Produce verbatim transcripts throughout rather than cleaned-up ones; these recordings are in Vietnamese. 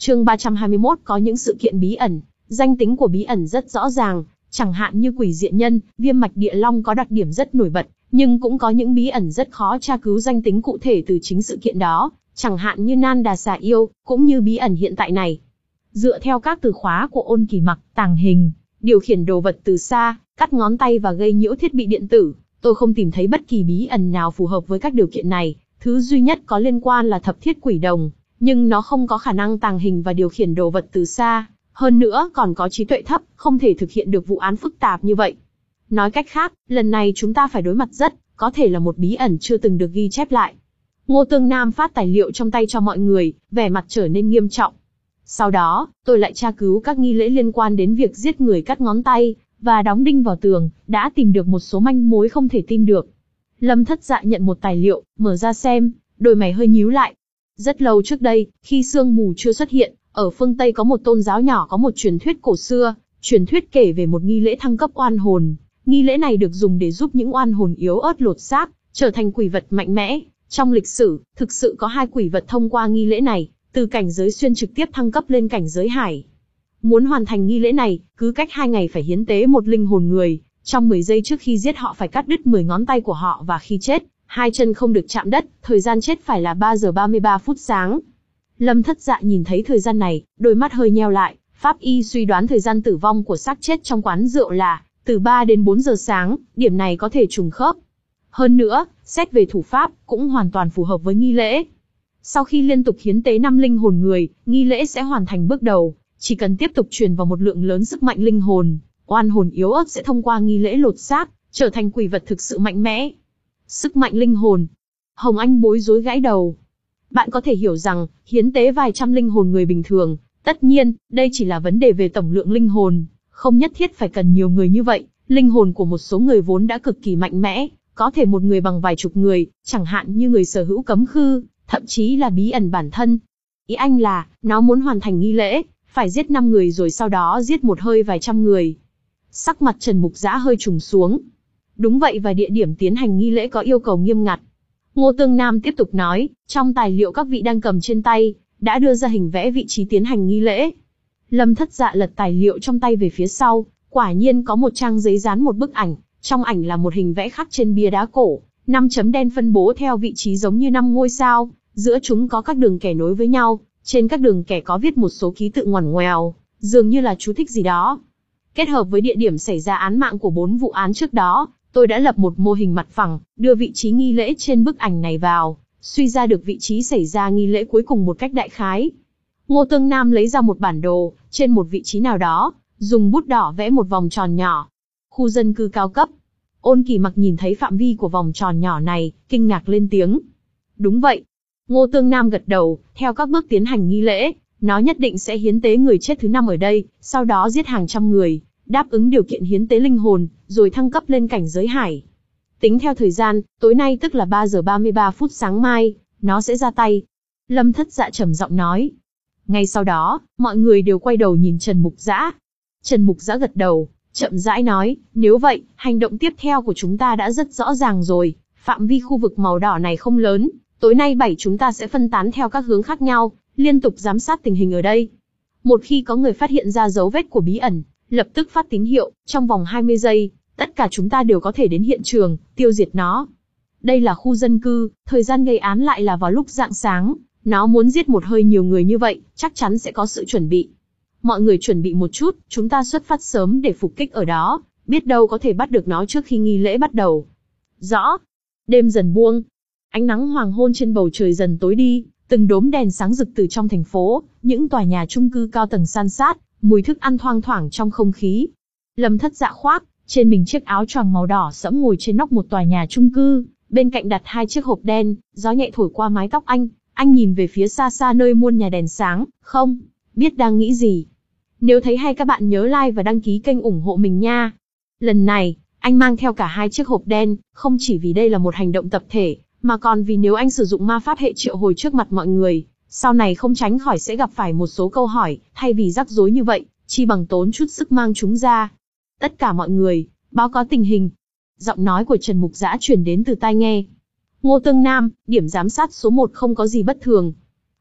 Chương ba trăm hai mươi mốt có những sự kiện bí ẩn. Danh tính của bí ẩn rất rõ ràng, chẳng hạn như quỷ diện nhân, viêm mạch địa long có đặc điểm rất nổi bật, nhưng cũng có những bí ẩn rất khó tra cứu danh tính cụ thể từ chính sự kiện đó, chẳng hạn như nan đà xà yêu, cũng như bí ẩn hiện tại này. Dựa theo các từ khóa của Ôn Kỳ Mặc, tàng hình, điều khiển đồ vật từ xa, cắt ngón tay và gây nhiễu thiết bị điện tử, tôi không tìm thấy bất kỳ bí ẩn nào phù hợp với các điều kiện này. Thứ duy nhất có liên quan là thập thiết quỷ đồng, nhưng nó không có khả năng tàng hình và điều khiển đồ vật từ xa, hơn nữa còn có trí tuệ thấp, không thể thực hiện được vụ án phức tạp như vậy. Nói cách khác, lần này chúng ta phải đối mặt rất, có thể là một bí ẩn chưa từng được ghi chép lại. Ngô Tương Nam phát tài liệu trong tay cho mọi người, vẻ mặt trở nên nghiêm trọng. Sau đó, tôi lại tra cứu các nghi lễ liên quan đến việc giết người cắt ngón tay, và đóng đinh vào tường, đã tìm được một số manh mối không thể tin được. Lâm Thất Dạ nhận một tài liệu, mở ra xem, đôi mày hơi nhíu lại. Rất lâu trước đây, khi sương mù chưa xuất hiện, ở phương Tây có một tôn giáo nhỏ có một truyền thuyết cổ xưa, truyền thuyết kể về một nghi lễ thăng cấp oan hồn. Nghi lễ này được dùng để giúp những oan hồn yếu ớt lột xác, trở thành quỷ vật mạnh mẽ. Trong lịch sử, thực sự có hai quỷ vật thông qua nghi lễ này, từ cảnh giới xuyên trực tiếp thăng cấp lên cảnh giới hải. Muốn hoàn thành nghi lễ này, cứ cách hai ngày phải hiến tế một linh hồn người, trong mười giây trước khi giết họ phải cắt đứt mười ngón tay của họ và khi chết, hai chân không được chạm đất, thời gian chết phải là ba giờ ba mươi ba phút sáng. Lâm Thất Dạ nhìn thấy thời gian này, đôi mắt hơi nheo lại, pháp y suy đoán thời gian tử vong của xác chết trong quán rượu là từ ba đến bốn giờ sáng, điểm này có thể trùng khớp. Hơn nữa, xét về thủ pháp, cũng hoàn toàn phù hợp với nghi lễ. Sau khi liên tục hiến tế năm linh hồn người, nghi lễ sẽ hoàn thành bước đầu, chỉ cần tiếp tục truyền vào một lượng lớn sức mạnh linh hồn, oan hồn yếu ớt sẽ thông qua nghi lễ lột xác, trở thành quỷ vật thực sự mạnh mẽ. Sức mạnh linh hồn. Hồng Anh bối rối gãi đầu. Bạn có thể hiểu rằng, hiến tế vài trăm linh hồn người bình thường, tất nhiên, đây chỉ là vấn đề về tổng lượng linh hồn, không nhất thiết phải cần nhiều người như vậy. Linh hồn của một số người vốn đã cực kỳ mạnh mẽ, có thể một người bằng vài chục người, chẳng hạn như người sở hữu cấm khư, thậm chí là bí ẩn bản thân. Ý anh là, nó muốn hoàn thành nghi lễ, phải giết năm người rồi sau đó giết một hơi vài trăm người. Sắc mặt Trần Mục Dã hơi trùng xuống. Đúng vậy, và địa điểm tiến hành nghi lễ có yêu cầu nghiêm ngặt. Ngô Tương Nam tiếp tục nói, trong tài liệu các vị đang cầm trên tay, đã đưa ra hình vẽ vị trí tiến hành nghi lễ. Lâm Thất Dạ lật tài liệu trong tay về phía sau, quả nhiên có một trang giấy dán một bức ảnh, trong ảnh là một hình vẽ khắc trên bia đá cổ, năm chấm đen phân bố theo vị trí giống như năm ngôi sao, giữa chúng có các đường kẻ nối với nhau, trên các đường kẻ có viết một số ký tự ngoằn ngoèo, dường như là chú thích gì đó. Kết hợp với địa điểm xảy ra án mạng của bốn vụ án trước đó, tôi đã lập một mô hình mặt phẳng, đưa vị trí nghi lễ trên bức ảnh này vào, suy ra được vị trí xảy ra nghi lễ cuối cùng một cách đại khái. Ngô Tương Nam lấy ra một bản đồ, trên một vị trí nào đó, dùng bút đỏ vẽ một vòng tròn nhỏ. Khu dân cư cao cấp. Ôn Kỳ Mặc nhìn thấy phạm vi của vòng tròn nhỏ này, kinh ngạc lên tiếng. Đúng vậy. Ngô Tương Nam gật đầu, theo các bước tiến hành nghi lễ, nó nhất định sẽ hiến tế người chết thứ năm ở đây, sau đó giết hàng trăm người, đáp ứng điều kiện hiến tế linh hồn, rồi thăng cấp lên cảnh giới hải. Tính theo thời gian, tối nay tức là ba giờ ba mươi ba phút sáng mai, nó sẽ ra tay. Lâm Thất Dạ trầm giọng nói. Ngay sau đó, mọi người đều quay đầu nhìn Trần Mục Dã. Trần Mục Dã gật đầu, chậm rãi nói, nếu vậy, hành động tiếp theo của chúng ta đã rất rõ ràng rồi, phạm vi khu vực màu đỏ này không lớn, tối nay bảy chúng ta sẽ phân tán theo các hướng khác nhau, liên tục giám sát tình hình ở đây. Một khi có người phát hiện ra dấu vết của bí ẩn, lập tức phát tín hiệu, trong vòng hai mươi giây, tất cả chúng ta đều có thể đến hiện trường, tiêu diệt nó. Đây là khu dân cư, thời gian gây án lại là vào lúc rạng sáng, nó muốn giết một hơi nhiều người như vậy, chắc chắn sẽ có sự chuẩn bị. Mọi người chuẩn bị một chút, chúng ta xuất phát sớm để phục kích ở đó, biết đâu có thể bắt được nó trước khi nghi lễ bắt đầu. Rõ. Đêm dần buông, ánh nắng hoàng hôn trên bầu trời dần tối đi, từng đốm đèn sáng rực từ trong thành phố, những tòa nhà chung cư cao tầng san sát, mùi thức ăn thoang thoảng trong không khí. Lâm Thất Dạ khoác trên mình chiếc áo choàng màu đỏ sẫm ngồi trên nóc một tòa nhà chung cư, bên cạnh đặt hai chiếc hộp đen, gió nhẹ thổi qua mái tóc anh, anh nhìn về phía xa xa nơi muôn nhà đèn sáng, không biết đang nghĩ gì. Nếu thấy hay các bạn nhớ like và đăng ký kênh ủng hộ mình nha. Lần này, anh mang theo cả hai chiếc hộp đen, không chỉ vì đây là một hành động tập thể, mà còn vì nếu anh sử dụng ma pháp hệ triệu hồi trước mặt mọi người, sau này không tránh khỏi sẽ gặp phải một số câu hỏi, thay vì rắc rối như vậy, chi bằng tốn chút sức mang chúng ra. Tất cả mọi người, báo cáo tình hình. Giọng nói của Trần Mục Dã truyền đến từ tai nghe. Ngô Tương Nam, điểm giám sát số một không có gì bất thường.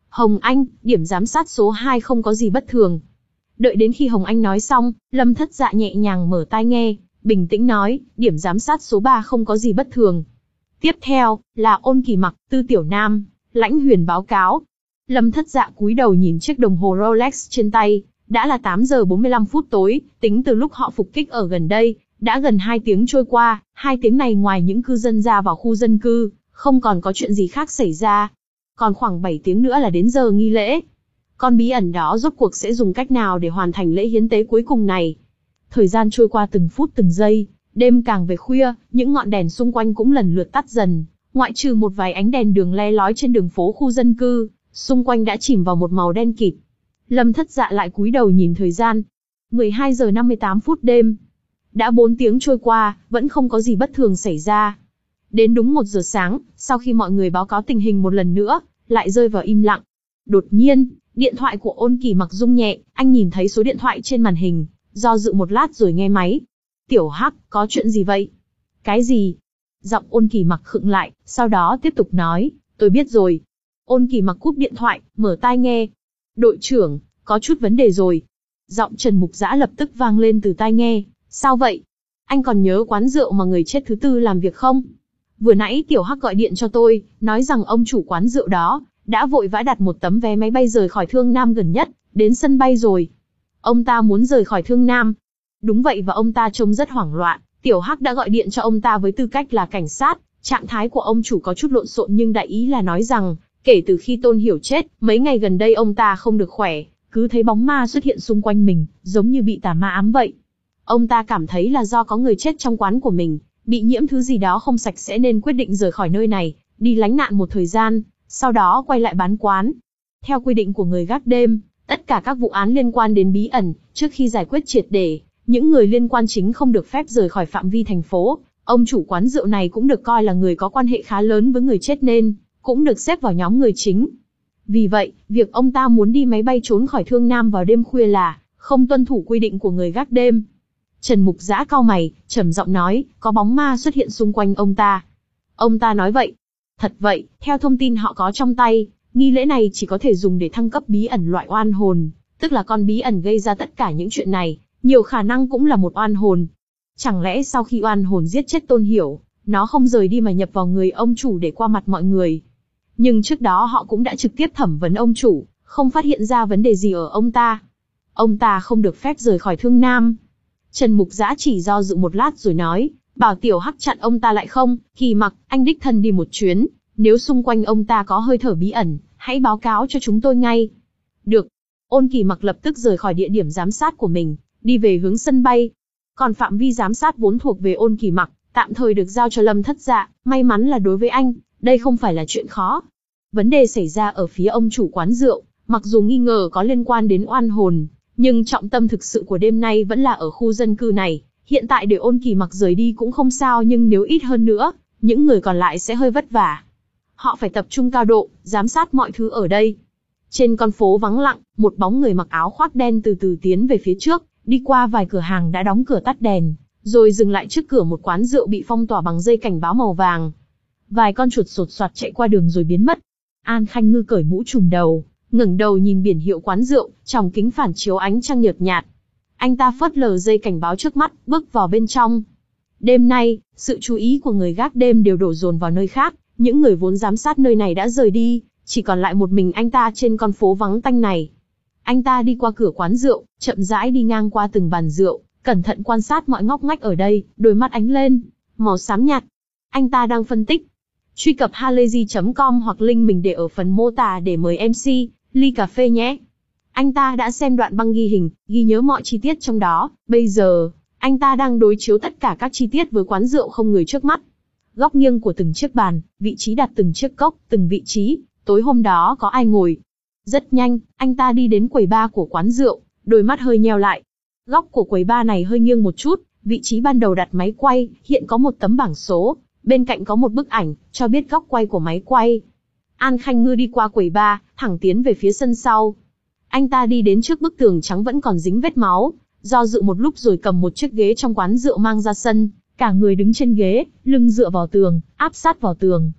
Hồng Anh, điểm giám sát số hai không có gì bất thường. Đợi đến khi Hồng Anh nói xong, Lâm Thất Dạ nhẹ nhàng mở tai nghe, bình tĩnh nói, điểm giám sát số ba không có gì bất thường. Tiếp theo, là Ôn Kỳ Mặc, Tư Tiểu Nam, Lãnh Huyền báo cáo. Lâm Thất Dạ cúi đầu nhìn chiếc đồng hồ Rolex trên tay, đã là tám giờ bốn mươi lăm phút tối, tính từ lúc họ phục kích ở gần đây, đã gần hai tiếng trôi qua, hai tiếng này ngoài những cư dân ra vào khu dân cư, không còn có chuyện gì khác xảy ra. Còn khoảng bảy tiếng nữa là đến giờ nghi lễ. Con bí ẩn đó rốt cuộc sẽ dùng cách nào để hoàn thành lễ hiến tế cuối cùng này? Thời gian trôi qua từng phút từng giây, đêm càng về khuya, những ngọn đèn xung quanh cũng lần lượt tắt dần, ngoại trừ một vài ánh đèn đường le lói trên đường phố khu dân cư, xung quanh đã chìm vào một màu đen kịt. Lâm Thất Dạ lại cúi đầu nhìn thời gian. mười hai giờ năm mươi tám phút đêm. Đã bốn tiếng trôi qua, vẫn không có gì bất thường xảy ra. Đến đúng một giờ sáng, sau khi mọi người báo cáo tình hình một lần nữa, lại rơi vào im lặng. Đột nhiên, điện thoại của Ôn Kỳ Mặc rung nhẹ, anh nhìn thấy số điện thoại trên màn hình, do dự một lát rồi nghe máy. Tiểu Hắc, có chuyện gì vậy? Cái gì? Giọng Ôn Kỳ Mặc khựng lại, sau đó tiếp tục nói, tôi biết rồi. Ôn Kỳ Mặc cúp điện thoại, mở tai nghe. Đội trưởng, có chút vấn đề rồi. Giọng Trần Mục Dã lập tức vang lên từ tai nghe. Sao vậy? Anh còn nhớ quán rượu mà người chết thứ tư làm việc không? Vừa nãy Tiểu Hắc gọi điện cho tôi, nói rằng ông chủ quán rượu đó đã vội vã đặt một tấm vé máy bay rời khỏi Thương Nam gần nhất, đến sân bay rồi. Ông ta muốn rời khỏi Thương Nam. Đúng vậy, và ông ta trông rất hoảng loạn. Tiểu Hắc đã gọi điện cho ông ta với tư cách là cảnh sát. Trạng thái của ông chủ có chút lộn xộn nhưng đại ý là nói rằng, kể từ khi Tôn Hiểu chết, mấy ngày gần đây ông ta không được khỏe, cứ thấy bóng ma xuất hiện xung quanh mình, giống như bị tà ma ám vậy. Ông ta cảm thấy là do có người chết trong quán của mình, bị nhiễm thứ gì đó không sạch sẽ nên quyết định rời khỏi nơi này, đi lánh nạn một thời gian, sau đó quay lại bán quán. Theo quy định của người gác đêm, tất cả các vụ án liên quan đến bí ẩn, trước khi giải quyết triệt để, những người liên quan chính không được phép rời khỏi phạm vi thành phố. Ông chủ quán rượu này cũng được coi là người có quan hệ khá lớn với người chết nên cũng được xếp vào nhóm người chính. Vì vậy, việc ông ta muốn đi máy bay trốn khỏi Thương Nam vào đêm khuya là không tuân thủ quy định của người gác đêm. Trần Mục Dã cau mày, trầm giọng nói, có bóng ma xuất hiện xung quanh ông ta. Ông ta nói vậy. Thật vậy, theo thông tin họ có trong tay, nghi lễ này chỉ có thể dùng để thăng cấp bí ẩn loại oan hồn, tức là con bí ẩn gây ra tất cả những chuyện này, nhiều khả năng cũng là một oan hồn. Chẳng lẽ sau khi oan hồn giết chết Tôn Hiểu, nó không rời đi mà nhập vào người ông chủ để qua mặt mọi người? Nhưng trước đó họ cũng đã trực tiếp thẩm vấn ông chủ, không phát hiện ra vấn đề gì ở ông ta. Ông ta không được phép rời khỏi Thương Nam. Trần Mục Dã chỉ do dự một lát rồi nói, bảo Tiểu Hắc chặn ông ta lại không, Kỳ Mặc, anh đích thân đi một chuyến, nếu xung quanh ông ta có hơi thở bí ẩn, hãy báo cáo cho chúng tôi ngay. Được. Ôn Kỳ Mặc lập tức rời khỏi địa điểm giám sát của mình, đi về hướng sân bay. Còn phạm vi giám sát vốn thuộc về Ôn Kỳ Mặc, tạm thời được giao cho Lâm Thất Dạ, may mắn là đối với anh, đây không phải là chuyện khó. Vấn đề xảy ra ở phía ông chủ quán rượu, mặc dù nghi ngờ có liên quan đến oan hồn, nhưng trọng tâm thực sự của đêm nay vẫn là ở khu dân cư này. Hiện tại để Ôn Kỳ Mặc rời đi cũng không sao, nhưng nếu ít hơn nữa, những người còn lại sẽ hơi vất vả. Họ phải tập trung cao độ, giám sát mọi thứ ở đây. Trên con phố vắng lặng, một bóng người mặc áo khoác đen từ từ tiến về phía trước, đi qua vài cửa hàng đã đóng cửa tắt đèn, rồi dừng lại trước cửa một quán rượu bị phong tỏa bằng dây cảnh báo màu vàng. Vài con chuột sột soạt chạy qua đường rồi biến mất. An Khanh Ngư cởi mũ trùm đầu, ngẩng đầu nhìn biển hiệu quán rượu, trong kính phản chiếu ánh trăng nhợt nhạt. Anh ta phớt lờ dây cảnh báo trước mắt, bước vào bên trong. Đêm nay, sự chú ý của người gác đêm đều đổ dồn vào nơi khác, những người vốn giám sát nơi này đã rời đi, chỉ còn lại một mình anh ta trên con phố vắng tanh này. Anh ta đi qua cửa quán rượu, chậm rãi đi ngang qua từng bàn rượu, cẩn thận quan sát mọi ngóc ngách ở đây, đôi mắt ánh lên màu xám nhạt. Anh ta đang phân tích. Truy cập halayzi chấm com hoặc link mình để ở phần mô tả để mời em xê ly cà phê nhé. Anh ta đã xem đoạn băng ghi hình, ghi nhớ mọi chi tiết trong đó. Bây giờ, anh ta đang đối chiếu tất cả các chi tiết với quán rượu không người trước mắt. Góc nghiêng của từng chiếc bàn, vị trí đặt từng chiếc cốc, từng vị trí, tối hôm đó có ai ngồi. Rất nhanh, anh ta đi đến quầy bar của quán rượu, đôi mắt hơi nheo lại. Góc của quầy bar này hơi nghiêng một chút, vị trí ban đầu đặt máy quay, hiện có một tấm bảng số, bên cạnh có một bức ảnh, cho biết góc quay của máy quay. An Khanh Ngư đi qua quầy bar, thẳng tiến về phía sân sau. Anh ta đi đến trước bức tường trắng vẫn còn dính vết máu, do dự một lúc rồi cầm một chiếc ghế trong quán rượu mang ra sân, cả người đứng trên ghế, lưng dựa vào tường, áp sát vào tường.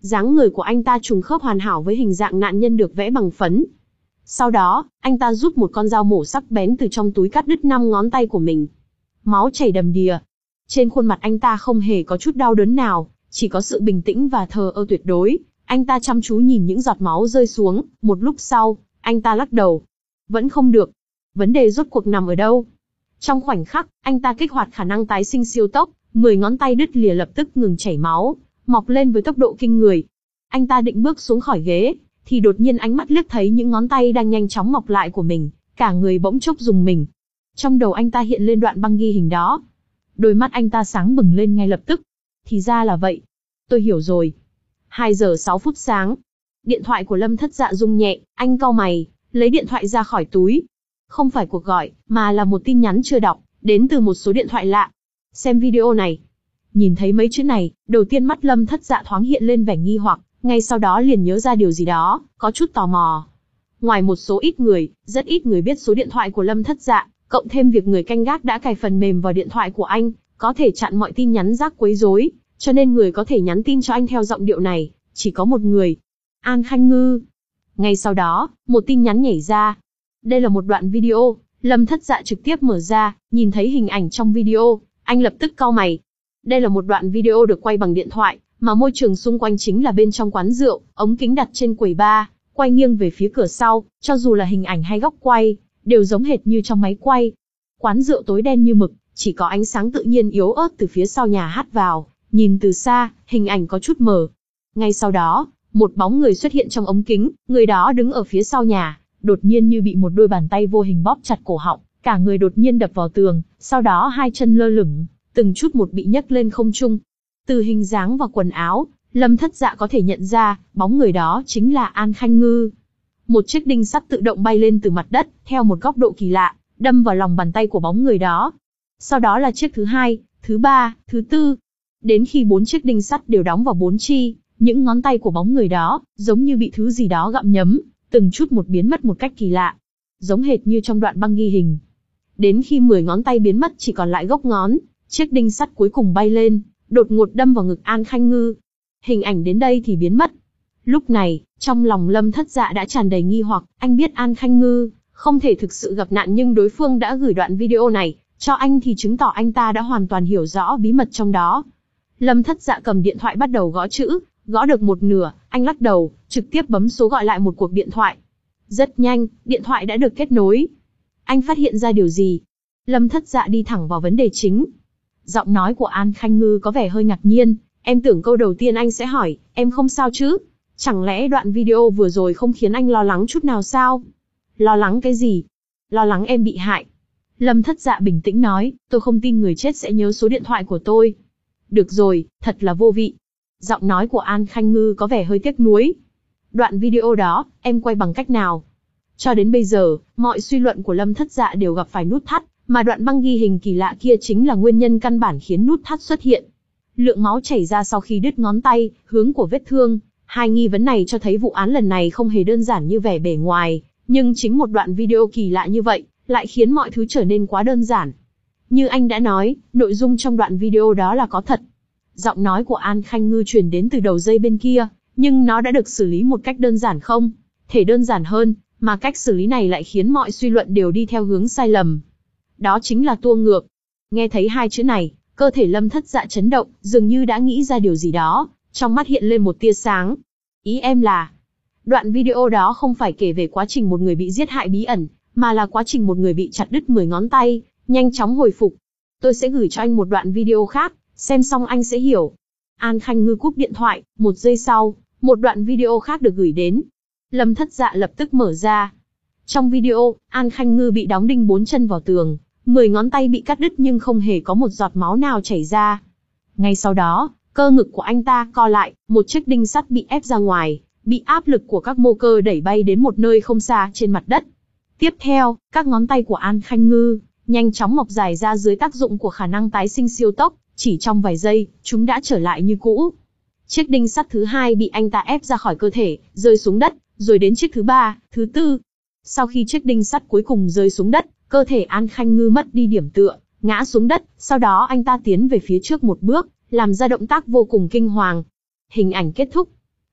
Dáng người của anh ta trùng khớp hoàn hảo với hình dạng nạn nhân được vẽ bằng phấn. Sau đó, anh ta rút một con dao mổ sắc bén từ trong túi cắt đứt năm ngón tay của mình. Máu chảy đầm đìa. Trên khuôn mặt anh ta không hề có chút đau đớn nào, chỉ có sự bình tĩnh và thờ ơ tuyệt đối. Anh ta chăm chú nhìn những giọt máu rơi xuống, một lúc sau, anh ta lắc đầu. Vẫn không được. Vấn đề rốt cuộc nằm ở đâu? Trong khoảnh khắc, anh ta kích hoạt khả năng tái sinh siêu tốc, mười ngón tay đứt lìa lập tức ngừng chảy máu, mọc lên với tốc độ kinh người. Anh ta định bước xuống khỏi ghế, thì đột nhiên ánh mắt liếc thấy những ngón tay đang nhanh chóng mọc lại của mình, cả người bỗng chốc rùng mình. Trong đầu anh ta hiện lên đoạn băng ghi hình đó. Đôi mắt anh ta sáng bừng lên ngay lập tức. Thì ra là vậy. Tôi hiểu rồi. hai giờ sáu phút sáng. Điện thoại của Lâm Thất Dạ rung nhẹ, anh cau mày, lấy điện thoại ra khỏi túi. Không phải cuộc gọi, mà là một tin nhắn chưa đọc, đến từ một số điện thoại lạ. Xem video này. Nhìn thấy mấy chữ này, đầu tiên mắt Lâm Thất Dạ thoáng hiện lên vẻ nghi hoặc, ngay sau đó liền nhớ ra điều gì đó, có chút tò mò. Ngoài một số ít người, rất ít người biết số điện thoại của Lâm Thất Dạ, cộng thêm việc người canh gác đã cài phần mềm vào điện thoại của anh, có thể chặn mọi tin nhắn rác quấy rối, cho nên người có thể nhắn tin cho anh theo giọng điệu này, chỉ có một người. An Khanh Ngư. Ngay sau đó, một tin nhắn nhảy ra. Đây là một đoạn video, Lâm Thất Dạ trực tiếp mở ra, nhìn thấy hình ảnh trong video, anh lập tức cau mày. Đây là một đoạn video được quay bằng điện thoại, mà môi trường xung quanh chính là bên trong quán rượu, ống kính đặt trên quầy bar, quay nghiêng về phía cửa sau, cho dù là hình ảnh hay góc quay, đều giống hệt như trong máy quay. Quán rượu tối đen như mực, chỉ có ánh sáng tự nhiên yếu ớt từ phía sau nhà hát vào, nhìn từ xa, hình ảnh có chút mờ. Ngay sau đó, một bóng người xuất hiện trong ống kính, người đó đứng ở phía sau nhà, đột nhiên như bị một đôi bàn tay vô hình bóp chặt cổ họng, cả người đột nhiên đập vào tường, sau đó hai chân lơ lửng, từng chút một bị nhấc lên không trung. Từ hình dáng và quần áo, Lâm Thất Dạ có thể nhận ra, bóng người đó chính là An Khanh Ngư. Một chiếc đinh sắt tự động bay lên từ mặt đất, theo một góc độ kỳ lạ, đâm vào lòng bàn tay của bóng người đó. Sau đó là chiếc thứ hai, thứ ba, thứ tư. Đến khi bốn chiếc đinh sắt đều đóng vào bốn chi, những ngón tay của bóng người đó, giống như bị thứ gì đó gặm nhấm, từng chút một biến mất một cách kỳ lạ. Giống hệt như trong đoạn băng ghi hình. Đến khi mười ngón tay biến mất chỉ còn lại gốc ngón, chiếc đinh sắt cuối cùng bay lên, đột ngột đâm vào ngực An Khanh Ngư. Hình ảnh đến đây thì biến mất. Lúc này, trong lòng Lâm Thất Dạ đã tràn đầy nghi hoặc, anh biết An Khanh Ngư không thể thực sự gặp nạn nhưng đối phương đã gửi đoạn video này cho anh thì chứng tỏ anh ta đã hoàn toàn hiểu rõ bí mật trong đó. Lâm Thất Dạ cầm điện thoại bắt đầu gõ chữ, gõ được một nửa, anh lắc đầu, trực tiếp bấm số gọi lại một cuộc điện thoại. Rất nhanh, điện thoại đã được kết nối. Anh phát hiện ra điều gì? Lâm Thất Dạ đi thẳng vào vấn đề chính. Giọng nói của An Khanh Ngư có vẻ hơi ngạc nhiên, em tưởng câu đầu tiên anh sẽ hỏi, em không sao chứ? Chẳng lẽ đoạn video vừa rồi không khiến anh lo lắng chút nào sao? Lo lắng cái gì? Lo lắng em bị hại. Lâm Thất Dạ bình tĩnh nói, tôi không tin người chết sẽ nhớ số điện thoại của tôi. Được rồi, thật là vô vị. Giọng nói của An Khanh Ngư có vẻ hơi tiếc nuối. Đoạn video đó, em quay bằng cách nào? Cho đến bây giờ, mọi suy luận của Lâm Thất Dạ đều gặp phải nút thắt, mà đoạn băng ghi hình kỳ lạ kia chính là nguyên nhân căn bản khiến nút thắt xuất hiện. Lượng máu chảy ra sau khi đứt ngón tay, hướng của vết thương, hai nghi vấn này cho thấy vụ án lần này không hề đơn giản như vẻ bề ngoài, nhưng chính một đoạn video kỳ lạ như vậy, lại khiến mọi thứ trở nên quá đơn giản. Như anh đã nói, nội dung trong đoạn video đó là có thật. Giọng nói của An Khanh Ngư truyền đến từ đầu dây bên kia, nhưng nó đã được xử lý một cách đơn giản không? Thể đơn giản hơn, mà cách xử lý này lại khiến mọi suy luận đều đi theo hướng sai lầm. Đó chính là tua ngược. Nghe thấy hai chữ này, cơ thể Lâm Thất Dạ chấn động, dường như đã nghĩ ra điều gì đó, trong mắt hiện lên một tia sáng. Ý em là, đoạn video đó không phải kể về quá trình một người bị giết hại bí ẩn, mà là quá trình một người bị chặt đứt mười ngón tay, nhanh chóng hồi phục. Tôi sẽ gửi cho anh một đoạn video khác, xem xong anh sẽ hiểu. An Khanh Ngư cúp điện thoại, một giây sau, một đoạn video khác được gửi đến. Lâm Thất Dạ lập tức mở ra. Trong video, An Khanh Ngư bị đóng đinh bốn chân vào tường, mười ngón tay bị cắt đứt nhưng không hề có một giọt máu nào chảy ra. Ngay sau đó, cơ ngực của anh ta co lại, một chiếc đinh sắt bị ép ra ngoài, bị áp lực của các mô cơ đẩy bay đến một nơi không xa trên mặt đất. Tiếp theo, các ngón tay của An Khanh Ngư nhanh chóng mọc dài ra dưới tác dụng của khả năng tái sinh siêu tốc, chỉ trong vài giây, chúng đã trở lại như cũ. Chiếc đinh sắt thứ hai bị anh ta ép ra khỏi cơ thể, rơi xuống đất, rồi đến chiếc thứ ba, thứ tư. Sau khi chiếc đinh sắt cuối cùng rơi xuống đất, cơ thể An Khanh Ngư mất đi điểm tựa, ngã xuống đất, sau đó anh ta tiến về phía trước một bước, làm ra động tác vô cùng kinh hoàng. Hình ảnh kết thúc.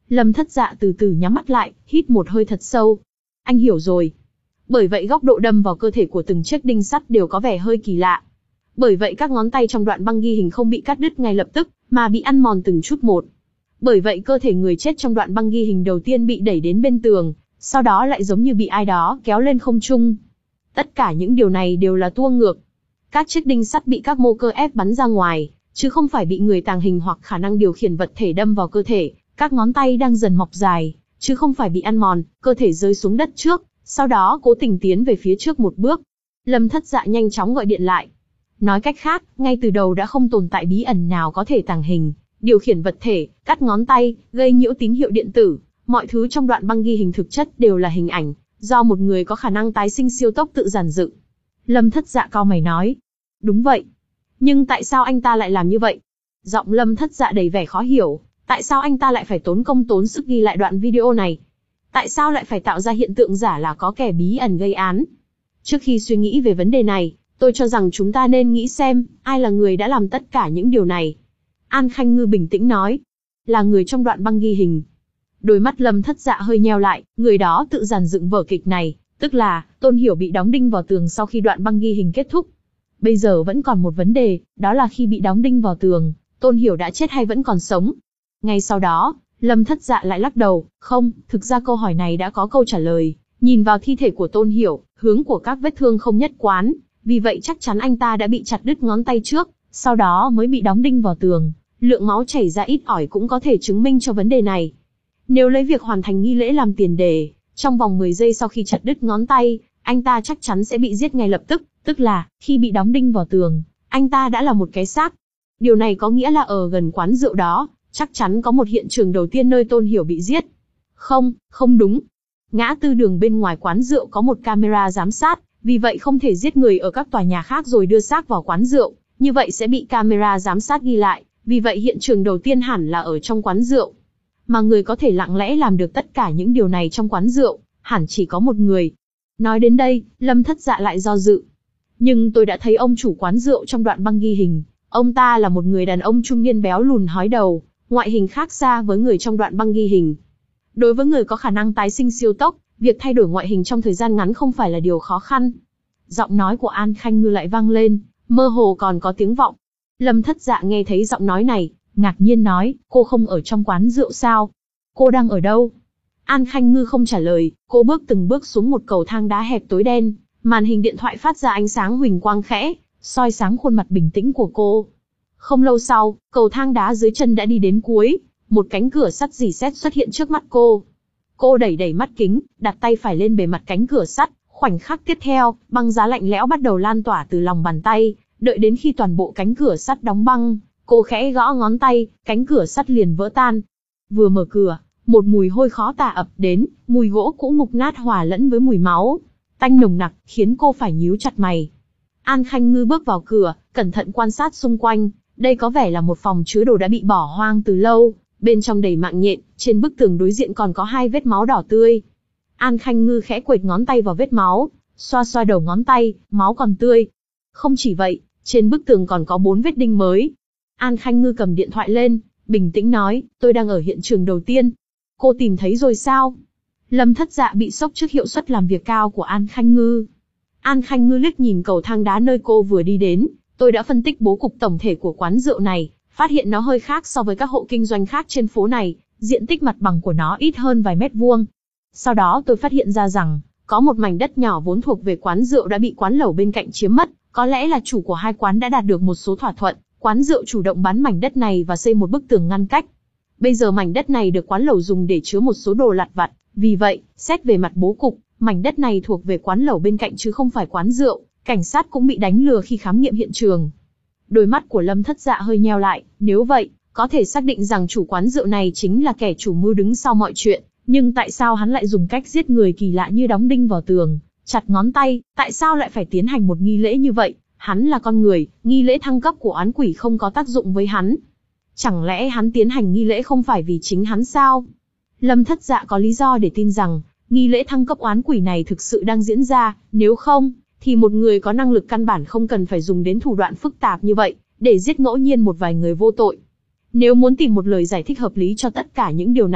Lâm Thất Dạ từ từ nhắm mắt lại, hít một hơi thật sâu. Anh hiểu rồi. Bởi vậy góc độ đâm vào cơ thể của từng chiếc đinh sắt đều có vẻ hơi kỳ lạ. Bởi vậy các ngón tay trong đoạn băng ghi hình không bị cắt đứt ngay lập tức, mà bị ăn mòn từng chút một. Bởi vậy cơ thể người chết trong đoạn băng ghi hình đầu tiên bị đẩy đến bên tường, sau đó lại giống như bị ai đó kéo lên không trung. Tất cả những điều này đều là tua ngược. Các chiếc đinh sắt bị các mô cơ ép bắn ra ngoài, chứ không phải bị người tàng hình hoặc khả năng điều khiển vật thể đâm vào cơ thể. Các ngón tay đang dần mọc dài, chứ không phải bị ăn mòn, cơ thể rơi xuống đất trước, sau đó cố tình tiến về phía trước một bước. Lâm Thất Dạ nhanh chóng gọi điện lại. Nói cách khác, ngay từ đầu đã không tồn tại bí ẩn nào có thể tàng hình, điều khiển vật thể, cắt ngón tay, gây nhiễu tín hiệu điện tử. Mọi thứ trong đoạn băng ghi hình thực chất đều là hình ảnh, do một người có khả năng tái sinh siêu tốc tự giản dựng. Lâm Thất Dạ cau mày nói. Đúng vậy. Nhưng tại sao anh ta lại làm như vậy? Giọng Lâm Thất Dạ đầy vẻ khó hiểu. Tại sao anh ta lại phải tốn công tốn sức ghi lại đoạn video này? Tại sao lại phải tạo ra hiện tượng giả là có kẻ bí ẩn gây án? Trước khi suy nghĩ về vấn đề này, tôi cho rằng chúng ta nên nghĩ xem, ai là người đã làm tất cả những điều này. An Khanh Ngư bình tĩnh nói. Là người trong đoạn băng ghi hình. Đôi mắt Lâm Thất Dạ hơi nheo lại, người đó tự giàn dựng vở kịch này, tức là, Tôn Hiểu bị đóng đinh vào tường sau khi đoạn băng ghi hình kết thúc. Bây giờ vẫn còn một vấn đề, đó là khi bị đóng đinh vào tường, Tôn Hiểu đã chết hay vẫn còn sống? Ngay sau đó, Lâm Thất Dạ lại lắc đầu, không, thực ra câu hỏi này đã có câu trả lời. Nhìn vào thi thể của Tôn Hiểu, hướng của các vết thương không nhất quán, vì vậy chắc chắn anh ta đã bị chặt đứt ngón tay trước, sau đó mới bị đóng đinh vào tường. Lượng máu chảy ra ít ỏi cũng có thể chứng minh cho vấn đề này. Nếu lấy việc hoàn thành nghi lễ làm tiền đề, trong vòng mười giây sau khi chặt đứt ngón tay, anh ta chắc chắn sẽ bị giết ngay lập tức, tức là, khi bị đóng đinh vào tường, anh ta đã là một cái xác. Điều này có nghĩa là ở gần quán rượu đó, chắc chắn có một hiện trường đầu tiên nơi Tôn Hiểu bị giết. Không, không đúng. Ngã tư đường bên ngoài quán rượu có một camera giám sát, vì vậy không thể giết người ở các tòa nhà khác rồi đưa xác vào quán rượu, như vậy sẽ bị camera giám sát ghi lại, vì vậy hiện trường đầu tiên hẳn là ở trong quán rượu. Mà người có thể lặng lẽ làm được tất cả những điều này trong quán rượu, hẳn chỉ có một người. Nói đến đây, Lâm Thất Dạ lại do dự. Nhưng tôi đã thấy ông chủ quán rượu trong đoạn băng ghi hình, ông ta là một người đàn ông trung niên béo lùn hói đầu, ngoại hình khác xa với người trong đoạn băng ghi hình. Đối với người có khả năng tái sinh siêu tốc, việc thay đổi ngoại hình trong thời gian ngắn không phải là điều khó khăn. Giọng nói của An Khanh Ngư lại vang lên, mơ hồ còn có tiếng vọng. Lâm Thất Dạ nghe thấy giọng nói này, ngạc nhiên nói, cô không ở trong quán rượu sao? Cô đang ở đâu? An Khanh Ngư không trả lời, cô bước từng bước xuống một cầu thang đá hẹp tối đen, màn hình điện thoại phát ra ánh sáng huỳnh quang khẽ, soi sáng khuôn mặt bình tĩnh của cô. Không lâu sau, cầu thang đá dưới chân đã đi đến cuối, một cánh cửa sắt rỉ sét xuất hiện trước mắt cô. Cô đẩy đẩy mắt kính, đặt tay phải lên bề mặt cánh cửa sắt, khoảnh khắc tiếp theo, băng giá lạnh lẽo bắt đầu lan tỏa từ lòng bàn tay, đợi đến khi toàn bộ cánh cửa sắt đóng băng, cô khẽ gõ ngón tay, cánh cửa sắt liền vỡ tan. Vừa mở cửa, một mùi hôi khó tả ập đến, mùi gỗ cũ mục nát hòa lẫn với mùi máu, tanh nồng nặc, khiến cô phải nhíu chặt mày. An Khanh Ngư bước vào cửa, cẩn thận quan sát xung quanh, đây có vẻ là một phòng chứa đồ đã bị bỏ hoang từ lâu, bên trong đầy mạng nhện, trên bức tường đối diện còn có hai vết máu đỏ tươi. An Khanh Ngư khẽ quệt ngón tay vào vết máu, xoa xoa đầu ngón tay, máu còn tươi. Không chỉ vậy, trên bức tường còn có bốn vết đinh mới. An Khanh Ngư cầm điện thoại lên, bình tĩnh nói, tôi đang ở hiện trường đầu tiên. Cô tìm thấy rồi sao? Lâm Thất Dạ bị sốc trước hiệu suất làm việc cao của An Khanh Ngư. An Khanh Ngư liếc nhìn cầu thang đá nơi cô vừa đi đến, tôi đã phân tích bố cục tổng thể của quán rượu này, phát hiện nó hơi khác so với các hộ kinh doanh khác trên phố này, diện tích mặt bằng của nó ít hơn vài mét vuông. Sau đó tôi phát hiện ra rằng, có một mảnh đất nhỏ vốn thuộc về quán rượu đã bị quán lẩu bên cạnh chiếm mất, có lẽ là chủ của hai quán đã đạt được một số thỏa thuận, quán rượu chủ động bán mảnh đất này và xây một bức tường ngăn cách. Bây giờ mảnh đất này được quán lẩu dùng để chứa một số đồ lặt vặt, vì vậy, xét về mặt bố cục, mảnh đất này thuộc về quán lẩu bên cạnh chứ không phải quán rượu, cảnh sát cũng bị đánh lừa khi khám nghiệm hiện trường. Đôi mắt của Lâm Thất Dạ hơi nheo lại, nếu vậy, có thể xác định rằng chủ quán rượu này chính là kẻ chủ mưu đứng sau mọi chuyện, nhưng tại sao hắn lại dùng cách giết người kỳ lạ như đóng đinh vào tường, chặt ngón tay, tại sao lại phải tiến hành một nghi lễ như vậy? Hắn là con người, nghi lễ thăng cấp của oán quỷ không có tác dụng với hắn. Chẳng lẽ hắn tiến hành nghi lễ không phải vì chính hắn sao? Lâm Thất Dạ có lý do để tin rằng, nghi lễ thăng cấp oán quỷ này thực sự đang diễn ra, nếu không, thì một người có năng lực căn bản không cần phải dùng đến thủ đoạn phức tạp như vậy, để giết ngẫu nhiên một vài người vô tội. Nếu muốn tìm một lời giải thích hợp lý cho tất cả những điều này,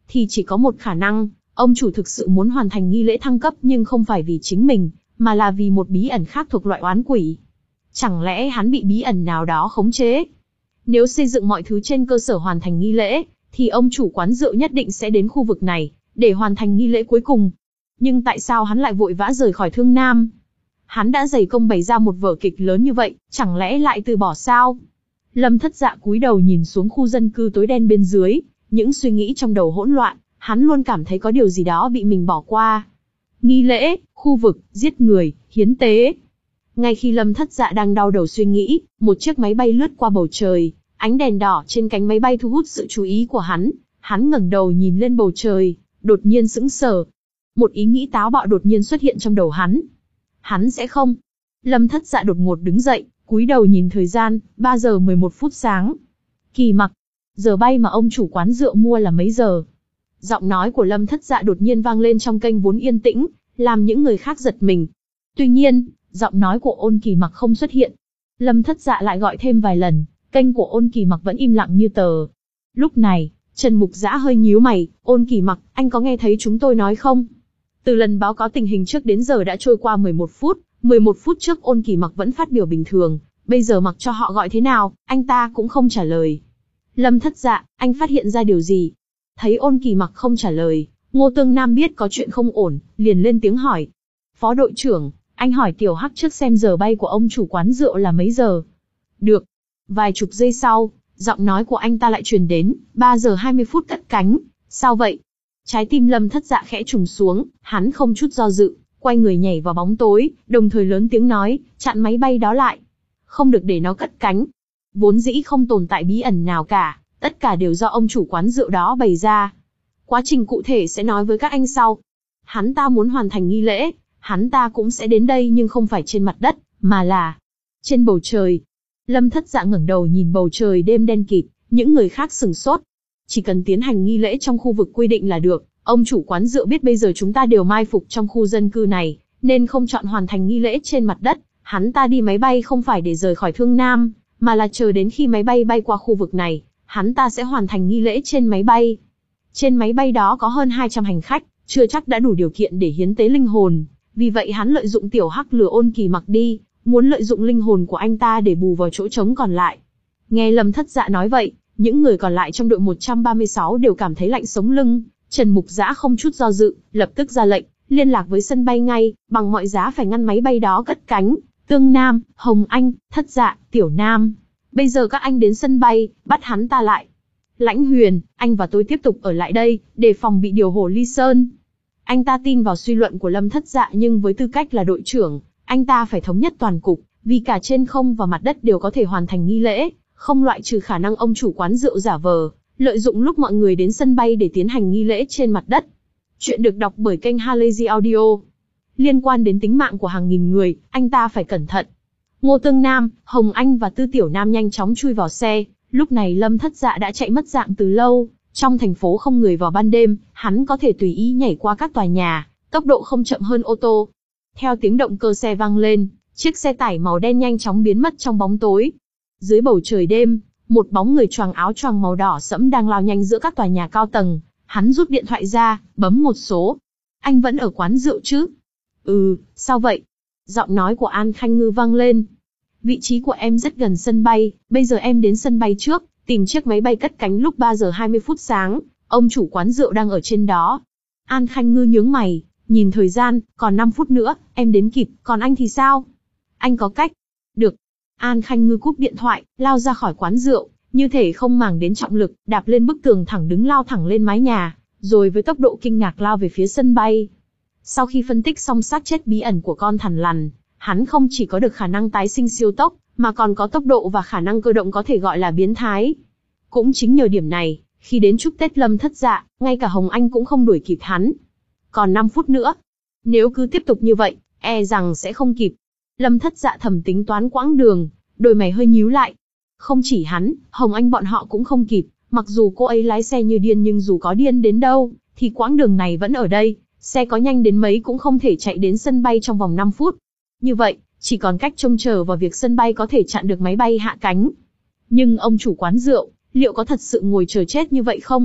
thì chỉ có một khả năng, ông chủ thực sự muốn hoàn thành nghi lễ thăng cấp nhưng không phải vì chính mình, mà là vì một bí ẩn khác thuộc loại oán quỷ. Chẳng lẽ hắn bị bí ẩn nào đó khống chế? Nếu xây dựng mọi thứ trên cơ sở hoàn thành nghi lễ, thì ông chủ quán rượu nhất định sẽ đến khu vực này, để hoàn thành nghi lễ cuối cùng. Nhưng tại sao hắn lại vội vã rời khỏi Thương Nam? Hắn đã dày công bày ra một vở kịch lớn như vậy, chẳng lẽ lại từ bỏ sao? Lâm Thất Dạ cúi đầu nhìn xuống khu dân cư tối đen bên dưới, những suy nghĩ trong đầu hỗn loạn, hắn luôn cảm thấy có điều gì đó bị mình bỏ qua. Nghi lễ, khu vực, giết người, hiến tế. Ngay khi Lâm Thất Dạ đang đau đầu suy nghĩ, một chiếc máy bay lướt qua bầu trời, ánh đèn đỏ trên cánh máy bay thu hút sự chú ý của hắn. Hắn ngẩng đầu nhìn lên bầu trời, đột nhiên sững sờ. Một ý nghĩ táo bạo đột nhiên xuất hiện trong đầu hắn. Hắn sẽ không. Lâm Thất Dạ đột ngột đứng dậy, cúi đầu nhìn thời gian, ba giờ mười một phút sáng. Kỳ Mặc, giờ bay mà ông chủ quán rượu mua là mấy giờ? Giọng nói của Lâm Thất Dạ đột nhiên vang lên trong kênh vốn yên tĩnh, làm những người khác giật mình. Tuy nhiên, giọng nói của Ôn Kỳ Mặc không xuất hiện. Lâm Thất Dạ lại gọi thêm vài lần, kênh của Ôn Kỳ Mặc vẫn im lặng như tờ. Lúc này, Trần Mục Dã hơi nhíu mày, Ôn Kỳ Mặc, anh có nghe thấy chúng tôi nói không? Từ lần báo cáo tình hình trước đến giờ đã trôi qua mười một phút, mười một phút trước Ôn Kỳ Mặc vẫn phát biểu bình thường, bây giờ mặc cho họ gọi thế nào, anh ta cũng không trả lời. Lâm Thất Dạ, anh phát hiện ra điều gì? Thấy Ôn Kỳ Mặc không trả lời, Ngô Tương Nam biết có chuyện không ổn, liền lên tiếng hỏi. Phó đội trưởng, anh hỏi Tiểu Hắc trước xem giờ bay của ông chủ quán rượu là mấy giờ? Được. Vài chục giây sau, giọng nói của anh ta lại truyền đến, ba giờ hai mươi phút cất cánh, sao vậy? Trái tim Lâm Thất Dạ khẽ trùng xuống, hắn không chút do dự, quay người nhảy vào bóng tối, đồng thời lớn tiếng nói, chặn máy bay đó lại. Không được để nó cất cánh. Vốn dĩ không tồn tại bí ẩn nào cả, tất cả đều do ông chủ quán rượu đó bày ra. Quá trình cụ thể sẽ nói với các anh sau. Hắn ta muốn hoàn thành nghi lễ, hắn ta cũng sẽ đến đây nhưng không phải trên mặt đất, mà là trên bầu trời. Lâm Thất Dạ ngẩng đầu nhìn bầu trời đêm đen kịt, những người khác sửng sốt. Chỉ cần tiến hành nghi lễ trong khu vực quy định là được, ông chủ quán rượu biết bây giờ chúng ta đều mai phục trong khu dân cư này, nên không chọn hoàn thành nghi lễ trên mặt đất. Hắn ta đi máy bay không phải để rời khỏi Thương Nam, mà là chờ đến khi máy bay bay qua khu vực này, hắn ta sẽ hoàn thành nghi lễ trên máy bay. Trên máy bay đó có hơn hai trăm hành khách, chưa chắc đã đủ điều kiện để hiến tế linh hồn, vì vậy hắn lợi dụng Tiểu Hắc lừa Ôn Kỳ Mặc đi, muốn lợi dụng linh hồn của anh ta để bù vào chỗ trống còn lại. Nghe Lâm Thất Dạ nói vậy, những người còn lại trong đội một trăm ba mươi sáu đều cảm thấy lạnh sống lưng. Trần Mục Dã không chút do dự, lập tức ra lệnh, liên lạc với sân bay ngay, bằng mọi giá phải ngăn máy bay đó cất cánh. Tương Nam, Hồng Anh, Thất Dạ, Tiểu Nam, bây giờ các anh đến sân bay, bắt hắn ta lại. Lãnh Huyền, anh và tôi tiếp tục ở lại đây, để phòng bị điều Hồ Ly Sơn. Anh ta tin vào suy luận của Lâm Thất Dạ nhưng với tư cách là đội trưởng, anh ta phải thống nhất toàn cục, vì cả trên không và mặt đất đều có thể hoàn thành nghi lễ, không loại trừ khả năng ông chủ quán rượu giả vờ, lợi dụng lúc mọi người đến sân bay để tiến hành nghi lễ trên mặt đất. Chuyện được đọc bởi kênh Halazy Audio. Liên quan đến tính mạng của hàng nghìn người, anh ta phải cẩn thận. Ngô Tương Nam, Hồng Anh và Tư Tiểu Nam nhanh chóng chui vào xe, lúc này Lâm Thất Dạ đã chạy mất dạng từ lâu, trong thành phố không người vào ban đêm, hắn có thể tùy ý nhảy qua các tòa nhà, tốc độ không chậm hơn ô tô. Theo tiếng động cơ xe vang lên, chiếc xe tải màu đen nhanh chóng biến mất trong bóng tối. Dưới bầu trời đêm, một bóng người choàng áo choàng màu đỏ sẫm đang lao nhanh giữa các tòa nhà cao tầng, hắn rút điện thoại ra, bấm một số. Anh vẫn ở quán rượu chứ? Ừ, sao vậy? Giọng nói của An Khanh Ngư vang lên. Vị trí của em rất gần sân bay, bây giờ em đến sân bay trước, tìm chiếc máy bay cất cánh lúc ba giờ hai mươi phút sáng, ông chủ quán rượu đang ở trên đó. An Khanh Ngư nhướng mày, nhìn thời gian, còn năm phút nữa, em đến kịp, còn anh thì sao? Anh có cách. Được. An Khanh Ngư cúp điện thoại, lao ra khỏi quán rượu, như thể không màng đến trọng lực, đạp lên bức tường thẳng đứng lao thẳng lên mái nhà, rồi với tốc độ kinh ngạc lao về phía sân bay. Sau khi phân tích xong xác chết bí ẩn của con thằn lằn, hắn không chỉ có được khả năng tái sinh siêu tốc, mà còn có tốc độ và khả năng cơ động có thể gọi là biến thái. Cũng chính nhờ điểm này, khi đến chúc Tết Lâm Thất Dạ, ngay cả Hồng Anh cũng không đuổi kịp hắn. Còn năm phút nữa. Nếu cứ tiếp tục như vậy, e rằng sẽ không kịp. Lâm Thất Dạ thầm tính toán quãng đường, đôi mày hơi nhíu lại. Không chỉ hắn, Hồng Anh bọn họ cũng không kịp, mặc dù cô ấy lái xe như điên nhưng dù có điên đến đâu, thì quãng đường này vẫn ở đây, xe có nhanh đến mấy cũng không thể chạy đến sân bay trong vòng năm phút. Như vậy, chỉ còn cách trông chờ vào việc sân bay có thể chặn được máy bay hạ cánh. Nhưng ông chủ quán rượu, liệu có thật sự ngồi chờ chết như vậy không?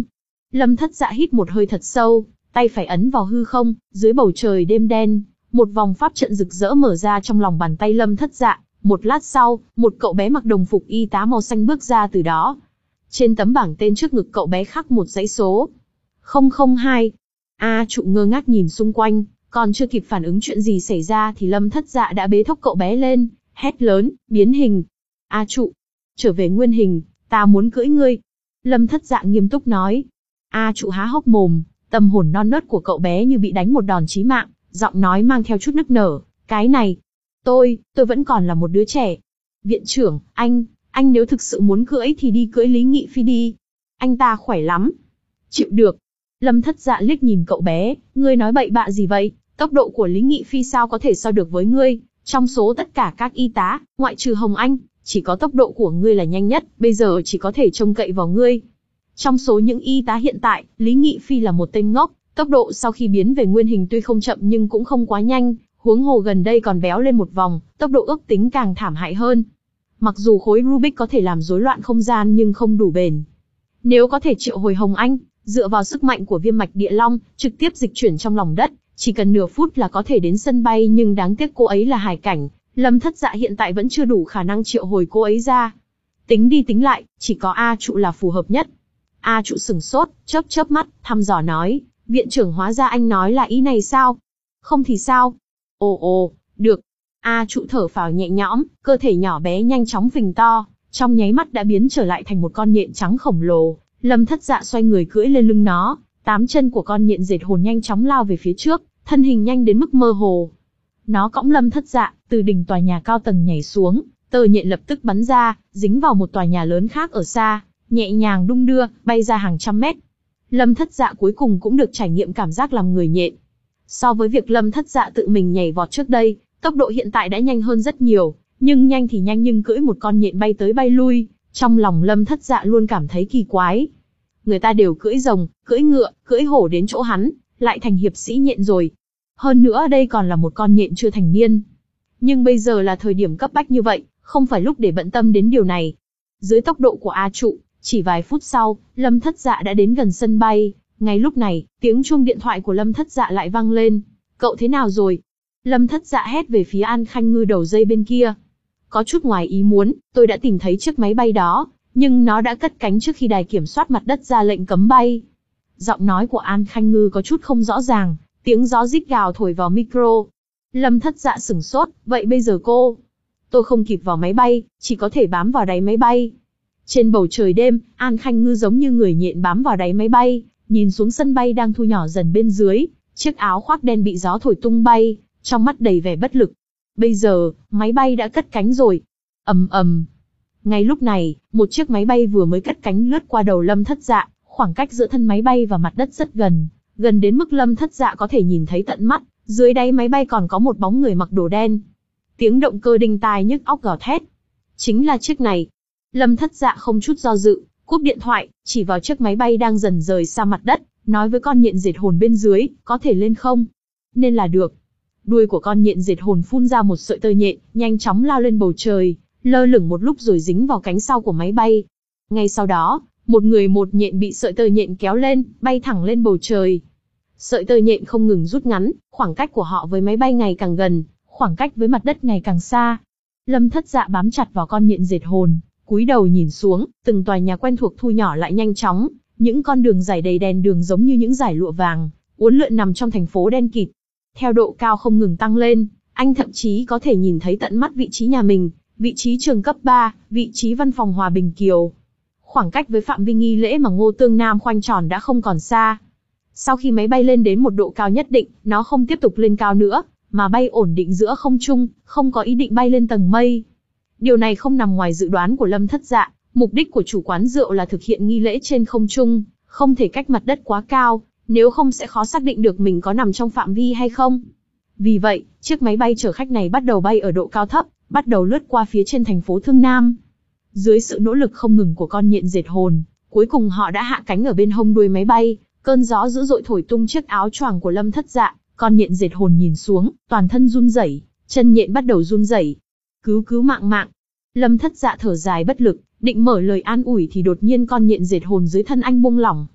Lâm Thất Dạ hít một hơi thật sâu, tay phải ấn vào hư không, dưới bầu trời đêm đen, một vòng pháp trận rực rỡ mở ra trong lòng bàn tay Lâm Thất Dạ. Một lát sau, một cậu bé mặc đồng phục y tá màu xanh bước ra từ đó. Trên tấm bảng tên trước ngực cậu bé khắc một dãy số. không không hai. A Trụ ngơ ngác nhìn xung quanh, còn chưa kịp phản ứng chuyện gì xảy ra thì Lâm Thất Dạ đã bế thốc cậu bé lên, hét lớn, biến hình. A Trụ, trở về nguyên hình, ta muốn cưỡi ngươi. Lâm Thất Dạ nghiêm túc nói. A Trụ há hốc mồm, tâm hồn non nớt của cậu bé như bị đánh một đòn chí mạng, giọng nói mang theo chút nức nở. Cái này, tôi, tôi vẫn còn là một đứa trẻ. Viện trưởng, anh, anh nếu thực sự muốn cưỡi thì đi cưỡi Lý Nghị Phi đi. Anh ta khỏe lắm. Chịu được. Lâm Thất Dạ liếc nhìn cậu bé, ngươi nói bậy bạ gì vậy? Tốc độ của Lý Nghị Phi sao có thể so được với ngươi? Trong số tất cả các y tá, ngoại trừ Hồng Anh, chỉ có tốc độ của ngươi là nhanh nhất, bây giờ chỉ có thể trông cậy vào ngươi. Trong số những y tá hiện tại, Lý Nghị Phi là một tên ngốc, tốc độ sau khi biến về nguyên hình tuy không chậm nhưng cũng không quá nhanh, huống hồ gần đây còn béo lên một vòng, tốc độ ước tính càng thảm hại hơn. Mặc dù khối Rubik có thể làm rối loạn không gian nhưng không đủ bền. Nếu có thể triệu hồi Hồng Anh, dựa vào sức mạnh của viêm mạch địa long, trực tiếp dịch chuyển trong lòng đất, chỉ cần nửa phút là có thể đến sân bay, nhưng đáng tiếc cô ấy là hải cảnh, Lâm Thất Dạ hiện tại vẫn chưa đủ khả năng triệu hồi cô ấy ra. Tính đi tính lại, chỉ có A Trụ là phù hợp nhất. A Trụ sửng sốt, chớp chớp mắt, thăm dò nói, viện trưởng hóa ra anh nói là ý này sao? Không thì sao? Ồ ồ, được. A Trụ thở phào nhẹ nhõm, cơ thể nhỏ bé nhanh chóng phình to, trong nháy mắt đã biến trở lại thành một con nhện trắng khổng lồ. Lâm Thất Dạ xoay người cưỡi lên lưng nó, tám chân của con nhện dệt hồn nhanh chóng lao về phía trước, thân hình nhanh đến mức mơ hồ. Nó cõng Lâm Thất Dạ, từ đỉnh tòa nhà cao tầng nhảy xuống, tơ nhện lập tức bắn ra, dính vào một tòa nhà lớn khác ở xa, nhẹ nhàng đung đưa, bay ra hàng trăm mét. Lâm Thất Dạ cuối cùng cũng được trải nghiệm cảm giác làm người nhện. So với việc Lâm Thất Dạ tự mình nhảy vọt trước đây, tốc độ hiện tại đã nhanh hơn rất nhiều, nhưng nhanh thì nhanh nhưng cưỡi một con nhện bay tới bay lui, trong lòng Lâm Thất Dạ luôn cảm thấy kỳ quái. Người ta đều cưỡi rồng, cưỡi ngựa, cưỡi hổ đến chỗ hắn, lại thành hiệp sĩ nhện rồi. Hơn nữa đây còn là một con nhện chưa thành niên. Nhưng bây giờ là thời điểm cấp bách như vậy, không phải lúc để bận tâm đến điều này. Dưới tốc độ của A Trụ, chỉ vài phút sau, Lâm Thất Dạ đã đến gần sân bay. Ngay lúc này, tiếng chuông điện thoại của Lâm Thất Dạ lại vang lên. Cậu thế nào rồi? Lâm Thất Dạ hét về phía An Khanh Ngư đầu dây bên kia. Có chút ngoài ý muốn, tôi đã tìm thấy chiếc máy bay đó, nhưng nó đã cất cánh trước khi đài kiểm soát mặt đất ra lệnh cấm bay. Giọng nói của An Khanh Ngư có chút không rõ ràng, tiếng gió rít gào thổi vào micro. Lâm Thất Dạ sửng sốt, vậy bây giờ cô? Tôi không kịp vào máy bay, chỉ có thể bám vào đáy máy bay. Trên bầu trời đêm, An Khanh Ngư giống như người nhện bám vào đáy máy bay, nhìn xuống sân bay đang thu nhỏ dần bên dưới, chiếc áo khoác đen bị gió thổi tung bay, trong mắt đầy vẻ bất lực. Bây giờ, máy bay đã cất cánh rồi. Ầm ầm. Ngay lúc này, một chiếc máy bay vừa mới cất cánh lướt qua đầu Lâm Thất Dạ, khoảng cách giữa thân máy bay và mặt đất rất gần, gần đến mức Lâm Thất Dạ có thể nhìn thấy tận mắt, dưới đáy máy bay còn có một bóng người mặc đồ đen. Tiếng động cơ đinh tai nhức óc gào thét. Chính là chiếc này. Lâm Thất Dạ không chút do dự, cúp điện thoại, chỉ vào chiếc máy bay đang dần rời xa mặt đất, nói với con nhện dệt hồn bên dưới, có thể lên không? Nên là được. Đuôi của con nhện dệt hồn phun ra một sợi tơ nhện, nhanh chóng lao lên bầu trời, lơ lửng một lúc rồi dính vào cánh sau của máy bay. Ngay sau đó, một người một nhện bị sợi tơ nhện kéo lên, bay thẳng lên bầu trời. Sợi tơ nhện không ngừng rút ngắn, khoảng cách của họ với máy bay ngày càng gần, khoảng cách với mặt đất ngày càng xa. Lâm Thất Dạ bám chặt vào con nhện dệt hồn, cúi đầu nhìn xuống, từng tòa nhà quen thuộc thu nhỏ lại nhanh chóng, những con đường dài đầy đèn đường giống như những dải lụa vàng, uốn lượn nằm trong thành phố đen kịt. Theo độ cao không ngừng tăng lên, anh thậm chí có thể nhìn thấy tận mắt vị trí nhà mình, vị trí trường cấp ba, vị trí văn phòng Hòa Bình Kiều. Khoảng cách với phạm vi nghi lễ mà Ngô Tương Nam khoanh tròn đã không còn xa. Sau khi máy bay lên đến một độ cao nhất định, nó không tiếp tục lên cao nữa, mà bay ổn định giữa không trung, không có ý định bay lên tầng mây. Điều này không nằm ngoài dự đoán của Lâm Thất Dạ, mục đích của chủ quán rượu là thực hiện nghi lễ trên không trung, không thể cách mặt đất quá cao, nếu không sẽ khó xác định được mình có nằm trong phạm vi hay không. Vì vậy, chiếc máy bay chở khách này bắt đầu bay ở độ cao thấp, bắt đầu lướt qua phía trên thành phố Thương Nam. Dưới sự nỗ lực không ngừng của con nhện dệt hồn, cuối cùng họ đã hạ cánh ở bên hông đuôi máy bay, cơn gió dữ dội thổi tung chiếc áo choàng của Lâm Thất Dạ, con nhện dệt hồn nhìn xuống, toàn thân run rẩy, chân nhện bắt đầu run rẩy. Cứu cứu mạng mạng. Lâm Thất Dạ thở dài bất lực, định mở lời an ủi thì đột nhiên con nhện dệt hồn dưới thân anh buông lỏng.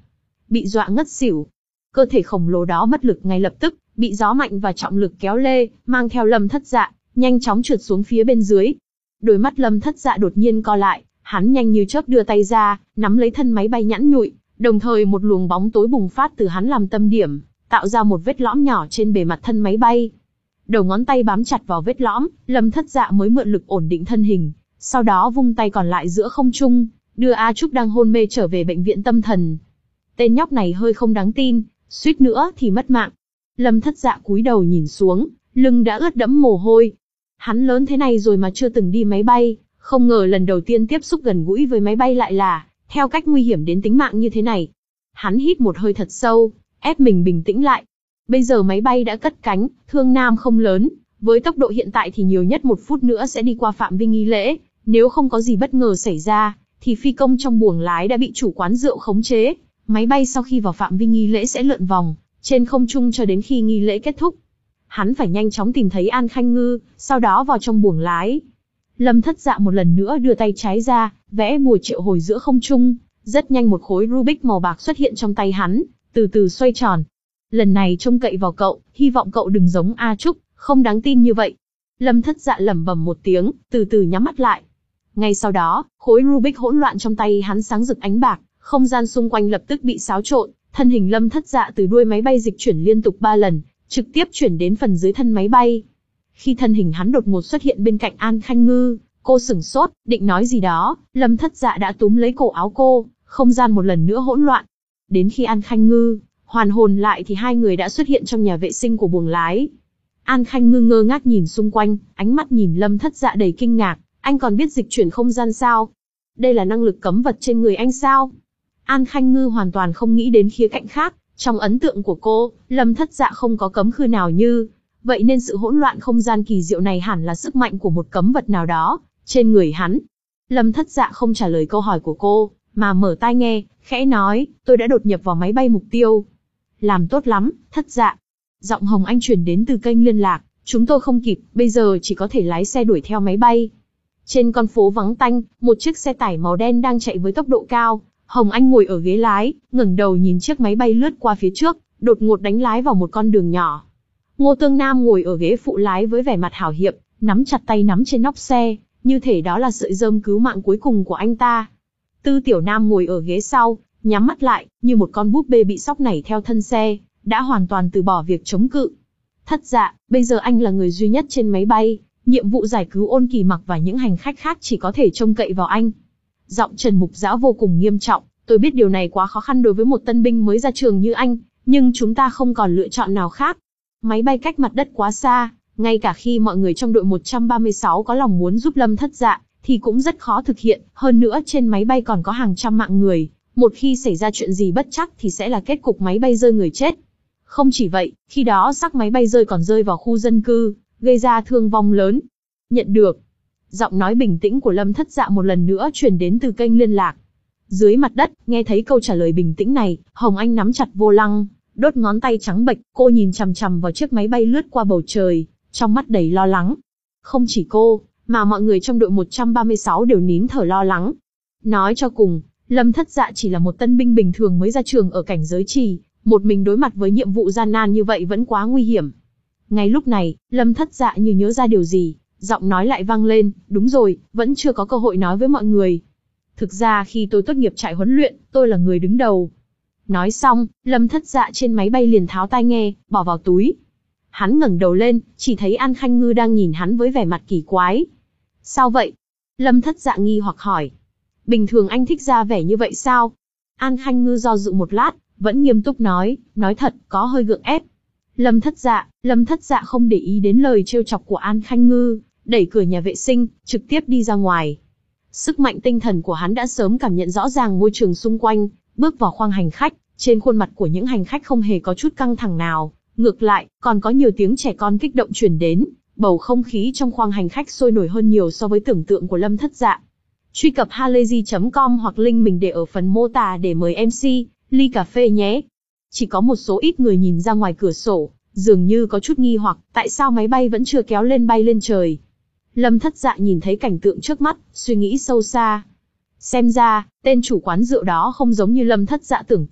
bị dọa ngất xỉu. Cơ thể khổng lồ đó mất lực ngay lập tức, bị gió mạnh và trọng lực kéo lê, mang theo Lâm Thất Dạ, nhanh chóng trượt xuống phía bên dưới. Đôi mắt Lâm Thất Dạ đột nhiên co lại, hắn nhanh như chớp đưa tay ra, nắm lấy thân máy bay nhẵn nhụi, đồng thời một luồng bóng tối bùng phát từ hắn làm tâm điểm, tạo ra một vết lõm nhỏ trên bề mặt thân máy bay. Đầu ngón tay bám chặt vào vết lõm, Lâm Thất Dạ mới mượn lực ổn định thân hình, sau đó vung tay còn lại giữa không trung, đưa A Trúc đang hôn mê trở về bệnh viện tâm thần. Tên nhóc này hơi không đáng tin, suýt nữa thì mất mạng. Lâm Thất Dạ cúi đầu nhìn xuống, lưng đã ướt đẫm mồ hôi. Hắn lớn thế này rồi mà chưa từng đi máy bay, không ngờ lần đầu tiên tiếp xúc gần gũi với máy bay lại là theo cách nguy hiểm đến tính mạng như thế này. Hắn hít một hơi thật sâu, ép mình bình tĩnh lại. Bây giờ máy bay đã cất cánh, thương nam không lớn, với tốc độ hiện tại thì nhiều nhất một phút nữa sẽ đi qua phạm vi nghi lễ. Nếu không có gì bất ngờ xảy ra, thì phi công trong buồng lái đã bị chủ quán rượu khống chế. Máy bay sau khi vào phạm vi nghi lễ sẽ lượn vòng trên không trung cho đến khi nghi lễ kết thúc. Hắn phải nhanh chóng tìm thấy An Khanh Ngư, sau đó vào trong buồng lái. Lâm Thất Dạ một lần nữa đưa tay trái ra, vẽ bùa triệu hồi giữa không trung. Rất nhanh một khối Rubik màu bạc xuất hiện trong tay hắn, từ từ xoay tròn. Lần này trông cậy vào cậu, hy vọng cậu đừng giống A Trúc, không đáng tin như vậy. Lâm Thất Dạ lẩm bẩm một tiếng, từ từ nhắm mắt lại. Ngay sau đó, khối Rubik hỗn loạn trong tay hắn sáng rực ánh bạc, không gian xung quanh lập tức bị xáo trộn, thân hình Lâm Thất Dạ từ đuôi máy bay dịch chuyển liên tục ba lần, trực tiếp chuyển đến phần dưới thân máy bay. Khi thân hình hắn đột ngột xuất hiện bên cạnh An Khanh Ngư, cô sửng sốt, định nói gì đó, Lâm Thất Dạ đã túm lấy cổ áo cô, không gian một lần nữa hỗn loạn. Đến khi An Khanh Ngư hoàn hồn lại thì hai người đã xuất hiện trong nhà vệ sinh của buồng lái. An Khanh Ngư ngơ ngác nhìn xung quanh, ánh mắt nhìn Lâm Thất Dạ đầy kinh ngạc, anh còn biết dịch chuyển không gian sao? Đây là năng lực cấm vật trên người anh sao? An Khanh Ngư hoàn toàn không nghĩ đến khía cạnh khác, trong ấn tượng của cô, Lâm Thất Dạ không có cấm khư nào như vậy nên sự hỗn loạn không gian kỳ diệu này hẳn là sức mạnh của một cấm vật nào đó trên người hắn. Lâm Thất Dạ không trả lời câu hỏi của cô, mà mở tai nghe, khẽ nói, tôi đã đột nhập vào máy bay mục tiêu. Làm tốt lắm, Thất Dạ. Giọng Hồng Anh truyền đến từ kênh liên lạc, chúng tôi không kịp, bây giờ chỉ có thể lái xe đuổi theo máy bay. Trên con phố vắng tanh, một chiếc xe tải màu đen đang chạy với tốc độ cao. Hồng Anh ngồi ở ghế lái, ngẩng đầu nhìn chiếc máy bay lướt qua phía trước, đột ngột đánh lái vào một con đường nhỏ. Ngô Tương Nam ngồi ở ghế phụ lái với vẻ mặt hảo hiệp, nắm chặt tay nắm trên nóc xe, như thể đó là sợi rơm cứu mạng cuối cùng của anh ta. Tư Tiểu Nam ngồi ở ghế sau, nhắm mắt lại, như một con búp bê bị sóc nảy theo thân xe, đã hoàn toàn từ bỏ việc chống cự. Thất Dạ, bây giờ anh là người duy nhất trên máy bay, nhiệm vụ giải cứu Ôn Kỳ Mặc và những hành khách khác chỉ có thể trông cậy vào anh. Giọng Trần Mục Dã vô cùng nghiêm trọng, tôi biết điều này quá khó khăn đối với một tân binh mới ra trường như anh, nhưng chúng ta không còn lựa chọn nào khác. Máy bay cách mặt đất quá xa, ngay cả khi mọi người trong đội một trăm ba mươi sáu có lòng muốn giúp Lâm Thất Dạ, thì cũng rất khó thực hiện, hơn nữa trên máy bay còn có hàng trăm mạng người, một khi xảy ra chuyện gì bất trắc thì sẽ là kết cục máy bay rơi người chết. Không chỉ vậy, khi đó xác máy bay rơi còn rơi vào khu dân cư, gây ra thương vong lớn. Nhận được. Giọng nói bình tĩnh của Lâm Thất Dạ một lần nữa truyền đến từ kênh liên lạc. Dưới mặt đất, nghe thấy câu trả lời bình tĩnh này, Hồng Anh nắm chặt vô lăng, đốt ngón tay trắng bệch, cô nhìn chằm chằm vào chiếc máy bay lướt qua bầu trời, trong mắt đầy lo lắng. Không chỉ cô, mà mọi người trong đội một trăm ba mươi sáu đều nín thở lo lắng. Nói cho cùng, Lâm Thất Dạ chỉ là một tân binh bình thường mới ra trường ở cảnh giới trì, một mình đối mặt với nhiệm vụ gian nan như vậy vẫn quá nguy hiểm. Ngay lúc này, Lâm Thất Dạ như nhớ ra điều gì, giọng nói lại vang lên, đúng rồi, vẫn chưa có cơ hội nói với mọi người. Thực ra khi tôi tốt nghiệp trại huấn luyện, tôi là người đứng đầu. Nói xong, Lâm Thất Dạ trên máy bay liền tháo tai nghe, bỏ vào túi. Hắn ngẩng đầu lên, chỉ thấy An Khanh Ngư đang nhìn hắn với vẻ mặt kỳ quái. Sao vậy? Lâm Thất Dạ nghi hoặc hỏi. Bình thường anh thích ra vẻ như vậy sao? An Khanh Ngư do dự một lát, vẫn nghiêm túc nói, nói thật, có hơi gượng ép. Lâm Thất Dạ, Lâm Thất Dạ không để ý đến lời trêu chọc của An Khanh Ngư, đẩy cửa nhà vệ sinh, trực tiếp đi ra ngoài. Sức mạnh tinh thần của hắn đã sớm cảm nhận rõ ràng môi trường xung quanh, bước vào khoang hành khách, trên khuôn mặt của những hành khách không hề có chút căng thẳng nào, ngược lại, còn có nhiều tiếng trẻ con kích động truyền đến, bầu không khí trong khoang hành khách sôi nổi hơn nhiều so với tưởng tượng của Lâm Thất Dạ. Truy cập halayzi chấm com hoặc link mình để ở phần mô tả để mời em xê, ly cà phê nhé. Chỉ có một số ít người nhìn ra ngoài cửa sổ, dường như có chút nghi hoặc, tại sao máy bay vẫn chưa kéo lên bay lên trời. Lâm Thất Dạ nhìn thấy cảnh tượng trước mắt, suy nghĩ sâu xa. Xem ra, tên chủ quán rượu đó không giống như Lâm Thất Dạ tưởng tượng,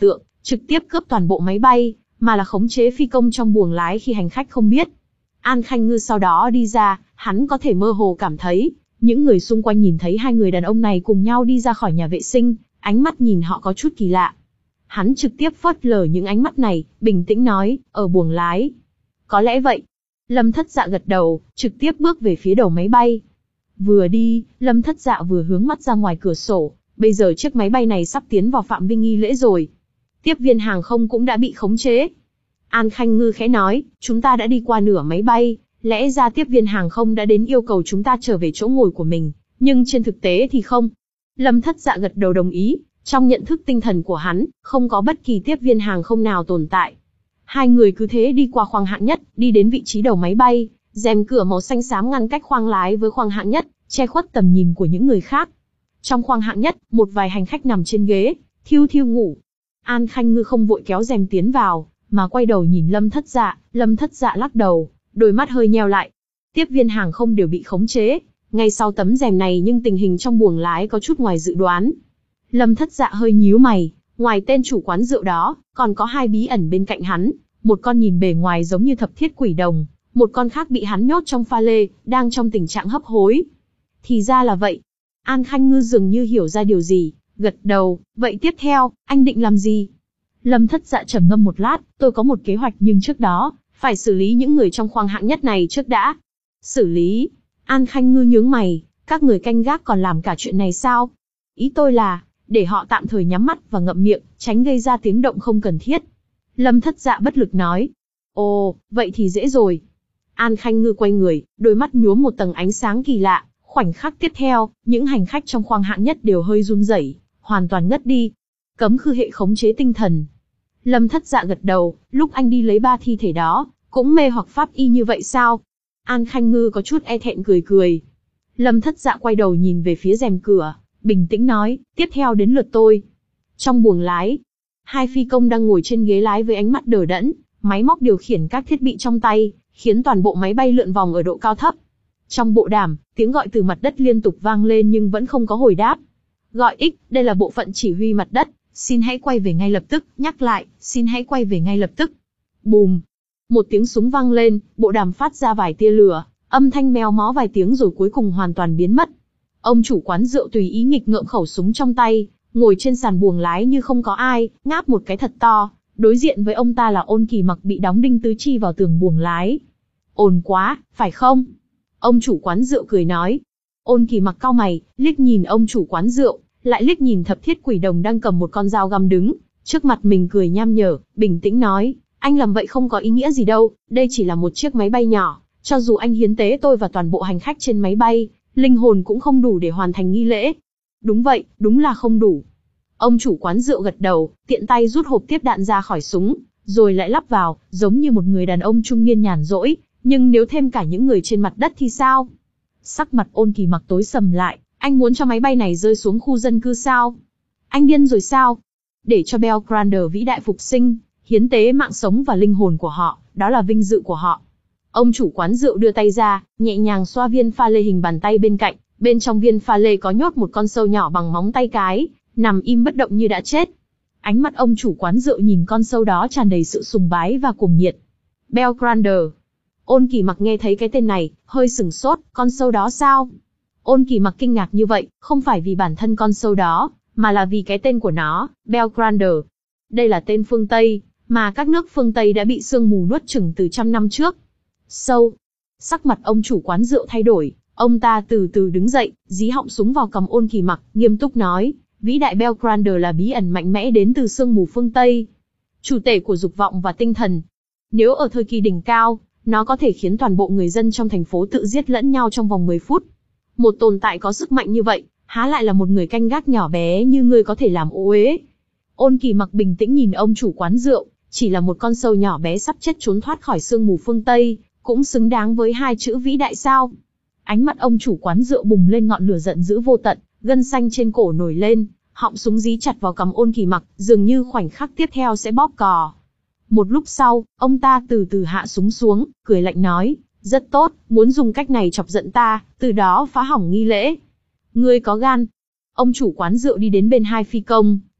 trực tiếp cướp toàn bộ máy bay, mà là khống chế phi công trong buồng lái khi hành khách không biết. An Khanh Ngư sau đó đi ra, hắn có thể mơ hồ cảm thấy, những người xung quanh nhìn thấy hai người đàn ông này cùng nhau đi ra khỏi nhà vệ sinh, ánh mắt nhìn họ có chút kỳ lạ. Hắn trực tiếp phớt lờ những ánh mắt này, bình tĩnh nói, ở buồng lái. Có lẽ vậy. Lâm Thất Dạ gật đầu, trực tiếp bước về phía đầu máy bay. Vừa đi, Lâm Thất Dạ vừa hướng mắt ra ngoài cửa sổ, bây giờ chiếc máy bay này sắp tiến vào phạm vi nghi lễ rồi. Tiếp viên hàng không cũng đã bị khống chế. An Khanh Ngư khẽ nói, chúng ta đã đi qua nửa máy bay, lẽ ra tiếp viên hàng không đã đến yêu cầu chúng ta trở về chỗ ngồi của mình, nhưng trên thực tế thì không. Lâm Thất Dạ gật đầu đồng ý, trong nhận thức tinh thần của hắn, không có bất kỳ tiếp viên hàng không nào tồn tại. Hai người cứ thế đi qua khoang hạng nhất, đi đến vị trí đầu máy bay, rèm cửa màu xanh xám ngăn cách khoang lái với khoang hạng nhất, che khuất tầm nhìn của những người khác. Trong khoang hạng nhất, một vài hành khách nằm trên ghế, thiêu thiêu ngủ. An Khanh Ngư không vội kéo rèm tiến vào, mà quay đầu nhìn Lâm Thất Dạ, Lâm Thất Dạ lắc đầu, đôi mắt hơi nheo lại. Tiếp viên hàng không đều bị khống chế, ngay sau tấm rèm này, nhưng tình hình trong buồng lái có chút ngoài dự đoán. Lâm Thất Dạ hơi nhíu mày, ngoài tên chủ quán rượu đó, còn có hai bí ẩn bên cạnh hắn, một con nhìn bề ngoài giống như thập thiết quỷ đồng, một con khác bị hắn nhốt trong pha lê, đang trong tình trạng hấp hối. Thì ra là vậy. An Khanh Ngư dường như hiểu ra điều gì, gật đầu, vậy tiếp theo, anh định làm gì? Lâm Thất Dạ trầm ngâm một lát, tôi có một kế hoạch nhưng trước đó, phải xử lý những người trong khoang hạng nhất này trước đã. Xử lý? An Khanh Ngư nhướng mày, các người canh gác còn làm cả chuyện này sao? Ý tôi là, để họ tạm thời nhắm mắt và ngậm miệng, tránh gây ra tiếng động không cần thiết. Lâm Thất Dạ bất lực nói. Ồ, vậy thì dễ rồi. An Khanh Ngư quay người, đôi mắt nhuốm một tầng ánh sáng kỳ lạ. Khoảnh khắc tiếp theo, những hành khách trong khoang hạng nhất đều hơi run rẩy, hoàn toàn ngất đi. Cấm khư hệ khống chế tinh thần. Lâm Thất Dạ gật đầu, lúc anh đi lấy ba thi thể đó, cũng mê hoặc pháp y như vậy sao? An Khanh Ngư có chút e thẹn cười cười. Lâm Thất Dạ quay đầu nhìn về phía rèm cửa, bình tĩnh nói, tiếp theo đến lượt tôi. Trong buồng lái, hai phi công đang ngồi trên ghế lái với ánh mắt đờ đẫn, máy móc điều khiển các thiết bị trong tay, khiến toàn bộ máy bay lượn vòng ở độ cao thấp. Trong bộ đàm, tiếng gọi từ mặt đất liên tục vang lên nhưng vẫn không có hồi đáp. Gọi X, đây là bộ phận chỉ huy mặt đất, xin hãy quay về ngay lập tức, nhắc lại, xin hãy quay về ngay lập tức. Bùm! Một tiếng súng vang lên, bộ đàm phát ra vài tia lửa, âm thanh meo mó vài tiếng rồi cuối cùng hoàn toàn biến mất. Ông chủ quán rượu tùy ý nghịch ngợm khẩu súng trong tay, ngồi trên sàn buồng lái như không có ai, ngáp một cái thật to, đối diện với ông ta là Ôn Kỳ Mặc bị đóng đinh tứ chi vào tường buồng lái. Ồn quá, phải không? Ông chủ quán rượu cười nói. Ôn Kỳ Mặc cau mày, liếc nhìn ông chủ quán rượu, lại liếc nhìn thập thiết quỷ đồng đang cầm một con dao găm đứng trước mặt mình cười nham nhở, bình tĩnh nói, anh làm vậy không có ý nghĩa gì đâu, đây chỉ là một chiếc máy bay nhỏ, cho dù anh hiến tế tôi và toàn bộ hành khách trên máy bay, linh hồn cũng không đủ để hoàn thành nghi lễ. Đúng vậy, đúng là không đủ. Ông chủ quán rượu gật đầu, tiện tay rút hộp tiếp đạn ra khỏi súng, rồi lại lắp vào, giống như một người đàn ông trung niên nhàn rỗi, nhưng nếu thêm cả những người trên mặt đất thì sao? Sắc mặt Ôn Kỳ Mặc tối sầm lại, anh muốn cho máy bay này rơi xuống khu dân cư sao? Anh điên rồi sao? Để cho Belgrander vĩ đại phục sinh, hiến tế mạng sống và linh hồn của họ, đó là vinh dự của họ. Ông chủ quán rượu đưa tay ra, nhẹ nhàng xoa viên pha lê hình bàn tay bên cạnh, bên trong viên pha lê có nhốt một con sâu nhỏ bằng móng tay cái, nằm im bất động như đã chết. Ánh mắt ông chủ quán rượu nhìn con sâu đó tràn đầy sự sùng bái và cuồng nhiệt. Belgrander. Ôn Kỳ Mặc nghe thấy cái tên này, hơi sừng sốt, con sâu đó sao? Ôn Kỳ Mặc kinh ngạc như vậy, không phải vì bản thân con sâu đó, mà là vì cái tên của nó, Belgrander. Đây là tên phương Tây, mà các nước phương Tây đã bị sương mù nuốt chửng từ trăm năm trước. Sâu. Sắc mặt ông chủ quán rượu thay đổi, ông ta từ từ đứng dậy, dí họng súng vào cầm Ôn Kỳ Mặc, nghiêm túc nói, vĩ đại Belgrander là bí ẩn mạnh mẽ đến từ sương mù phương Tây, chủ thể của dục vọng và tinh thần. Nếu ở thời kỳ đỉnh cao, nó có thể khiến toàn bộ người dân trong thành phố tự giết lẫn nhau trong vòng mười phút. Một tồn tại có sức mạnh như vậy, há lại là một người canh gác nhỏ bé như ngươi có thể làm ô uế. Ôn Kỳ Mặc bình tĩnh nhìn ông chủ quán rượu, chỉ là một con sâu nhỏ bé sắp chết trốn thoát khỏi sương mù phương Tây, cũng xứng đáng với hai chữ vĩ đại sao? Ánh mắt ông chủ quán rượu bùng lên ngọn lửa giận dữ vô tận, gân xanh trên cổ nổi lên, họng súng dí chặt vào cằm Ôn Kỳ Mặc, dường như khoảnh khắc tiếp theo sẽ bóp cò. Một lúc sau, ông ta từ từ hạ súng xuống, cười lạnh nói, rất tốt, muốn dùng cách này chọc giận ta, từ đó phá hỏng nghi lễ. Ngươi có gan. Ông chủ quán rượu đi đến bên hai phi công,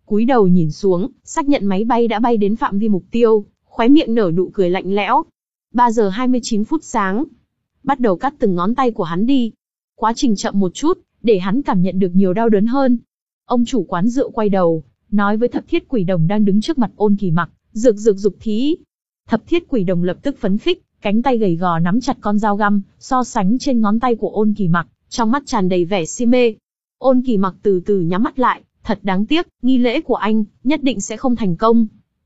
cúi đầu nhìn xuống, xác nhận máy bay đã bay đến phạm vi mục tiêu, khóe miệng nở nụ cười lạnh lẽo. ba giờ hai mươi chín phút sáng. Bắt đầu cắt từng ngón tay của hắn đi. Quá trình chậm một chút, để hắn cảm nhận được nhiều đau đớn hơn. Ông chủ quán rượu quay đầu, nói với Thập Thiết Quỷ Đồng đang đứng trước mặt Ôn Kỳ Mặc, rực rực dục thí. Thập Thiết Quỷ Đồng lập tức phấn khích, cánh tay gầy gò nắm chặt con dao găm, so sánh trên ngón tay của Ôn Kỳ Mặc, trong mắt tràn đầy vẻ si mê. Ôn Kỳ Mặc từ từ nhắm mắt lại, thật đáng tiếc, nghi lễ của anh, nhất định sẽ không thành công.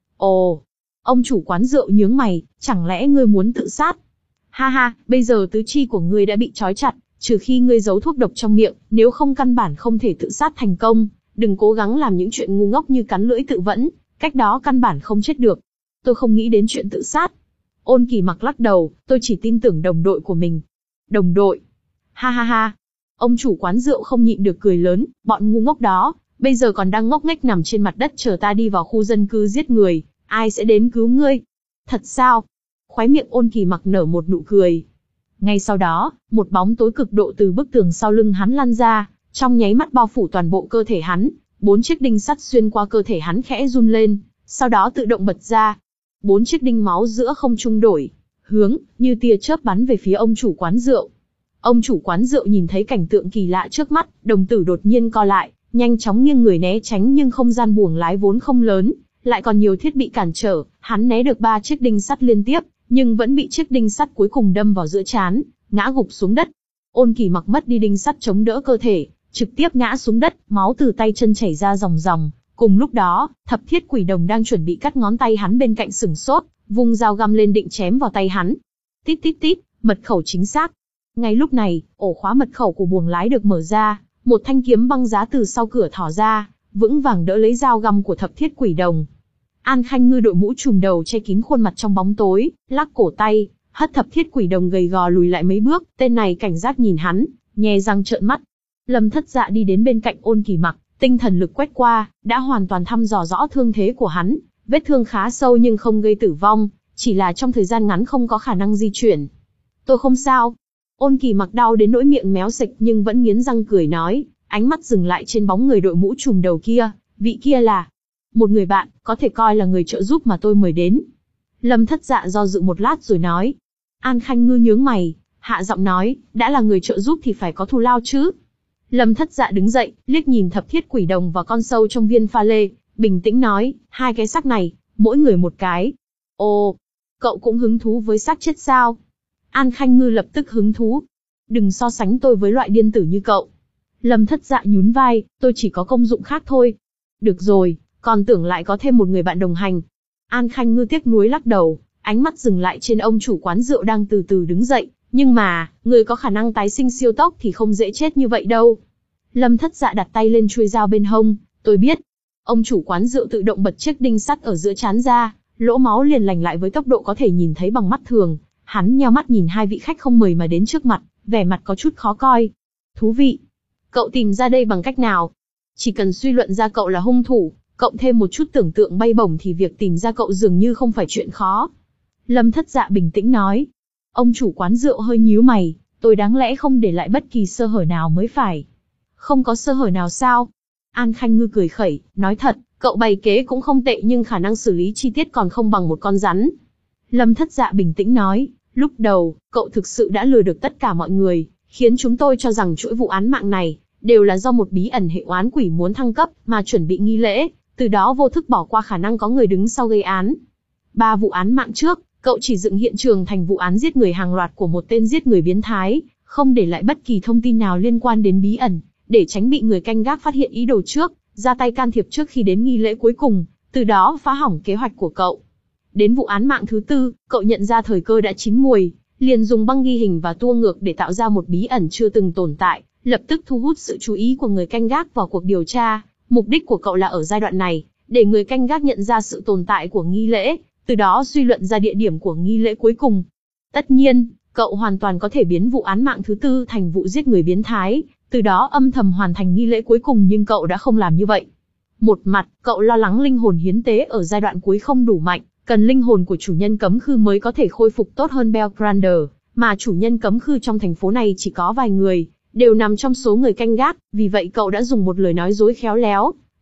Ồ, ông chủ quán rượu nhướng mày, chẳng lẽ ngươi muốn tự sát? Ha ha, bây giờ tứ chi của ngươi đã bị trói chặt, trừ khi ngươi giấu thuốc độc trong miệng, nếu không căn bản không thể tự sát thành công. Đừng cố gắng làm những chuyện ngu ngốc như cắn lưỡi tự vẫn, cách đó căn bản không chết được. Tôi không nghĩ đến chuyện tự sát. Ôn Kỳ Mặc lắc đầu, tôi chỉ tin tưởng đồng đội của mình. Đồng đội? Ha ha ha. Ông chủ quán rượu không nhịn được cười lớn, bọn ngu ngốc đó, bây giờ còn đang ngốc nghếch nằm trên mặt đất chờ ta đi vào khu dân cư giết người, ai sẽ đến cứu ngươi? Thật sao? Khóe miệng Ôn Kỳ Mặc nở một nụ cười. Ngay sau đó, một bóng tối cực độ từ bức tường sau lưng hắn lăn ra, trong nháy mắt bao phủ toàn bộ cơ thể hắn, bốn chiếc đinh sắt xuyên qua cơ thể hắn khẽ run lên, sau đó tự động bật ra. Bốn chiếc đinh máu giữa không trung đổi hướng, như tia chớp bắn về phía ông chủ quán rượu. Ông chủ quán rượu nhìn thấy cảnh tượng kỳ lạ trước mắt, đồng tử đột nhiên co lại, nhanh chóng nghiêng người né tránh, nhưng không gian buồng lái vốn không lớn, lại còn nhiều thiết bị cản trở, hắn né được ba chiếc đinh sắt liên tiếp, nhưng vẫn bị chiếc đinh sắt cuối cùng đâm vào giữa trán, ngã gục xuống đất. Ôn Kỳ Mặc mất đi đinh sắt chống đỡ cơ thể, trực tiếp ngã xuống đất, máu từ tay chân chảy ra ròng ròng. Cùng lúc đó, Thập Thiết Quỷ Đồng đang chuẩn bị cắt ngón tay hắn bên cạnh sừng sốt, vung dao găm lên định chém vào tay hắn. Tít tít tít, mật khẩu chính xác. Ngay lúc này, ổ khóa mật khẩu của buồng lái được mở ra, một thanh kiếm băng giá từ sau cửa thỏ ra, vững vàng đỡ lấy dao găm của Thập Thiết Quỷ Đồng. An Khanh Ngư đội mũ trùm đầu che kín khuôn mặt trong bóng tối, lắc cổ tay, hất Thập Thiết Quỷ Đồng gầy gò lùi lại mấy bước, tên này cảnh giác nhìn hắn, nhe răng trợn mắt. Lâm Thất Dạ đi đến bên cạnh Ôn Kỳ Mặc, tinh thần lực quét qua, đã hoàn toàn thăm dò rõ thương thế của hắn, vết thương khá sâu nhưng không gây tử vong, chỉ là trong thời gian ngắn không có khả năng di chuyển. Tôi không sao. Ôn Kỳ Mặc đau đến nỗi miệng méo sệch nhưng vẫn nghiến răng cười nói, ánh mắt dừng lại trên bóng người đội mũ trùm đầu kia, vị kia là một người bạn, có thể coi là người trợ giúp mà tôi mời đến. Lâm Thất Dạ do dự một lát rồi nói. An Khanh Ngư nhướng mày, hạ giọng nói, đã là người trợ giúp thì phải có thù lao chứ. Lâm Thất Dạ đứng dậy, liếc nhìn Thập Thiết Quỷ Đồng và con sâu trong viên pha lê, bình tĩnh nói, hai cái xác này, mỗi người một cái. Ồ, cậu cũng hứng thú với xác chết sao? An Khanh Ngư lập tức hứng thú. Đừng so sánh tôi với loại điên tử như cậu. Lâm Thất Dạ nhún vai, tôi chỉ có công dụng khác thôi. Được rồi, còn tưởng lại có thêm một người bạn đồng hành. An Khanh Ngư tiếc nuối lắc đầu, ánh mắt dừng lại trên ông chủ quán rượu đang từ từ đứng dậy. Nhưng mà, người có khả năng tái sinh siêu tốc thì không dễ chết như vậy đâu. Lâm Thất Dạ đặt tay lên chuôi dao bên hông, tôi biết. Ông chủ quán rượu tự động bật chiếc đinh sắt ở giữa trán ra, lỗ máu liền lành lại với tốc độ có thể nhìn thấy bằng mắt thường. Hắn nheo mắt nhìn hai vị khách không mời mà đến trước mặt, vẻ mặt có chút khó coi. Thú vị. Cậu tìm ra đây bằng cách nào? Chỉ cần suy luận ra cậu là hung thủ, cộng thêm một chút tưởng tượng bay bổng thì việc tìm ra cậu dường như không phải chuyện khó. Lâm Thất Dạ bình tĩnh nói. Ông chủ quán rượu hơi nhíu mày, tôi đáng lẽ không để lại bất kỳ sơ hở nào mới phải. Không có sơ hở nào sao? An Khanh Ngư cười khẩy, nói thật, cậu bày kế cũng không tệ nhưng khả năng xử lý chi tiết còn không bằng một con rắn. Lâm Thất Dạ bình tĩnh nói, lúc đầu, cậu thực sự đã lừa được tất cả mọi người, khiến chúng tôi cho rằng chuỗi vụ án mạng này đều là do một bí ẩn hệ oán quỷ muốn thăng cấp mà chuẩn bị nghi lễ, từ đó vô thức bỏ qua khả năng có người đứng sau gây án. Ba vụ án mạng trước, cậu chỉ dựng hiện trường thành vụ án giết người hàng loạt của một tên giết người biến thái, không để lại bất kỳ thông tin nào liên quan đến bí ẩn, để tránh bị người canh gác phát hiện ý đồ trước, ra tay can thiệp trước khi đến nghi lễ cuối cùng, từ đó phá hỏng kế hoạch của cậu. Đến vụ án mạng thứ tư, cậu nhận ra thời cơ đã chín muồi, liền dùng băng ghi hình và tua ngược để tạo ra một bí ẩn chưa từng tồn tại, lập tức thu hút sự chú ý của người canh gác vào cuộc điều tra. Mục đích của cậu là ở giai đoạn này, để người canh gác nhận ra sự tồn tại của nghi lễ, từ đó suy luận ra địa điểm của nghi lễ cuối cùng. Tất nhiên, cậu hoàn toàn có thể biến vụ án mạng thứ tư thành vụ giết người biến thái, từ đó âm thầm hoàn thành nghi lễ cuối cùng, nhưng cậu đã không làm như vậy. Một mặt, cậu lo lắng linh hồn hiến tế ở giai đoạn cuối không đủ mạnh, cần linh hồn của chủ nhân cấm khư mới có thể khôi phục tốt hơn Belgrander, mà chủ nhân cấm khư trong thành phố này chỉ có vài người, đều nằm trong số người canh gác, vì vậy cậu đã dùng một lời nói dối khéo léo,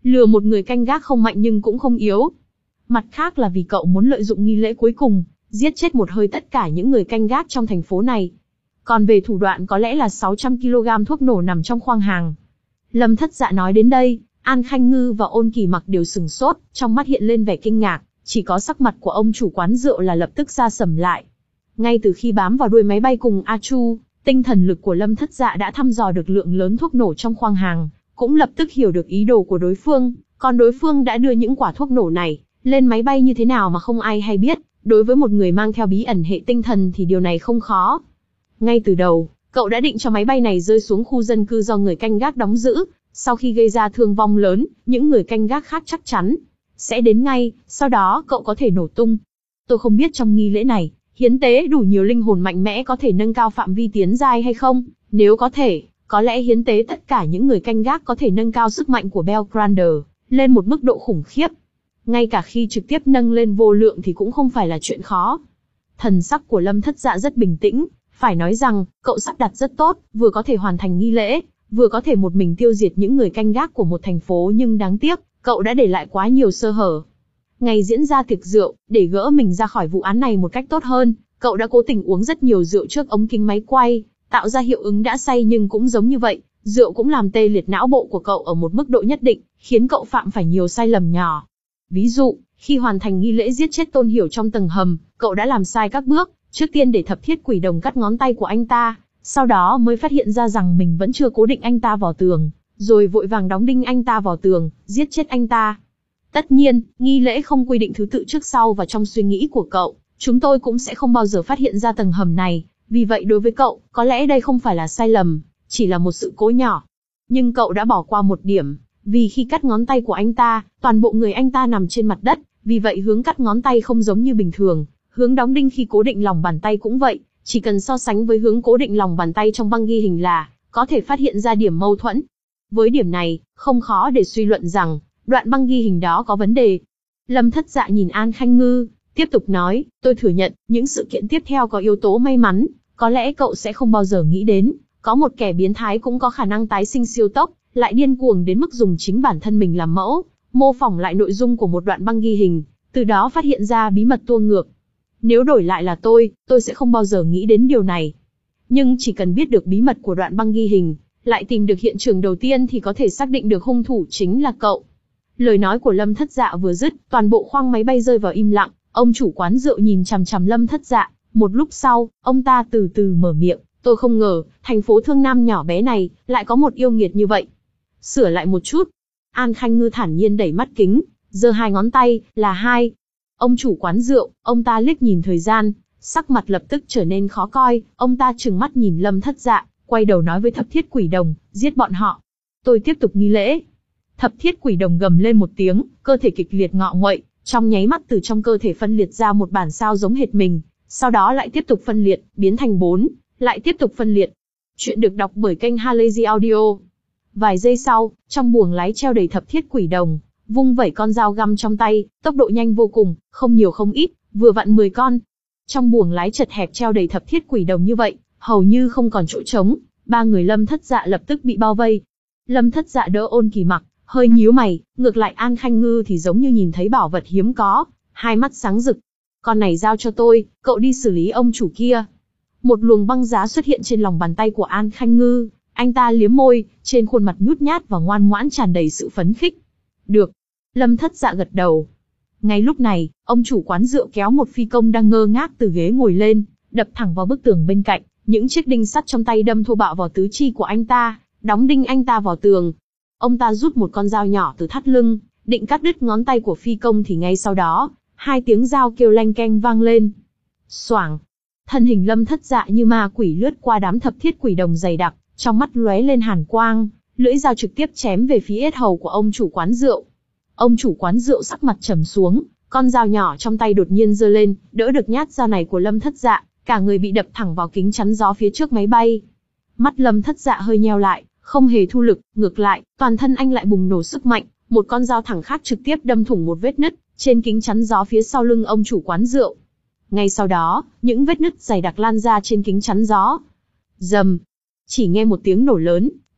Lừa một người canh gác không mạnh nhưng cũng không yếu. Mặt khác là vì cậu muốn lợi dụng nghi lễ cuối cùng, giết chết một hơi tất cả những người canh gác trong thành phố này. Còn về thủ đoạn có lẽ là sáu trăm ki lô gam thuốc nổ nằm trong khoang hàng. Lâm Thất Dạ nói đến đây, An Khanh Ngư và Ôn Kỳ Mặc đều sừng sốt, trong mắt hiện lên vẻ kinh ngạc, chỉ có sắc mặt của ông chủ quán rượu là lập tức sa sầm lại. Ngay từ khi bám vào đuôi máy bay cùng A Chu, tinh thần lực của Lâm Thất Dạ đã thăm dò được lượng lớn thuốc nổ trong khoang hàng, cũng lập tức hiểu được ý đồ của đối phương, còn đối phương đã đưa những quả thuốc nổ này lên máy bay như thế nào mà không ai hay biết, đối với một người mang theo bí ẩn hệ tinh thần thì điều này không khó. Ngay từ đầu, cậu đã định cho máy bay này rơi xuống khu dân cư do người canh gác đóng giữ, sau khi gây ra thương vong lớn, những người canh gác khác chắc chắn sẽ đến ngay, sau đó cậu có thể nổ tung. Tôi không biết trong nghi lễ này, hiến tế đủ nhiều linh hồn mạnh mẽ có thể nâng cao phạm vi tiến giai hay không, nếu có thể, có lẽ hiến tế tất cả những người canh gác có thể nâng cao sức mạnh của Belgrander lên một mức độ khủng khiếp. Ngay cả khi trực tiếp nâng lên vô lượng thì cũng không phải là chuyện khó. Thần sắc của Lâm Thất Dạ rất bình tĩnh, phải nói rằng, cậu sắp đặt rất tốt, vừa có thể hoàn thành nghi lễ, vừa có thể một mình tiêu diệt những người canh gác của một thành phố, nhưng đáng tiếc, cậu đã để lại quá nhiều sơ hở. Ngày diễn ra tiệc rượu, để gỡ mình ra khỏi vụ án này một cách tốt hơn, cậu đã cố tình uống rất nhiều rượu trước ống kính máy quay, tạo ra hiệu ứng đã say, nhưng cũng giống như vậy, rượu cũng làm tê liệt não bộ của cậu ở một mức độ nhất định, khiến cậu phạm phải nhiều sai lầm nhỏ. Ví dụ, khi hoàn thành nghi lễ giết chết Tôn Hiểu trong tầng hầm, cậu đã làm sai các bước, trước tiên để thập thiết quỷ đồng cắt ngón tay của anh ta, sau đó mới phát hiện ra rằng mình vẫn chưa cố định anh ta vào tường, rồi vội vàng đóng đinh anh ta vào tường, giết chết anh ta. Tất nhiên, nghi lễ không quy định thứ tự trước sau, và trong suy nghĩ của cậu, chúng tôi cũng sẽ không bao giờ phát hiện ra tầng hầm này, vì vậy đối với cậu, có lẽ đây không phải là sai lầm, chỉ là một sự cố nhỏ. Nhưng cậu đã bỏ qua một điểm, vì khi cắt ngón tay của anh ta, toàn bộ người anh ta nằm trên mặt đất, vì vậy hướng cắt ngón tay không giống như bình thường, hướng đóng đinh khi cố định lòng bàn tay cũng vậy, chỉ cần so sánh với hướng cố định lòng bàn tay trong băng ghi hình là có thể phát hiện ra điểm mâu thuẫn. Với điểm này, không khó để suy luận rằng đoạn băng ghi hình đó có vấn đề. Lâm Thất Dạ nhìn An Khanh Ngư, tiếp tục nói, tôi thừa nhận, những sự kiện tiếp theo có yếu tố may mắn, có lẽ cậu sẽ không bao giờ nghĩ đến, có một kẻ biến thái cũng có khả năng tái sinh siêu tốc, lại điên cuồng đến mức dùng chính bản thân mình làm mẫu, mô phỏng lại nội dung của một đoạn băng ghi hình, từ đó phát hiện ra bí mật tua ngược. Nếu đổi lại là tôi, tôi sẽ không bao giờ nghĩ đến điều này. Nhưng chỉ cần biết được bí mật của đoạn băng ghi hình, lại tìm được hiện trường đầu tiên thì có thể xác định được hung thủ chính là cậu. Lời nói của Lâm Thất Dạ vừa dứt, toàn bộ khoang máy bay rơi vào im lặng, ông chủ quán rượu nhìn chằm chằm Lâm Thất Dạ, một lúc sau, ông ta từ từ mở miệng, tôi không ngờ, thành phố Thương Nam nhỏ bé này, lại có một yêu nghiệt như vậy. Sửa lại một chút. An Khanh Ngư thản nhiên đẩy mắt kính, giơ hai ngón tay, là hai. Ông chủ quán rượu, ông ta liếc nhìn thời gian, sắc mặt lập tức trở nên khó coi, ông ta trừng mắt nhìn Lâm Thất Dạ, quay đầu nói với thập thiết quỷ đồng, giết bọn họ. Tôi tiếp tục nghi lễ. Thập thiết quỷ đồng gầm lên một tiếng, cơ thể kịch liệt ngọ nguậy, trong nháy mắt từ trong cơ thể phân liệt ra một bản sao giống hệt mình, sau đó lại tiếp tục phân liệt, biến thành bốn, lại tiếp tục phân liệt. Chuyện được đọc bởi kênh Halazy Audio. Vài giây sau, trong buồng lái treo đầy thập thiết quỷ đồng, vung vẩy con dao găm trong tay, tốc độ nhanh vô cùng, không nhiều không ít, vừa vặn mười con. Trong buồng lái chật hẹp treo đầy thập thiết quỷ đồng như vậy, hầu như không còn chỗ trống, ba người Lâm Thất Dạ lập tức bị bao vây. Lâm Thất Dạ đỡ Ôn Kỳ Mặc, hơi nhíu mày, ngược lại An Khanh Ngư thì giống như nhìn thấy bảo vật hiếm có, hai mắt sáng rực. Con này giao cho tôi, cậu đi xử lý ông chủ kia. Một luồng băng giá xuất hiện trên lòng bàn tay của An Khanh Ngư, anh ta liếm môi, trên khuôn mặt nhút nhát và ngoan ngoãn tràn đầy sự phấn khích. Được. Lâm Thất Dạ gật đầu. Ngay lúc này, ông chủ quán rượu kéo một phi công đang ngơ ngác từ ghế ngồi lên, đập thẳng vào bức tường bên cạnh, những chiếc đinh sắt trong tay đâm thô bạo vào tứ chi của anh ta, đóng đinh anh ta vào tường. Ông ta rút một con dao nhỏ từ thắt lưng, định cắt đứt ngón tay của phi công thì ngay sau đó, hai tiếng dao kêu leng keng vang lên. Xoảng. Thân hình Lâm Thất Dạ như ma quỷ lướt qua đám thập thiết quỷ đồng dày đặc, trong mắt lóe lên hàn quang, lưỡi dao trực tiếp chém về phía yết hầu của ông chủ quán rượu. Ông chủ quán rượu sắc mặt trầm xuống, con dao nhỏ trong tay đột nhiên giơ lên, đỡ được nhát dao này của Lâm Thất Dạ, cả người bị đập thẳng vào kính chắn gió phía trước máy bay. Mắt Lâm Thất Dạ hơi nheo lại, không hề thu lực, ngược lại, toàn thân anh lại bùng nổ sức mạnh, một con dao thẳng khác trực tiếp đâm thủng một vết nứt trên kính chắn gió phía sau lưng ông chủ quán rượu. Ngay sau đó, những vết nứt dày đặc lan ra trên kính chắn gió. Rầm, chỉ nghe một tiếng nổ lớn,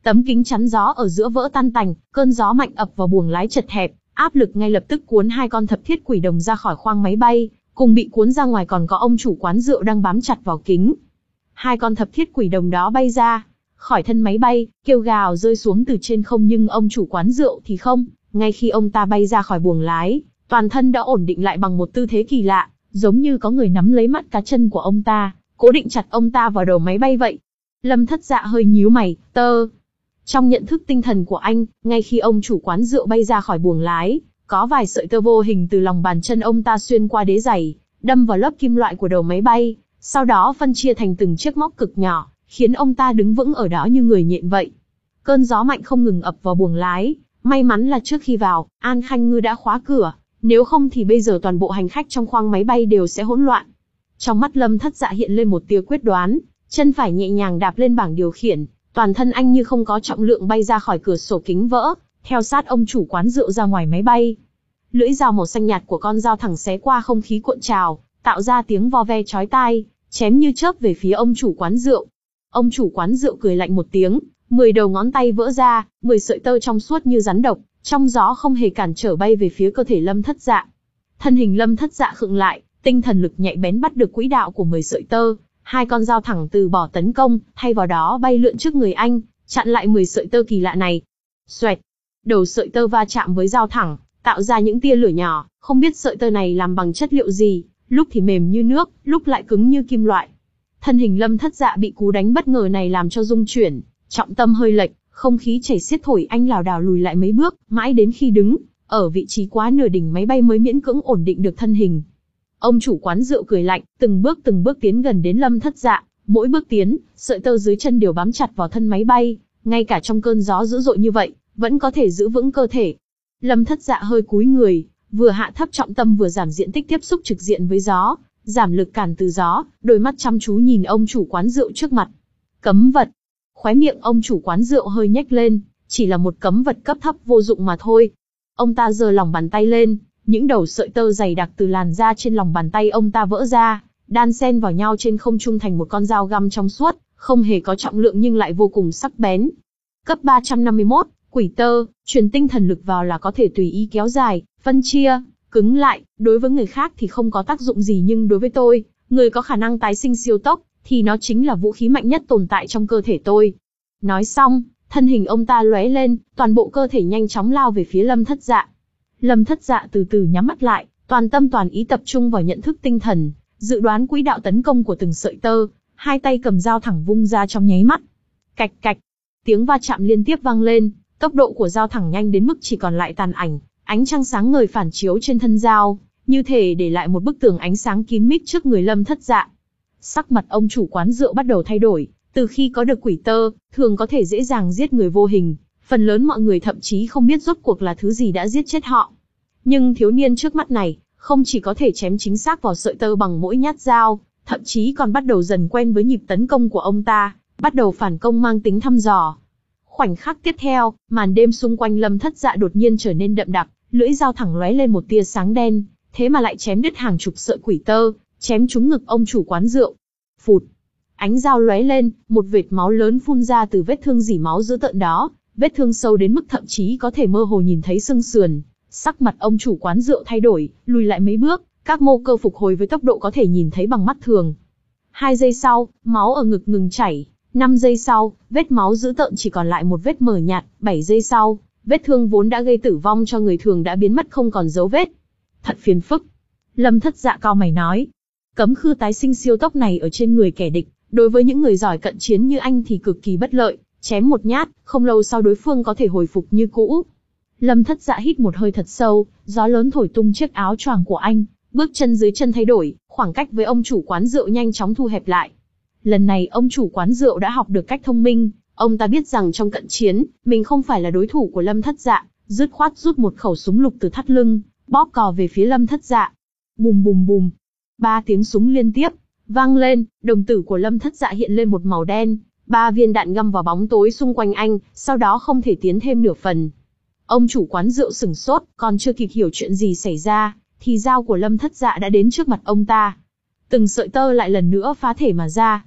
Tấm kính chắn gió ở giữa vỡ tan tành, cơn gió mạnh ập vào buồng lái chật hẹp, áp lực ngay lập tức cuốn hai con thập thiết quỷ đồng ra khỏi khoang máy bay, cùng bị cuốn ra ngoài còn có ông chủ quán rượu đang bám chặt vào kính. Hai con thập thiết quỷ đồng đó bay ra khỏi thân máy bay, kêu gào rơi xuống từ trên không, nhưng ông chủ quán rượu thì không. Ngay khi ông ta bay ra khỏi buồng lái, toàn thân đã ổn định lại bằng một tư thế kỳ lạ, giống như có người nắm lấy mắt cá chân của ông ta, cố định chặt ông ta vào đầu máy bay vậy. Lâm Thất Dạ hơi nhíu mày, tơ. Trong nhận thức tinh thần của anh, ngay khi ông chủ quán rượu bay ra khỏi buồng lái, có vài sợi tơ vô hình từ lòng bàn chân ông ta xuyên qua đế giày, đâm vào lớp kim loại của đầu máy bay, sau đó phân chia thành từng chiếc móc cực nhỏ, khiến ông ta đứng vững ở đó như người nhện vậy. Cơn gió mạnh không ngừng ập vào buồng lái, may mắn là trước khi vào, An Khanh Ngư đã khóa cửa, nếu không thì bây giờ toàn bộ hành khách trong khoang máy bay đều sẽ hỗn loạn. Trong mắt Lâm Thất Dạ hiện lên một tia quyết đoán, chân phải nhẹ nhàng đạp lên bảng điều khiển, toàn thân anh như không có trọng lượng bay ra khỏi cửa sổ kính vỡ, theo sát ông chủ quán rượu ra ngoài máy bay. Lưỡi dao màu xanh nhạt của con dao thẳng xé qua không khí cuộn trào, tạo ra tiếng vo ve chói tai, chém như chớp về phía ông chủ quán rượu. Ông chủ quán rượu cười lạnh một tiếng, mười đầu ngón tay vỡ ra, mười sợi tơ trong suốt như rắn độc, trong gió không hề cản trở bay về phía cơ thể Lâm Thất Dạ. Thân hình Lâm Thất Dạ khựng lại, tinh thần lực nhạy bén bắt được quỹ đạo của mười sợi tơ, hai con dao thẳng từ bỏ tấn công, thay vào đó bay lượn trước người anh, chặn lại mười sợi tơ kỳ lạ này. Xoẹt, đầu sợi tơ va chạm với dao thẳng, tạo ra những tia lửa nhỏ, không biết sợi tơ này làm bằng chất liệu gì, lúc thì mềm như nước, lúc lại cứng như kim loại. Thân hình Lâm Thất Dạ bị cú đánh bất ngờ này làm cho rung chuyển, trọng tâm hơi lệch, không khí chảy xiết thổi anh lảo đảo lùi lại mấy bước, mãi đến khi đứng ở vị trí quá nửa đỉnh máy bay mới miễn cưỡng ổn định được thân hình. Ông chủ quán rượu cười lạnh, từng bước từng bước tiến gần đến Lâm Thất Dạ, mỗi bước tiến, sợi tơ dưới chân đều bám chặt vào thân máy bay, ngay cả trong cơn gió dữ dội như vậy, vẫn có thể giữ vững cơ thể. Lâm Thất Dạ hơi cúi người, vừa hạ thấp trọng tâm vừa giảm diện tích tiếp xúc trực diện với gió, giảm lực cản từ gió, đôi mắt chăm chú nhìn ông chủ quán rượu trước mặt. Cấm vật. Khóe miệng ông chủ quán rượu hơi nhếch lên, chỉ là một cấm vật cấp thấp vô dụng mà thôi. Ông ta giơ lòng bàn tay lên, những đầu sợi tơ dày đặc từ làn da trên lòng bàn tay ông ta vỡ ra, đan xen vào nhau trên không trung thành một con dao găm trong suốt, không hề có trọng lượng nhưng lại vô cùng sắc bén. Cấp ba trăm năm mươi mốt, quỷ tơ, truyền tinh thần lực vào là có thể tùy ý kéo dài, phân chia, cứng lại, đối với người khác thì không có tác dụng gì nhưng đối với tôi, người có khả năng tái sinh siêu tốc, thì nó chính là vũ khí mạnh nhất tồn tại trong cơ thể tôi. Nói xong, thân hình ông ta lóe lên, toàn bộ cơ thể nhanh chóng lao về phía Lâm Thất Dạ. Lâm Thất Dạ từ từ nhắm mắt lại, toàn tâm toàn ý tập trung vào nhận thức tinh thần, dự đoán quỹ đạo tấn công của từng sợi tơ, hai tay cầm dao thẳng vung ra trong nháy mắt. Cạch cạch, tiếng va chạm liên tiếp vang lên, tốc độ của dao thẳng nhanh đến mức chỉ còn lại tàn ảnh, ánh trăng sáng ngời phản chiếu trên thân dao, như thể để lại một bức tường ánh sáng kín mít trước người Lâm Thất Dạ. Sắc mặt ông chủ quán rượu bắt đầu thay đổi, từ khi có được quỷ tơ, thường có thể dễ dàng giết người vô hình, phần lớn mọi người thậm chí không biết rốt cuộc là thứ gì đã giết chết họ. Nhưng thiếu niên trước mắt này, không chỉ có thể chém chính xác vào sợi tơ bằng mỗi nhát dao, thậm chí còn bắt đầu dần quen với nhịp tấn công của ông ta, bắt đầu phản công mang tính thăm dò. Khoảnh khắc tiếp theo, màn đêm xung quanh Lâm Thất Dạ đột nhiên trở nên đậm đặc, lưỡi dao thẳng lóe lên một tia sáng đen, thế mà lại chém đứt hàng chục sợi quỷ tơ, chém trúng ngực ông chủ quán rượu. Phụt! Ánh dao lóe lên, một vệt máu lớn phun ra từ vết thương rỉ máu dữ tợn đó, vết thương sâu đến mức thậm chí có thể mơ hồ nhìn thấy xương sườn. Sắc mặt ông chủ quán rượu thay đổi, lùi lại mấy bước, các mô cơ phục hồi với tốc độ có thể nhìn thấy bằng mắt thường. Hai giây sau, máu ở ngực ngừng chảy. Năm giây sau, vết máu dữ tợn chỉ còn lại một vết mờ nhạt. Bảy giây sau, vết thương vốn đã gây tử vong cho người thường đã biến mất không còn dấu vết. Thật phiền phức. Lâm Thất Dạ cau mày nói. Cấm khư tái sinh siêu tốc này ở trên người kẻ địch, đối với những người giỏi cận chiến như anh thì cực kỳ bất lợi. Chém một nhát, không lâu sau đối phương có thể hồi phục như cũ. Lâm Thất Dạ hít một hơi thật sâu, gió lớn thổi tung chiếc áo choàng của anh, bước chân dưới chân thay đổi, khoảng cách với ông chủ quán rượu nhanh chóng thu hẹp lại. Lần này ông chủ quán rượu đã học được cách thông minh, ông ta biết rằng trong cận chiến, mình không phải là đối thủ của Lâm Thất Dạ, dứt khoát rút một khẩu súng lục từ thắt lưng, bóp cò về phía Lâm Thất Dạ. Bùm bùm bùm, ba tiếng súng liên tiếp vang lên, đồng tử của Lâm Thất Dạ hiện lên một màu đen, ba viên đạn ngâm vào bóng tối xung quanh anh, sau đó không thể tiến thêm nửa phần. Ông chủ quán rượu sửng sốt, còn chưa kịp hiểu chuyện gì xảy ra, thì dao của Lâm Thất Dạ đã đến trước mặt ông ta. Từng sợi tơ lại lần nữa phá thể mà ra.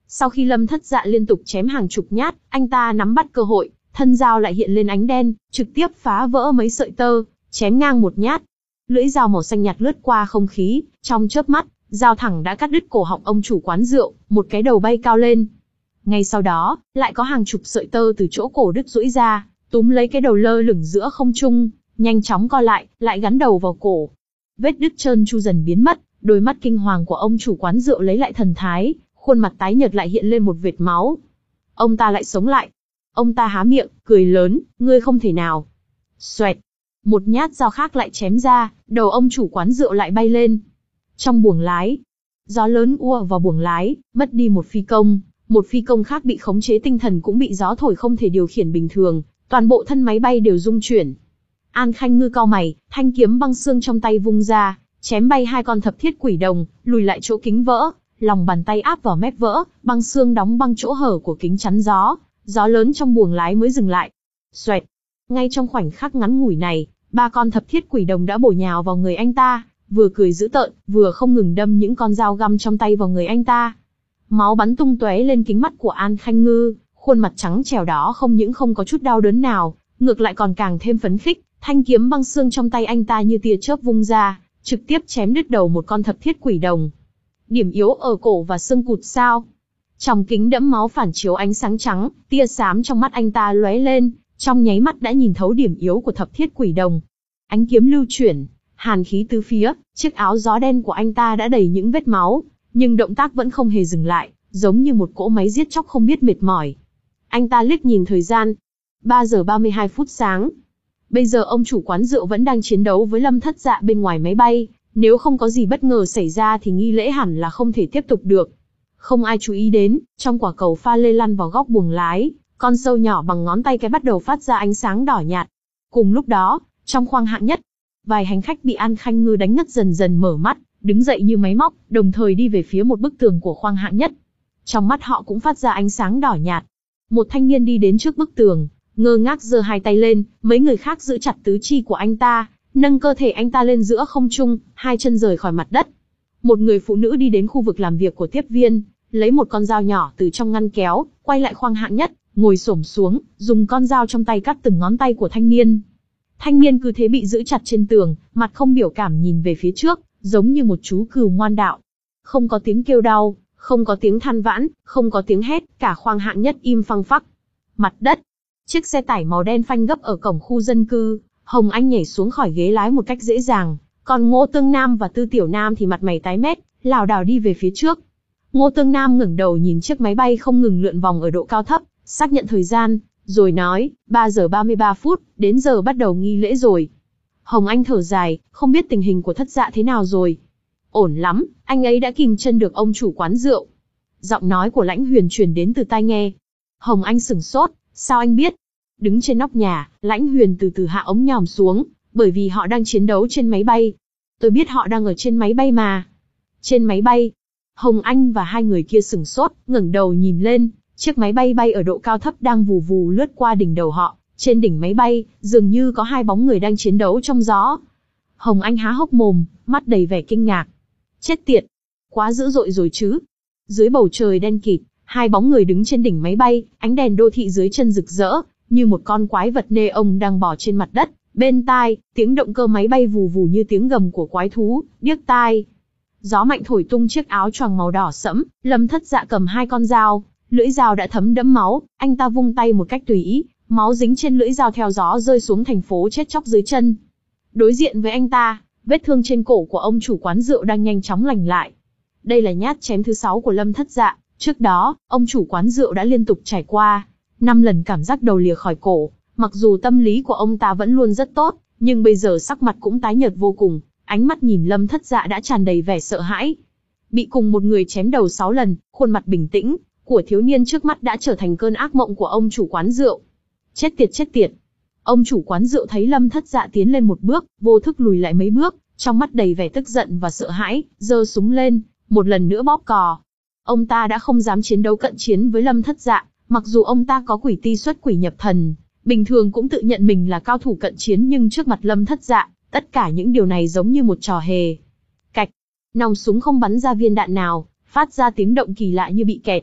Sau khi Lâm Thất Dạ liên tục chém hàng chục nhát, anh ta nắm bắt cơ hội, thân dao lại hiện lên ánh đen, trực tiếp phá vỡ mấy sợi tơ, chém ngang một nhát. Lưỡi dao màu xanh nhạt lướt qua không khí, trong chớp mắt, dao thẳng đã cắt đứt cổ họng ông chủ quán rượu, một cái đầu bay cao lên. Ngay sau đó, lại có hàng chục sợi tơ từ chỗ cổ đứt duỗi ra, túm lấy cái đầu lơ lửng giữa không trung, nhanh chóng co lại, lại gắn đầu vào cổ. Vết đứt trơn tru dần biến mất, đôi mắt kinh hoàng của ông chủ quán rượu lấy lại thần thái, khuôn mặt tái nhợt lại hiện lên một vệt máu. Ông ta lại sống lại. Ông ta há miệng, cười lớn, ngươi không thể nào. Xoẹt. Một nhát dao khác lại chém ra, đầu ông chủ quán rượu lại bay lên. Trong buồng lái, gió lớn ùa vào buồng lái, mất đi một phi công, một phi công khác bị khống chế tinh thần cũng bị gió thổi không thể điều khiển bình thường, toàn bộ thân máy bay đều rung chuyển. An Khanh Ngư cau mày, thanh kiếm băng xương trong tay vung ra, chém bay hai con thập thiết quỷ đồng, lùi lại chỗ kính vỡ, lòng bàn tay áp vào mép vỡ, băng xương đóng băng chỗ hở của kính chắn gió, gió lớn trong buồng lái mới dừng lại. Xoẹt. Ngay trong khoảnh khắc ngắn ngủi này, ba con thập thiết quỷ đồng đã bổ nhào vào người anh ta, vừa cười dữ tợn, vừa không ngừng đâm những con dao găm trong tay vào người anh ta. Máu bắn tung tóe lên kính mắt của An Khanh Ngư, khuôn mặt trắng trẻo đó không những không có chút đau đớn nào, ngược lại còn càng thêm phấn khích, thanh kiếm băng xương trong tay anh ta như tia chớp vung ra, trực tiếp chém đứt đầu một con thập thiết quỷ đồng. Điểm yếu ở cổ và xương cụt sao? Trong kính đẫm máu phản chiếu ánh sáng trắng, tia xám trong mắt anh ta lóe lên, trong nháy mắt đã nhìn thấu điểm yếu của thập thiết quỷ đồng. Ánh kiếm lưu chuyển, hàn khí tứ phía, chiếc áo gió đen của anh ta đã đầy những vết máu, nhưng động tác vẫn không hề dừng lại, giống như một cỗ máy giết chóc không biết mệt mỏi. Anh ta liếc nhìn thời gian, ba giờ ba mươi hai phút sáng. Bây giờ ông chủ quán rượu vẫn đang chiến đấu với Lâm Thất Dạ bên ngoài máy bay, nếu không có gì bất ngờ xảy ra thì nghi lễ hẳn là không thể tiếp tục được. Không ai chú ý đến, trong quả cầu pha lê lăn vào góc buồng lái, con sâu nhỏ bằng ngón tay cái bắt đầu phát ra ánh sáng đỏ nhạt. Cùng lúc đó, trong khoang hạng nhất, vài hành khách bị An Khanh Ngư đánh ngất dần dần mở mắt, đứng dậy như máy móc, đồng thời đi về phía một bức tường của khoang hạng nhất. Trong mắt họ cũng phát ra ánh sáng đỏ nhạt. Một thanh niên đi đến trước bức tường, ngơ ngác giơ hai tay lên, mấy người khác giữ chặt tứ chi của anh ta, nâng cơ thể anh ta lên giữa không trung, hai chân rời khỏi mặt đất. Một người phụ nữ đi đến khu vực làm việc của tiếp viên, lấy một con dao nhỏ từ trong ngăn kéo, quay lại khoang hạng nhất, ngồi xổm xuống, dùng con dao trong tay cắt từng ngón tay của thanh niên. Thanh niên cứ thế bị giữ chặt trên tường, mặt không biểu cảm nhìn về phía trước, giống như một chú cừu ngoan đạo. Không có tiếng kêu đau, không có tiếng than vãn, không có tiếng hét, cả khoang hạng nhất im phăng phắc. Mặt đất. Chiếc xe tải màu đen phanh gấp ở cổng khu dân cư, Hồng Anh nhảy xuống khỏi ghế lái một cách dễ dàng, còn Ngô Tương Nam và Tư Tiểu Nam thì mặt mày tái mét, lảo đảo đi về phía trước. Ngô Tương Nam ngẩng đầu nhìn chiếc máy bay không ngừng lượn vòng ở độ cao thấp, xác nhận thời gian, rồi nói, ba giờ ba mươi ba phút, đến giờ bắt đầu nghi lễ rồi. Hồng Anh thở dài, không biết tình hình của Thất Dạ thế nào rồi. Ổn lắm, anh ấy đã kìm chân được ông chủ quán rượu. Giọng nói của Lãnh Huyền truyền đến từ tai nghe. Hồng Anh sửng sốt, sao anh biết? Đứng trên nóc nhà, Lãnh Huyền từ từ hạ ống nhòm xuống, bởi vì họ đang chiến đấu trên máy bay. Tôi biết họ đang ở trên máy bay mà. Trên máy bay. Hồng Anh và hai người kia sửng sốt, ngẩng đầu nhìn lên, chiếc máy bay bay ở độ cao thấp đang vù vù lướt qua đỉnh đầu họ. Trên đỉnh máy bay, dường như có hai bóng người đang chiến đấu trong gió. Hồng Anh há hốc mồm, mắt đầy vẻ kinh ngạc. Chết tiệt! Quá dữ dội rồi chứ! Dưới bầu trời đen kịt, hai bóng người đứng trên đỉnh máy bay, ánh đèn đô thị dưới chân rực rỡ, như một con quái vật nê ông đang bò trên mặt đất. Bên tai, tiếng động cơ máy bay vù vù như tiếng gầm của quái thú, điếc tai. Gió mạnh thổi tung chiếc áo choàng màu đỏ sẫm, Lâm Thất Dạ cầm hai con dao, lưỡi dao đã thấm đẫm máu, anh ta vung tay một cách tùy ý, máu dính trên lưỡi dao theo gió rơi xuống thành phố chết chóc dưới chân. Đối diện với anh ta, vết thương trên cổ của ông chủ quán rượu đang nhanh chóng lành lại. Đây là nhát chém thứ sáu của Lâm Thất Dạ, trước đó, ông chủ quán rượu đã liên tục trải qua năm lần cảm giác đầu lìa khỏi cổ, mặc dù tâm lý của ông ta vẫn luôn rất tốt, nhưng bây giờ sắc mặt cũng tái nhợt vô cùng, ánh mắt nhìn Lâm Thất Dạ đã tràn đầy vẻ sợ hãi. Bị cùng một người chém đầu sáu lần, khuôn mặt bình tĩnh của thiếu niên trước mắt đã trở thành cơn ác mộng của ông chủ quán rượu. Chết tiệt chết tiệt. Ông chủ quán rượu thấy Lâm Thất Dạ tiến lên một bước, vô thức lùi lại mấy bước, trong mắt đầy vẻ tức giận và sợ hãi, giơ súng lên, một lần nữa bóp cò. Ông ta đã không dám chiến đấu cận chiến với Lâm Thất Dạ, mặc dù ông ta có quỷ ti xuất quỷ nhập thần, bình thường cũng tự nhận mình là cao thủ cận chiến, nhưng trước mặt Lâm Thất Dạ, tất cả những điều này giống như một trò hề. Cạch, nòng súng không bắn ra viên đạn nào, phát ra tiếng động kỳ lạ như bị kẹt.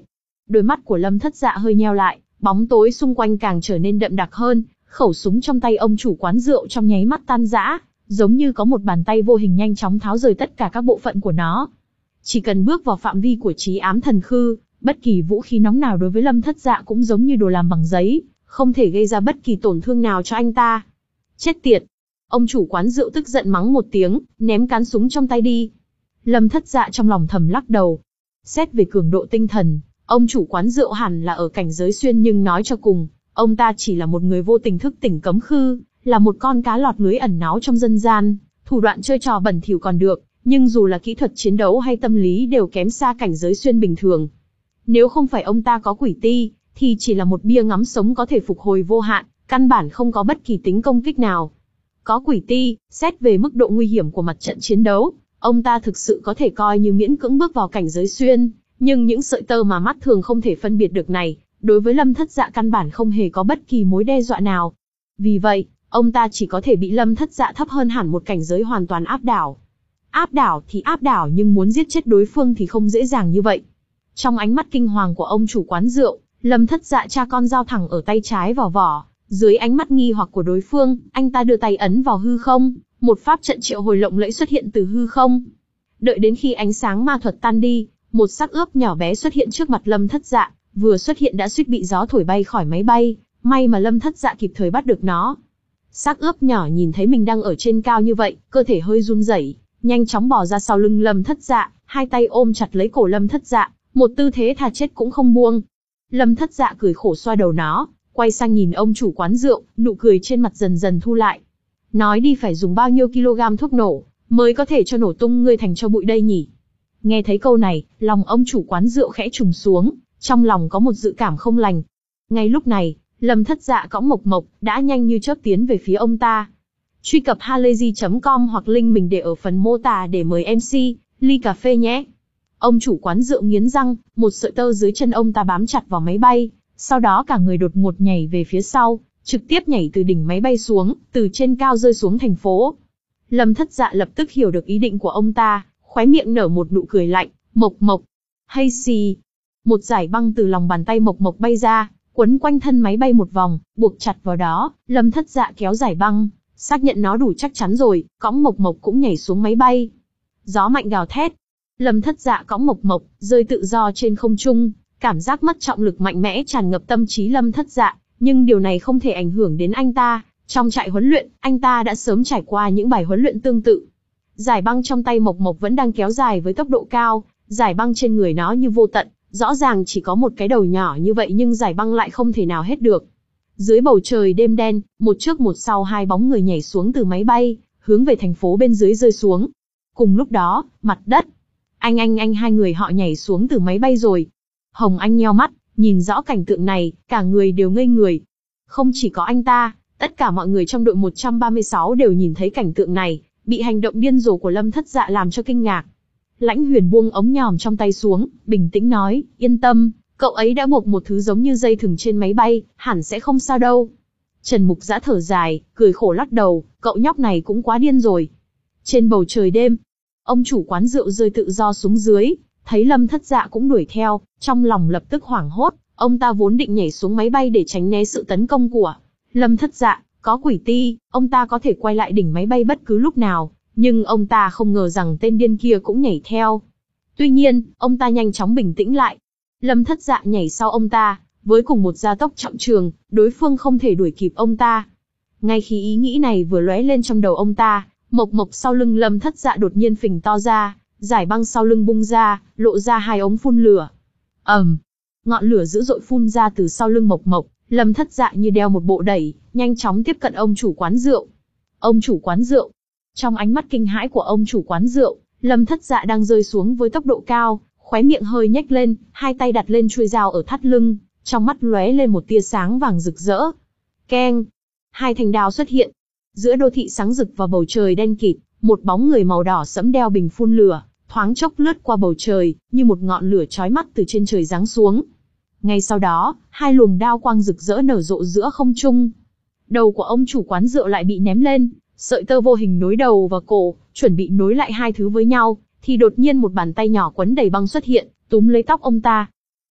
Đôi mắt của Lâm Thất Dạ hơi nheo lại, bóng tối xung quanh càng trở nên đậm đặc hơn, khẩu súng trong tay ông chủ quán rượu trong nháy mắt tan rã, giống như có một bàn tay vô hình nhanh chóng tháo rời tất cả các bộ phận của nó. Chỉ cần bước vào phạm vi của trí ám thần khư, bất kỳ vũ khí nóng nào đối với Lâm Thất Dạ cũng giống như đồ làm bằng giấy, không thể gây ra bất kỳ tổn thương nào cho anh ta. Chết tiệt! Ông chủ quán rượu tức giận mắng một tiếng, ném cán súng trong tay đi. Lâm Thất Dạ trong lòng thầm lắc đầu. Xét về cường độ tinh thần, ông chủ quán rượu hẳn là ở cảnh giới xuyên, nhưng nói cho cùng, ông ta chỉ là một người vô tình thức tỉnh cấm khư, là một con cá lọt lưới ẩn náu trong dân gian, thủ đoạn chơi trò bẩn thỉu còn được, nhưng dù là kỹ thuật chiến đấu hay tâm lý đều kém xa cảnh giới xuyên bình thường. Nếu không phải ông ta có quỷ ti, thì chỉ là một bia ngắm sống có thể phục hồi vô hạn, căn bản không có bất kỳ tính công kích nào. Có quỷ ti, xét về mức độ nguy hiểm của mặt trận chiến đấu, ông ta thực sự có thể coi như miễn cưỡng bước vào cảnh giới xuyên, nhưng những sợi tơ mà mắt thường không thể phân biệt được này, đối với Lâm Thất Dạ căn bản không hề có bất kỳ mối đe dọa nào. Vì vậy, ông ta chỉ có thể bị Lâm Thất Dạ thấp hơn hẳn một cảnh giới hoàn toàn áp đảo. Áp đảo thì áp đảo, nhưng muốn giết chết đối phương thì không dễ dàng như vậy. Trong ánh mắt kinh hoàng của ông chủ quán rượu, Lâm Thất Dạ tra con dao thẳng ở tay trái vào vỏ. Dưới ánh mắt nghi hoặc của đối phương, anh ta đưa tay ấn vào hư không, một pháp trận triệu hồi lộng lẫy xuất hiện từ hư không. Đợi đến khi ánh sáng ma thuật tan đi, một xác ướp nhỏ bé xuất hiện trước mặt Lâm Thất Dạ, vừa xuất hiện đã suýt bị gió thổi bay khỏi máy bay, may mà Lâm Thất Dạ kịp thời bắt được nó. Xác ướp nhỏ nhìn thấy mình đang ở trên cao như vậy, cơ thể hơi run rẩy, nhanh chóng bò ra sau lưng Lâm Thất Dạ, hai tay ôm chặt lấy cổ Lâm Thất Dạ, một tư thế thà chết cũng không buông. Lâm Thất Dạ cười khổ xoa đầu nó, quay sang nhìn ông chủ quán rượu, nụ cười trên mặt dần dần thu lại. Nói đi phải dùng bao nhiêu kg thuốc nổ, mới có thể cho nổ tung ngươi thành tro bụi đây nhỉ? Nghe thấy câu này, lòng ông chủ quán rượu khẽ trùng xuống, trong lòng có một dự cảm không lành. Ngay lúc này, Lâm Thất Dạ cõng Mộc Mộc, đã nhanh như chớp tiến về phía ông ta. Truy cập halayzi chấm com hoặc link mình để ở phần mô tả để mời em xê, ly cà phê nhé. Ông chủ quán rượu nghiến răng, một sợi tơ dưới chân ông ta bám chặt vào máy bay, sau đó cả người đột ngột nhảy về phía sau, trực tiếp nhảy từ đỉnh máy bay xuống, từ trên cao rơi xuống thành phố. Lâm Thất Dạ lập tức hiểu được ý định của ông ta, khóe miệng nở một nụ cười lạnh. Mộc Mộc, hay xì. Một dải băng từ lòng bàn tay Mộc Mộc bay ra, quấn quanh thân máy bay một vòng, buộc chặt vào đó. Lâm Thất Dạ kéo dải băng, xác nhận nó đủ chắc chắn rồi, cõng Mộc Mộc cũng nhảy xuống máy bay. Gió mạnh gào thét. Lâm Thất Dạ cõng Mộc Mộc, rơi tự do trên không trung, cảm giác mất trọng lực mạnh mẽ tràn ngập tâm trí Lâm Thất Dạ, nhưng điều này không thể ảnh hưởng đến anh ta. Trong trại huấn luyện, anh ta đã sớm trải qua những bài huấn luyện tương tự. Dải băng trong tay Mộc Mộc vẫn đang kéo dài với tốc độ cao, dải băng trên người nó như vô tận, rõ ràng chỉ có một cái đầu nhỏ như vậy nhưng dải băng lại không thể nào hết được. Dưới bầu trời đêm đen, một trước một sau hai bóng người nhảy xuống từ máy bay, hướng về thành phố bên dưới rơi xuống. Cùng lúc đó, mặt đất. Anh anh anh hai người họ nhảy xuống từ máy bay rồi. Hồng Anh nheo mắt, nhìn rõ cảnh tượng này, cả người đều ngây người. Không chỉ có anh ta, tất cả mọi người trong đội một trăm ba mươi sáu đều nhìn thấy cảnh tượng này, bị hành động điên rồ của Lâm Thất Dạ làm cho kinh ngạc. Lãnh Huyền buông ống nhòm trong tay xuống, bình tĩnh nói, yên tâm, cậu ấy đã buộc một thứ giống như dây thừng trên máy bay, hẳn sẽ không sao đâu. Trần Mục Dã thở dài, cười khổ lắc đầu, cậu nhóc này cũng quá điên rồi. Trên bầu trời đêm, ông chủ quán rượu rơi tự do xuống dưới, thấy Lâm Thất Dạ cũng đuổi theo, trong lòng lập tức hoảng hốt, ông ta vốn định nhảy xuống máy bay để tránh né sự tấn công của Lâm Thất Dạ, có quỷ ti, ông ta có thể quay lại đỉnh máy bay bất cứ lúc nào, nhưng ông ta không ngờ rằng tên điên kia cũng nhảy theo. Tuy nhiên, ông ta nhanh chóng bình tĩnh lại. Lâm Thất Dạ nhảy sau ông ta, với cùng một gia tốc trọng trường, đối phương không thể đuổi kịp ông ta. Ngay khi ý nghĩ này vừa lóe lên trong đầu ông ta, Mộc Mộc sau lưng Lâm Thất Dạ đột nhiên phình to ra, dải băng sau lưng bung ra, lộ ra hai ống phun lửa. ầm, um, ngọn lửa dữ dội phun ra từ sau lưng Mộc Mộc. Lâm Thất Dạ như đeo một bộ đẩy, nhanh chóng tiếp cận ông chủ quán rượu. Ông chủ quán rượu. Trong ánh mắt kinh hãi của ông chủ quán rượu, Lâm Thất Dạ đang rơi xuống với tốc độ cao, khóe miệng hơi nhếch lên, hai tay đặt lên chuôi dao ở thắt lưng, trong mắt lóe lên một tia sáng vàng rực rỡ. Keng! Hai thanh đao xuất hiện. Giữa đô thị sáng rực và bầu trời đen kịt, một bóng người màu đỏ sẫm đeo bình phun lửa, thoáng chốc lướt qua bầu trời, như một ngọn lửa chói mắt từ trên trời giáng xuống. Ngay sau đó, hai luồng đao quang rực rỡ nở rộ giữa không trung. Đầu của ông chủ quán rượu lại bị ném lên, sợi tơ vô hình nối đầu và cổ, chuẩn bị nối lại hai thứ với nhau, thì đột nhiên một bàn tay nhỏ quấn đầy băng xuất hiện, túm lấy tóc ông ta.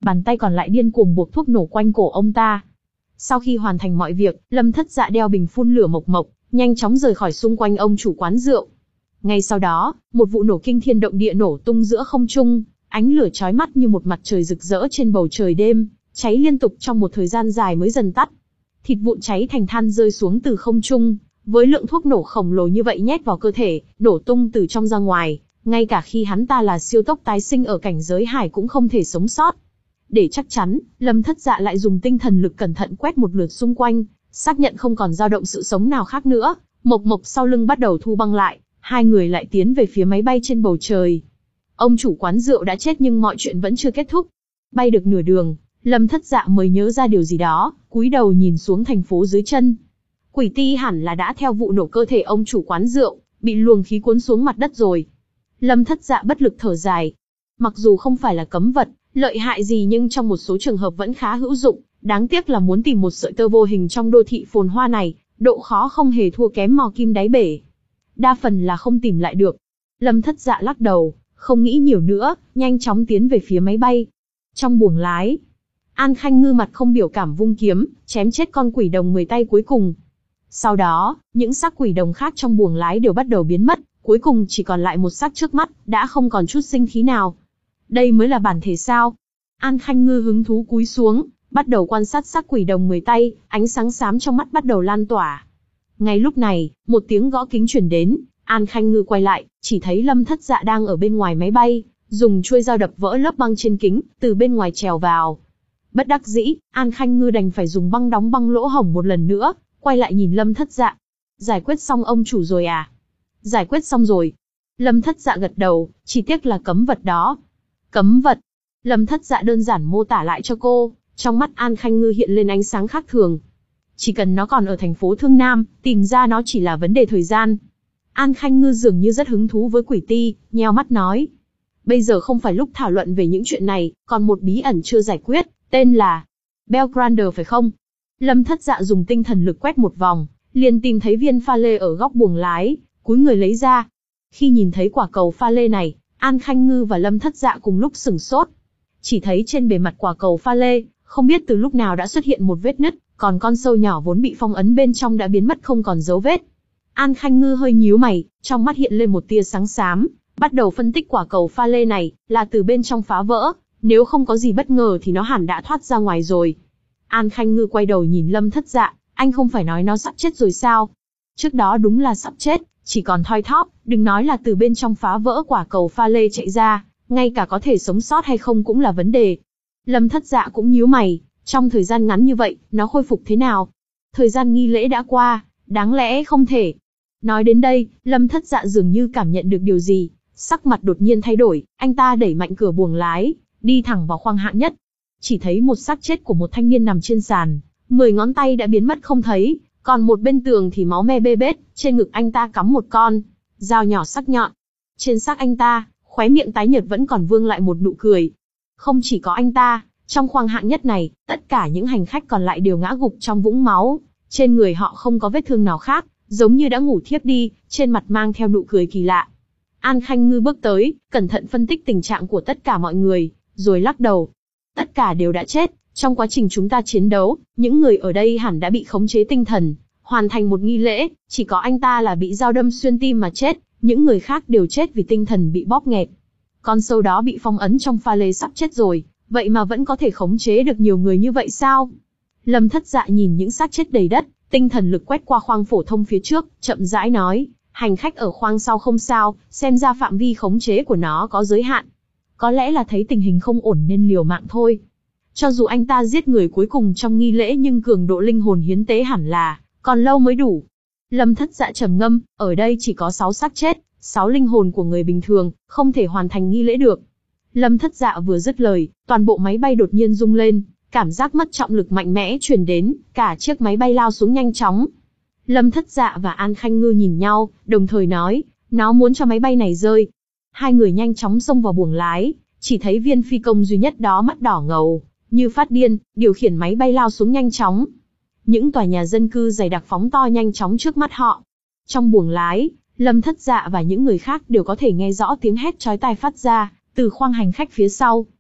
bàn tay còn lại điên cuồng buộc thuốc nổ quanh cổ ông ta. Sau khi hoàn thành mọi việc, Lâm Thất Dạ đeo bình phun lửa mộc mộc, nhanh chóng rời khỏi xung quanh ông chủ quán rượu. Ngay sau đó, một vụ nổ kinh thiên động địa nổ tung giữa không trung, ánh lửa chói mắt như một mặt trời rực rỡ trên bầu trời đêm, cháy liên tục trong một thời gian dài mới dần tắt. Thịt vụn cháy thành than rơi xuống từ không trung, với lượng thuốc nổ khổng lồ như vậy nhét vào cơ thể, nổ tung từ trong ra ngoài, ngay cả khi hắn ta là siêu tốc tái sinh ở cảnh giới hải cũng không thể sống sót. Để chắc chắn, Lâm Thất Dạ lại dùng tinh thần lực cẩn thận quét một lượt xung quanh, xác nhận không còn dao động sự sống nào khác nữa, Mộc Mộc sau lưng bắt đầu thu băng lại, hai người lại tiến về phía máy bay trên bầu trời. Ông chủ quán rượu đã chết nhưng mọi chuyện vẫn chưa kết thúc. Bay được nửa đường, Lâm Thất Dạ mới nhớ ra điều gì đó, cúi đầu nhìn xuống thành phố dưới chân. Quỷ ti hẳn là đã theo vụ nổ cơ thể ông chủ quán rượu, bị luồng khí cuốn xuống mặt đất rồi. Lâm Thất Dạ bất lực thở dài. Mặc dù không phải là cấm vật, lợi hại gì nhưng trong một số trường hợp vẫn khá hữu dụng, đáng tiếc là muốn tìm một sợi tơ vô hình trong đô thị phồn hoa này, độ khó không hề thua kém mò kim đáy bể. Đa phần là không tìm lại được. Lâm Thất Dạ lắc đầu, không nghĩ nhiều nữa, nhanh chóng tiến về phía máy bay. Trong buồng lái, An Khanh Ngư mặt không biểu cảm vung kiếm, chém chết con quỷ đồng mười tay cuối cùng. Sau đó, những xác quỷ đồng khác trong buồng lái đều bắt đầu biến mất, cuối cùng chỉ còn lại một xác trước mắt, đã không còn chút sinh khí nào. Đây mới là bản thể sao? An Khanh Ngư hứng thú cúi xuống, bắt đầu quan sát xác quỷ đồng mười tay, ánh sáng xám trong mắt bắt đầu lan tỏa. Ngay lúc này, một tiếng gõ kính truyền đến, An Khanh Ngư quay lại, chỉ thấy Lâm Thất Dạ đang ở bên ngoài máy bay, dùng chuôi dao đập vỡ lớp băng trên kính, từ bên ngoài trèo vào. Bất đắc dĩ, An Khanh Ngư đành phải dùng băng đóng băng lỗ hổng một lần nữa, quay lại nhìn Lâm Thất Dạ. Giải quyết xong ông chủ rồi à? Giải quyết xong rồi. Lâm Thất Dạ gật đầu, chỉ tiếc là cấm vật đó. Cấm vật. Lâm Thất Dạ đơn giản mô tả lại cho cô, trong mắt An Khanh Ngư hiện lên ánh sáng khác thường. Chỉ cần nó còn ở thành phố Thương Nam, tìm ra nó chỉ là vấn đề thời gian. An Khanh Ngư dường như rất hứng thú với quỷ ti, nheo mắt nói. Bây giờ không phải lúc thảo luận về những chuyện này, còn một bí ẩn chưa giải quyết, tên là Belgrander phải không? Lâm Thất Dạ dùng tinh thần lực quét một vòng, liền tìm thấy viên pha lê ở góc buồng lái, cúi người lấy ra. Khi nhìn thấy quả cầu pha lê này, An Khanh Ngư và Lâm Thất Dạ cùng lúc sửng sốt. Chỉ thấy trên bề mặt quả cầu pha lê, không biết từ lúc nào đã xuất hiện một vết nứt, còn con sâu nhỏ vốn bị phong ấn bên trong đã biến mất không còn dấu vết. An Khanh Ngư hơi nhíu mày, trong mắt hiện lên một tia sáng xám, bắt đầu phân tích quả cầu pha lê này, là từ bên trong phá vỡ, nếu không có gì bất ngờ thì nó hẳn đã thoát ra ngoài rồi. An Khanh Ngư quay đầu nhìn Lâm Thất Dạ, anh không phải nói nó sắp chết rồi sao? Trước đó đúng là sắp chết, chỉ còn thoi thóp, đừng nói là từ bên trong phá vỡ quả cầu pha lê chạy ra, ngay cả có thể sống sót hay không cũng là vấn đề. Lâm Thất Dạ cũng nhíu mày, trong thời gian ngắn như vậy, nó khôi phục thế nào? Thời gian nghi lễ đã qua, đáng lẽ không thể. Nói đến đây, Lâm Thất Dạ dường như cảm nhận được điều gì, sắc mặt đột nhiên thay đổi, anh ta đẩy mạnh cửa buồng lái, đi thẳng vào khoang hạng nhất. Chỉ thấy một xác chết của một thanh niên nằm trên sàn, mười ngón tay đã biến mất không thấy, còn một bên tường thì máu me bê bết, trên ngực anh ta cắm một con dao nhỏ sắc nhọn. Trên xác anh ta, khóe miệng tái nhợt vẫn còn vương lại một nụ cười. Không chỉ có anh ta, trong khoang hạng nhất này, tất cả những hành khách còn lại đều ngã gục trong vũng máu, trên người họ không có vết thương nào khác, giống như đã ngủ thiếp đi, trên mặt mang theo nụ cười kỳ lạ. An Khanh Ngư bước tới, cẩn thận phân tích tình trạng của tất cả mọi người, rồi lắc đầu. Tất cả đều đã chết, trong quá trình chúng ta chiến đấu, những người ở đây hẳn đã bị khống chế tinh thần, hoàn thành một nghi lễ, chỉ có anh ta là bị dao đâm xuyên tim mà chết, những người khác đều chết vì tinh thần bị bóp nghẹt. Con sâu đó bị phong ấn trong pha lê sắp chết rồi, vậy mà vẫn có thể khống chế được nhiều người như vậy sao? Lâm Thất Dạ nhìn những xác chết đầy đất, tinh thần lực quét qua khoang phổ thông phía trước, chậm rãi nói, hành khách ở khoang sau không sao, xem ra phạm vi khống chế của nó có giới hạn. Có lẽ là thấy tình hình không ổn nên liều mạng thôi. Cho dù anh ta giết người cuối cùng trong nghi lễ nhưng cường độ linh hồn hiến tế hẳn là còn lâu mới đủ. Lâm Thất Dạ trầm ngâm, ở đây chỉ có sáu xác chết, sáu linh hồn của người bình thường, không thể hoàn thành nghi lễ được. Lâm Thất Dạ vừa dứt lời, toàn bộ máy bay đột nhiên rung lên, cảm giác mất trọng lực mạnh mẽ truyền đến, cả chiếc máy bay lao xuống nhanh chóng. Lâm Thất Dạ và An Khanh Ngư nhìn nhau, đồng thời nói, nó muốn cho máy bay này rơi. Hai người nhanh chóng xông vào buồng lái, chỉ thấy viên phi công duy nhất đó mắt đỏ ngầu, như phát điên, điều khiển máy bay lao xuống nhanh chóng. Những tòa nhà dân cư dày đặc phóng to nhanh chóng trước mắt họ. Trong buồng lái, Lâm Thất Dạ và những người khác đều có thể nghe rõ tiếng hét chói tai phát ra từ khoang hành khách phía sau.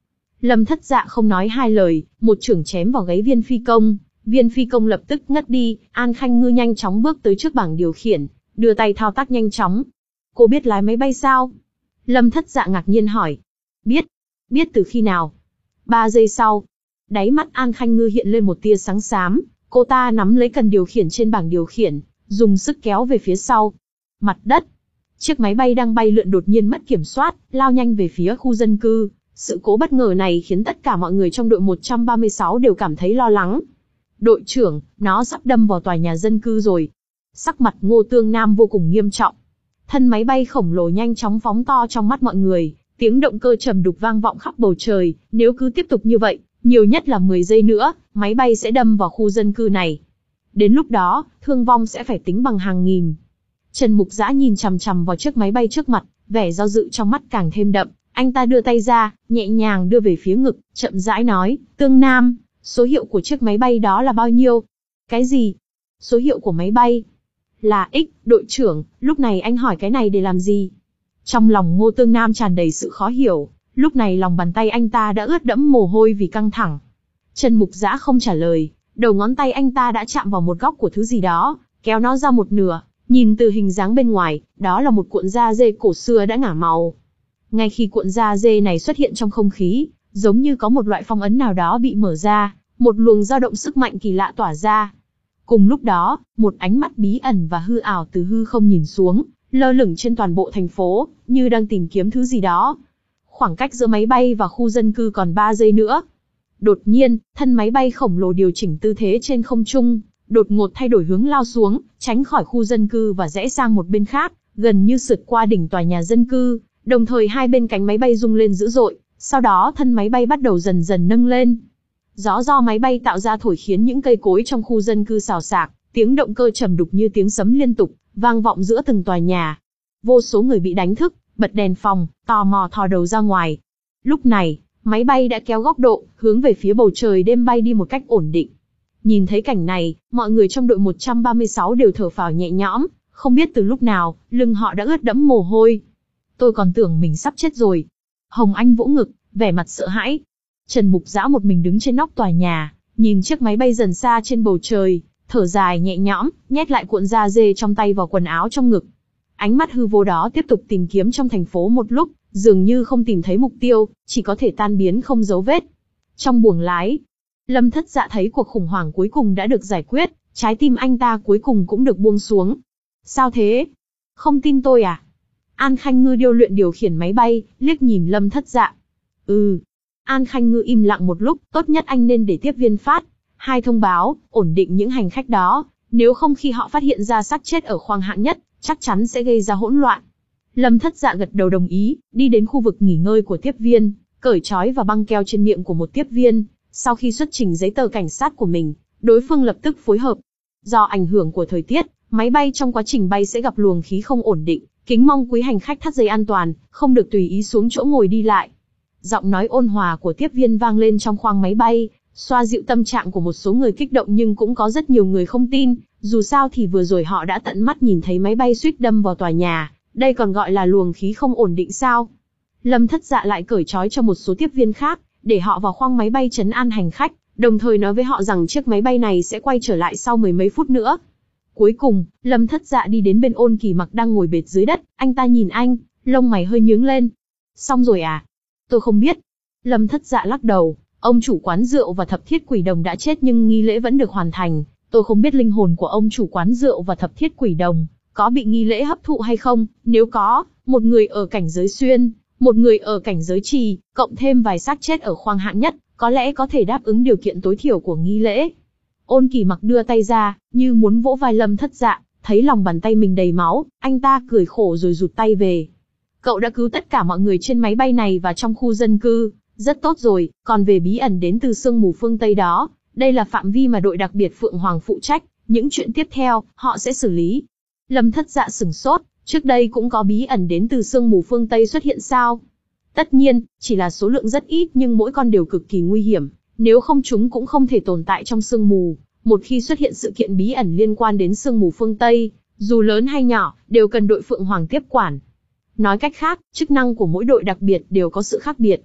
Lâm Thất Dạ không nói hai lời, một chưởng chém vào gáy Viên Phi Công, Viên Phi Công lập tức ngất đi. An Khanh Ngư nhanh chóng bước tới trước bảng điều khiển, đưa tay thao tác nhanh chóng. Cô biết lái máy bay sao? Lâm Thất Dạ ngạc nhiên hỏi. Biết. Biết từ khi nào? Ba giây sau, đáy mắt An Khanh Ngư hiện lên một tia sáng xám, cô ta nắm lấy cần điều khiển trên bảng điều khiển, dùng sức kéo về phía sau. Mặt đất. Chiếc máy bay đang bay lượn đột nhiên mất kiểm soát, lao nhanh về phía khu dân cư. Sự cố bất ngờ này khiến tất cả mọi người trong đội một trăm ba mươi sáu đều cảm thấy lo lắng. Đội trưởng, nó sắp đâm vào tòa nhà dân cư rồi. Sắc mặt Ngô Tương Nam vô cùng nghiêm trọng. Thân máy bay khổng lồ nhanh chóng phóng to trong mắt mọi người, tiếng động cơ trầm đục vang vọng khắp bầu trời. Nếu cứ tiếp tục như vậy, nhiều nhất là mười giây nữa, máy bay sẽ đâm vào khu dân cư này. Đến lúc đó, thương vong sẽ phải tính bằng hàng nghìn. Trần Mục Dã nhìn chằm chằm vào chiếc máy bay trước mặt, vẻ do dự trong mắt càng thêm đậm. Anh ta đưa tay ra, nhẹ nhàng đưa về phía ngực, chậm rãi nói, Tương Nam, số hiệu của chiếc máy bay đó là bao nhiêu? Cái gì? Số hiệu của máy bay? Là X, đội trưởng, lúc này anh hỏi cái này để làm gì? Trong lòng Ngô Tương Nam tràn đầy sự khó hiểu, lúc này lòng bàn tay anh ta đã ướt đẫm mồ hôi vì căng thẳng. Trần Mục Dã không trả lời, đầu ngón tay anh ta đã chạm vào một góc của thứ gì đó, kéo nó ra một nửa, nhìn từ hình dáng bên ngoài, đó là một cuộn da dê cổ xưa đã ngả màu. Ngay khi cuộn da dê này xuất hiện trong không khí, giống như có một loại phong ấn nào đó bị mở ra, một luồng dao động sức mạnh kỳ lạ tỏa ra. Cùng lúc đó, một ánh mắt bí ẩn và hư ảo từ hư không nhìn xuống, lơ lửng trên toàn bộ thành phố, như đang tìm kiếm thứ gì đó. Khoảng cách giữa máy bay và khu dân cư còn ba giây nữa. Đột nhiên, thân máy bay khổng lồ điều chỉnh tư thế trên không trung, đột ngột thay đổi hướng lao xuống, tránh khỏi khu dân cư và rẽ sang một bên khác, gần như sượt qua đỉnh tòa nhà dân cư. Đồng thời hai bên cánh máy bay rung lên dữ dội, sau đó thân máy bay bắt đầu dần dần nâng lên. Gió do máy bay tạo ra thổi khiến những cây cối trong khu dân cư xào xạc, tiếng động cơ trầm đục như tiếng sấm liên tục, vang vọng giữa từng tòa nhà. Vô số người bị đánh thức, bật đèn phòng, tò mò thò đầu ra ngoài. Lúc này, máy bay đã kéo góc độ, hướng về phía bầu trời đêm bay đi một cách ổn định. Nhìn thấy cảnh này, mọi người trong đội một trăm ba mươi sáu đều thở phào nhẹ nhõm, không biết từ lúc nào, lưng họ đã ướt đẫm mồ hôi. Tôi còn tưởng mình sắp chết rồi. Hồng Anh vỗ ngực, vẻ mặt sợ hãi. Trần Mục Dã một mình đứng trên nóc tòa nhà, nhìn chiếc máy bay dần xa trên bầu trời, thở dài nhẹ nhõm, nhét lại cuộn da dê trong tay vào quần áo trong ngực. Ánh mắt hư vô đó tiếp tục tìm kiếm trong thành phố một lúc, dường như không tìm thấy mục tiêu, chỉ có thể tan biến không dấu vết. Trong buồng lái, Lâm Thất Dạ thấy cuộc khủng hoảng cuối cùng đã được giải quyết, trái tim anh ta cuối cùng cũng được buông xuống. Sao thế? Không tin tôi à? An Khanh Ngư điêu luyện điều khiển máy bay, liếc nhìn Lâm Thất Dạ. Ừ. An Khanh Ngư im lặng một lúc, tốt nhất anh nên để tiếp viên phát hai thông báo, ổn định những hành khách đó, nếu không khi họ phát hiện ra xác chết ở khoang hạng nhất, chắc chắn sẽ gây ra hỗn loạn. Lâm Thất Dạ gật đầu đồng ý, đi đến khu vực nghỉ ngơi của tiếp viên, cởi trói và băng keo trên miệng của một tiếp viên. Sau khi xuất trình giấy tờ cảnh sát của mình, đối phương lập tức phối hợp. Do ảnh hưởng của thời tiết, máy bay trong quá trình bay sẽ gặp luồng khí không ổn định, kính mong quý hành khách thắt dây an toàn, không được tùy ý xuống chỗ ngồi đi lại. Giọng nói ôn hòa của tiếp viên vang lên trong khoang máy bay, xoa dịu tâm trạng của một số người kích động, nhưng cũng có rất nhiều người không tin, dù sao thì vừa rồi họ đã tận mắt nhìn thấy máy bay suýt đâm vào tòa nhà, đây còn gọi là luồng khí không ổn định sao? Lâm Thất Dạ lại cởi trói cho một số tiếp viên khác, để họ vào khoang máy bay trấn an hành khách, đồng thời nói với họ rằng chiếc máy bay này sẽ quay trở lại sau mười mấy phút nữa. Cuối cùng, Lâm Thất Dạ đi đến bên Ôn Kỳ Mặc đang ngồi bệt dưới đất, anh ta nhìn anh, lông mày hơi nhướng lên. Xong rồi à? Tôi không biết. Lâm Thất Dạ lắc đầu, ông chủ quán rượu và thập thiết quỷ đồng đã chết nhưng nghi lễ vẫn được hoàn thành. Tôi không biết linh hồn của ông chủ quán rượu và thập thiết quỷ đồng có bị nghi lễ hấp thụ hay không, nếu có, một người ở cảnh giới xuyên, một người ở cảnh giới trì, cộng thêm vài xác chết ở khoang hạng nhất, có lẽ có thể đáp ứng điều kiện tối thiểu của nghi lễ. Ôn Kỳ Mặc đưa tay ra, như muốn vỗ vai Lâm Thất Dạ, thấy lòng bàn tay mình đầy máu, anh ta cười khổ rồi rụt tay về. Cậu đã cứu tất cả mọi người trên máy bay này và trong khu dân cư, rất tốt rồi, còn về bí ẩn đến từ sương mù phương Tây đó, đây là phạm vi mà đội đặc biệt Phượng Hoàng phụ trách, những chuyện tiếp theo, họ sẽ xử lý. Lâm Thất Dạ sửng sốt, trước đây cũng có bí ẩn đến từ sương mù phương Tây xuất hiện sao? Tất nhiên, chỉ là số lượng rất ít nhưng mỗi con đều cực kỳ nguy hiểm, nếu không chúng cũng không thể tồn tại trong sương mù. Một khi xuất hiện sự kiện bí ẩn liên quan đến sương mù phương Tây, dù lớn hay nhỏ, đều cần đội Phượng Hoàng tiếp quản. Nói cách khác, chức năng của mỗi đội đặc biệt đều có sự khác biệt.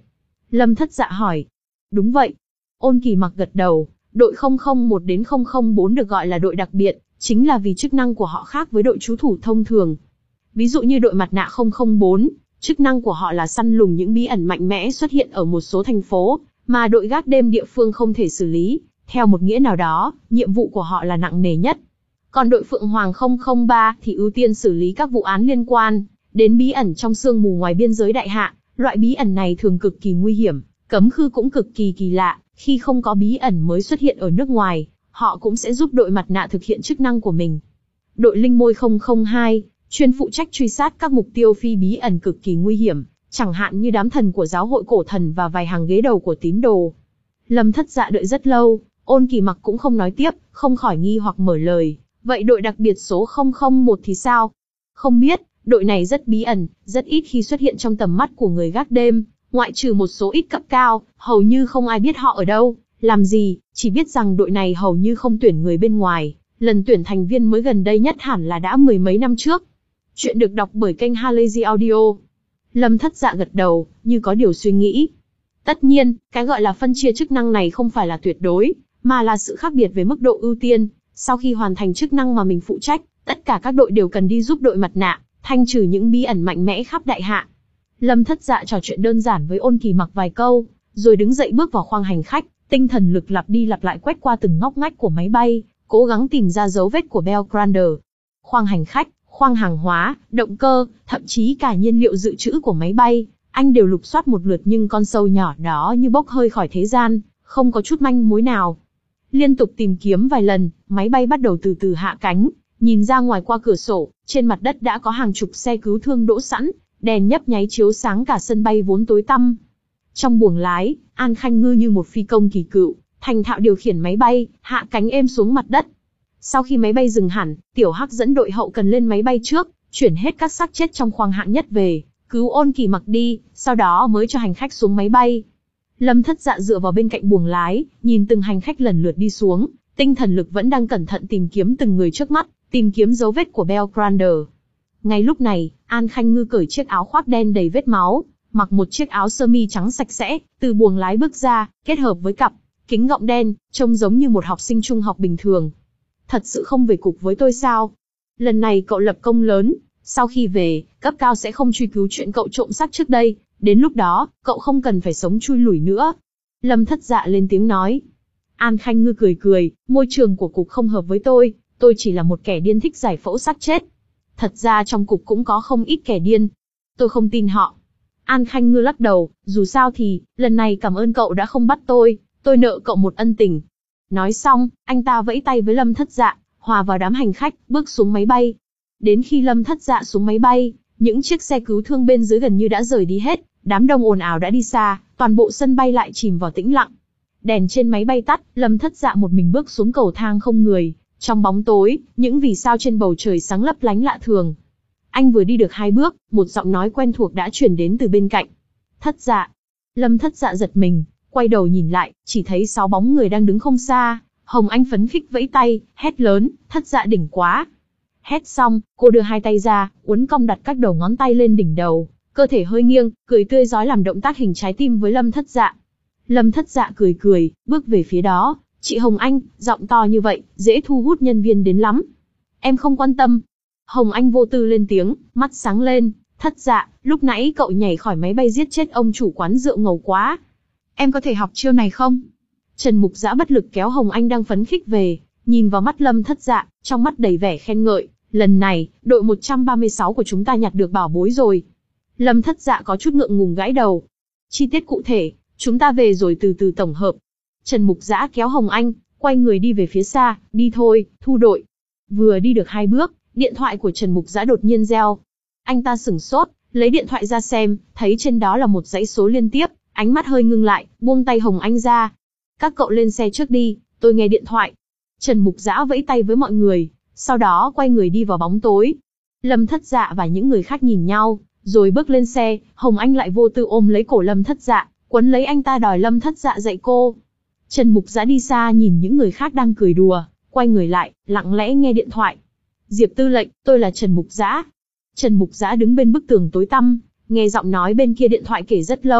Lâm Thất Dạ hỏi. Đúng vậy. Ôn Kỳ Mặc gật đầu, đội không không một đến không không bốn được gọi là đội đặc biệt, chính là vì chức năng của họ khác với đội trú thủ thông thường. Ví dụ như đội mặt nạ không không bốn, chức năng của họ là săn lùng những bí ẩn mạnh mẽ xuất hiện ở một số thành phố, mà đội gác đêm địa phương không thể xử lý. Theo một nghĩa nào đó, nhiệm vụ của họ là nặng nề nhất. Còn đội Phượng Hoàng không không ba thì ưu tiên xử lý các vụ án liên quan đến bí ẩn trong sương mù ngoài biên giới Đại Hạ. Loại bí ẩn này thường cực kỳ nguy hiểm, cấm khư cũng cực kỳ kỳ lạ. Khi không có bí ẩn mới xuất hiện ở nước ngoài, họ cũng sẽ giúp đội mặt nạ thực hiện chức năng của mình. Đội linh môi không không hai, chuyên phụ trách truy sát các mục tiêu phi bí ẩn cực kỳ nguy hiểm, chẳng hạn như đám thần của giáo hội cổ thần và vài hàng ghế đầu của tín đồ. Lâm Thất Dạ đợi rất lâu, Ôn Kỳ Mặc cũng không nói tiếp, không khỏi nghi hoặc mở lời. Vậy đội đặc biệt số không không một thì sao? Không biết, đội này rất bí ẩn, rất ít khi xuất hiện trong tầm mắt của người gác đêm, ngoại trừ một số ít cấp cao, hầu như không ai biết họ ở đâu, làm gì, chỉ biết rằng đội này hầu như không tuyển người bên ngoài, lần tuyển thành viên mới gần đây nhất hẳn là đã mười mấy năm trước. Chuyện được đọc bởi kênh Halazy Audio. Lâm Thất Dạ gật đầu, như có điều suy nghĩ. Tất nhiên, cái gọi là phân chia chức năng này không phải là tuyệt đối, mà là sự khác biệt về mức độ ưu tiên. Sau khi hoàn thành chức năng mà mình phụ trách, tất cả các đội đều cần đi giúp đội mặt nạ, thanh trừ những bí ẩn mạnh mẽ khắp Đại Hạ. Lâm Thất Dạ trò chuyện đơn giản với Ôn Kỳ Mặc vài câu, rồi đứng dậy bước vào khoang hành khách, tinh thần lực lặp đi lặp lại quét qua từng ngóc ngách của máy bay, cố gắng tìm ra dấu vết của Belgrander. Khoang hành khách, khoang hàng hóa, động cơ, thậm chí cả nhiên liệu dự trữ của máy bay, anh đều lục soát một lượt nhưng con sâu nhỏ đó như bốc hơi khỏi thế gian, không có chút manh mối nào. Liên tục tìm kiếm vài lần, máy bay bắt đầu từ từ hạ cánh, nhìn ra ngoài qua cửa sổ, trên mặt đất đã có hàng chục xe cứu thương đỗ sẵn, đèn nhấp nháy chiếu sáng cả sân bay vốn tối tăm. Trong buồng lái, An Khanh Ngư như một phi công kỳ cựu, thành thạo điều khiển máy bay, hạ cánh êm xuống mặt đất. Sau khi máy bay dừng hẳn, Tiểu Hắc dẫn đội hậu cần lên máy bay trước, chuyển hết các xác chết trong khoang hạng nhất về, cứu Ôn Kỳ Mặc đi, sau đó mới cho hành khách xuống máy bay. Lâm Thất Dạ dựa vào bên cạnh buồng lái, nhìn từng hành khách lần lượt đi xuống, tinh thần lực vẫn đang cẩn thận tìm kiếm từng người trước mắt, tìm kiếm dấu vết của Belgrander. Ngay lúc này, An Khanh Ngư cởi chiếc áo khoác đen đầy vết máu, mặc một chiếc áo sơ mi trắng sạch sẽ, từ buồng lái bước ra, kết hợp với cặp kính gọng đen, trông giống như một học sinh trung học bình thường. Thật sự không về cục với tôi sao? Lần này cậu lập công lớn, sau khi về, cấp cao sẽ không truy cứu chuyện cậu trộm xác trước đây, đến lúc đó, cậu không cần phải sống chui lủi nữa. Lâm Thất Dạ lên tiếng nói. An Khanh Ngư cười cười, môi trường của cục không hợp với tôi, tôi chỉ là một kẻ điên thích giải phẫu xác chết. Thật ra trong cục cũng có không ít kẻ điên. Tôi không tin họ. An Khanh Ngư lắc đầu, dù sao thì, lần này cảm ơn cậu đã không bắt tôi, tôi nợ cậu một ân tình. Nói xong, anh ta vẫy tay với Lâm Thất Dạ, hòa vào đám hành khách, bước xuống máy bay. Đến khi Lâm Thất Dạ xuống máy bay, những chiếc xe cứu thương bên dưới gần như đã rời đi hết, đám đông ồn ào đã đi xa, toàn bộ sân bay lại chìm vào tĩnh lặng. Đèn trên máy bay tắt, Lâm Thất Dạ một mình bước xuống cầu thang không người, trong bóng tối, những vì sao trên bầu trời sáng lấp lánh lạ thường. Anh vừa đi được hai bước, một giọng nói quen thuộc đã truyền đến từ bên cạnh. Thất Dạ. Lâm Thất Dạ giật mình, quay đầu nhìn lại, chỉ thấy sáu bóng người đang đứng không xa. Hồng Anh phấn khích vẫy tay, hét lớn, Thất Dạ đỉnh quá. Hét xong, cô đưa hai tay ra, uốn cong đặt các đầu ngón tay lên đỉnh đầu, cơ thể hơi nghiêng, cười tươi rói làm động tác hình trái tim với Lâm Thất Dạ. Lâm Thất Dạ cười cười, bước về phía đó. Chị Hồng Anh, giọng to như vậy, dễ thu hút nhân viên đến lắm. Em không quan tâm. Hồng Anh vô tư lên tiếng, mắt sáng lên. Thất Dạ, lúc nãy cậu nhảy khỏi máy bay giết chết ông chủ quán rượu ngầu quá. Em có thể học chiêu này không? Trần Mục Dã bất lực kéo Hồng Anh đang phấn khích về, nhìn vào mắt Lâm Thất Dạ, trong mắt đầy vẻ khen ngợi. Lần này, đội một trăm ba mươi sáu của chúng ta nhặt được bảo bối rồi. Lâm Thất Dạ có chút ngượng ngùng gãi đầu. Chi tiết cụ thể, chúng ta về rồi từ từ tổng hợp. Trần Mục Dã kéo Hồng Anh, quay người đi về phía xa, đi thôi, thu đội. Vừa đi được hai bước, điện thoại của Trần Mục Dã đột nhiên reo. Anh ta sửng sốt, lấy điện thoại ra xem, thấy trên đó là một dãy số liên tiếp, ánh mắt hơi ngưng lại, buông tay Hồng Anh ra. Các cậu lên xe trước đi, tôi nghe điện thoại. Trần Mục Dã vẫy tay với mọi người, sau đó quay người đi vào bóng tối. Lâm Thất Dạ và những người khác nhìn nhau, rồi bước lên xe, Hồng Anh lại vô tư ôm lấy cổ Lâm Thất Dạ, quấn lấy anh ta đòi Lâm Thất Dạ dạy cô. Trần Mục Dã đi xa nhìn những người khác đang cười đùa, quay người lại, lặng lẽ nghe điện thoại. Diệp Tư lệnh, tôi là Trần Mục Dã. Trần Mục Dã đứng bên bức tường tối tăm, nghe giọng nói bên kia điện thoại kể rất lâu,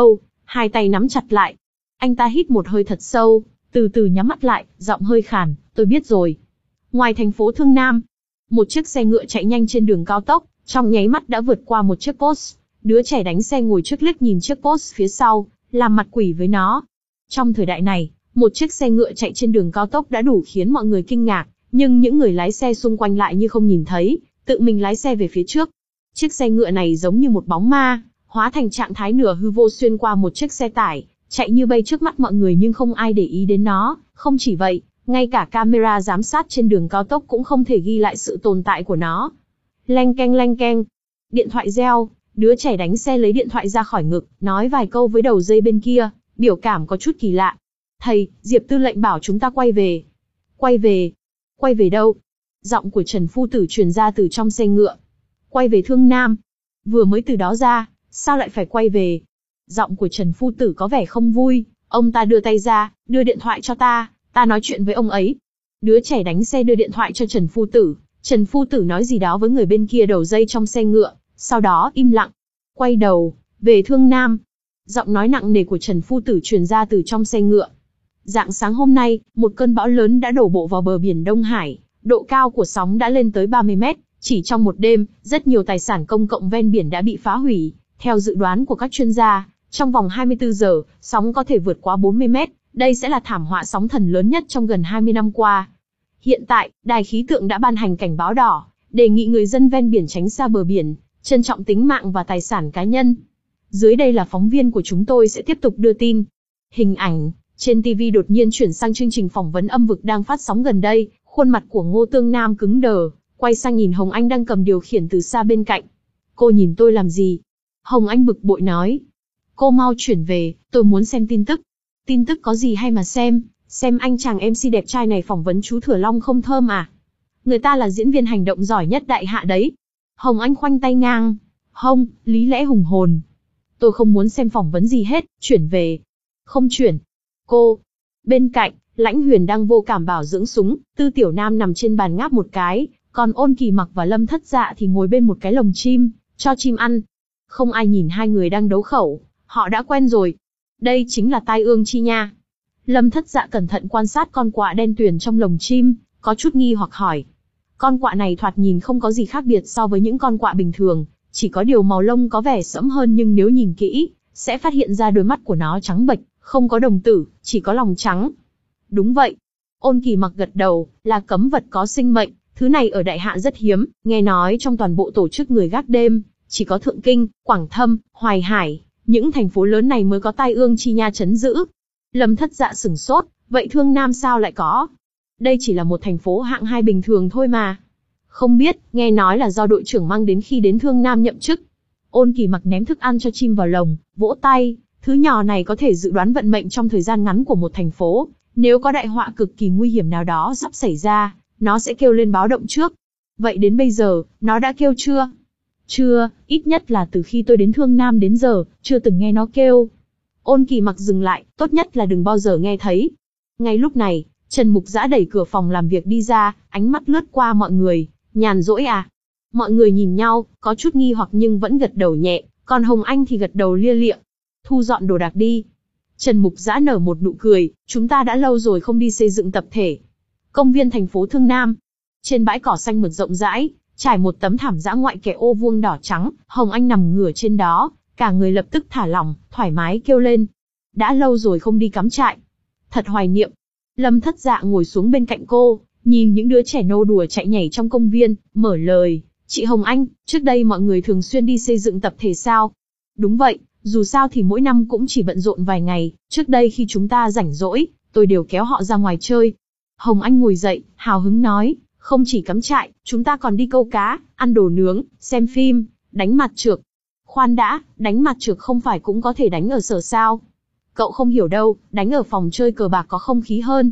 hai tay nắm chặt lại. Anh ta hít một hơi thật sâu, từ từ nhắm mắt lại, giọng hơi khàn, tôi biết rồi. Ngoài thành phố Thương Nam, một chiếc xe ngựa chạy nhanh trên đường cao tốc, trong nháy mắt đã vượt qua một chiếc post. Đứa trẻ đánh xe ngồi trước liếc nhìn chiếc post phía sau, làm mặt quỷ với nó. Trong thời đại này, một chiếc xe ngựa chạy trên đường cao tốc đã đủ khiến mọi người kinh ngạc, nhưng những người lái xe xung quanh lại như không nhìn thấy, tự mình lái xe về phía trước. Chiếc xe ngựa này giống như một bóng ma, hóa thành trạng thái nửa hư vô xuyên qua một chiếc xe tải, chạy như bay trước mắt mọi người nhưng không ai để ý đến nó. Không chỉ vậy, ngay cả camera giám sát trên đường cao tốc cũng không thể ghi lại sự tồn tại của nó. Leng keng leng keng, điện thoại reo, đứa trẻ đánh xe lấy điện thoại ra khỏi ngực, nói vài câu với đầu dây bên kia, biểu cảm có chút kỳ lạ. Thầy, Diệp tư lệnh bảo chúng ta quay về. Quay về? Quay về đâu? Giọng của Trần Phu Tử truyền ra từ trong xe ngựa. Quay về Thương Nam. Vừa mới từ đó ra, sao lại phải quay về? Giọng của Trần Phu Tử có vẻ không vui, ông ta đưa tay ra, đưa điện thoại cho ta, ta nói chuyện với ông ấy. Đứa trẻ đánh xe đưa điện thoại cho Trần Phu Tử, Trần Phu Tử nói gì đó với người bên kia đầu dây trong xe ngựa, sau đó im lặng. Quay đầu, về Thương Nam. Giọng nói nặng nề của Trần Phu Tử truyền ra từ trong xe ngựa. Rạng sáng hôm nay, một cơn bão lớn đã đổ bộ vào bờ biển Đông Hải, độ cao của sóng đã lên tới ba mươi mét. Chỉ trong một đêm, rất nhiều tài sản công cộng ven biển đã bị phá hủy. Theo dự đoán của các chuyên gia, trong vòng hai mươi tư giờ, sóng có thể vượt quá bốn mươi mét. Đây sẽ là thảm họa sóng thần lớn nhất trong gần hai mươi năm qua. Hiện tại, Đài khí tượng đã ban hành cảnh báo đỏ, đề nghị người dân ven biển tránh xa bờ biển, trân trọng tính mạng và tài sản cá nhân. Dưới đây là phóng viên của chúng tôi sẽ tiếp tục đưa tin. Hình ảnh trên ti vi đột nhiên chuyển sang chương trình phỏng vấn âm vực đang phát sóng gần đây, khuôn mặt của Ngô Tương Nam cứng đờ, quay sang nhìn Hồng Anh đang cầm điều khiển từ xa bên cạnh. Cô nhìn tôi làm gì? Hồng Anh bực bội nói. Cô mau chuyển về, tôi muốn xem tin tức. Tin tức có gì hay mà xem, xem anh chàng em xê đẹp trai này phỏng vấn chú Thừa Long không thơm à? Người ta là diễn viên hành động giỏi nhất đại hạ đấy. Hồng Anh khoanh tay ngang. Hông, lý lẽ hùng hồn. Tôi không muốn xem phỏng vấn gì hết, chuyển về. Không chuyển. Cô. Bên cạnh, Lãnh Huyền đang vô cảm bảo dưỡng súng, Tư Tiểu Nam nằm trên bàn ngáp một cái, còn Ôn Kỳ Mặc và Lâm Thất Dạ thì ngồi bên một cái lồng chim, cho chim ăn. Không ai nhìn hai người đang đấu khẩu, họ đã quen rồi. Đây chính là tai ương chi nha. Lâm Thất Dạ cẩn thận quan sát con quạ đen tuyền trong lồng chim, có chút nghi hoặc hỏi. Con quạ này thoạt nhìn không có gì khác biệt so với những con quạ bình thường, chỉ có điều màu lông có vẻ sẫm hơn nhưng nếu nhìn kỹ, sẽ phát hiện ra đôi mắt của nó trắng bệch, không có đồng tử, chỉ có lòng trắng. Đúng vậy. Ôn Kỳ Mặc gật đầu, là cấm vật có sinh mệnh, thứ này ở đại hạ rất hiếm, nghe nói trong toàn bộ tổ chức người gác đêm, chỉ có Thượng Kinh, Quảng Thâm, Hoài Hải, những thành phố lớn này mới có tai ương chi nha trấn giữ. Lâm Thất Dạ sửng sốt, vậy Thương Nam sao lại có? Đây chỉ là một thành phố hạng hai bình thường thôi mà. Không biết, nghe nói là do đội trưởng mang đến khi đến Thương Nam nhậm chức. Ôn Kỳ Mặc ném thức ăn cho chim vào lồng, vỗ tay, thứ nhỏ này có thể dự đoán vận mệnh trong thời gian ngắn của một thành phố. Nếu có đại họa cực kỳ nguy hiểm nào đó sắp xảy ra, nó sẽ kêu lên báo động trước. Vậy đến bây giờ, nó đã kêu chưa? Chưa, ít nhất là từ khi tôi đến Thương Nam đến giờ, chưa từng nghe nó kêu. Ôn Kỳ Mặc dừng lại, tốt nhất là đừng bao giờ nghe thấy. Ngay lúc này, Trần Mục Dã đẩy cửa phòng làm việc đi ra, ánh mắt lướt qua mọi người, nhàn rỗi à? Mọi người nhìn nhau, có chút nghi hoặc nhưng vẫn gật đầu nhẹ, còn Hồng Anh thì gật đầu lia lịa. Thu dọn đồ đạc đi. Trần Mục Dã nở một nụ cười, chúng ta đã lâu rồi không đi xây dựng tập thể. Công viên thành phố Thương Nam. Trên bãi cỏ xanh mượt rộng rãi, trải một tấm thảm dã ngoại kẻ ô vuông đỏ trắng, Hồng Anh nằm ngửa trên đó, cả người lập tức thả lỏng, thoải mái kêu lên. Đã lâu rồi không đi cắm trại. Thật hoài niệm. Lâm Thất Dạ ngồi xuống bên cạnh cô, nhìn những đứa trẻ nô đùa chạy nhảy trong công viên, mở lời. Chị Hồng Anh, trước đây mọi người thường xuyên đi xây dựng tập thể sao? Đúng vậy, dù sao thì mỗi năm cũng chỉ bận rộn vài ngày, trước đây khi chúng ta rảnh rỗi, tôi đều kéo họ ra ngoài chơi. Hồng Anh ngồi dậy, hào hứng nói, không chỉ cắm trại, chúng ta còn đi câu cá, ăn đồ nướng, xem phim, đánh mặt trược. Khoan đã, đánh mặt trược không phải cũng có thể đánh ở sở sao? Cậu không hiểu đâu, đánh ở phòng chơi cờ bạc có không khí hơn.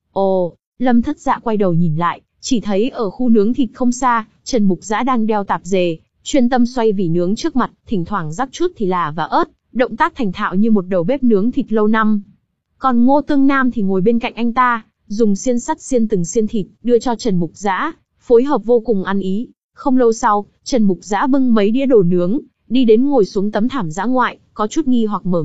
Ồ, Lâm Thất Dạ quay đầu nhìn lại, chỉ thấy ở khu nướng thịt không xa, Trần Mục Dã đang đeo tạp dề, chuyên tâm xoay vỉ nướng trước mặt, thỉnh thoảng rắc chút thì là và ớt, động tác thành thạo như một đầu bếp nướng thịt lâu năm. Còn Ngô Tương Nam thì ngồi bên cạnh anh ta, dùng xiên sắt xiên từng xiên thịt, đưa cho Trần Mục Dã, phối hợp vô cùng ăn ý. Không lâu sau, Trần Mục Dã bưng mấy đĩa đồ nướng, đi đến ngồi xuống tấm thảm dã ngoại, có chút nghi hoặc mở miệng,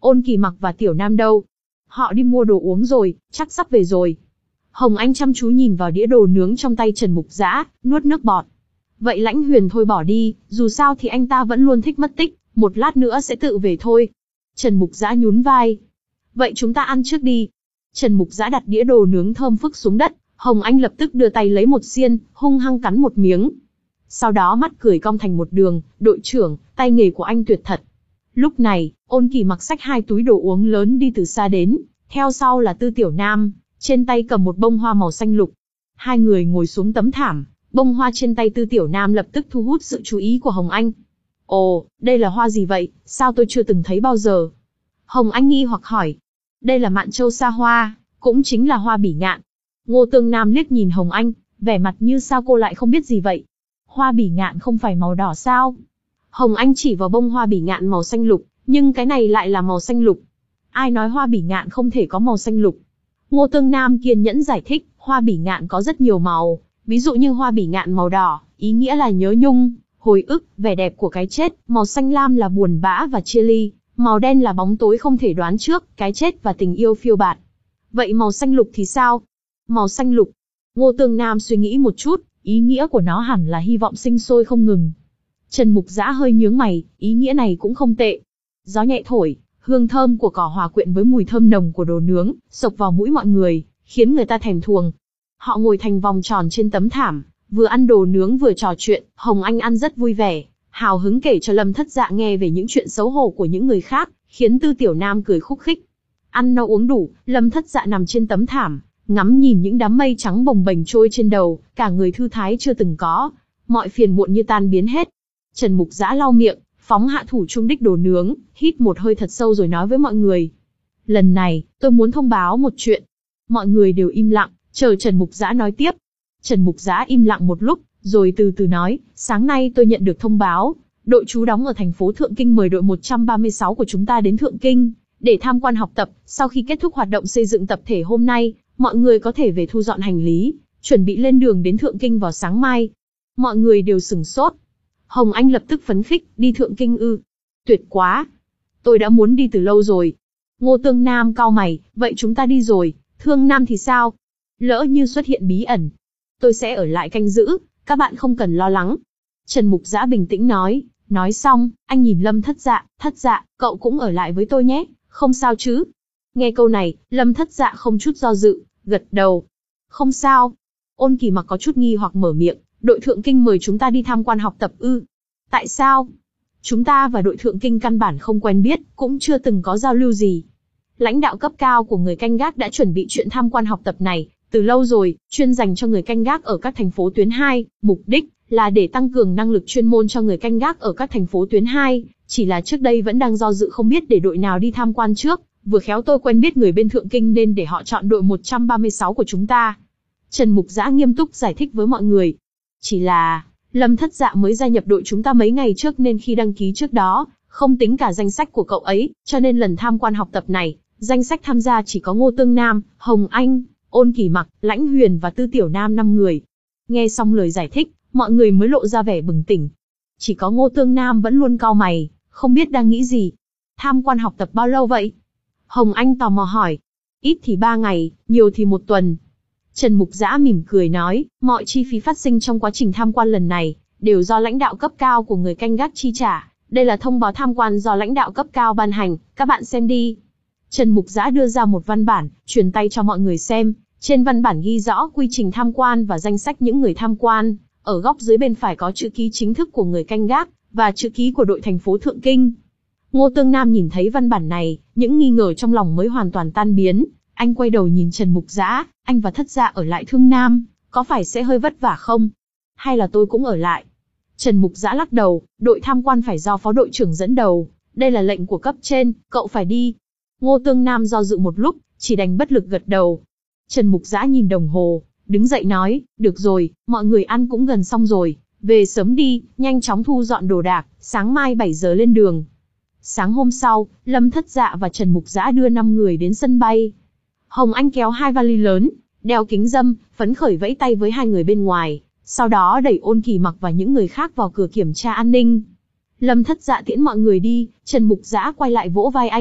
Ôn Kỳ Mặc và Tiểu Nam đâu? Họ đi mua đồ uống rồi, chắc sắp về rồi. Hồng Anh chăm chú nhìn vào đĩa đồ nướng trong tay Trần Mục Dã, nuốt nước bọt. Vậy Lãnh Huyền thôi bỏ đi, dù sao thì anh ta vẫn luôn thích mất tích, một lát nữa sẽ tự về thôi. Trần Mục Dã nhún vai. Vậy chúng ta ăn trước đi. Trần Mục Dã đặt đĩa đồ nướng thơm phức xuống đất, Hồng Anh lập tức đưa tay lấy một xiên, hung hăng cắn một miếng. Sau đó mắt cười cong thành một đường, đội trưởng, tay nghề của anh tuyệt thật. Lúc này, Ôn Kỳ Mặc xách hai túi đồ uống lớn đi từ xa đến, theo sau là Tư Tiểu Nam, trên tay cầm một bông hoa màu xanh lục. Hai người ngồi xuống tấm thảm, bông hoa trên tay Tư Tiểu Nam lập tức thu hút sự chú ý của Hồng Anh. Ồ, đây là hoa gì vậy, sao tôi chưa từng thấy bao giờ? Hồng Anh nghi hoặc hỏi. Đây là Mạn Châu Sa Hoa, cũng chính là hoa bỉ ngạn. Ngô Tương Nam liếc nhìn Hồng Anh, vẻ mặt như sao cô lại không biết gì vậy? Hoa bỉ ngạn không phải màu đỏ sao? Hồng Anh chỉ vào bông hoa bỉ ngạn màu xanh lục, nhưng cái này lại là màu xanh lục. Ai nói hoa bỉ ngạn không thể có màu xanh lục? Ngô Tương Nam kiên nhẫn giải thích, hoa bỉ ngạn có rất nhiều màu, ví dụ như hoa bỉ ngạn màu đỏ, ý nghĩa là nhớ nhung, hồi ức, vẻ đẹp của cái chết, màu xanh lam là buồn bã và chia ly, màu đen là bóng tối không thể đoán trước, cái chết và tình yêu phiêu bạt. Vậy màu xanh lục thì sao? Màu xanh lục. Ngô Tương Nam suy nghĩ một chút, ý nghĩa của nó hẳn là hy vọng sinh sôi không ngừng. Trần Mục Dã hơi nhướng mày, ý nghĩa này cũng không tệ. Gió nhẹ thổi, hương thơm của cỏ hòa quyện với mùi thơm nồng của đồ nướng, xộc vào mũi mọi người, khiến người ta thèm thuồng. Họ ngồi thành vòng tròn trên tấm thảm, vừa ăn đồ nướng vừa trò chuyện, Hồng Anh ăn rất vui vẻ, hào hứng kể cho Lâm Thất Dạ nghe về những chuyện xấu hổ của những người khác, khiến Tư Tiểu Nam cười khúc khích. Ăn no uống đủ, Lâm Thất Dạ nằm trên tấm thảm, ngắm nhìn những đám mây trắng bồng bềnh trôi trên đầu, cả người thư thái chưa từng có, mọi phiền muộn như tan biến hết. Trần Mục Dã lau miệng, phóng hạ thủ trung đích đồ nướng, hít một hơi thật sâu rồi nói với mọi người. Lần này, tôi muốn thông báo một chuyện. Mọi người đều im lặng, chờ Trần Mục Dã nói tiếp. Trần Mục Dã im lặng một lúc, rồi từ từ nói, sáng nay tôi nhận được thông báo, đội trú đóng ở thành phố Thượng Kinh mời đội một trăm ba mươi sáu của chúng ta đến Thượng Kinh, để tham quan học tập, sau khi kết thúc hoạt động xây dựng tập thể hôm nay, mọi người có thể về thu dọn hành lý, chuẩn bị lên đường đến Thượng Kinh vào sáng mai. Mọi người đều sửng sốt. Hồng Anh lập tức phấn khích, đi Thượng Kinh ư? Tuyệt quá! Tôi đã muốn đi từ lâu rồi. Ngô Tương Nam cau mày, vậy chúng ta đi rồi, Thương Nam thì sao? Lỡ như xuất hiện bí ẩn, tôi sẽ ở lại canh giữ, các bạn không cần lo lắng. Trần Mục Dã bình tĩnh nói, nói xong, anh nhìn Lâm Thất Dạ, Thất Dạ, cậu cũng ở lại với tôi nhé, không sao chứ? Nghe câu này, Lâm Thất Dạ không chút do dự, gật đầu. Không sao. Ôn Kỳ Mặc có chút nghi hoặc mở miệng, đội Thượng Kinh mời chúng ta đi tham quan học tập ư? Tại sao? Chúng ta và đội Thượng Kinh căn bản không quen biết, cũng chưa từng có giao lưu gì. Lãnh đạo cấp cao của người canh gác đã chuẩn bị chuyện tham quan học tập này từ lâu rồi, chuyên dành cho người canh gác ở các thành phố tuyến hai, mục đích là để tăng cường năng lực chuyên môn cho người canh gác ở các thành phố tuyến hai, chỉ là trước đây vẫn đang do dự không biết để đội nào đi tham quan trước, vừa khéo tôi quen biết người bên Thượng Kinh nên để họ chọn đội một trăm ba mươi sáu của chúng ta. Trần Mục Dã nghiêm túc giải thích với mọi người. Chỉ là, Lâm Thất Dạ mới gia nhập đội chúng ta mấy ngày trước nên khi đăng ký trước đó, không tính cả danh sách của cậu ấy, cho nên lần tham quan học tập này, danh sách tham gia chỉ có Ngô Tương Nam, Hồng Anh, Ôn Kỳ Mặc, Lãnh Huyền và Tư Tiểu Nam năm người. Nghe xong lời giải thích, mọi người mới lộ ra vẻ bừng tỉnh. Chỉ có Ngô Tương Nam vẫn luôn cau mày, không biết đang nghĩ gì. Tham quan học tập bao lâu vậy? Hồng Anh tò mò hỏi. Ít thì ba ngày, nhiều thì một tuần. Trần Mục Dã mỉm cười nói, mọi chi phí phát sinh trong quá trình tham quan lần này, đều do lãnh đạo cấp cao của người canh gác chi trả. Đây là thông báo tham quan do lãnh đạo cấp cao ban hành, các bạn xem đi. Trần Mục Dã đưa ra một văn bản, truyền tay cho mọi người xem. Trên văn bản ghi rõ quy trình tham quan và danh sách những người tham quan. Ở góc dưới bên phải có chữ ký chính thức của người canh gác, và chữ ký của đội thành phố Thượng Kinh. Ngô Tương Nam nhìn thấy văn bản này, những nghi ngờ trong lòng mới hoàn toàn tan biến. Anh quay đầu nhìn Trần Mục Dã, anh và Thất Dạ ở lại Thương Nam, có phải sẽ hơi vất vả không? Hay là tôi cũng ở lại? Trần Mục Dã lắc đầu, đội tham quan phải do phó đội trưởng dẫn đầu, đây là lệnh của cấp trên, cậu phải đi. Ngô Tương Nam do dự một lúc, chỉ đành bất lực gật đầu. Trần Mục Dã nhìn đồng hồ, đứng dậy nói, được rồi, mọi người ăn cũng gần xong rồi, về sớm đi, nhanh chóng thu dọn đồ đạc, sáng mai bảy giờ lên đường. Sáng hôm sau, Lâm Thất Dạ và Trần Mục Dã đưa năm người đến sân bay. Hồng Anh kéo hai vali lớn, đeo kính râm, phấn khởi vẫy tay với hai người bên ngoài, sau đó đẩy Ôn Kỳ Mặc và những người khác vào cửa kiểm tra an ninh. Lâm Thất Dạ tiễn mọi người đi, Trần Mục Dã quay lại vỗ vai anh,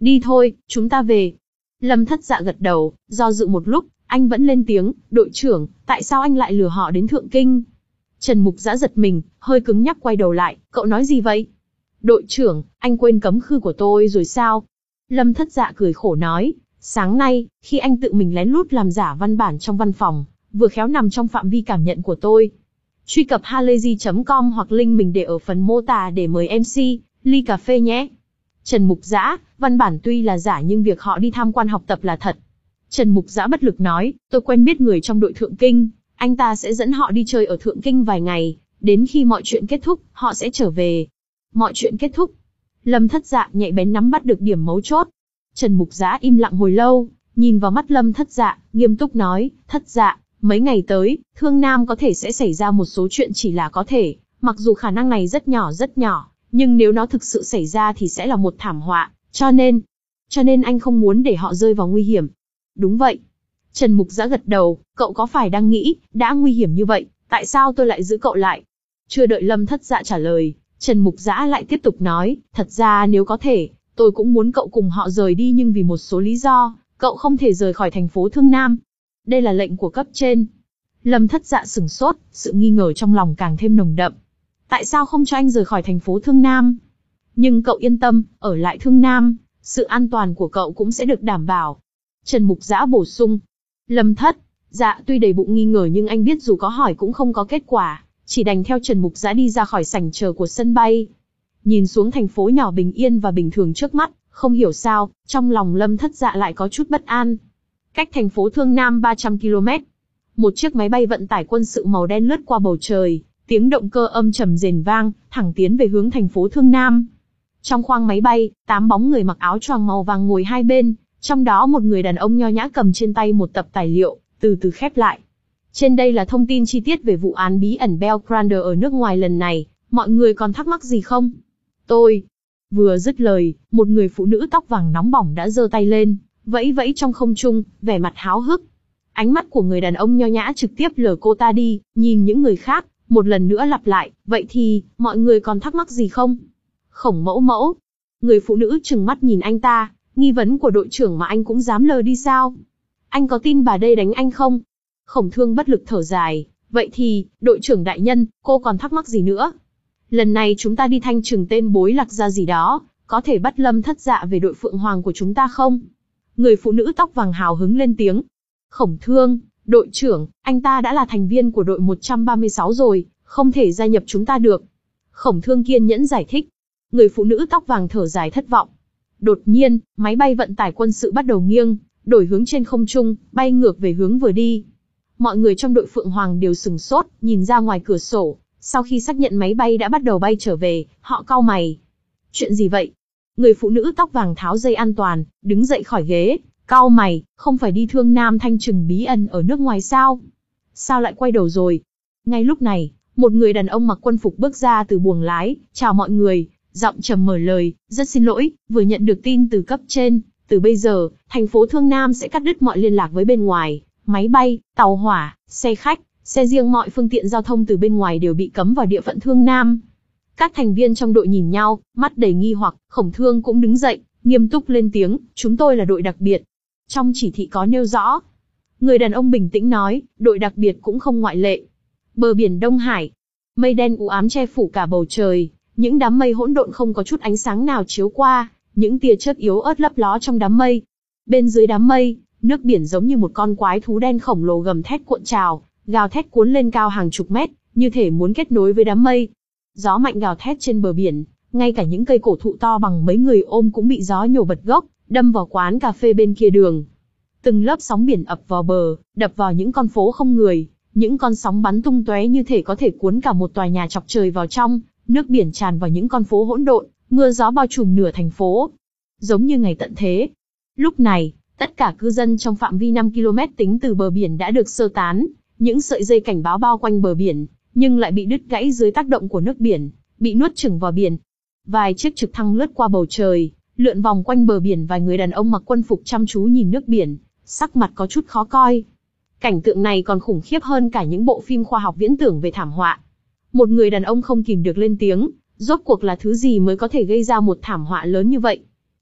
Đi thôi, chúng ta về. Lâm Thất Dạ gật đầu, do dự một lúc, anh vẫn lên tiếng, đội trưởng, tại sao anh lại lừa họ đến Thượng Kinh? Trần Mục Dã giật mình, hơi cứng nhắc quay đầu lại, cậu nói gì vậy? Đội trưởng, anh quên cấm khư của tôi rồi sao? Lâm Thất Dạ cười khổ nói, sáng nay, khi anh tự mình lén lút làm giả văn bản trong văn phòng, vừa khéo nằm trong phạm vi cảm nhận của tôi. Truy cập halayzi chấm com hoặc link mình để ở phần mô tả để mời em xê, ly cà phê nhé. Trần Mục Dã, văn bản tuy là giả nhưng việc họ đi tham quan học tập là thật. Trần Mục Dã bất lực nói, tôi quen biết người trong đội Thượng Kinh, anh ta sẽ dẫn họ đi chơi ở Thượng Kinh vài ngày, đến khi mọi chuyện kết thúc, họ sẽ trở về. Mọi chuyện kết thúc. Lâm Thất Dạ nhạy bén nắm bắt được điểm mấu chốt. Trần Mục Dã im lặng hồi lâu, nhìn vào mắt Lâm Thất Dạ, nghiêm túc nói, Thất Dạ, mấy ngày tới, Thương Nam có thể sẽ xảy ra một số chuyện chỉ là có thể, mặc dù khả năng này rất nhỏ rất nhỏ, nhưng nếu nó thực sự xảy ra thì sẽ là một thảm họa, cho nên, cho nên anh không muốn để họ rơi vào nguy hiểm. Đúng vậy. Trần Mục Dã gật đầu, cậu có phải đang nghĩ, đã nguy hiểm như vậy, tại sao tôi lại giữ cậu lại? Chưa đợi Lâm Thất Dạ trả lời, Trần Mục Dã lại tiếp tục nói, thật ra nếu có thể, tôi cũng muốn cậu cùng họ rời đi nhưng vì một số lý do, cậu không thể rời khỏi thành phố Thương Nam. Đây là lệnh của cấp trên. Lâm Thất Dạ sửng sốt, sự nghi ngờ trong lòng càng thêm nồng đậm. Tại sao không cho anh rời khỏi thành phố Thương Nam? Nhưng cậu yên tâm, ở lại Thương Nam, sự an toàn của cậu cũng sẽ được đảm bảo. Trần Mục Dã bổ sung. Lâm Thất Dạ tuy đầy bụng nghi ngờ nhưng anh biết dù có hỏi cũng không có kết quả, chỉ đành theo Trần Mục Dã đi ra khỏi sảnh chờ của sân bay. Nhìn xuống thành phố nhỏ bình yên và bình thường trước mắt, không hiểu sao, trong lòng Lâm Thất Dạ lại có chút bất an. Cách thành phố Thương Nam ba trăm ki lô mét, một chiếc máy bay vận tải quân sự màu đen lướt qua bầu trời, tiếng động cơ âm trầm rền vang, thẳng tiến về hướng thành phố Thương Nam. Trong khoang máy bay, tám bóng người mặc áo choàng màu vàng ngồi hai bên, trong đó một người đàn ông nho nhã cầm trên tay một tập tài liệu, từ từ khép lại. Trên đây là thông tin chi tiết về vụ án bí ẩn Belgrande ở nước ngoài lần này, mọi người còn thắc mắc gì không? Tôi. Vừa dứt lời, một người phụ nữ tóc vàng nóng bỏng đã giơ tay lên, vẫy vẫy trong không trung, vẻ mặt háo hức. Ánh mắt của người đàn ông nho nhã trực tiếp lờ cô ta đi, nhìn những người khác, một lần nữa lặp lại, vậy thì, mọi người còn thắc mắc gì không? Khổng mẫu mẫu. Người phụ nữ trừng mắt nhìn anh ta, nghi vấn của đội trưởng mà anh cũng dám lờ đi sao? Anh có tin bà đây đánh anh không? Khổng Thương bất lực thở dài, vậy thì, đội trưởng đại nhân, cô còn thắc mắc gì nữa? Lần này chúng ta đi thanh trừng tên bối lạc ra gì đó, có thể bắt Lâm Thất Dạ về đội Phượng Hoàng của chúng ta không? Người phụ nữ tóc vàng hào hứng lên tiếng. Khổng Thương, đội trưởng, anh ta đã là thành viên của đội một trăm ba mươi sáu rồi, không thể gia nhập chúng ta được. Khổng Thương kiên nhẫn giải thích. Người phụ nữ tóc vàng thở dài thất vọng. Đột nhiên, máy bay vận tải quân sự bắt đầu nghiêng, đổi hướng trên không trung, bay ngược về hướng vừa đi. Mọi người trong đội Phượng Hoàng đều sừng sốt, nhìn ra ngoài cửa sổ. Sau khi xác nhận máy bay đã bắt đầu bay trở về, họ cau mày. Chuyện gì vậy? Người phụ nữ tóc vàng tháo dây an toàn, đứng dậy khỏi ghế, cau mày, không phải đi Thương Nam thanh trừng bí ẩn ở nước ngoài sao? Sao lại quay đầu rồi? Ngay lúc này, một người đàn ông mặc quân phục bước ra từ buồng lái, chào mọi người, giọng trầm mở lời, rất xin lỗi, vừa nhận được tin từ cấp trên, từ bây giờ, thành phố Thương Nam sẽ cắt đứt mọi liên lạc với bên ngoài, máy bay, tàu hỏa, xe khách, xe riêng mọi phương tiện giao thông từ bên ngoài đều bị cấm vào địa phận Thương Nam. Các thành viên trong đội nhìn nhau, mắt đầy nghi hoặc, Khổng Thương cũng đứng dậy, nghiêm túc lên tiếng, chúng tôi là đội đặc biệt. Trong chỉ thị có nêu rõ. Người đàn ông bình tĩnh nói, đội đặc biệt cũng không ngoại lệ. Bờ biển Đông Hải, mây đen u ám che phủ cả bầu trời, những đám mây hỗn độn không có chút ánh sáng nào chiếu qua, những tia chớp yếu ớt lấp ló trong đám mây. Bên dưới đám mây, nước biển giống như một con quái thú đen khổng lồ gầm thét cuộn trào, gào thét cuốn lên cao hàng chục mét, như thể muốn kết nối với đám mây. Gió mạnh gào thét trên bờ biển, ngay cả những cây cổ thụ to bằng mấy người ôm cũng bị gió nhổ bật gốc, đâm vào quán cà phê bên kia đường. Từng lớp sóng biển ập vào bờ, đập vào những con phố không người, những con sóng bắn tung tóe như thể có thể cuốn cả một tòa nhà chọc trời vào trong, nước biển tràn vào những con phố hỗn độn, mưa gió bao trùm nửa thành phố. Giống như ngày tận thế. Lúc này, tất cả cư dân trong phạm vi năm ki lô mét tính từ bờ biển đã được sơ tán, những sợi dây cảnh báo bao quanh bờ biển, nhưng lại bị đứt gãy dưới tác động của nước biển, bị nuốt chửng vào biển. Vài chiếc trực thăng lướt qua bầu trời, lượn vòng quanh bờ biển, vài người đàn ông mặc quân phục chăm chú nhìn nước biển, sắc mặt có chút khó coi. Cảnh tượng này còn khủng khiếp hơn cả những bộ phim khoa học viễn tưởng về thảm họa. Một người đàn ông không kìm được lên tiếng, rốt cuộc là thứ gì mới có thể gây ra một thảm họa lớn như vậy?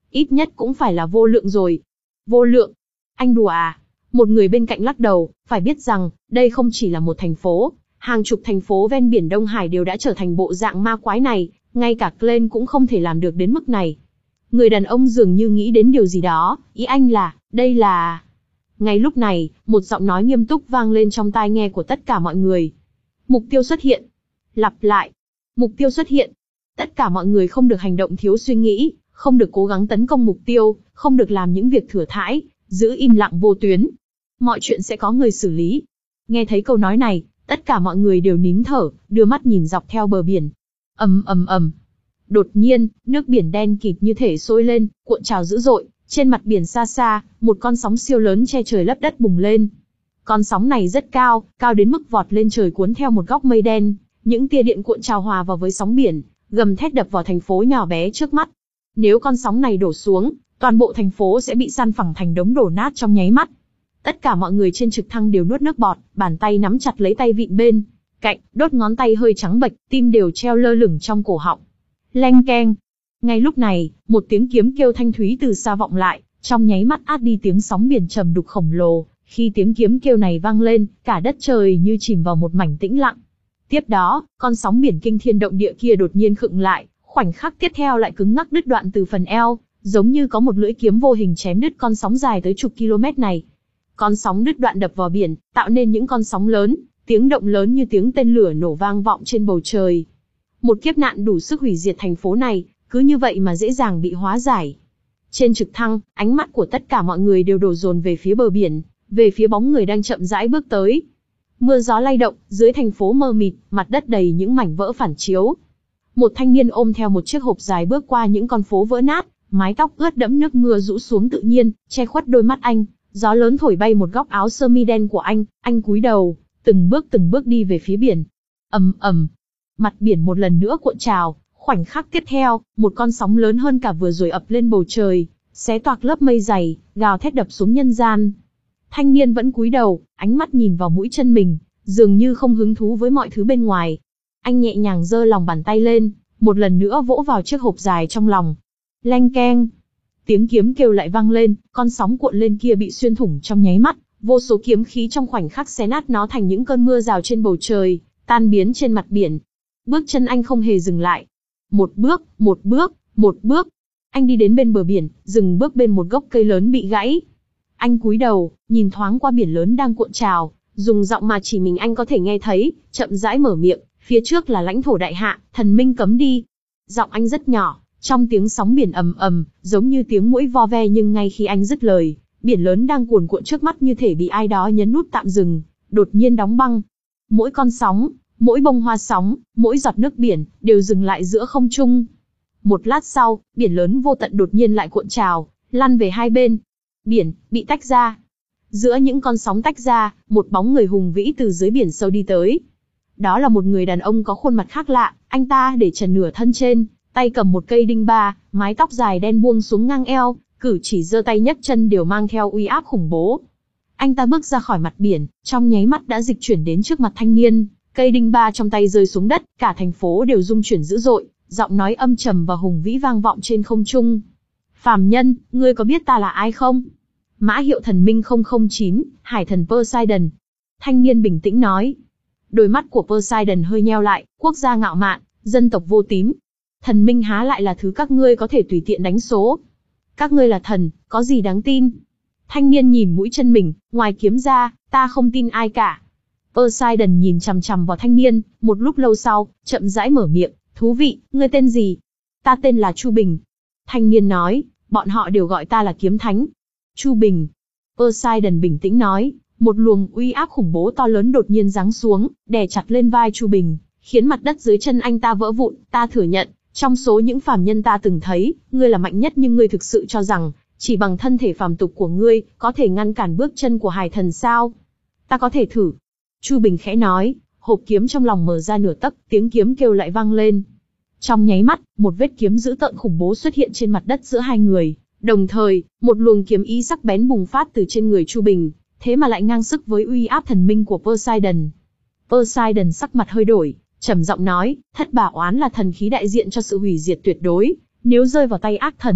ít nhất cũng phải là vô lượng rồi. Vô lượng? Anh đùa à? Một người bên cạnh lắc đầu, phải biết rằng, đây không chỉ là một thành phố, hàng chục thành phố ven biển Đông Hải đều đã trở thành bộ dạng ma quái này, ngay cả Glenn cũng không thể làm được đến mức này. Người đàn ông dường như nghĩ đến điều gì đó, ý anh là, đây là... Ngay lúc này, một giọng nói nghiêm túc vang lên trong tai nghe của tất cả mọi người. Mục tiêu xuất hiện. Lặp lại. Mục tiêu xuất hiện. Tất cả mọi người không được hành động thiếu suy nghĩ, không được cố gắng tấn công mục tiêu, không được làm những việc thừa thãi, giữ im lặng vô tuyến. Mọi chuyện sẽ có người xử lý. Nghe thấy câu nói này, tất cả mọi người đều nín thở, đưa mắt nhìn dọc theo bờ biển. Ầm ầm ầm. Đột nhiên, nước biển đen kịt như thể sôi lên, cuộn trào dữ dội. Trên mặt biển xa xa, một con sóng siêu lớn che trời lấp đất bùng lên. Con sóng này rất cao, cao đến mức vọt lên trời cuốn theo một góc mây đen. Những tia điện cuộn trào hòa vào với sóng biển, gầm thét đập vào thành phố nhỏ bé trước mắt. Nếu con sóng này đổ xuống, toàn bộ thành phố sẽ bị san phẳng thành đống đổ nát trong nháy mắt. Tất cả mọi người trên trực thăng đều nuốt nước bọt, bàn tay nắm chặt lấy tay vịn bên cạnh, đốt ngón tay hơi trắng bệch, tim đều treo lơ lửng trong cổ họng. Leng keng. Ngay lúc này, một tiếng kiếm kêu thanh thúy từ xa vọng lại, trong nháy mắt át đi tiếng sóng biển trầm đục khổng lồ. Khi tiếng kiếm kêu này vang lên, cả đất trời như chìm vào một mảnh tĩnh lặng. Tiếp đó, con sóng biển kinh thiên động địa kia đột nhiên khựng lại, khoảnh khắc tiếp theo lại cứng ngắc đứt đoạn từ phần eo, giống như có một lưỡi kiếm vô hình chém đứt con sóng dài tới chục km này. Con sóng đứt đoạn đập vào biển, tạo nên những con sóng lớn, tiếng động lớn như tiếng tên lửa nổ vang vọng trên bầu trời. Một kiếp nạn đủ sức hủy diệt thành phố này, cứ như vậy mà dễ dàng bị hóa giải. Trên trực thăng, ánh mắt của tất cả mọi người đều đổ dồn về phía bờ biển, về phía bóng người đang chậm rãi bước tới. Mưa gió lay động, dưới thành phố mờ mịt, mặt đất đầy những mảnh vỡ phản chiếu. Một thanh niên ôm theo một chiếc hộp dài bước qua những con phố vỡ nát, mái tóc ướt đẫm nước mưa rũ xuống tự nhiên, che khuất đôi mắt anh. Gió lớn thổi bay một góc áo sơ mi đen của anh, anh cúi đầu, từng bước từng bước đi về phía biển. Ầm ầm, mặt biển một lần nữa cuộn trào. Khoảnh khắc tiếp theo, một con sóng lớn hơn cả vừa rồi ập lên bầu trời, xé toạc lớp mây dày, gào thét đập xuống nhân gian. Thanh niên vẫn cúi đầu, ánh mắt nhìn vào mũi chân mình, dường như không hứng thú với mọi thứ bên ngoài. Anh nhẹ nhàng giơ lòng bàn tay lên, một lần nữa vỗ vào chiếc hộp dài trong lòng. Leng keng. Tiếng kiếm kêu lại vang lên, con sóng cuộn lên kia bị xuyên thủng trong nháy mắt, vô số kiếm khí trong khoảnh khắc xé nát nó thành những cơn mưa rào trên bầu trời, tan biến trên mặt biển. Bước chân anh không hề dừng lại. Một bước, một bước, một bước. Anh đi đến bên bờ biển, dừng bước bên một gốc cây lớn bị gãy. Anh cúi đầu, nhìn thoáng qua biển lớn đang cuộn trào, dùng giọng mà chỉ mình anh có thể nghe thấy, chậm rãi mở miệng, phía trước là lãnh thổ đại hạ, thần minh cấm đi. Giọng anh rất nhỏ, trong tiếng sóng biển ầm ầm, giống như tiếng muỗi vo ve, nhưng ngay khi anh dứt lời, biển lớn đang cuồn cuộn trước mắt như thể bị ai đó nhấn nút tạm dừng, đột nhiên đóng băng. Mỗi con sóng, mỗi bông hoa sóng, mỗi giọt nước biển, đều dừng lại giữa không trung. Một lát sau, biển lớn vô tận đột nhiên lại cuộn trào, lăn về hai bên. Biển, bị tách ra. Giữa những con sóng tách ra, một bóng người hùng vĩ từ dưới biển sâu đi tới. Đó là một người đàn ông có khuôn mặt khác lạ, anh ta để trần nửa thân trên, tay cầm một cây đinh ba, mái tóc dài đen buông xuống ngang eo, cử chỉ giơ tay nhấc chân đều mang theo uy áp khủng bố. Anh ta bước ra khỏi mặt biển, trong nháy mắt đã dịch chuyển đến trước mặt thanh niên. Cây đinh ba trong tay rơi xuống đất, cả thành phố đều rung chuyển dữ dội, giọng nói âm trầm và hùng vĩ vang vọng trên không trung. Phàm nhân, ngươi có biết ta là ai không? Mã hiệu thần minh không không chín, hải thần Poseidon. Thanh niên bình tĩnh nói. Đôi mắt của Poseidon hơi nheo lại, quốc gia ngạo mạn, dân tộc vô tín. Thần minh há lại là thứ các ngươi có thể tùy tiện đánh số. Các ngươi là thần, có gì đáng tin? Thanh niên nhìn mũi chân mình, ngoài kiếm ra, ta không tin ai cả. Poseidon nhìn chằm chằm vào thanh niên, một lúc lâu sau, chậm rãi mở miệng, thú vị, ngươi tên gì? Ta tên là Chu Bình. Thanh niên nói, bọn họ đều gọi ta là kiếm thánh. Chu Bình. Poseidon bình tĩnh nói, một luồng uy áp khủng bố to lớn đột nhiên giáng xuống, đè chặt lên vai Chu Bình, khiến mặt đất dưới chân anh ta vỡ vụn. Ta thừa nhận, trong số những phàm nhân ta từng thấy, ngươi là mạnh nhất, nhưng ngươi thực sự cho rằng, chỉ bằng thân thể phàm tục của ngươi, có thể ngăn cản bước chân của hải thần sao? Ta có thể thử. Chu Bình khẽ nói, hộp kiếm trong lòng mở ra nửa tấc, tiếng kiếm kêu lại vang lên. Trong nháy mắt, một vết kiếm dữ tợn khủng bố xuất hiện trên mặt đất giữa hai người. Đồng thời, một luồng kiếm ý sắc bén bùng phát từ trên người Chu Bình, thế mà lại ngang sức với uy áp thần minh của Poseidon. Poseidon sắc mặt hơi đổi, trầm giọng nói, thất bà oán là thần khí đại diện cho sự hủy diệt tuyệt đối, nếu rơi vào tay ác thần,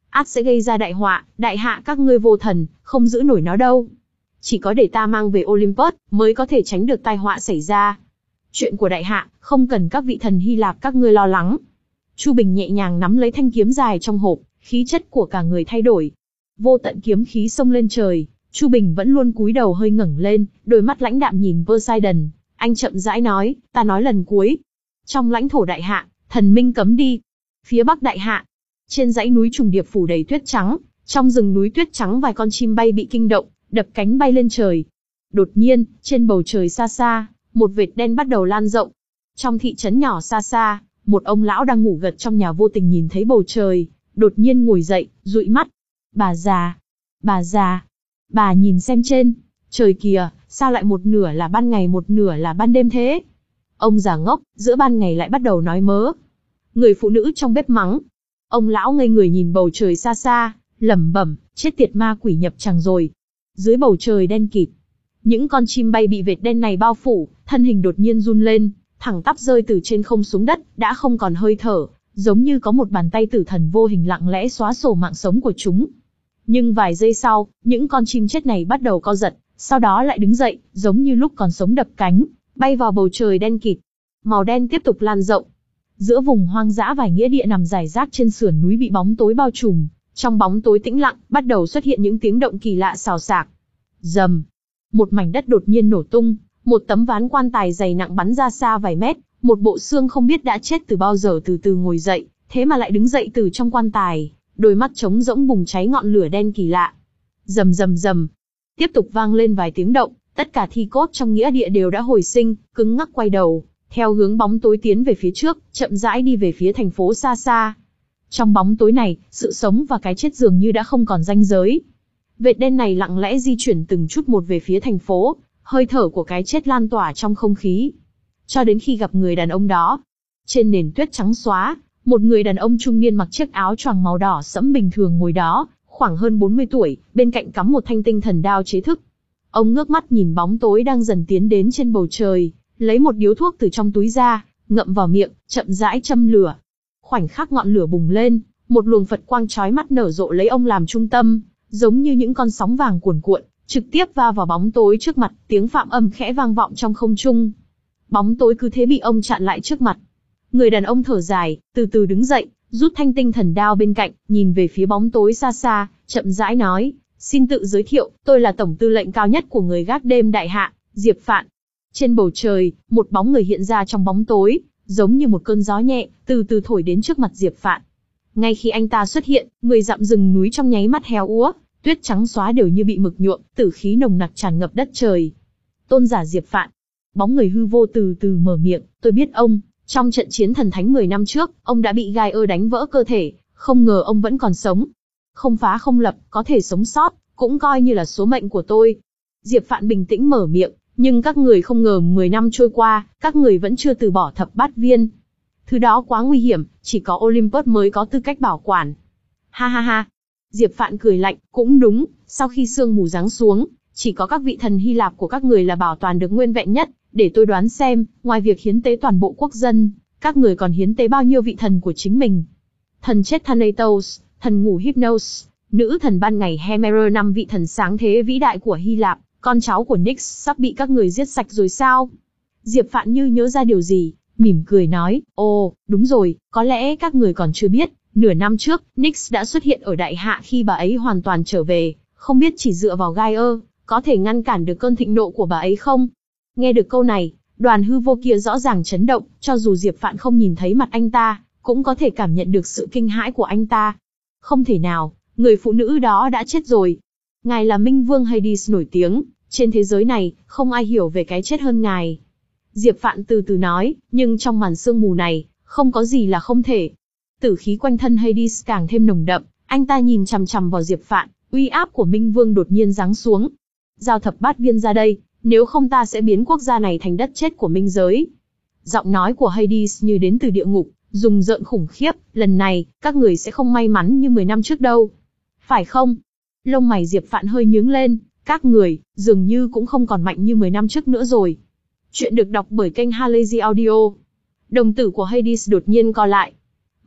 ắt sẽ gây ra đại họa, đại hạ các ngươi vô thần, không giữ nổi nó đâu. Chỉ có để ta mang về Olympus, mới có thể tránh được tai họa xảy ra. Chuyện của đại hạ, không cần các vị thần Hy Lạp các ngươi lo lắng. Chu Bình nhẹ nhàng nắm lấy thanh kiếm dài trong hộp, khí chất của cả người thay đổi. Vô tận kiếm khí xông lên trời, Chu Bình vẫn luôn cúi đầu hơi ngẩng lên, đôi mắt lãnh đạm nhìn Poseidon. Anh chậm rãi nói, ta nói lần cuối. Trong lãnh thổ đại hạ, thần minh cấm đi. Phía bắc đại hạ, trên dãy núi trùng điệp phủ đầy tuyết trắng, trong rừng núi tuyết trắng vài con chim bay bị kinh động, đập cánh bay lên trời. Đột nhiên, trên bầu trời xa xa, một vệt đen bắt đầu lan rộng. Trong thị trấn nhỏ xa xa, một ông lão đang ngủ gật trong nhà vô tình nhìn thấy bầu trời, đột nhiên ngồi dậy, dụi mắt. Bà già, bà già, bà nhìn xem trên, trời kìa, sao lại một nửa là ban ngày một nửa là ban đêm thế? Ông già ngốc, giữa ban ngày lại bắt đầu nói mớ. Người phụ nữ trong bếp mắng. Ông lão ngây người nhìn bầu trời xa xa, lẩm bẩm, chết tiệt ma quỷ nhập tràng rồi. Dưới bầu trời đen kịt, những con chim bay bị vệt đen này bao phủ, thân hình đột nhiên run lên, thẳng tắp rơi từ trên không xuống đất, đã không còn hơi thở, giống như có một bàn tay tử thần vô hình lặng lẽ xóa sổ mạng sống của chúng. Nhưng vài giây sau, những con chim chết này bắt đầu co giật, sau đó lại đứng dậy, giống như lúc còn sống đập cánh, bay vào bầu trời đen kịt. Màu đen tiếp tục lan rộng. Giữa vùng hoang dã vài nghĩa địa nằm rải rác trên sườn núi bị bóng tối bao trùm, trong bóng tối tĩnh lặng, bắt đầu xuất hiện những tiếng động kỳ lạ xào xạc. Rầm, một mảnh đất đột nhiên nổ tung, một tấm ván quan tài dày nặng bắn ra xa vài mét, một bộ xương không biết đã chết từ bao giờ từ từ ngồi dậy, thế mà lại đứng dậy từ trong quan tài, đôi mắt trống rỗng bùng cháy ngọn lửa đen kỳ lạ. Rầm rầm rầm, tiếp tục vang lên vài tiếng động, tất cả thi cốt trong nghĩa địa đều đã hồi sinh, cứng ngắc quay đầu, theo hướng bóng tối tiến về phía trước, chậm rãi đi về phía thành phố xa xa. Trong bóng tối này, sự sống và cái chết dường như đã không còn ranh giới. Vệt đen này lặng lẽ di chuyển từng chút một về phía thành phố, hơi thở của cái chết lan tỏa trong không khí. Cho đến khi gặp người đàn ông đó. Trên nền tuyết trắng xóa, một người đàn ông trung niên mặc chiếc áo choàng màu đỏ sẫm bình thường ngồi đó, khoảng hơn bốn mươi tuổi, bên cạnh cắm một thanh tinh thần đao chế thức. Ông ngước mắt nhìn bóng tối đang dần tiến đến trên bầu trời, lấy một điếu thuốc từ trong túi ra, ngậm vào miệng, chậm rãi châm lửa. Khoảnh khắc ngọn lửa bùng lên, một luồng Phật quang chói mắt nở rộ lấy ông làm trung tâm, giống như những con sóng vàng cuồn cuộn, trực tiếp va vào bóng tối trước mặt, tiếng phạm âm khẽ vang vọng trong không trung. Bóng tối cứ thế bị ông chặn lại trước mặt. Người đàn ông thở dài, từ từ đứng dậy, rút thanh tinh thần đao bên cạnh, nhìn về phía bóng tối xa xa, chậm rãi nói, xin tự giới thiệu, tôi là tổng tư lệnh cao nhất của người gác đêm đại hạ, Diệp Phạn. Trên bầu trời, một bóng người hiện ra trong bóng tối, giống như một cơn gió nhẹ, từ từ thổi đến trước mặt Diệp Phạn. Ngay khi anh ta xuất hiện, mười dặm rừng núi trong nháy mắt héo úa, tuyết trắng xóa đều như bị mực nhuộm, tử khí nồng nặc tràn ngập đất trời. Tôn giả Diệp Phạn. Bóng người hư vô từ từ mở miệng, tôi biết ông, trong trận chiến thần thánh mười năm trước, ông đã bị gai ơ đánh vỡ cơ thể, không ngờ ông vẫn còn sống. Không phá không lập, có thể sống sót, cũng coi như là số mệnh của tôi. Diệp Phạn bình tĩnh mở miệng, nhưng các người không ngờ mười năm trôi qua, các người vẫn chưa từ bỏ thập bát viên. Thứ đó quá nguy hiểm, chỉ có Olympus mới có tư cách bảo quản. Ha ha ha. Diệp Phạn cười lạnh, cũng đúng, sau khi sương mù giáng xuống, chỉ có các vị thần Hy Lạp của các người là bảo toàn được nguyên vẹn nhất, để tôi đoán xem, ngoài việc hiến tế toàn bộ quốc dân, các người còn hiến tế bao nhiêu vị thần của chính mình. Thần chết Thanatos, thần ngủ Hypnos, nữ thần ban ngày Hemera, năm vị thần sáng thế vĩ đại của Hy Lạp, con cháu của Nyx sắp bị các người giết sạch rồi sao? Diệp Phạn như nhớ ra điều gì, mỉm cười nói, ồ, đúng rồi, có lẽ các người còn chưa biết, nửa năm trước, Nyx đã xuất hiện ở đại hạ khi bà ấy hoàn toàn trở về, không biết chỉ dựa vào gai ơ, có thể ngăn cản được cơn thịnh nộ của bà ấy không? Nghe được câu này, đoàn hư vô kia rõ ràng chấn động, cho dù Diệp Phạn không nhìn thấy mặt anh ta, cũng có thể cảm nhận được sự kinh hãi của anh ta. Không thể nào, người phụ nữ đó đã chết rồi. Ngài là Minh Vương Hades nổi tiếng, trên thế giới này, không ai hiểu về cái chết hơn ngài. Diệp Phạn từ từ nói, nhưng trong màn sương mù này, không có gì là không thể. Tử khí quanh thân Hades càng thêm nồng đậm, anh ta nhìn chằm chằm vào Diệp Phạn, uy áp của Minh Vương đột nhiên giáng xuống. Giao thập bát viên ra đây, nếu không ta sẽ biến quốc gia này thành đất chết của minh giới. Giọng nói của Hades như đến từ địa ngục, rùng rợn khủng khiếp, lần này, các người sẽ không may mắn như mười năm trước đâu. Phải không? Lông mày Diệp Phạn hơi nhướng lên, các người, dường như cũng không còn mạnh như mười năm trước nữa rồi. Chuyện được đọc bởi kênh Halazy Audio. Đồng tử của Hades đột nhiên co lại.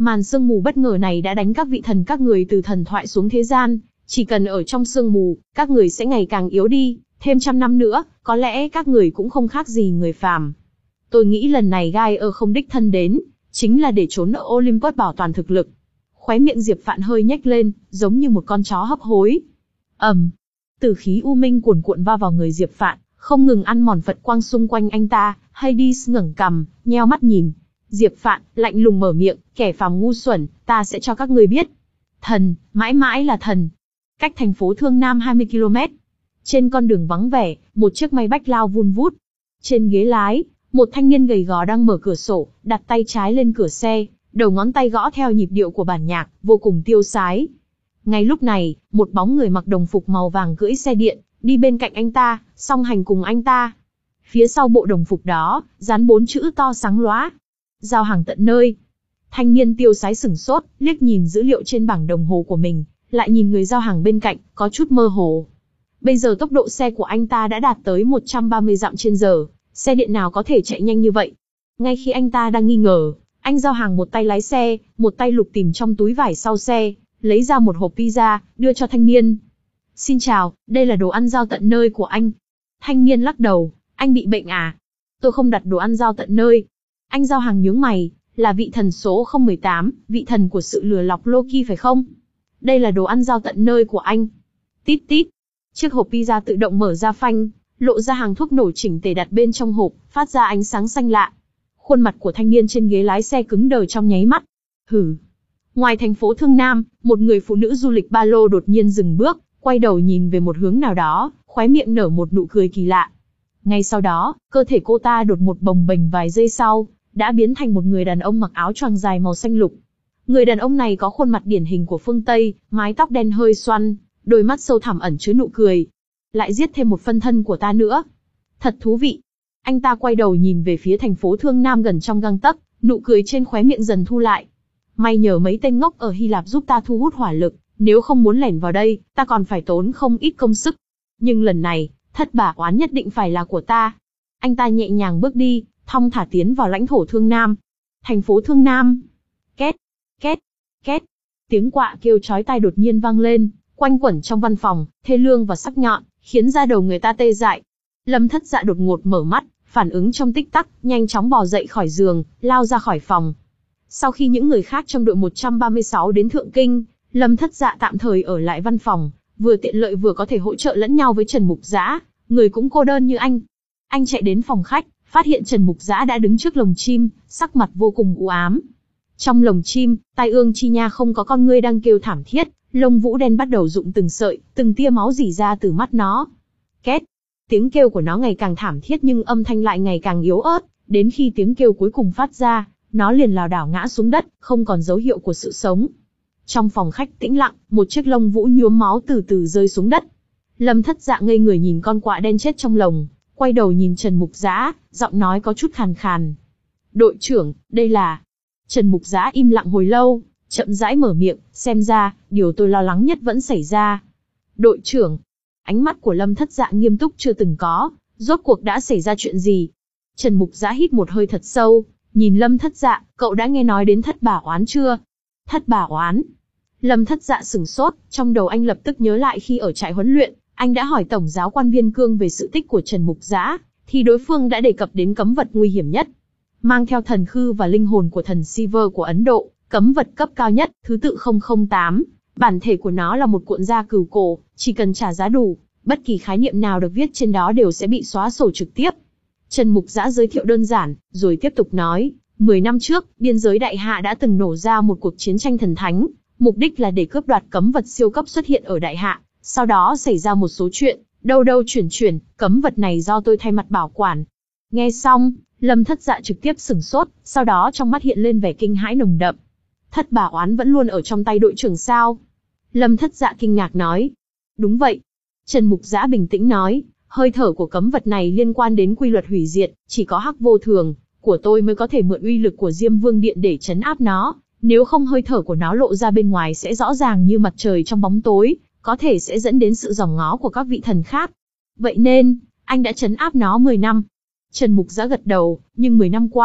Màn sương mù bất ngờ này đã đánh các vị thần các người từ thần thoại xuống thế gian, chỉ cần ở trong sương mù, các người sẽ ngày càng yếu đi, thêm trăm năm nữa, có lẽ các người cũng không khác gì người phàm. Tôi nghĩ lần này Gaia không đích thân đến, chính là để trốn ở Olympus bảo toàn thực lực. Khóe miệng Diệp Phạn hơi nhếch lên, giống như một con chó hấp hối. ầm, tử khí u minh cuồn cuộn va vào người Diệp Phạn, không ngừng ăn mòn Phật quang xung quanh anh ta. Hades ngẩng cằm, nheo mắt nhìn Diệp Phạn, lạnh lùng mở miệng, kẻ phàm ngu xuẩn, ta sẽ cho các ngươi biết. Thần, mãi mãi là thần. Cách thành phố Thương Nam hai mươi ki lô mét. Trên con đường vắng vẻ, một chiếc máy bách lao vun vút. Trên ghế lái, một thanh niên gầy gò đang mở cửa sổ, đặt tay trái lên cửa xe, đầu ngón tay gõ theo nhịp điệu của bản nhạc, vô cùng tiêu sái. Ngay lúc này, một bóng người mặc đồng phục màu vàng cưỡi xe điện, đi bên cạnh anh ta, song hành cùng anh ta. Phía sau bộ đồng phục đó, dán bốn chữ to sáng lóa. Giao hàng tận nơi. Thanh niên tiêu sái sửng sốt, liếc nhìn dữ liệu trên bảng đồng hồ của mình, lại nhìn người giao hàng bên cạnh, có chút mơ hồ. Bây giờ tốc độ xe của anh ta đã đạt tới một trăm ba mươi dặm trên giờ, xe điện nào có thể chạy nhanh như vậy? Ngay khi anh ta đang nghi ngờ, anh giao hàng một tay lái xe, một tay lục tìm trong túi vải sau xe, lấy ra một hộp pizza, đưa cho thanh niên. Xin chào, đây là đồ ăn giao tận nơi của anh. Thanh niên lắc đầu, anh bị bệnh à? Tôi không đặt đồ ăn giao tận nơi. Anh giao hàng nhướng mày, là vị thần số không một tám, vị thần của sự lừa lọc Loki phải không? Đây là đồ ăn giao tận nơi của anh. Tít tít. Chiếc hộp pizza tự động mở ra phanh, lộ ra hàng thuốc nổ chỉnh tề đặt bên trong hộp, phát ra ánh sáng xanh lạ. Khuôn mặt của thanh niên trên ghế lái xe cứng đờ trong nháy mắt. Hử. Ngoài thành phố Thương Nam, một người phụ nữ du lịch ba lô đột nhiên dừng bước, quay đầu nhìn về một hướng nào đó, khóe miệng nở một nụ cười kỳ lạ. Ngay sau đó, cơ thể cô ta đột một bồng bềnh vài giây sau, đã biến thành một người đàn ông mặc áo choàng dài màu xanh lục. Người đàn ông này có khuôn mặt điển hình của phương Tây, mái tóc đen hơi xoăn, đôi mắt sâu thẳm ẩn chứa nụ cười. Lại giết thêm một phân thân của ta nữa. Thật thú vị. Anh ta quay đầu nhìn về phía thành phố Thương Nam gần trong gang tấc, nụ cười trên khóe miệng dần thu lại. May nhờ mấy tên ngốc ở Hy Lạp giúp ta thu hút hỏa lực, nếu không muốn lẻn vào đây, ta còn phải tốn không ít công sức. Nhưng lần này, thất bả oán nhất định phải là của ta. Anh ta nhẹ nhàng bước đi, thong thả tiến vào lãnh thổ Thương Nam. Thành phố Thương Nam. Két, két, két. Tiếng quạ kêu chói tai đột nhiên vang lên, quanh quẩn trong văn phòng, thê lương và sắc nhọn, khiến da đầu người ta tê dại. Lâm Thất Dạ đột ngột mở mắt, phản ứng trong tích tắc, nhanh chóng bò dậy khỏi giường, lao ra khỏi phòng. Sau khi những người khác trong đội một trăm ba mươi sáu đến Thượng Kinh, Lâm Thất Dạ tạm thời ở lại văn phòng, vừa tiện lợi vừa có thể hỗ trợ lẫn nhau với Trần Mục Dã, người cũng cô đơn như anh. Anh chạy đến phòng khách, phát hiện Trần Mục Dã đã đứng trước lồng chim, sắc mặt vô cùng u ám. Trong lồng chim, Tai Ương Chi Nha không có con ngươi đang kêu thảm thiết, lông vũ đen bắt đầu rụng từng sợi, từng tia máu rỉ ra từ mắt nó. Két. Tiếng kêu của nó ngày càng thảm thiết nhưng âm thanh lại ngày càng yếu ớt, đến khi tiếng kêu cuối cùng phát ra, nó liền lảo đảo ngã xuống đất, không còn dấu hiệu của sự sống. Trong phòng khách tĩnh lặng, một chiếc lông vũ nhuốm máu từ từ rơi xuống đất. Lâm Thất Dạ ngây người nhìn con quạ đen chết trong lồng, quay đầu nhìn Trần Mục Dã, giọng nói có chút khàn khàn. Đội trưởng, đây là... Trần Mục Dã im lặng hồi lâu, chậm rãi mở miệng, xem ra, điều tôi lo lắng nhất vẫn xảy ra. Đội trưởng. Ánh mắt của Lâm Thất Dạ nghiêm túc chưa từng có, rốt cuộc đã xảy ra chuyện gì? Trần Mục Dã hít một hơi thật sâu, nhìn Lâm Thất Dạ, cậu đã nghe nói đến thất bả oán chưa? Thất bả oán. Lâm Thất Dạ sửng sốt, trong đầu anh lập tức nhớ lại khi ở trại huấn luyện, anh đã hỏi Tổng giáo quan Viên Cương về sự tích của Trần Mục Dã, thì đối phương đã đề cập đến cấm vật nguy hiểm nhất. Mang theo thần khư và linh hồn của thần Siva của Ấn Độ, cấm vật cấp cao nhất, thứ tự không không tám, bản thể của nó là một cuộn da cừu cổ, chỉ cần trả giá đủ, bất kỳ khái niệm nào được viết trên đó đều sẽ bị xóa sổ trực tiếp. Trần Mục Dã giới thiệu đơn giản, rồi tiếp tục nói, mười năm trước, biên giới Đại Hạ đã từng nổ ra một cuộc chiến tranh thần thánh, mục đích là để cướp đoạt cấm vật siêu cấp xuất hiện ở Đại Hạ, sau đó xảy ra một số chuyện, đâu đâu chuyển chuyển, cấm vật này do tôi thay mặt bảo quản. Nghe xong, Lâm Thất Dạ trực tiếp sửng sốt, sau đó trong mắt hiện lên vẻ kinh hãi nồng đậm. Thất bả oán vẫn luôn ở trong tay đội trưởng sao? Lâm Thất Dạ kinh ngạc nói. Đúng vậy. Trần Mục Dã bình tĩnh nói, hơi thở của cấm vật này liên quan đến quy luật hủy diệt, chỉ có Hắc Vô Thường của tôi mới có thể mượn uy lực của Diêm Vương Điện để trấn áp nó, nếu không hơi thở của nó lộ ra bên ngoài sẽ rõ ràng như mặt trời trong bóng tối, có thể sẽ dẫn đến sự giòm ngó của các vị thần khác. Vậy nên, anh đã trấn áp nó mười năm. Trần Mục Dã gật đầu, nhưng mười năm qua,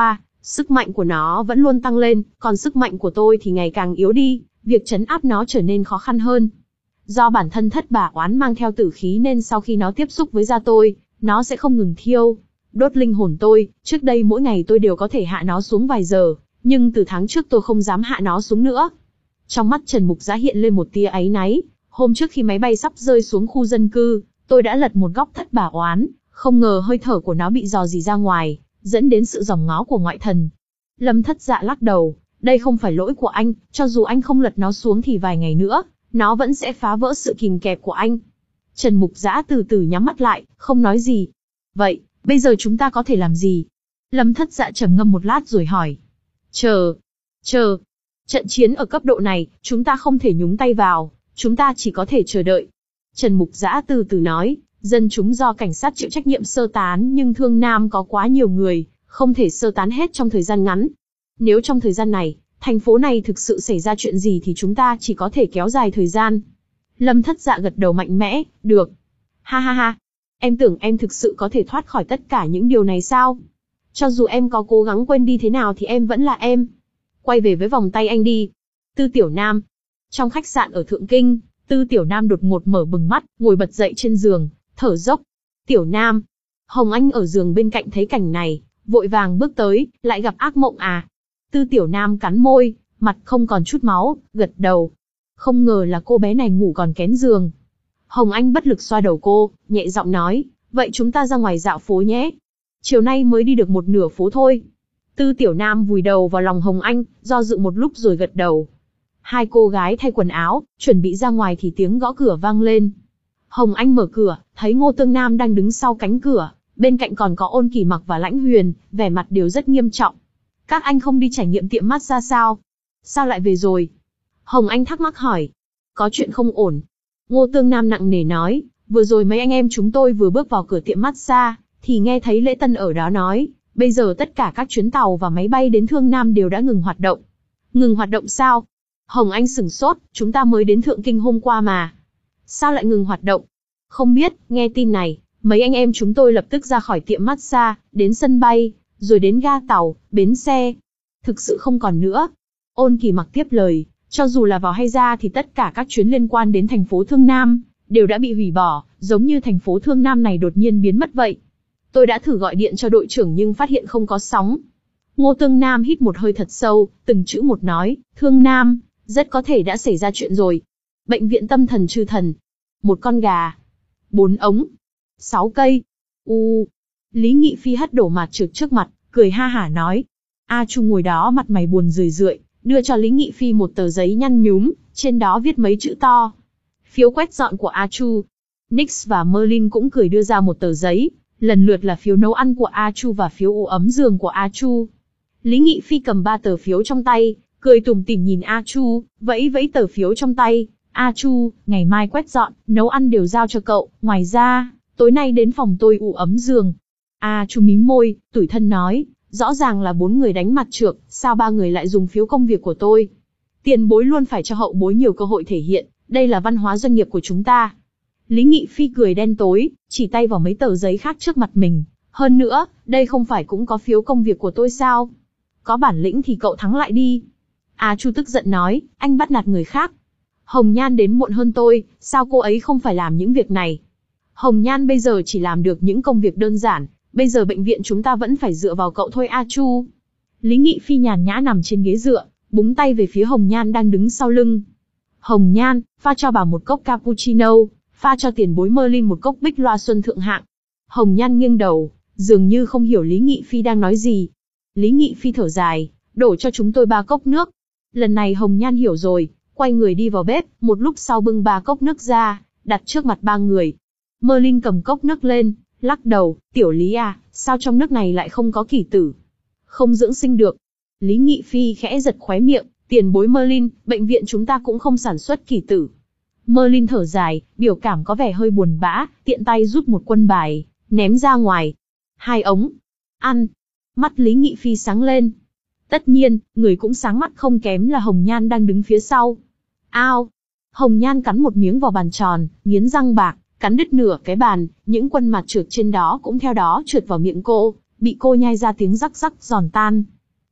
Sức mạnh của nó vẫn luôn tăng lên, còn sức mạnh của tôi thì ngày càng yếu đi, việc trấn áp nó trở nên khó khăn hơn. Do bản thân thất bà oán mang theo tử khí nên sau khi nó tiếp xúc với da tôi, nó sẽ không ngừng thiêu, đốt linh hồn tôi. Trước đây mỗi ngày tôi đều có thể hạ nó xuống vài giờ, nhưng từ tháng trước tôi không dám hạ nó xuống nữa. Trong mắt Trần Mục Dã hiện lên một tia áy náy. Hôm trước khi máy bay sắp rơi xuống khu dân cư, tôi đã lật một góc thất bà oán, không ngờ hơi thở của nó bị dò dỉ ra ngoài, dẫn đến sự giòm ngó của ngoại thần. Lâm Thất Dạ lắc đầu, đây không phải lỗi của anh, cho dù anh không lật nó xuống thì vài ngày nữa, nó vẫn sẽ phá vỡ sự kìm kẹp của anh. Trần Mục Dã từ từ nhắm mắt lại, không nói gì. Vậy, bây giờ chúng ta có thể làm gì? Lâm Thất Dạ trầm ngâm một lát rồi hỏi. Chờ, chờ. Trận chiến ở cấp độ này, chúng ta không thể nhúng tay vào, chúng ta chỉ có thể chờ đợi. Trần Mục Dã từ từ nói, dân chúng do cảnh sát chịu trách nhiệm sơ tán nhưng Thương Nam có quá nhiều người, không thể sơ tán hết trong thời gian ngắn. Nếu trong thời gian này, thành phố này thực sự xảy ra chuyện gì thì chúng ta chỉ có thể kéo dài thời gian. Lâm Thất Dạ gật đầu mạnh mẽ, được. Ha ha ha, em tưởng em thực sự có thể thoát khỏi tất cả những điều này sao? Cho dù em có cố gắng quên đi thế nào thì em vẫn là em. Quay về với vòng tay anh đi. Tư Tiểu Nam. Trong khách sạn ở Thượng Kinh, Tư Tiểu Nam đột ngột mở bừng mắt, ngồi bật dậy trên giường, thở dốc. Tiểu Nam. Hồng Anh ở giường bên cạnh thấy cảnh này, vội vàng bước tới, lại gặp ác mộng à? Tư Tiểu Nam cắn môi, mặt không còn chút máu, gật đầu. Không ngờ là cô bé này ngủ còn kén giường. Hồng Anh bất lực xoa đầu cô, nhẹ giọng nói, vậy chúng ta ra ngoài dạo phố nhé. Chiều nay mới đi được một nửa phố thôi. Tư Tiểu Nam vùi đầu vào lòng Hồng Anh, do dự một lúc rồi gật đầu. Hai cô gái thay quần áo, chuẩn bị ra ngoài thì tiếng gõ cửa vang lên. Hồng Anh mở cửa, thấy Ngô Tương Nam đang đứng sau cánh cửa, bên cạnh còn có Ôn Kỳ Mặc và Lãnh Huyền, vẻ mặt đều rất nghiêm trọng. Các anh không đi trải nghiệm tiệm massage sao? Sao lại về rồi? Hồng Anh thắc mắc hỏi. Có chuyện không ổn. Ngô Tương Nam nặng nề nói, vừa rồi mấy anh em chúng tôi vừa bước vào cửa tiệm massage, thì nghe thấy Lễ Tân ở đó nói, bây giờ tất cả các chuyến tàu và máy bay đến Thương Nam đều đã ngừng hoạt động. Ngừng hoạt động sao? Hồng Anh sửng sốt, chúng ta mới đến Thượng Kinh hôm qua mà. Sao lại ngừng hoạt động? Không biết, nghe tin này, mấy anh em chúng tôi lập tức ra khỏi tiệm massage, đến sân bay, rồi đến ga tàu, bến xe. Thực sự không còn nữa. Ôn Kỳ Mặc tiếp lời, cho dù là vào hay ra thì tất cả các chuyến liên quan đến thành phố Thương Nam, đều đã bị hủy bỏ, giống như thành phố Thương Nam này đột nhiên biến mất vậy. Tôi đã thử gọi điện cho đội trưởng nhưng phát hiện không có sóng. Ngô Tương Nam hít một hơi thật sâu, từng chữ một nói, Thương Nam, rất có thể đã xảy ra chuyện rồi. Bệnh viện tâm thần Chư Thần. Một con gà. Bốn ống. Sáu cây. U. Lý Nghị Phi hất đổ mặt trượt trước mặt, cười ha hả nói. A Chu ngồi đó mặt mày buồn rười rượi, đưa cho Lý Nghị Phi một tờ giấy nhăn nhúm, trên đó viết mấy chữ to. Phiếu quét dọn của A Chu. Nix và Merlin cũng cười đưa ra một tờ giấy, lần lượt là phiếu nấu ăn của A Chu và phiếu ủ ấm giường của A Chu. Lý Nghị Phi cầm ba tờ phiếu trong tay, cười tủm tỉm nhìn A Chu, vẫy vẫy tờ phiếu trong tay. A Chu, ngày mai quét dọn, nấu ăn đều giao cho cậu, ngoài ra, tối nay đến phòng tôi ủ ấm giường. A Chu mím môi, tủi thân nói, rõ ràng là bốn người đánh mặt trược, sao ba người lại dùng phiếu công việc của tôi? Tiền bối luôn phải cho hậu bối nhiều cơ hội thể hiện, đây là văn hóa doanh nghiệp của chúng ta. Lý Nghị Phi cười đen tối, chỉ tay vào mấy tờ giấy khác trước mặt mình. Hơn nữa, đây không phải cũng có phiếu công việc của tôi sao? Có bản lĩnh thì cậu thắng lại đi. A Chu tức giận nói, anh bắt nạt người khác. Hồng Nhan đến muộn hơn tôi, sao cô ấy không phải làm những việc này? Hồng Nhan bây giờ chỉ làm được những công việc đơn giản, bây giờ bệnh viện chúng ta vẫn phải dựa vào cậu thôi A Chu. Lý Nghị Phi nhàn nhã nằm trên ghế dựa, búng tay về phía Hồng Nhan đang đứng sau lưng. Hồng Nhan, pha cho bà một cốc cappuccino, pha cho tiền bối Merlin một cốc bích loa xuân thượng hạng. Hồng Nhan nghiêng đầu, dường như không hiểu Lý Nghị Phi đang nói gì. Lý Nghị Phi thở dài, đổ cho chúng tôi ba cốc nước. Lần này Hồng Nhan hiểu rồi, quay người đi vào bếp, một lúc sau bưng ba cốc nước ra, đặt trước mặt ba người. Merlin cầm cốc nước lên, lắc đầu, tiểu Lý à, sao trong nước này lại không có kỷ tử? Không dưỡng sinh được. Lý Nghị Phi khẽ giật khóe miệng, tiền bối Merlin, bệnh viện chúng ta cũng không sản xuất kỷ tử. Merlin thở dài, biểu cảm có vẻ hơi buồn bã, tiện tay rút một quân bài, ném ra ngoài. Hai ống. Ăn. Mắt Lý Nghị Phi sáng lên. Tất nhiên, người cũng sáng mắt không kém là Hồng Nhan đang đứng phía sau. Ao. Hồng Nhan cắn một miếng vào bàn tròn, nghiến răng bạc, cắn đứt nửa cái bàn, những quân mặt trượt trên đó cũng theo đó trượt vào miệng cô, bị cô nhai ra tiếng rắc rắc giòn tan.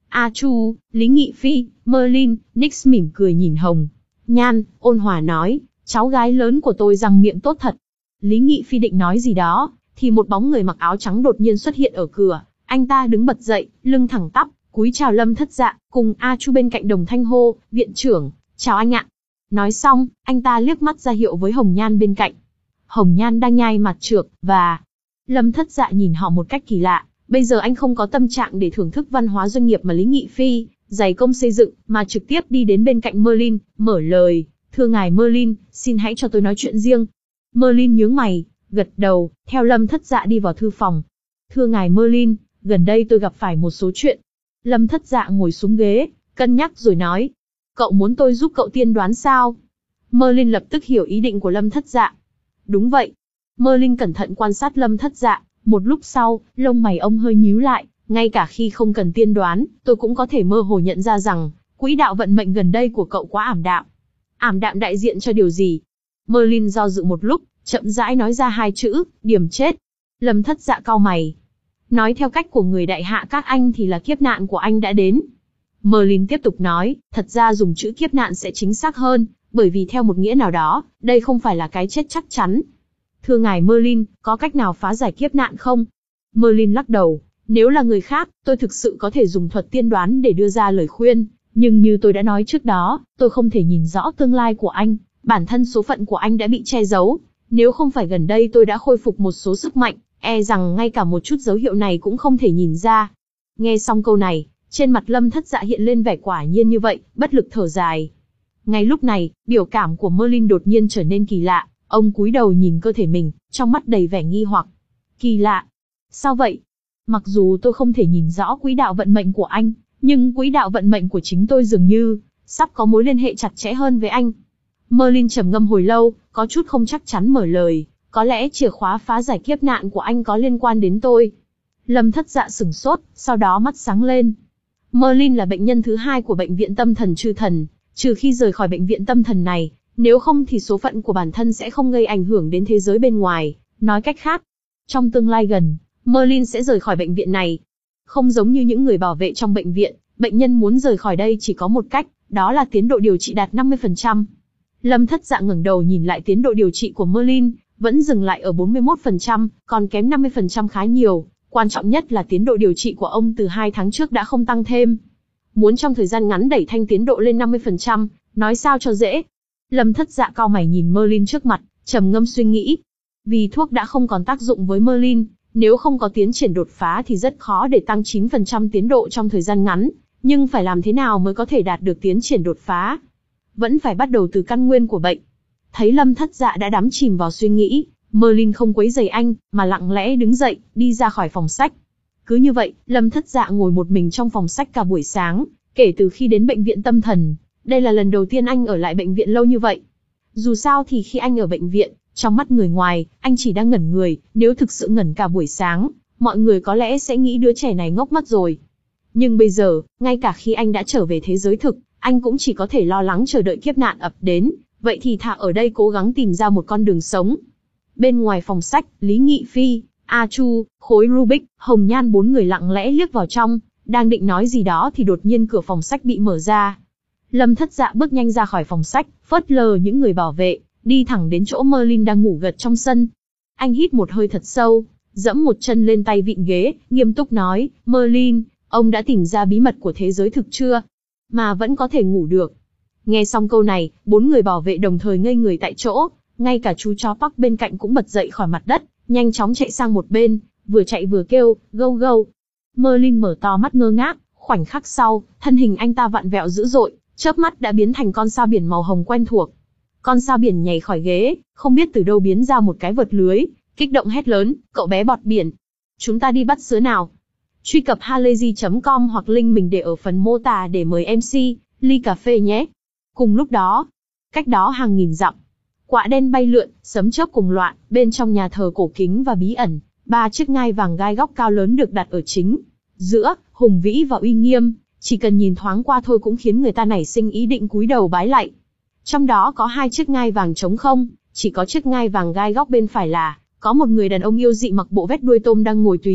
A Chu, Lý Nghị Phi, Merlin, Nix mỉm cười nhìn Hồng Nhan, ôn hòa nói, cháu gái lớn của tôi răng miệng tốt thật. Lý Nghị Phi định nói gì đó, thì một bóng người mặc áo trắng đột nhiên xuất hiện ở cửa. Anh ta đứng bật dậy, lưng thẳng tắp, cúi chào Lâm Thất Dạ, cùng A Chu bên cạnh đồng thanh hô, viện trưởng, chào anh ạ. Nói xong, anh ta liếc mắt ra hiệu với Hồng Nhan bên cạnh. Hồng Nhan đang nhai mặt trược, và Lâm Thất Dạ nhìn họ một cách kỳ lạ. Bây giờ anh không có tâm trạng để thưởng thức văn hóa doanh nghiệp mà Lý Nghị Phi dày công xây dựng, mà trực tiếp đi đến bên cạnh Merlin, mở lời, thưa ngài Merlin, xin hãy cho tôi nói chuyện riêng. Merlin nhướng mày, gật đầu, theo Lâm Thất Dạ đi vào thư phòng. Thưa ngài Merlin, gần đây tôi gặp phải một số chuyện. Lâm Thất Dạ ngồi xuống ghế, cân nhắc rồi nói, cậu muốn tôi giúp cậu tiên đoán sao? Merlin lập tức hiểu ý định của Lâm Thất Dạ. Đúng vậy. Merlin cẩn thận quan sát Lâm Thất Dạ, một lúc sau, lông mày ông hơi nhíu lại, ngay cả khi không cần tiên đoán, tôi cũng có thể mơ hồ nhận ra rằng, quỹ đạo vận mệnh gần đây của cậu quá ảm đạm. Ảm đạm đại diện cho điều gì? Merlin do dự một lúc, chậm rãi nói ra hai chữ, điểm chết. Lâm Thất Dạ cau mày. Nói theo cách của người đại hạ các anh thì là kiếp nạn của anh đã đến. Merlin tiếp tục nói, thật ra dùng chữ kiếp nạn sẽ chính xác hơn, bởi vì theo một nghĩa nào đó, đây không phải là cái chết chắc chắn. Thưa ngài Merlin, có cách nào phá giải kiếp nạn không? Merlin lắc đầu, nếu là người khác, tôi thực sự có thể dùng thuật tiên đoán để đưa ra lời khuyên, nhưng như tôi đã nói trước đó, tôi không thể nhìn rõ tương lai của anh, bản thân số phận của anh đã bị che giấu. Nếu không phải gần đây tôi đã khôi phục một số sức mạnh, e rằng ngay cả một chút dấu hiệu này cũng không thể nhìn ra. Nghe xong câu này, trên mặt Lâm Thất Dạ hiện lên vẻ quả nhiên như vậy, bất lực thở dài. Ngay lúc này, biểu cảm của Merlin đột nhiên trở nên kỳ lạ, ông cúi đầu nhìn cơ thể mình, trong mắt đầy vẻ nghi hoặc. Kỳ lạ? Sao vậy? Mặc dù tôi không thể nhìn rõ quỹ đạo vận mệnh của anh, nhưng quỹ đạo vận mệnh của chính tôi dường như sắp có mối liên hệ chặt chẽ hơn với anh. Merlin trầm ngâm hồi lâu, có chút không chắc chắn mở lời, có lẽ chìa khóa phá giải kiếp nạn của anh có liên quan đến tôi. Lâm Thất Dạ sửng sốt, sau đó mắt sáng lên. Merlin là bệnh nhân thứ hai của bệnh viện tâm thần Chư Thần, trừ khi rời khỏi bệnh viện tâm thần này, nếu không thì số phận của bản thân sẽ không gây ảnh hưởng đến thế giới bên ngoài. Nói cách khác, trong tương lai gần, Merlin sẽ rời khỏi bệnh viện này. Không giống như những người bảo vệ trong bệnh viện, bệnh nhân muốn rời khỏi đây chỉ có một cách, đó là tiến độ điều trị đạt năm mươi phần trăm. Lâm Thất Dạ ngẩng đầu nhìn lại tiến độ điều trị của Merlin, vẫn dừng lại ở bốn mươi mốt phần trăm, còn kém năm mươi phần trăm khá nhiều. Quan trọng nhất là tiến độ điều trị của ông từ hai tháng trước đã không tăng thêm. Muốn trong thời gian ngắn đẩy thanh tiến độ lên năm mươi phần trăm, nói sao cho dễ. Lâm Thất Dạ cau mày nhìn Merlin trước mặt, trầm ngâm suy nghĩ. Vì thuốc đã không còn tác dụng với Merlin, nếu không có tiến triển đột phá thì rất khó để tăng chín phần trăm tiến độ trong thời gian ngắn. Nhưng phải làm thế nào mới có thể đạt được tiến triển đột phá? Vẫn phải bắt đầu từ căn nguyên của bệnh. Thấy Lâm Thất Dạ đã đắm chìm vào suy nghĩ, Merlin không quấy rầy anh, mà lặng lẽ đứng dậy, đi ra khỏi phòng sách. Cứ như vậy, Lâm Thất Dạ ngồi một mình trong phòng sách cả buổi sáng, kể từ khi đến bệnh viện tâm thần. Đây là lần đầu tiên anh ở lại bệnh viện lâu như vậy. Dù sao thì khi anh ở bệnh viện, trong mắt người ngoài, anh chỉ đang ngẩn người, nếu thực sự ngẩn cả buổi sáng, mọi người có lẽ sẽ nghĩ đứa trẻ này ngốc mất rồi. Nhưng bây giờ, ngay cả khi anh đã trở về thế giới thực, anh cũng chỉ có thể lo lắng chờ đợi kiếp nạn ập đến, vậy thì thà ở đây cố gắng tìm ra một con đường sống. Bên ngoài phòng sách, Lý Nghị Phi, A Chu, Khối Rubik, Hồng Nhan bốn người lặng lẽ liếc vào trong, đang định nói gì đó thì đột nhiên cửa phòng sách bị mở ra. Lâm Thất Dạ bước nhanh ra khỏi phòng sách, phớt lờ những người bảo vệ, đi thẳng đến chỗ Merlin đang ngủ gật trong sân. Anh hít một hơi thật sâu, dẫm một chân lên tay vịn ghế, nghiêm túc nói, Merlin, ông đã tìm ra bí mật của thế giới thực chưa? Mà vẫn có thể ngủ được. Nghe xong câu này, bốn người bảo vệ đồng thời ngây người tại chỗ, ngay cả chú chó Park bên cạnh cũng bật dậy khỏi mặt đất, nhanh chóng chạy sang một bên, vừa chạy vừa kêu, gâu gâu. Merlin mở to mắt ngơ ngác, khoảnh khắc sau, thân hình anh ta vặn vẹo dữ dội, chớp mắt đã biến thành con sao biển màu hồng quen thuộc. Con sao biển nhảy khỏi ghế, không biết từ đâu biến ra một cái vợt lưới, kích động hét lớn, cậu bé bọt biển. Chúng ta đi bắt sứa nào. Truy cập halayzi chấm com hoặc link mình để ở phần mô tả để mời em xê, ly cà phê nhé. Cùng lúc đó, cách đó hàng nghìn dặm, quạ đen bay lượn, sấm chớp cùng loạn, bên trong nhà thờ cổ kính và bí ẩn, ba chiếc ngai vàng gai góc cao lớn được đặt ở chính giữa, hùng vĩ và uy nghiêm, chỉ cần nhìn thoáng qua thôi cũng khiến người ta nảy sinh ý định cúi đầu bái lạy. Trong đó có hai chiếc ngai vàng trống không, chỉ có chiếc ngai vàng gai góc bên phải là có một người đàn ông yêu dị mặc bộ vest đuôi tôm đang ngồi tùy ý,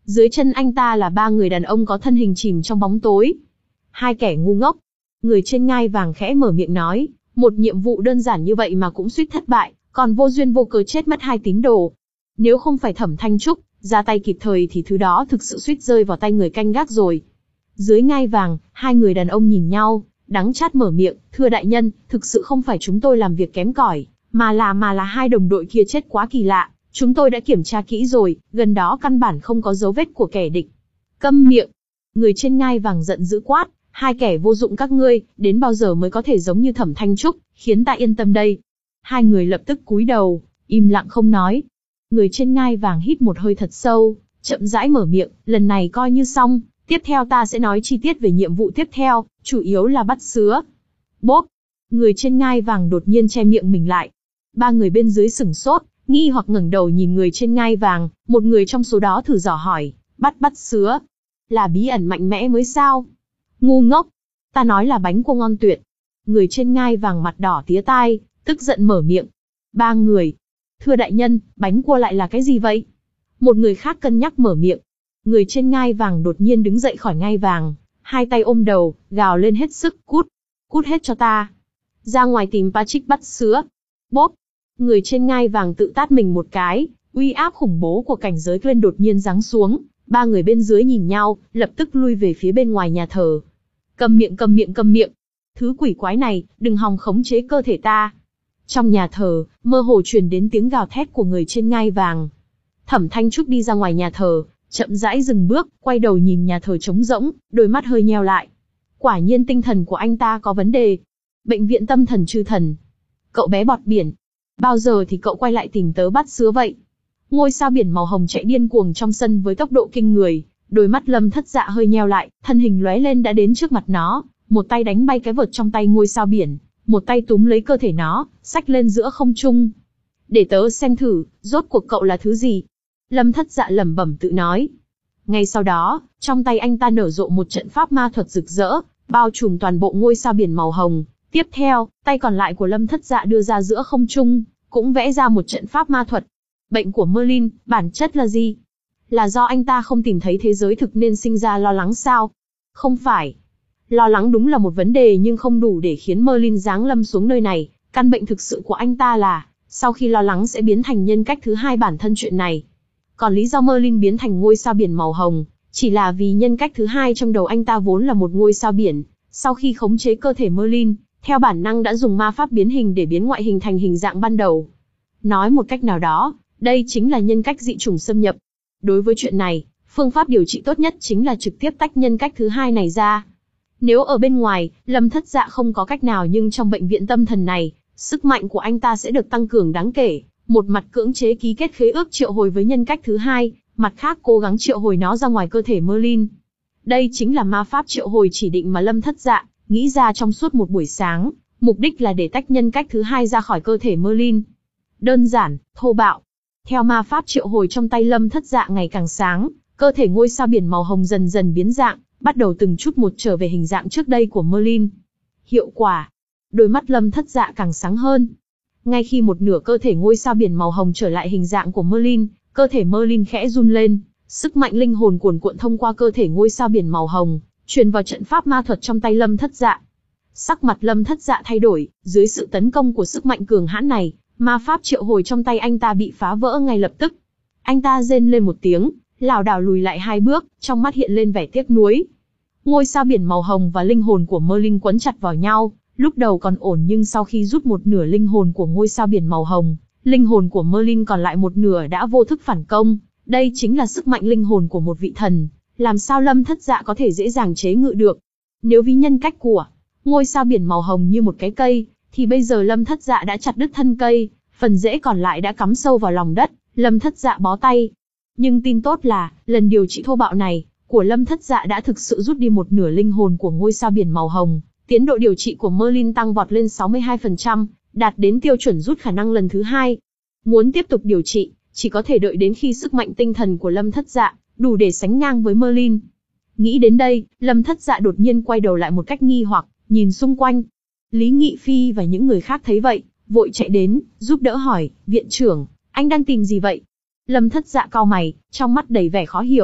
Dưới chân anh ta là ba người đàn ông có thân hình chìm trong bóng tối. Hai kẻ ngu ngốc. Người trên ngai vàng khẽ mở miệng nói, một nhiệm vụ đơn giản như vậy mà cũng suýt thất bại, còn vô duyên vô cớ chết mất hai tín đồ. Nếu không phải Thẩm Thanh Trúc ra tay kịp thời thì thứ đó thực sự suýt rơi vào tay người canh gác rồi. Dưới ngai vàng, hai người đàn ông nhìn nhau, đắng chát mở miệng, thưa đại nhân, thực sự không phải chúng tôi làm việc kém cỏi, mà là mà là hai đồng đội kia chết quá kỳ lạ, chúng tôi đã kiểm tra kỹ rồi, gần đó căn bản không có dấu vết của kẻ địch. Câm miệng! Người trên ngai vàng giận dữ quát, hai kẻ vô dụng các ngươi, đến bao giờ mới có thể giống như Thẩm Thanh Trúc, khiến ta yên tâm đây. Hai người lập tức cúi đầu, im lặng không nói. Người trên ngai vàng hít một hơi thật sâu, chậm rãi mở miệng, lần này coi như xong, tiếp theo ta sẽ nói chi tiết về nhiệm vụ tiếp theo, chủ yếu là bắt sứa. Bốp! Người trên ngai vàng đột nhiên che miệng mình lại. Ba người bên dưới sửng sốt, nghi hoặc ngẩng đầu nhìn người trên ngai vàng, một người trong số đó thử dò hỏi, bắt bắt sứa? Là bí ẩn mạnh mẽ mới sao? Ngu ngốc! Ta nói là bánh cua ngon tuyệt. Người trên ngai vàng mặt đỏ tía tai, tức giận mở miệng. Ba người. Thưa đại nhân, bánh cua lại là cái gì vậy? Một người khác cân nhắc mở miệng. Người trên ngai vàng đột nhiên đứng dậy khỏi ngai vàng, hai tay ôm đầu, gào lên hết sức, cút, cút hết cho ta. Ra ngoài tìm Patrick bắt sứa. Bốp! Người trên ngai vàng tự tát mình một cái, uy áp khủng bố của cảnh giới lên đột nhiên giáng xuống, ba người bên dưới nhìn nhau, lập tức lui về phía bên ngoài nhà thờ. Cầm miệng cầm miệng cầm miệng! Thứ quỷ quái này, đừng hòng khống chế cơ thể ta. Trong nhà thờ, mơ hồ truyền đến tiếng gào thét của người trên ngai vàng. Thẩm Thanh Trúc đi ra ngoài nhà thờ, chậm rãi dừng bước, quay đầu nhìn nhà thờ trống rỗng, đôi mắt hơi nheo lại. Quả nhiên tinh thần của anh ta có vấn đề. Bệnh viện tâm thần chư thần. Cậu bé bọt biển. Bao giờ thì cậu quay lại tìm tớ bắt sứa vậy? Ngôi sao biển màu hồng chạy điên cuồng trong sân với tốc độ kinh người. Đôi mắt Lâm Thất Dạ hơi nheo lại, thân hình lóe lên đã đến trước mặt nó. Một tay đánh bay cái vợt trong tay ngôi sao biển. Một tay túm lấy cơ thể nó, xách lên giữa không trung. Để tớ xem thử, rốt cuộc cậu là thứ gì? Lâm Thất Dạ lẩm bẩm tự nói. Ngay sau đó, trong tay anh ta nở rộ một trận pháp ma thuật rực rỡ, bao trùm toàn bộ ngôi sao biển màu hồng. Tiếp theo, tay còn lại của Lâm Thất Dạ đưa ra giữa không trung, cũng vẽ ra một trận pháp ma thuật. Bệnh của Merlin, bản chất là gì? Là do anh ta không tìm thấy thế giới thực nên sinh ra lo lắng sao? Không phải. Lo lắng đúng là một vấn đề nhưng không đủ để khiến Merlin giáng lâm xuống nơi này. Căn bệnh thực sự của anh ta là, sau khi lo lắng sẽ biến thành nhân cách thứ hai bản thân chuyện này. Còn lý do Merlin biến thành ngôi sao biển màu hồng, chỉ là vì nhân cách thứ hai trong đầu anh ta vốn là một ngôi sao biển. Sau khi khống chế cơ thể Merlin, theo bản năng đã dùng ma pháp biến hình để biến ngoại hình thành hình dạng ban đầu. Nói một cách nào đó, đây chính là nhân cách dị chủng xâm nhập. Đối với chuyện này, phương pháp điều trị tốt nhất chính là trực tiếp tách nhân cách thứ hai này ra. Nếu ở bên ngoài, Lâm Thất Dạ không có cách nào nhưng trong bệnh viện tâm thần này, sức mạnh của anh ta sẽ được tăng cường đáng kể. Một mặt cưỡng chế ký kết khế ước triệu hồi với nhân cách thứ hai, mặt khác cố gắng triệu hồi nó ra ngoài cơ thể Merlin. Đây chính là ma pháp triệu hồi chỉ định mà Lâm Thất Dạ nghĩ ra trong suốt một buổi sáng, mục đích là để tách nhân cách thứ hai ra khỏi cơ thể Merlin. Đơn giản, thô bạo. Theo ma pháp triệu hồi trong tay Lâm Thất Dạ ngày càng sáng, cơ thể ngôi sao biển màu hồng dần dần biến dạng, bắt đầu từng chút một trở về hình dạng trước đây của Merlin. Hiệu quả. Đôi mắt Lâm Thất Dạ càng sáng hơn. Ngay khi một nửa cơ thể ngôi sao biển màu hồng trở lại hình dạng của Merlin, cơ thể Merlin khẽ run lên, sức mạnh linh hồn cuồn cuộn thông qua cơ thể ngôi sao biển màu hồng, truyền vào trận pháp ma thuật trong tay Lâm Thất Dạ. Sắc mặt Lâm Thất Dạ thay đổi, dưới sự tấn công của sức mạnh cường hãn này, ma pháp triệu hồi trong tay anh ta bị phá vỡ ngay lập tức. Anh ta rên lên một tiếng, lảo đảo lùi lại hai bước, trong mắt hiện lên vẻ tiếc nuối. Ngôi sao biển màu hồng và linh hồn của Merlin quấn chặt vào nhau, lúc đầu còn ổn nhưng sau khi rút một nửa linh hồn của ngôi sao biển màu hồng, linh hồn của Merlin còn lại một nửa đã vô thức phản công. Đây chính là sức mạnh linh hồn của một vị thần, làm sao Lâm Thất Dạ có thể dễ dàng chế ngự được? Nếu ví nhân cách của ngôi sao biển màu hồng như một cái cây, thì bây giờ Lâm Thất Dạ đã chặt đứt thân cây, phần rễ còn lại đã cắm sâu vào lòng đất, Lâm Thất Dạ bó tay. Nhưng tin tốt là, lần điều trị thô bạo này, của Lâm Thất Dạ đã thực sự rút đi một nửa linh hồn của ngôi sao biển màu hồng, tiến độ điều trị của Merlin tăng vọt lên sáu mươi hai phần trăm, đạt đến tiêu chuẩn rút khả năng lần thứ hai. Muốn tiếp tục điều trị, chỉ có thể đợi đến khi sức mạnh tinh thần của Lâm Thất Dạ đủ để sánh ngang với Merlin. Nghĩ đến đây, Lâm Thất Dạ đột nhiên quay đầu lại một cách nghi hoặc, nhìn xung quanh. Lý Nghị Phi và những người khác thấy vậy, vội chạy đến, giúp đỡ hỏi, viện trưởng, anh đang tìm gì vậy? Lâm Thất Dạ cau mày, trong mắt đầy vẻ khó hiểu,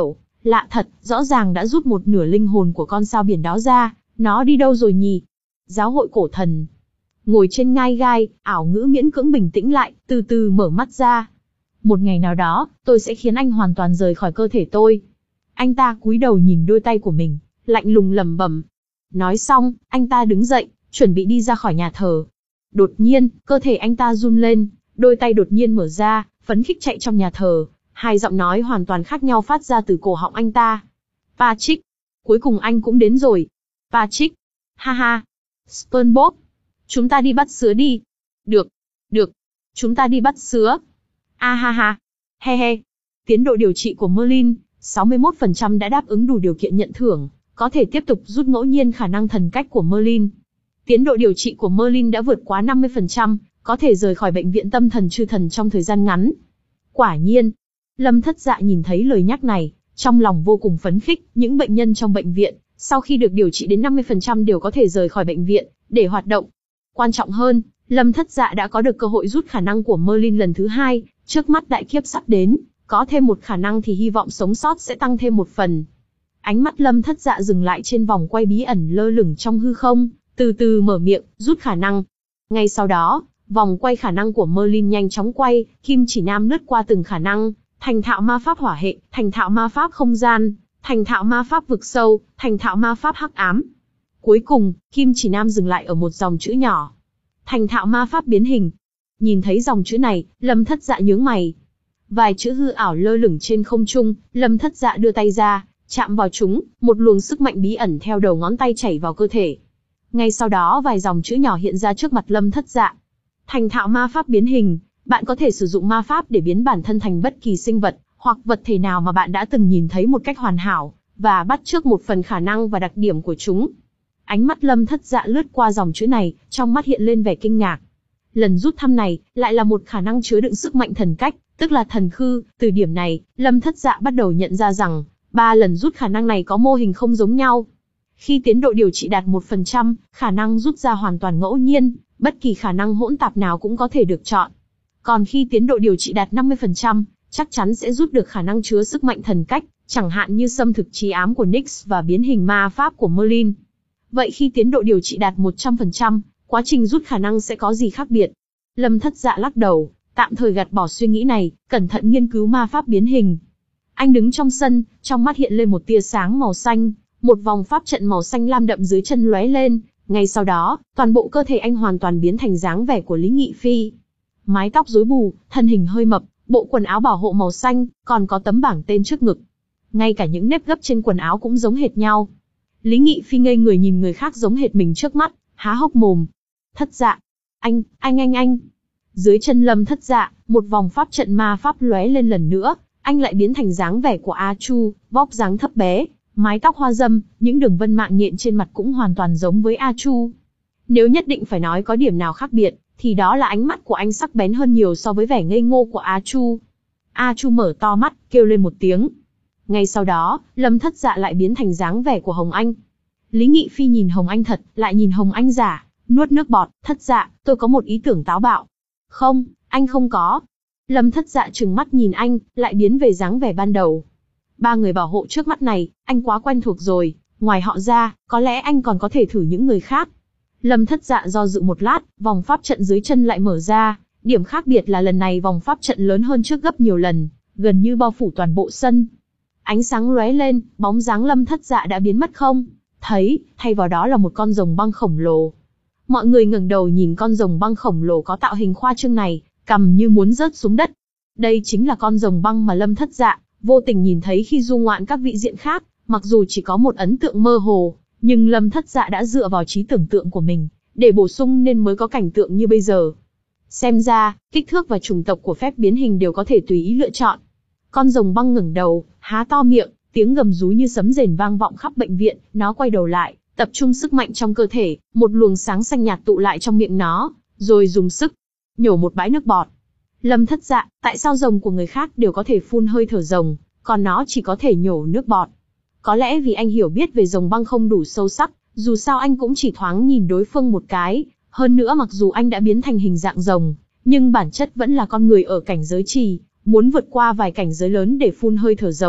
Lạ thật, rõ ràng đã rút một nửa linh hồn của con sao biển đó ra, nó đi đâu rồi nhỉ? Giáo hội cổ thần. Ngồi trên ngai gai, ảo ngữ miễn cưỡng bình tĩnh lại, từ từ mở mắt ra. Một ngày nào đó, tôi sẽ khiến anh hoàn toàn rời khỏi cơ thể tôi. Anh ta cúi đầu nhìn đôi tay của mình, lạnh lùng lẩm bẩm. Nói xong, anh ta đứng dậy, chuẩn bị đi ra khỏi nhà thờ. Đột nhiên, cơ thể anh ta run lên, đôi tay đột nhiên mở ra, phấn khích chạy trong nhà thờ. Hai giọng nói hoàn toàn khác nhau phát ra từ cổ họng anh ta. Patrick, cuối cùng anh cũng đến rồi. Patrick, ha ha. SpongeBob, chúng ta đi bắt sứa đi. Được, được, chúng ta đi bắt sứa. A ha ha, he he. Tiến độ điều trị của Merlin, sáu mươi mốt phần trăm đã đáp ứng đủ điều kiện nhận thưởng, có thể tiếp tục rút ngẫu nhiên khả năng thần cách của Merlin. Tiến độ điều trị của Merlin đã vượt quá năm mươi phần trăm, có thể rời khỏi bệnh viện tâm thần chư thần trong thời gian ngắn. Quả nhiên, Lâm Thất Dạ nhìn thấy lời nhắc này, trong lòng vô cùng phấn khích, những bệnh nhân trong bệnh viện, sau khi được điều trị đến năm mươi phần trăm đều có thể rời khỏi bệnh viện, để hoạt động. Quan trọng hơn, Lâm Thất Dạ đã có được cơ hội rút khả năng của Merlin lần thứ hai, trước mắt đại kiếp sắp đến, có thêm một khả năng thì hy vọng sống sót sẽ tăng thêm một phần. Ánh mắt Lâm Thất Dạ dừng lại trên vòng quay bí ẩn lơ lửng trong hư không, từ từ mở miệng, rút khả năng. Ngay sau đó, vòng quay khả năng của Merlin nhanh chóng quay, kim chỉ nam lướt qua từng khả năng, thành thạo ma pháp hỏa hệ, thành thạo ma pháp không gian, thành thạo ma pháp vực sâu, thành thạo ma pháp hắc ám. Cuối cùng, kim chỉ nam dừng lại ở một dòng chữ nhỏ. Thành thạo ma pháp biến hình. Nhìn thấy dòng chữ này, Lâm Thất Dạ nhướng mày. Vài chữ hư ảo lơ lửng trên không trung, Lâm Thất Dạ đưa tay ra, chạm vào chúng, một luồng sức mạnh bí ẩn theo đầu ngón tay chảy vào cơ thể. Ngay sau đó vài dòng chữ nhỏ hiện ra trước mặt Lâm Thất Dạ. Thành thạo ma pháp biến hình, bạn có thể sử dụng ma pháp để biến bản thân thành bất kỳ sinh vật, hoặc vật thể nào mà bạn đã từng nhìn thấy một cách hoàn hảo, và bắt chước một phần khả năng và đặc điểm của chúng. Ánh mắt Lâm Thất Dạ lướt qua dòng chữ này, trong mắt hiện lên vẻ kinh ngạc. Lần rút thăm này, lại là một khả năng chứa đựng sức mạnh thần cách, tức là thần khư. Từ điểm này, Lâm Thất Dạ bắt đầu nhận ra rằng, ba lần rút khả năng này có mô hình không giống nhau. Khi tiến độ điều trị đạt một phần trăm, khả năng rút ra hoàn toàn ngẫu nhiên, bất kỳ khả năng hỗn tạp nào cũng có thể được chọn. Còn khi tiến độ điều trị đạt năm mươi phần trăm, chắc chắn sẽ rút được khả năng chứa sức mạnh thần cách, chẳng hạn như xâm thực trí ám của Nyx và biến hình ma pháp của Merlin. Vậy khi tiến độ điều trị đạt một trăm phần trăm, quá trình rút khả năng sẽ có gì khác biệt? Lâm Thất Dạ lắc đầu, tạm thời gạt bỏ suy nghĩ này, cẩn thận nghiên cứu ma pháp biến hình. Anh đứng trong sân, trong mắt hiện lên một tia sáng màu xanh, một vòng pháp trận màu xanh lam đậm dưới chân lóe lên, ngay sau đó, toàn bộ cơ thể anh hoàn toàn biến thành dáng vẻ của Lý Nghị Phi. Mái tóc rối bù, thân hình hơi mập, bộ quần áo bảo hộ màu xanh, còn có tấm bảng tên trước ngực. Ngay cả những nếp gấp trên quần áo cũng giống hệt nhau. Lý Nghị Phi ngây người nhìn người khác giống hệt mình trước mắt, há hốc mồm. Thất Dạ, anh, anh anh anh. Dưới chân Lâm Thất Dạ, một vòng pháp trận ma pháp lóe lên lần nữa, anh lại biến thành dáng vẻ của A Chu, vóc dáng thấp bé, mái tóc hoa dâm, những đường vân mạng nhện trên mặt cũng hoàn toàn giống với A Chu. Nếu nhất định phải nói có điểm nào khác biệt, thì đó là ánh mắt của anh sắc bén hơn nhiều so với vẻ ngây ngô của A Chu. A Chu mở to mắt, kêu lên một tiếng. Ngay sau đó, Lâm Thất Dạ lại biến thành dáng vẻ của Hồng Anh. Lý Nghị Phi nhìn Hồng Anh thật, lại nhìn Hồng Anh giả, nuốt nước bọt. Thất Dạ, tôi có một ý tưởng táo bạo. Không, anh không có. Lâm Thất Dạ trừng mắt nhìn anh, lại biến về dáng vẻ ban đầu. Ba người bảo hộ trước mắt này, anh quá quen thuộc rồi, ngoài họ ra, có lẽ anh còn có thể thử những người khác. Lâm Thất Dạ do dự một lát, vòng pháp trận dưới chân lại mở ra, điểm khác biệt là lần này vòng pháp trận lớn hơn trước gấp nhiều lần, gần như bao phủ toàn bộ sân. Ánh sáng lóe lên, bóng dáng Lâm Thất Dạ đã biến mất không thấy, thay vào đó là một con rồng băng khổng lồ. Mọi người ngẩng đầu nhìn con rồng băng khổng lồ có tạo hình khoa trương này, cằm như muốn rớt xuống đất. Đây chính là con rồng băng mà Lâm Thất Dạ vô tình nhìn thấy khi du ngoạn các vị diện khác, mặc dù chỉ có một ấn tượng mơ hồ, nhưng Lâm Thất Dạ đã dựa vào trí tưởng tượng của mình, để bổ sung nên mới có cảnh tượng như bây giờ. Xem ra, kích thước và chủng tộc của phép biến hình đều có thể tùy ý lựa chọn. Con rồng băng ngẩng đầu, há to miệng, tiếng gầm rú như sấm rền vang vọng khắp bệnh viện, nó quay đầu lại, tập trung sức mạnh trong cơ thể, một luồng sáng xanh nhạt tụ lại trong miệng nó, rồi dùng sức nhổ một bãi nước bọt. Lâm Thất Dạ, tại sao rồng của người khác đều có thể phun hơi thở rồng, còn nó chỉ có thể nhổ nước bọt? Có lẽ vì anh hiểu biết về rồng băng không đủ sâu sắc, dù sao anh cũng chỉ thoáng nhìn đối phương một cái, hơn nữa mặc dù anh đã biến thành hình dạng rồng, nhưng bản chất vẫn là con người ở cảnh giới trì, muốn vượt qua vài cảnh giới lớn để phun hơi thở rồng,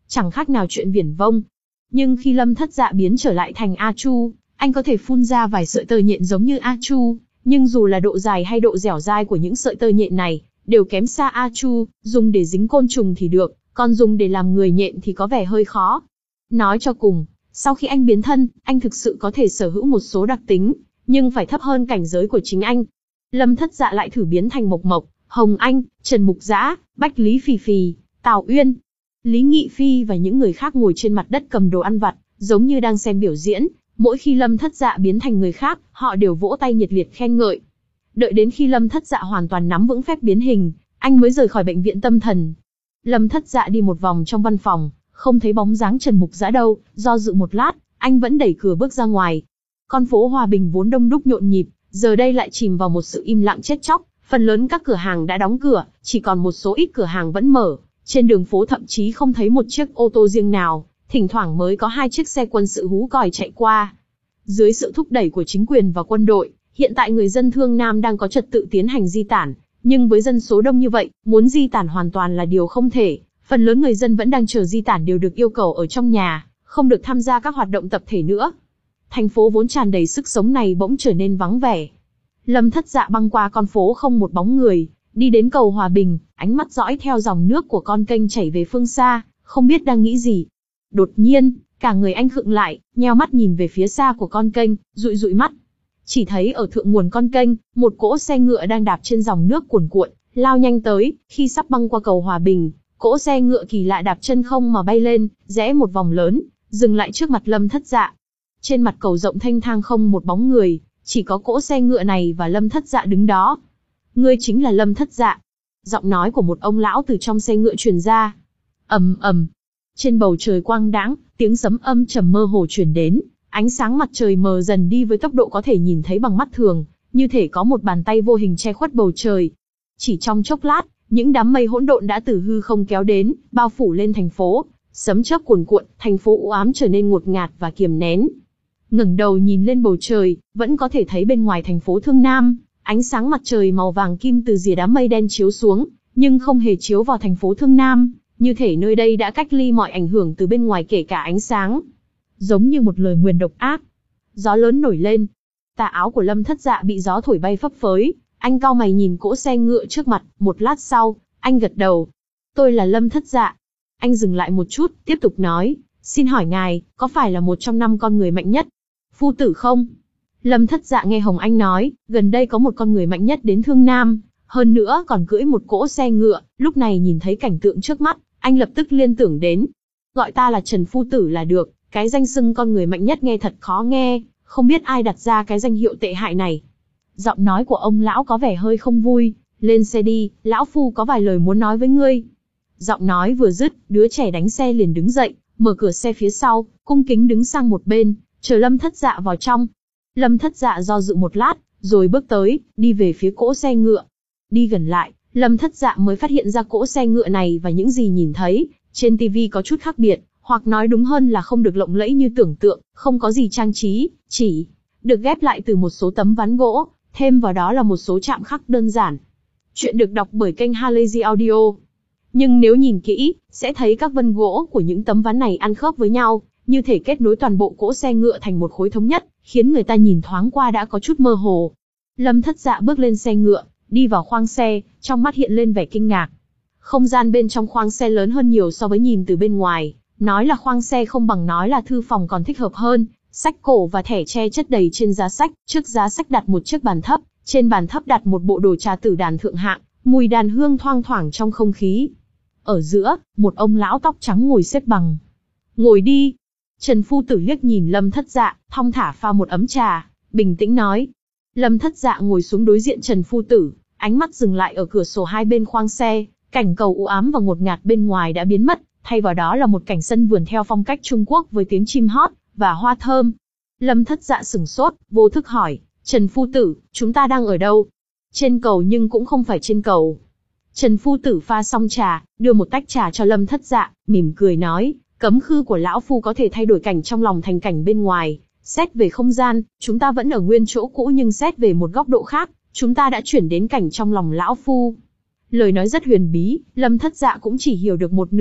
chẳng khác nào chuyện viển vông. Nhưng khi Lâm Thất Dạ biến trở lại thành A Chu, anh có thể phun ra vài sợi tơ nhện giống như A Chu, nhưng dù là độ dài hay độ dẻo dai của những sợi tơ nhện này, đều kém xa A Chu, dùng để dính côn trùng thì được, còn dùng để làm người nhện thì có vẻ hơi khó. Nói cho cùng, sau khi anh biến thân, anh thực sự có thể sở hữu một số đặc tính, nhưng phải thấp hơn cảnh giới của chính anh. Lâm Thất Dạ lại thử biến thành Mộc Mộc, Hồng Anh, Trần Mục Dã, Bách Lý Phì Phì, Tào Uyên, Lý Nghị Phi và những người khác ngồi trên mặt đất cầm đồ ăn vặt, giống như đang xem biểu diễn. Mỗi khi Lâm Thất Dạ biến thành người khác, họ đều vỗ tay nhiệt liệt khen ngợi. Đợi đến khi Lâm Thất Dạ hoàn toàn nắm vững phép biến hình, anh mới rời khỏi bệnh viện tâm thần. Lâm Thất Dạ đi một vòng trong văn phòng, không thấy bóng dáng Trần Mục Dã đâu, do dự một lát, anh vẫn đẩy cửa bước ra ngoài. Con phố Hòa Bình vốn đông đúc nhộn nhịp, giờ đây lại chìm vào một sự im lặng chết chóc, phần lớn các cửa hàng đã đóng cửa, chỉ còn một số ít cửa hàng vẫn mở. Trên đường phố thậm chí không thấy một chiếc ô tô riêng nào, thỉnh thoảng mới có hai chiếc xe quân sự hú còi chạy qua. Dưới sự thúc đẩy của chính quyền và quân đội, hiện tại người dân Thương Nam đang có trật tự tiến hành di tản, nhưng với dân số đông như vậy, muốn di tản hoàn toàn là điều không thể. Phần lớn người dân vẫn đang chờ di tản đều được yêu cầu ở trong nhà, không được tham gia các hoạt động tập thể nữa. Thành phố vốn tràn đầy sức sống này bỗng trở nên vắng vẻ. Lâm Thất Dạ băng qua con phố không một bóng người, đi đến cầu Hòa Bình, ánh mắt dõi theo dòng nước của con kênh chảy về phương xa, không biết đang nghĩ gì. Đột nhiên, cả người anh khựng lại, nheo mắt nhìn về phía xa của con kênh, dụi dụi mắt. Chỉ thấy ở thượng nguồn con kênh, một cỗ xe ngựa đang đạp trên dòng nước cuồn cuộn, lao nhanh tới. Khi sắp băng qua cầu Hòa Bình, cỗ xe ngựa kỳ lạ đạp chân không mà bay lên, rẽ một vòng lớn, dừng lại trước mặt Lâm Thất Dạ. Trên mặt cầu rộng thênh thang không một bóng người, chỉ có cỗ xe ngựa này và Lâm Thất Dạ đứng đó. Ngươi chính là Lâm Thất Dạ. Giọng nói của một ông lão từ trong xe ngựa truyền ra. Ầm ầm. Trên bầu trời quang đãng, tiếng sấm âm trầm mơ hồ truyền đến, ánh sáng mặt trời mờ dần đi với tốc độ có thể nhìn thấy bằng mắt thường, như thể có một bàn tay vô hình che khuất bầu trời. Chỉ trong chốc lát, những đám mây hỗn độn đã từ hư không kéo đến, bao phủ lên thành phố, sấm chớp cuồn cuộn, thành phố u ám trở nên ngột ngạt và kiềm nén. Ngẩng đầu nhìn lên bầu trời, vẫn có thể thấy bên ngoài thành phố Thương Nam, ánh sáng mặt trời màu vàng kim từ rìa đám mây đen chiếu xuống, nhưng không hề chiếu vào thành phố Thương Nam, như thể nơi đây đã cách ly mọi ảnh hưởng từ bên ngoài kể cả ánh sáng. Giống như một lời nguyền độc ác. Gió lớn nổi lên. Tà áo của Lâm Thất Dạ bị gió thổi bay phấp phới, anh cau mày nhìn cỗ xe ngựa trước mặt, một lát sau, anh gật đầu. Tôi là Lâm Thất Dạ. Anh dừng lại một chút, tiếp tục nói, xin hỏi ngài, có phải là một trong năm con người mạnh nhất Phu Tử không? Lâm Thất Dạ nghe Hồng Anh nói, gần đây có một con người mạnh nhất đến Thương Nam, hơn nữa còn cưỡi một cỗ xe ngựa, lúc này nhìn thấy cảnh tượng trước mắt, anh lập tức liên tưởng đến. Gọi ta là Trần Phu Tử là được, cái danh xưng con người mạnh nhất nghe thật khó nghe, không biết ai đặt ra cái danh hiệu tệ hại này. Giọng nói của ông lão có vẻ hơi không vui, lên xe đi, lão phu có vài lời muốn nói với ngươi. Giọng nói vừa dứt, đứa trẻ đánh xe liền đứng dậy, mở cửa xe phía sau, cung kính đứng sang một bên, chờ Lâm Thất Dạ vào trong. Lâm Thất Dạ do dự một lát, rồi bước tới, đi về phía cỗ xe ngựa. Đi gần lại, Lâm Thất Dạ mới phát hiện ra cỗ xe ngựa này và những gì nhìn thấy trên ti vi có chút khác biệt, hoặc nói đúng hơn là không được lộng lẫy như tưởng tượng, không có gì trang trí, chỉ được ghép lại từ một số tấm ván gỗ, thêm vào đó là một số chạm khắc đơn giản. Chuyện được đọc bởi kênh Halazy Audio. Nhưng nếu nhìn kỹ, sẽ thấy các vân gỗ của những tấm ván này ăn khớp với nhau, như thể kết nối toàn bộ cỗ xe ngựa thành một khối thống nhất, khiến người ta nhìn thoáng qua đã có chút mơ hồ. Lâm Thất Dạ bước lên xe ngựa, đi vào khoang xe, trong mắt hiện lên vẻ kinh ngạc. Không gian bên trong khoang xe lớn hơn nhiều so với nhìn từ bên ngoài, nói là khoang xe không bằng nói là thư phòng còn thích hợp hơn. Sách cổ và thẻ tre chất đầy trên giá sách, trước giá sách đặt một chiếc bàn thấp, trên bàn thấp đặt một bộ đồ trà tử đàn thượng hạng, mùi đàn hương thoang thoảng trong không khí. Ở giữa, một ông lão tóc trắng ngồi xếp bằng. Ngồi đi. Trần Phu Tử liếc nhìn Lâm Thất Dạ, thong thả pha một ấm trà, bình tĩnh nói. Lâm Thất Dạ ngồi xuống đối diện Trần Phu Tử, ánh mắt dừng lại ở cửa sổ hai bên khoang xe, cảnh cầu u ám và ngột ngạt bên ngoài đã biến mất, thay vào đó là một cảnh sân vườn theo phong cách Trung Quốc với tiếng chim hót và hoa thơm. Lâm Thất Dạ sửng sốt, vô thức hỏi, Trần Phu Tử, chúng ta đang ở đâu? Trên cầu nhưng cũng không phải trên cầu. Trần Phu Tử pha xong trà, đưa một tách trà cho Lâm Thất Dạ, mỉm cười nói, cấm khư của lão phu có thể thay đổi cảnh trong lòng thành cảnh bên ngoài. Xét về không gian, chúng ta vẫn ở nguyên chỗ cũ, nhưng xét về một góc độ khác, chúng ta đã chuyển đến cảnh trong lòng lão phu. Lời nói rất huyền bí, Lâm Thất Dạ cũng chỉ hiểu được một nửa,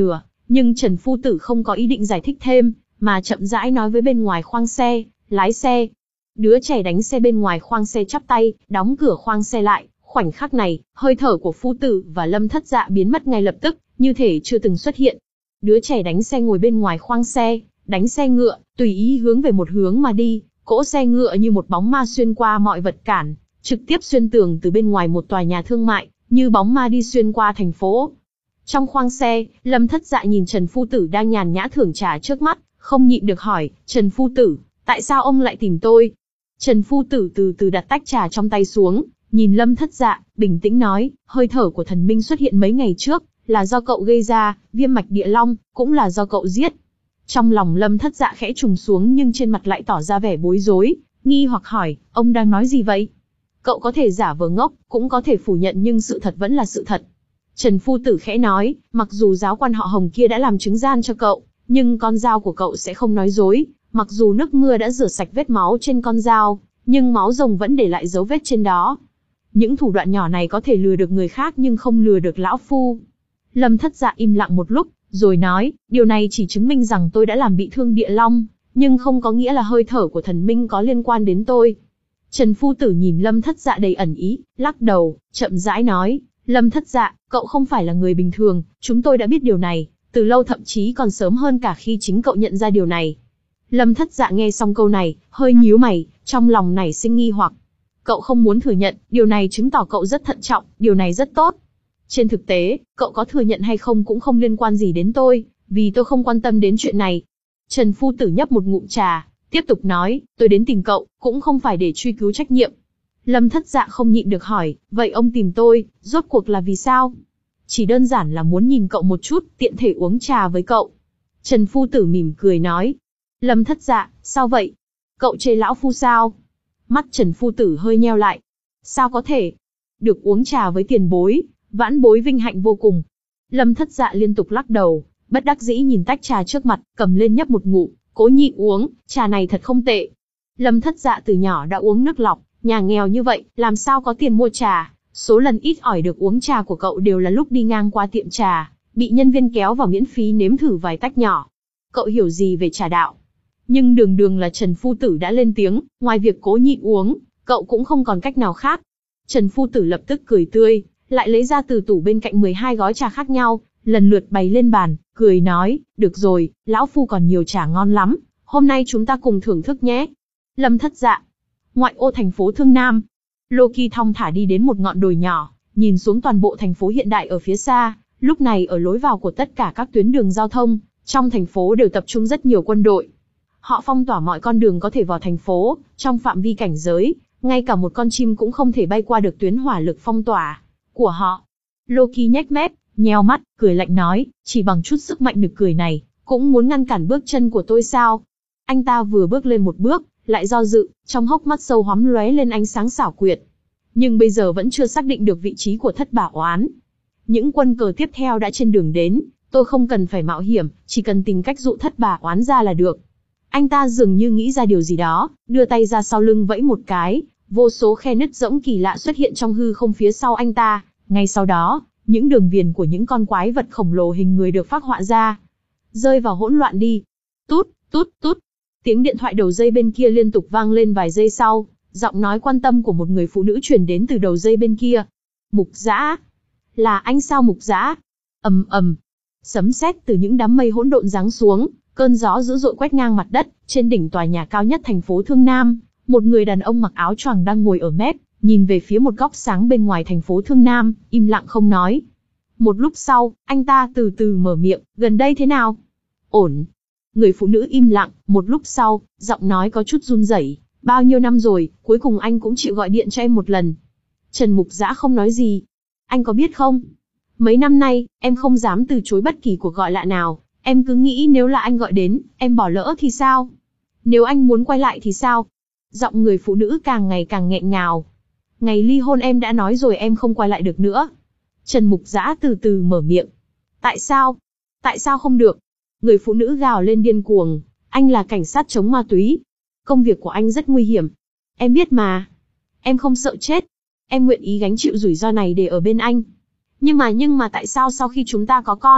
Nhưng Trần Phu Tử không có ý định giải thích thêm, mà chậm rãi nói với bên ngoài khoang xe, lái xe. Đứa trẻ đánh xe bên ngoài khoang xe chắp tay, đóng cửa khoang xe lại. Khoảnh khắc này, hơi thở của Phu Tử và Lâm Thất Dạ biến mất ngay lập tức, như thể chưa từng xuất hiện. Đứa trẻ đánh xe ngồi bên ngoài khoang xe, đánh xe ngựa, tùy ý hướng về một hướng mà đi. Cỗ xe ngựa như một bóng ma xuyên qua mọi vật cản, trực tiếp xuyên tường từ bên ngoài một tòa nhà thương mại, như bóng ma đi xuyên qua thành phố. Trong khoang xe, Lâm Thất Dạ nhìn Trần Phu Tử đang nhàn nhã thưởng trà trước mắt, không nhịn được hỏi, Trần Phu Tử, tại sao ông lại tìm tôi? Trần Phu Tử từ từ đặt tách trà trong tay xuống, nhìn Lâm Thất Dạ, bình tĩnh nói, hơi thở của thần minh xuất hiện mấy ngày trước, là do cậu gây ra, viêm mạch địa long, cũng là do cậu giết. Trong lòng Lâm Thất Dạ khẽ trùng xuống nhưng trên mặt lại tỏ ra vẻ bối rối, nghi hoặc hỏi, ông đang nói gì vậy? Cậu có thể giả vờ ngốc, cũng có thể phủ nhận nhưng sự thật vẫn là sự thật. Trần Phu Tử khẽ nói, mặc dù giáo quan họ Hồng kia đã làm chứng gian cho cậu, nhưng con dao của cậu sẽ không nói dối. Mặc dù nước mưa đã rửa sạch vết máu trên con dao, nhưng máu rồng vẫn để lại dấu vết trên đó. Những thủ đoạn nhỏ này có thể lừa được người khác nhưng không lừa được lão phu. Lâm Thất Dạ im lặng một lúc, rồi nói, điều này chỉ chứng minh rằng tôi đã làm bị thương địa long, nhưng không có nghĩa là hơi thở của thần minh có liên quan đến tôi. Trần Phu Tử nhìn Lâm Thất Dạ đầy ẩn ý, lắc đầu, chậm rãi nói, Lâm Thất Dạ, cậu không phải là người bình thường, chúng tôi đã biết điều này, từ lâu thậm chí còn sớm hơn cả khi chính cậu nhận ra điều này. Lâm Thất Dạ nghe xong câu này, hơi nhíu mày, trong lòng nảy sinh nghi hoặc. Cậu không muốn thừa nhận, điều này chứng tỏ cậu rất thận trọng, điều này rất tốt. Trên thực tế, cậu có thừa nhận hay không cũng không liên quan gì đến tôi, vì tôi không quan tâm đến chuyện này. Trần Phu Tử nhấp một ngụm trà, tiếp tục nói, tôi đến tìm cậu, cũng không phải để truy cứu trách nhiệm. Lâm Thất Dạ không nhịn được hỏi, vậy ông tìm tôi, rốt cuộc là vì sao? Chỉ đơn giản là muốn nhìn cậu một chút, tiện thể uống trà với cậu. Trần Phu Tử mỉm cười nói. Lâm Thất Dạ, sao vậy? Cậu chê lão phu sao? Mắt Trần Phu Tử hơi nheo lại. Sao có thể? Được uống trà với tiền bối, vãn bối vinh hạnh vô cùng. Lâm Thất Dạ liên tục lắc đầu, bất đắc dĩ nhìn tách trà trước mặt, cầm lên nhấp một ngụm, cố nhịn uống, trà này thật không tệ. Lâm Thất Dạ từ nhỏ đã uống nước lọc, nhà nghèo như vậy, làm sao có tiền mua trà, số lần ít ỏi được uống trà của cậu đều là lúc đi ngang qua tiệm trà, bị nhân viên kéo vào miễn phí nếm thử vài tách nhỏ. Cậu hiểu gì về trà đạo? Nhưng đường đường là Trần Phu Tử đã lên tiếng, ngoài việc cố nhịn uống, cậu cũng không còn cách nào khác. Trần Phu Tử lập tức cười tươi, lại lấy ra từ tủ bên cạnh mười hai gói trà khác nhau, lần lượt bày lên bàn, cười nói, được rồi, lão phu còn nhiều trà ngon lắm, hôm nay chúng ta cùng thưởng thức nhé. Lâm Thất Dạ. Ngoại ô thành phố Thương Nam. Loki thong thả đi đến một ngọn đồi nhỏ, nhìn xuống toàn bộ thành phố hiện đại ở phía xa, lúc này ở lối vào của tất cả các tuyến đường giao thông, trong thành phố đều tập trung rất nhiều quân đội. Họ phong tỏa mọi con đường có thể vào thành phố, trong phạm vi cảnh giới, ngay cả một con chim cũng không thể bay qua được tuyến hỏa lực phong tỏa của họ. Loki nhếch mép, nheo mắt, cười lạnh nói, chỉ bằng chút sức mạnh nực cười này, cũng muốn ngăn cản bước chân của tôi sao? Anh ta vừa bước lên một bước, lại do dự, trong hốc mắt sâu hoắm lóe lên ánh sáng xảo quyệt. Nhưng bây giờ vẫn chưa xác định được vị trí của Thất Bảo Oán. Những quân cờ tiếp theo đã trên đường đến, tôi không cần phải mạo hiểm, chỉ cần tìm cách dụ Thất Bảo Oán ra là được. Anh ta dường như nghĩ ra điều gì đó, đưa tay ra sau lưng vẫy một cái, vô số khe nứt rỗng kỳ lạ xuất hiện trong hư không phía sau anh ta. Ngay sau đó, những đường viền của những con quái vật khổng lồ hình người được phác họa ra. Rơi vào hỗn loạn đi. Tút, tút, tút. Tiếng điện thoại đầu dây bên kia liên tục vang lên vài giây sau, giọng nói quan tâm của một người phụ nữ truyền đến từ đầu dây bên kia. Mục Dã, là anh sao Mục Dã? Ầm ầm, sấm sét từ những đám mây hỗn độn giáng xuống, cơn gió dữ dội quét ngang mặt đất. Trên đỉnh tòa nhà cao nhất thành phố Thương Nam, một người đàn ông mặc áo choàng đang ngồi ở mép, nhìn về phía một góc sáng bên ngoài thành phố Thương Nam, im lặng không nói. Một lúc sau, anh ta từ từ mở miệng, gần đây thế nào? Ổn. Người phụ nữ im lặng, một lúc sau, giọng nói có chút run rẩy. Bao nhiêu năm rồi, cuối cùng anh cũng chịu gọi điện cho em một lần. Trần Mục Dã không nói gì. Anh có biết không? Mấy năm nay, em không dám từ chối bất kỳ cuộc gọi lạ nào. Em cứ nghĩ nếu là anh gọi đến, em bỏ lỡ thì sao? Nếu anh muốn quay lại thì sao? Giọng người phụ nữ càng ngày càng nghẹn ngào. Ngày ly hôn em đã nói rồi em không quay lại được nữa. Trần Mục Dã từ từ mở miệng. Tại sao? Tại sao không được? Người phụ nữ gào lên điên cuồng. Anh là cảnh sát chống ma túy. Công việc của anh rất nguy hiểm. Em biết mà. Em không sợ chết. Em nguyện ý gánh chịu rủi ro này để ở bên anh. Nhưng mà nhưng mà tại sao sau khi chúng ta có con, anh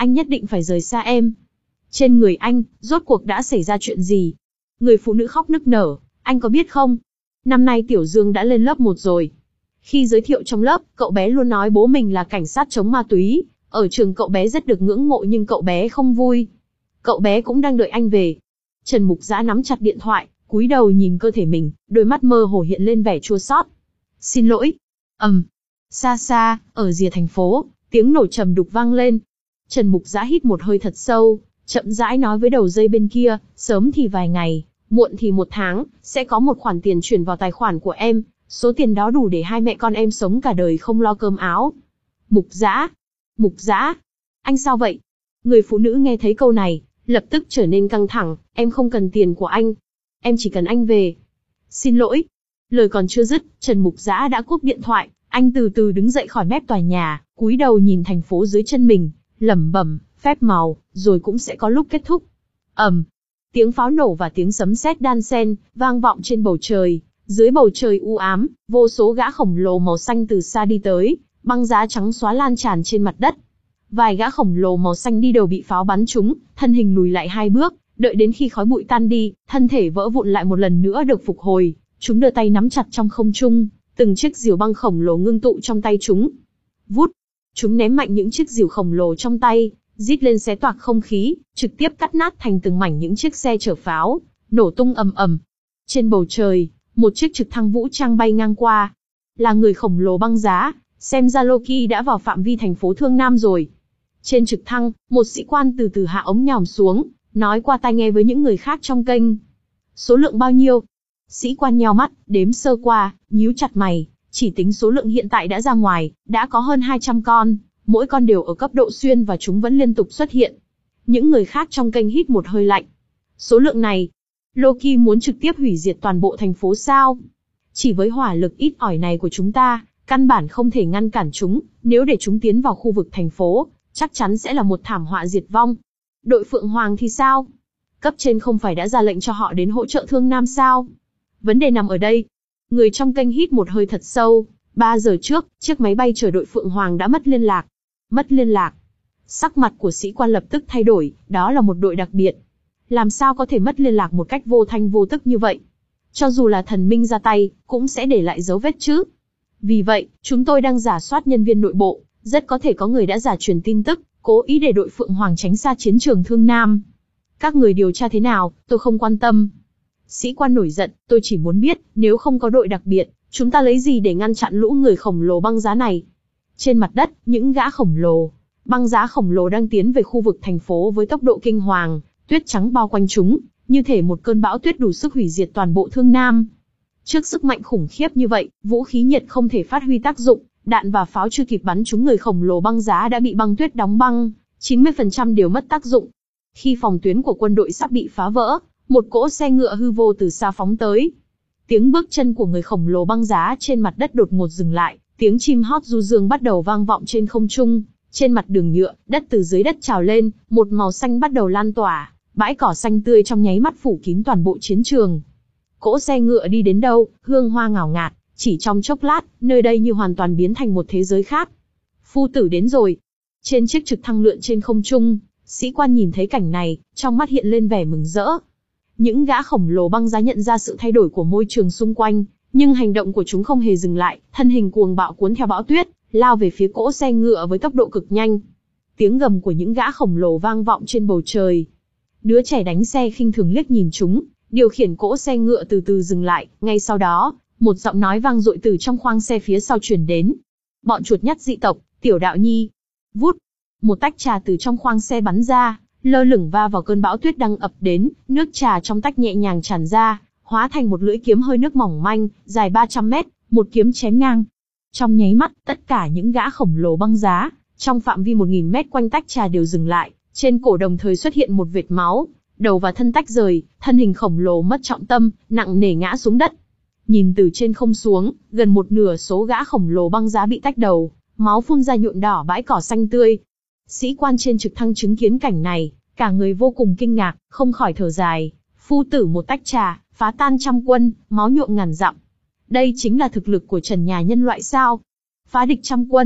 anh nhất định phải rời xa em. Trên người anh, rốt cuộc đã xảy ra chuyện gì? Người phụ nữ khóc nức nở, anh có biết không? Năm nay Tiểu Dương đã lên lớp một rồi. Khi giới thiệu trong lớp, cậu bé luôn nói bố mình là cảnh sát chống ma túy. Ở trường cậu bé rất được ngưỡng mộ nhưng cậu bé không vui. Cậu bé cũng đang đợi anh về. Trần Mục Dã nắm chặt điện thoại, cúi đầu nhìn cơ thể mình, đôi mắt mơ hồ hiện lên vẻ chua xót. Xin lỗi. ầm, um, xa xa, ở rìa thành phố, tiếng nổ trầm đục vang lên. Trần Mục Dã hít một hơi thật sâu, chậm rãi nói với đầu dây bên kia, sớm thì vài ngày, muộn thì một tháng, sẽ có một khoản tiền chuyển vào tài khoản của em, số tiền đó đủ để hai mẹ con em sống cả đời không lo cơm áo. Mục Dã, Mục Dã, anh sao vậy? Người phụ nữ nghe thấy câu này, lập tức trở nên căng thẳng, em không cần tiền của anh, em chỉ cần anh về. Xin lỗi. Lời còn chưa dứt, Trần Mục Dã đã cúp điện thoại, anh từ từ đứng dậy khỏi mép tòa nhà, cúi đầu nhìn thành phố dưới chân mình, lẩm bẩm, phép màu, rồi cũng sẽ có lúc kết thúc. ầm, tiếng pháo nổ và tiếng sấm sét đan xen, vang vọng trên bầu trời. Dưới bầu trời u ám, vô số gã khổng lồ màu xanh từ xa đi tới, băng giá trắng xóa lan tràn trên mặt đất. Vài gã khổng lồ màu xanh đi đầu bị pháo bắn trúng, thân hình lùi lại hai bước, đợi đến khi khói bụi tan đi, thân thể vỡ vụn lại một lần nữa được phục hồi. Chúng đưa tay nắm chặt trong không trung, từng chiếc rìu băng khổng lồ ngưng tụ trong tay chúng. Vút, chúng ném mạnh những chiếc rìu khổng lồ trong tay, rít lên xé toạc không khí, trực tiếp cắt nát thành từng mảnh những chiếc xe chở pháo, nổ tung ầm ầm. Trên bầu trời, một chiếc trực thăng vũ trang bay ngang qua. Là người khổng lồ băng giá, xem ra Loki đã vào phạm vi thành phố Thương Nam rồi. Trên trực thăng, một sĩ quan từ từ hạ ống nhòm xuống, nói qua tai nghe với những người khác trong kênh. Số lượng bao nhiêu? Sĩ quan nheo mắt, đếm sơ qua, nhíu chặt mày, chỉ tính số lượng hiện tại đã ra ngoài, đã có hơn hai trăm con, mỗi con đều ở cấp độ xuyên và chúng vẫn liên tục xuất hiện. Những người khác trong kênh hít một hơi lạnh. Số lượng này, Loki muốn trực tiếp hủy diệt toàn bộ thành phố sao? Chỉ với hỏa lực ít ỏi này của chúng ta, căn bản không thể ngăn cản chúng, nếu để chúng tiến vào khu vực thành phố, chắc chắn sẽ là một thảm họa diệt vong. Đội Phượng Hoàng thì sao? Cấp trên không phải đã ra lệnh cho họ đến hỗ trợ Thương Nam sao? Vấn đề nằm ở đây. Người trong kênh hít một hơi thật sâu. Ba giờ trước, chiếc máy bay chở đội Phượng Hoàng đã mất liên lạc. Mất liên lạc. Sắc mặt của sĩ quan lập tức thay đổi, đó là một đội đặc biệt. Làm sao có thể mất liên lạc một cách vô thanh vô tức như vậy? Cho dù là thần minh ra tay, cũng sẽ để lại dấu vết chứ. Vì vậy, chúng tôi đang rà soát nhân viên nội bộ, rất có thể có người đã giả truyền tin tức, cố ý để đội Phượng Hoàng tránh xa chiến trường Thương Nam. Các người điều tra thế nào, tôi không quan tâm. Sĩ quan nổi giận, tôi chỉ muốn biết, nếu không có đội đặc biệt, chúng ta lấy gì để ngăn chặn lũ người khổng lồ băng giá này? Trên mặt đất, những gã khổng lồ, băng giá khổng lồ đang tiến về khu vực thành phố với tốc độ kinh hoàng, tuyết trắng bao quanh chúng, như thể một cơn bão tuyết đủ sức hủy diệt toàn bộ Thương Nam. Trước sức mạnh khủng khiếp như vậy, vũ khí nhiệt không thể phát huy tác dụng, đạn và pháo chưa kịp bắn trúng người khổng lồ băng giá đã bị băng tuyết đóng băng, chín mươi phần trăm đều mất tác dụng. Khi phòng tuyến của quân đội sắp bị phá vỡ, một cỗ xe ngựa hư vô từ xa phóng tới. Tiếng bước chân của người khổng lồ băng giá trên mặt đất đột ngột dừng lại, tiếng chim hót du dương bắt đầu vang vọng trên không trung. Trên mặt đường nhựa, đất từ dưới đất trào lên, một màu xanh bắt đầu lan tỏa, bãi cỏ xanh tươi trong nháy mắt phủ kín toàn bộ chiến trường. Cỗ xe ngựa đi đến đâu, hương hoa ngào ngạt, chỉ trong chốc lát, nơi đây như hoàn toàn biến thành một thế giới khác. Phu tử đến rồi. Trên chiếc trực thăng lượn trên không trung, sĩ quan nhìn thấy cảnh này, trong mắt hiện lên vẻ mừng rỡ. Những gã khổng lồ băng giá nhận ra sự thay đổi của môi trường xung quanh, nhưng hành động của chúng không hề dừng lại, thân hình cuồng bạo cuốn theo bão tuyết, lao về phía cỗ xe ngựa với tốc độ cực nhanh. Tiếng gầm của những gã khổng lồ vang vọng trên bầu trời. Đứa trẻ đánh xe khinh thường liếc nhìn chúng, điều khiển cỗ xe ngựa từ từ dừng lại, ngay sau đó, một giọng nói vang dội từ trong khoang xe phía sau truyền đến. Bọn chuột nhắt dị tộc, Tiểu Đạo Nhi. Vút, một tách trà từ trong khoang xe bắn ra, lơ lửng va vào cơn bão tuyết đang ập đến, nước trà trong tách nhẹ nhàng tràn ra, hóa thành một lưỡi kiếm hơi nước mỏng manh, dài ba trăm mét, một kiếm chém ngang. Trong nháy mắt, tất cả những gã khổng lồ băng giá, trong phạm vi một nghìn mét quanh tách trà đều dừng lại, trên cổ đồng thời xuất hiện một vệt máu, đầu và thân tách rời, thân hình khổng lồ mất trọng tâm, nặng nề ngã xuống đất. Nhìn từ trên không xuống, gần một nửa số gã khổng lồ băng giá bị tách đầu, máu phun ra nhuộm đỏ bãi cỏ xanh tươi. Sĩ quan trên trực thăng chứng kiến cảnh này, cả người vô cùng kinh ngạc, không khỏi thở dài. Phu tử một tách trà, phá tan trăm quân, máu nhuộm ngàn dặm. Đây chính là thực lực của trần nhà nhân loại sao? Phá địch trăm quân,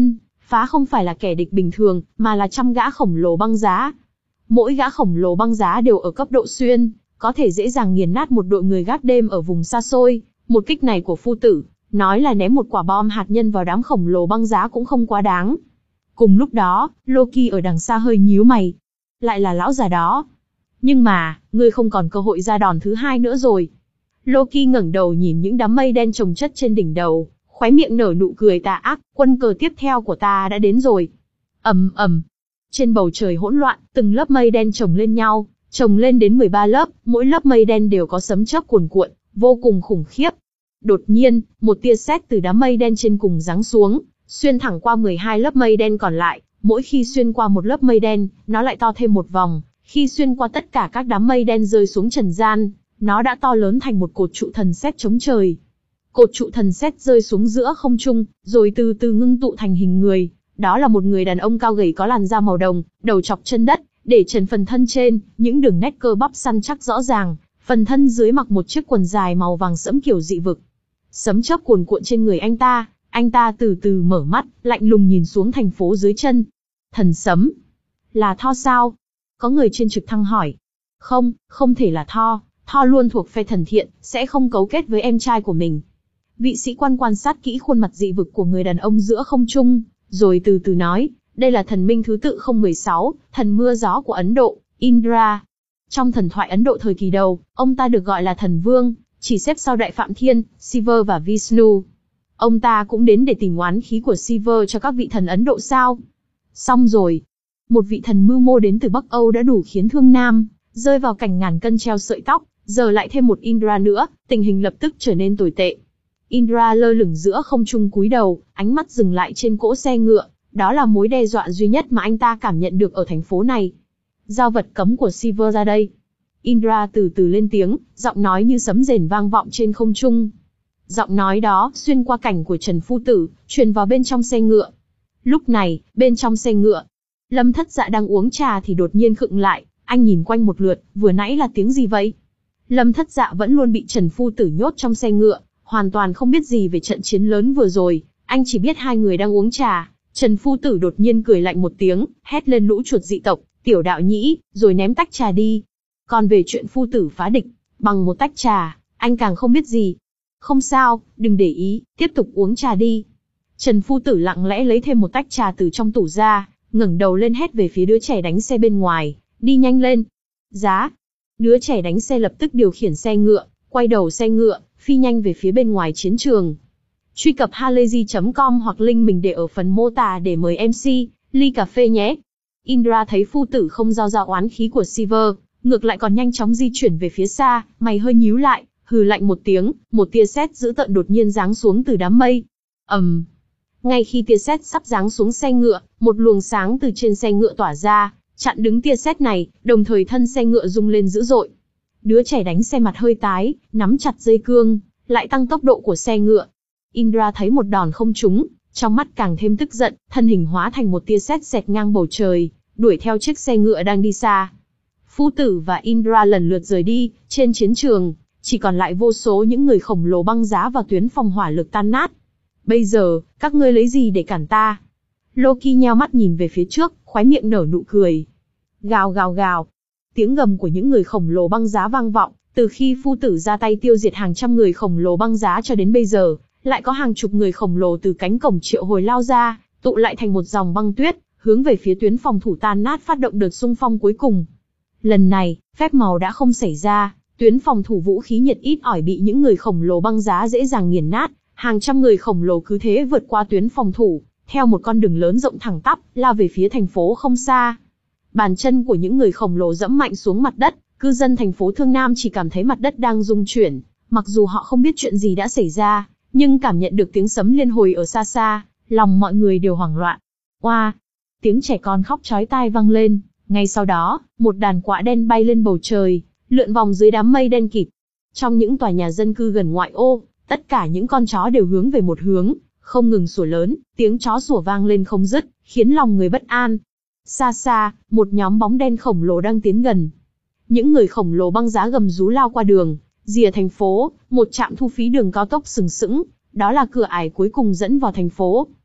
Phá không phải là kẻ địch bình thường, mà là trăm gã khổng lồ băng giá. Mỗi gã khổng lồ băng giá đều ở cấp độ xuyên, có thể dễ dàng nghiền nát một đội người gác đêm ở vùng xa xôi. Một kích này của phu tử, nói là ném một quả bom hạt nhân vào đám khổng lồ băng giá cũng không quá đáng. Cùng lúc đó, Loki ở đằng xa hơi nhíu mày. Lại là lão già đó. Nhưng mà, ngươi không còn cơ hội ra đòn thứ hai nữa rồi. Loki ngẩng đầu nhìn những đám mây đen chồng chất trên đỉnh đầu, khóe miệng nở nụ cười tà ác, quân cờ tiếp theo của ta đã đến rồi. Ầm ầm. Trên bầu trời hỗn loạn, từng lớp mây đen chồng lên nhau, chồng lên đến mười ba lớp, mỗi lớp mây đen đều có sấm chớp cuồn cuộn, vô cùng khủng khiếp. Đột nhiên, một tia sét từ đám mây đen trên cùng giáng xuống, xuyên thẳng qua mười hai lớp mây đen còn lại, mỗi khi xuyên qua một lớp mây đen, nó lại to thêm một vòng, khi xuyên qua tất cả các đám mây đen rơi xuống trần gian, nó đã to lớn thành một cột trụ thần sét chống trời. Cột trụ thần sét rơi xuống giữa không trung, rồi từ từ ngưng tụ thành hình người, đó là một người đàn ông cao gầy có làn da màu đồng, đầu chọc chân đất, để trần phần thân trên, những đường nét cơ bắp săn chắc rõ ràng, phần thân dưới mặc một chiếc quần dài màu vàng sẫm kiểu dị vực. Sấm chớp cuồn cuộn trên người anh ta, anh ta từ từ mở mắt, lạnh lùng nhìn xuống thành phố dưới chân. Thần sấm? Là Thor sao? Có người trên trực thăng hỏi. Không, không thể là Thor, Thor luôn thuộc phe thần thiện, sẽ không cấu kết với em trai của mình. Vị sĩ quan quan sát kỹ khuôn mặt dị vực của người đàn ông giữa không trung, rồi từ từ nói, đây là thần minh thứ tự không một sáu, thần mưa gió của Ấn Độ, Indra. Trong thần thoại Ấn Độ thời kỳ đầu, ông ta được gọi là thần vương, chỉ xếp sau Đại Phạm Thiên, Shiva và Vishnu. Ông ta cũng đến để tìm oán khí của Shiva cho các vị thần Ấn Độ sao? Xong rồi. Một vị thần mưu mô đến từ Bắc Âu đã đủ khiến Thương Nam rơi vào cảnh ngàn cân treo sợi tóc, giờ lại thêm một Indra nữa, tình hình lập tức trở nên tồi tệ. Indra lơ lửng giữa không trung cúi đầu, ánh mắt dừng lại trên cỗ xe ngựa, đó là mối đe dọa duy nhất mà anh ta cảm nhận được ở thành phố này. Giao vật cấm của Shiva ra đây. Indra từ từ lên tiếng, giọng nói như sấm rền vang vọng trên không trung. Giọng nói đó xuyên qua cảnh của Trần Phu Tử, truyền vào bên trong xe ngựa. Lúc này, bên trong xe ngựa, Lâm Thất Dạ đang uống trà thì đột nhiên khựng lại, anh nhìn quanh một lượt, vừa nãy là tiếng gì vậy? Lâm Thất Dạ vẫn luôn bị Trần Phu Tử nhốt trong xe ngựa, hoàn toàn không biết gì về trận chiến lớn vừa rồi, anh chỉ biết hai người đang uống trà. Trần Phu Tử đột nhiên cười lạnh một tiếng, hét lên lũ chuột dị tộc, tiểu đạo nhĩ, rồi ném tách trà đi. Còn về chuyện Phu Tử phá địch, bằng một tách trà, anh càng không biết gì. Không sao, đừng để ý, tiếp tục uống trà đi. Trần Phu Tử lặng lẽ lấy thêm một tách trà từ trong tủ ra, ngẩng đầu lên hét về phía đứa trẻ đánh xe bên ngoài, đi nhanh lên. Giá. Đứa trẻ đánh xe lập tức điều khiển xe ngựa, quay đầu xe ngựa, phi nhanh về phía bên ngoài chiến trường. Truy cập halayzi chấm com hoặc link mình để ở phần mô tả để mời em xê, ly cà phê nhé. Indra thấy Phu Tử không giao ra oán khí của Shiva, ngược lại còn nhanh chóng di chuyển về phía xa, mày hơi nhíu lại, hừ lạnh một tiếng, một tia sét dữ tợn đột nhiên giáng xuống từ đám mây. ầm. Um. Ngay khi tia sét sắp giáng xuống xe ngựa, một luồng sáng từ trên xe ngựa tỏa ra, chặn đứng tia sét này, đồng thời thân xe ngựa rung lên dữ dội. Đứa trẻ đánh xe mặt hơi tái, nắm chặt dây cương, lại tăng tốc độ của xe ngựa. Indra thấy một đòn không trúng, trong mắt càng thêm tức giận, thân hình hóa thành một tia sét xẹt ngang bầu trời, đuổi theo chiếc xe ngựa đang đi xa. Phu Tử và Indra lần lượt rời đi, trên chiến trường, chỉ còn lại vô số những người khổng lồ băng giá và tuyến phòng hỏa lực tan nát. Bây giờ, các ngươi lấy gì để cản ta? Loki nheo mắt nhìn về phía trước, khóe miệng nở nụ cười. Gào gào gào. Tiếng gầm của những người khổng lồ băng giá vang vọng, từ khi Phu Tử ra tay tiêu diệt hàng trăm người khổng lồ băng giá cho đến bây giờ, lại có hàng chục người khổng lồ từ cánh cổng triệu hồi lao ra, tụ lại thành một dòng băng tuyết, hướng về phía tuyến phòng thủ tan nát phát động đợt xung phong cuối cùng. Lần này, phép màu đã không xảy ra, tuyến phòng thủ vũ khí nhiệt ít ỏi bị những người khổng lồ băng giá dễ dàng nghiền nát, hàng trăm người khổng lồ cứ thế vượt qua tuyến phòng thủ, theo một con đường lớn rộng thẳng tắp, lao về phía thành phố không xa. Bàn chân của những người khổng lồ dẫm mạnh xuống mặt đất, cư dân thành phố Thương Nam chỉ cảm thấy mặt đất đang rung chuyển, mặc dù họ không biết chuyện gì đã xảy ra, nhưng cảm nhận được tiếng sấm liên hồi ở xa xa, lòng mọi người đều hoảng loạn. Oa! Tiếng trẻ con khóc chói tai vang lên, ngay sau đó, một đàn quạ đen bay lên bầu trời, lượn vòng dưới đám mây đen kịt. Trong những tòa nhà dân cư gần ngoại ô, tất cả những con chó đều hướng về một hướng, không ngừng sủa lớn, tiếng chó sủa vang lên không dứt, khiến lòng người bất an. Xa xa, một nhóm bóng đen khổng lồ đang tiến gần. Những người khổng lồ băng giá gầm rú lao qua đường, rìa thành phố, một trạm thu phí đường cao tốc sừng sững, đó là cửa ải cuối cùng dẫn vào thành phố.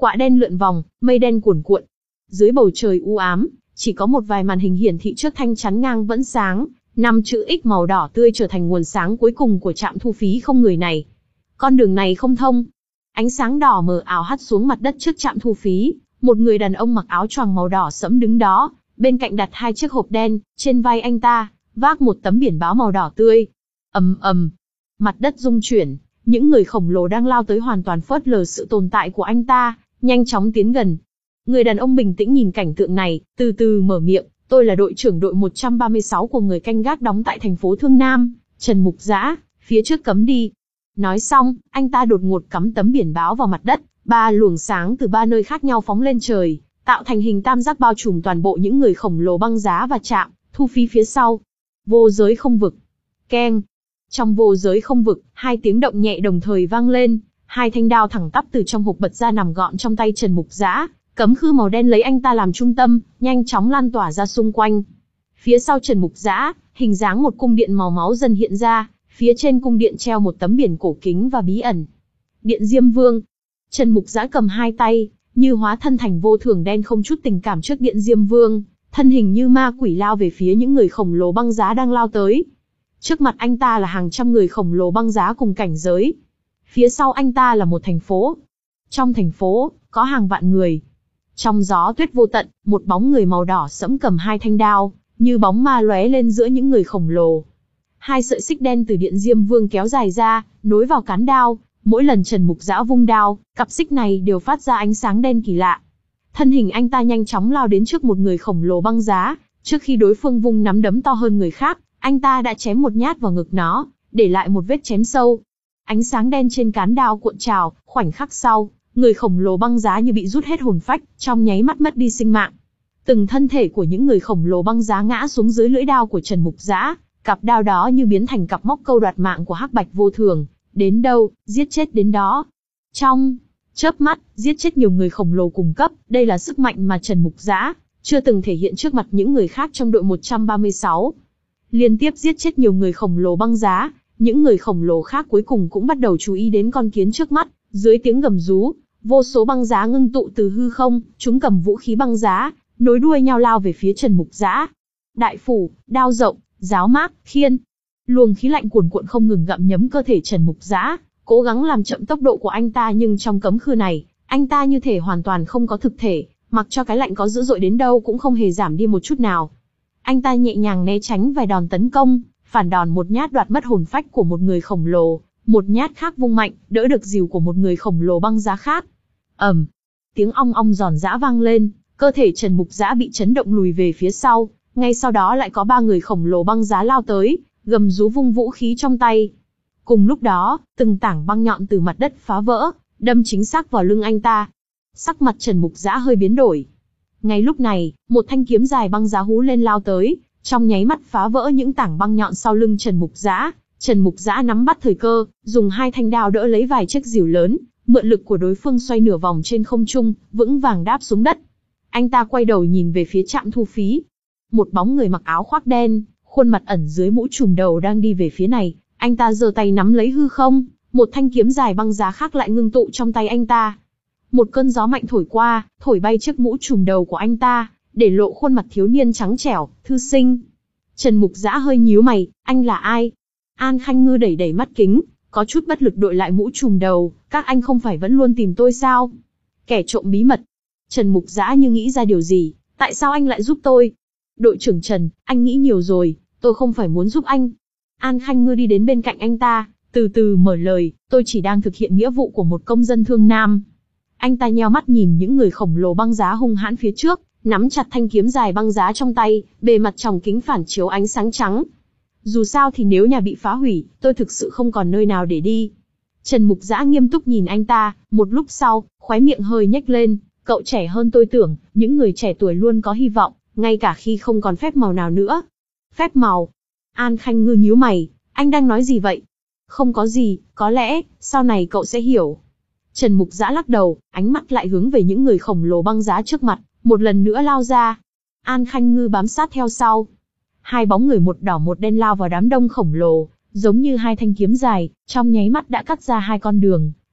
Quạ đen lượn vòng, mây đen cuồn cuộn. Dưới bầu trời u ám, chỉ có một vài màn hình hiển thị trước thanh chắn ngang vẫn sáng, năm chữ X màu đỏ tươi trở thành nguồn sáng cuối cùng của trạm thu phí không người này. Con đường này không thông. Ánh sáng đỏ mờ ảo hắt xuống mặt đất trước trạm thu phí, một người đàn ông mặc áo choàng màu đỏ sẫm đứng đó, bên cạnh đặt hai chiếc hộp đen, trên vai anh ta vác một tấm biển báo màu đỏ tươi. Ầm ầm, mặt đất rung chuyển, những người khổng lồ đang lao tới hoàn toàn phớt lờ sự tồn tại của anh ta, nhanh chóng tiến gần. Người đàn ông bình tĩnh nhìn cảnh tượng này, từ từ mở miệng, tôi là đội trưởng đội một trăm ba mươi sáu của người canh gác đóng tại thành phố Thương Nam, Trần Mục Dã, phía trước cấm đi. Nói xong, anh ta đột ngột cắm tấm biển báo vào mặt đất, ba luồng sáng từ ba nơi khác nhau phóng lên trời, tạo thành hình tam giác bao trùm toàn bộ những người khổng lồ băng giá và trạm thu phí phía sau. Vô giới không vực. Keng. Trong vô giới không vực, hai tiếng động nhẹ đồng thời vang lên, hai thanh đao thẳng tắp từ trong hộp bật ra nằm gọn trong tay Trần Mục Dã, cấm khư màu đen lấy anh ta làm trung tâm, nhanh chóng lan tỏa ra xung quanh. Phía sau Trần Mục Dã, hình dáng một cung điện màu máu dần hiện ra, phía trên cung điện treo một tấm biển cổ kính và bí ẩn. Điện Diêm Vương. Trần Mục Dã cầm hai tay, như hóa thân thành vô thường đen không chút tình cảm trước Điện Diêm Vương, thân hình như ma quỷ lao về phía những người khổng lồ băng giá đang lao tới. Trước mặt anh ta là hàng trăm người khổng lồ băng giá cùng cảnh giới. Phía sau anh ta là một thành phố. Trong thành phố, có hàng vạn người. Trong gió tuyết vô tận, một bóng người màu đỏ sẫm cầm hai thanh đao, như bóng ma lóe lên giữa những người khổng lồ. Hai sợi xích đen từ Điện Diêm Vương kéo dài ra, nối vào cán đao. Mỗi lần Trần Mục Dã vung đao, cặp xích này đều phát ra ánh sáng đen kỳ lạ. Thân hình anh ta nhanh chóng lao đến trước một người khổng lồ băng giá, trước khi đối phương vung nắm đấm to hơn người khác, anh ta đã chém một nhát vào ngực nó, để lại một vết chém sâu. Ánh sáng đen trên cán đao cuộn trào, khoảnh khắc sau, người khổng lồ băng giá như bị rút hết hồn phách, trong nháy mắt mất đi sinh mạng. Từng thân thể của những người khổng lồ băng giá ngã xuống dưới lưỡi đao của Trần Mục Dã, cặp đao đó như biến thành cặp móc câu đoạt mạng của Hắc Bạch vô thường, đến đâu, giết chết đến đó. Trong chớp mắt, giết chết nhiều người khổng lồ cùng cấp, đây là sức mạnh mà Trần Mục Dã chưa từng thể hiện trước mặt những người khác trong đội một trăm ba mươi sáu. Liên tiếp giết chết nhiều người khổng lồ băng giá, những người khổng lồ khác cuối cùng cũng bắt đầu chú ý đến con kiến trước mắt, dưới tiếng gầm rú, vô số băng giá ngưng tụ từ hư không, chúng cầm vũ khí băng giá, nối đuôi nhau lao về phía Trần Mục Dã. Đại phủ, đao rộng, giáo mác, khiên. Luồng khí lạnh cuồn cuộn không ngừng gặm nhấm cơ thể Trần Mục Dã, cố gắng làm chậm tốc độ của anh ta, nhưng trong cấm khư này, anh ta như thể hoàn toàn không có thực thể, mặc cho cái lạnh có dữ dội đến đâu cũng không hề giảm đi một chút nào. Anh ta nhẹ nhàng né tránh vài đòn tấn công, phản đòn một nhát đoạt mất hồn phách của một người khổng lồ, một nhát khác vung mạnh, đỡ được dìu của một người khổng lồ băng giá khác. Ầm, tiếng ong ong giòn giã vang lên, cơ thể Trần Mục Dã bị chấn động lùi về phía sau, ngay sau đó lại có ba người khổng lồ băng giá lao tới, gầm rú vung vũ khí trong tay. Cùng lúc đó, từng tảng băng nhọn từ mặt đất phá vỡ, đâm chính xác vào lưng anh ta. Sắc mặt Trần Mục Dã hơi biến đổi. Ngay lúc này, một thanh kiếm dài băng giá hú lên lao tới, trong nháy mắt phá vỡ những tảng băng nhọn sau lưng Trần Mục Dã. Trần Mục Dã nắm bắt thời cơ, dùng hai thanh đao đỡ lấy vài chiếc dìu lớn, mượn lực của đối phương xoay nửa vòng trên không trung, vững vàng đáp xuống đất. Anh ta quay đầu nhìn về phía trạm thu phí. Một bóng người mặc áo khoác đen, khuôn mặt ẩn dưới mũ trùm đầu đang đi về phía này. Anh ta giơ tay nắm lấy hư không, một thanh kiếm dài băng giá khác lại ngưng tụ trong tay anh ta. Một cơn gió mạnh thổi qua, thổi bay chiếc mũ trùm đầu của anh ta, để lộ khuôn mặt thiếu niên trắng trẻo, thư sinh. Trần Mục Dã hơi nhíu mày, anh là ai? An Khanh Ngư đẩy đẩy mắt kính, có chút bất lực đội lại mũ trùm đầu, các anh không phải vẫn luôn tìm tôi sao? Kẻ trộm bí mật. Trần Mục Dã như nghĩ ra điều gì, tại sao anh lại giúp tôi? Đội trưởng Trần, anh nghĩ nhiều rồi, tôi không phải muốn giúp anh. An Khanh Ngư đi đến bên cạnh anh ta, từ từ mở lời, tôi chỉ đang thực hiện nghĩa vụ của một công dân Thương Nam. Anh ta nheo mắt nhìn những người khổng lồ băng giá hung hãn phía trước, nắm chặt thanh kiếm dài băng giá trong tay, bề mặt tròng kính phản chiếu ánh sáng trắng. Dù sao thì nếu nhà bị phá hủy, tôi thực sự không còn nơi nào để đi. Trần Mục Dã nghiêm túc nhìn anh ta, một lúc sau, khóe miệng hơi nhếch lên, cậu trẻ hơn tôi tưởng, những người trẻ tuổi luôn có hy vọng, ngay cả khi không còn phép màu nào nữa. Phép màu? An Khanh Ngư nhíu mày, anh đang nói gì vậy? Không có gì, có lẽ, sau này cậu sẽ hiểu. Trần Mục Dã lắc đầu, ánh mắt lại hướng về những người khổng lồ băng giá trước mặt, một lần nữa lao ra. An Khanh Ngư bám sát theo sau. Hai bóng người một đỏ một đen lao vào đám đông khổng lồ, giống như hai thanh kiếm dài, trong nháy mắt đã cắt ra hai con đường.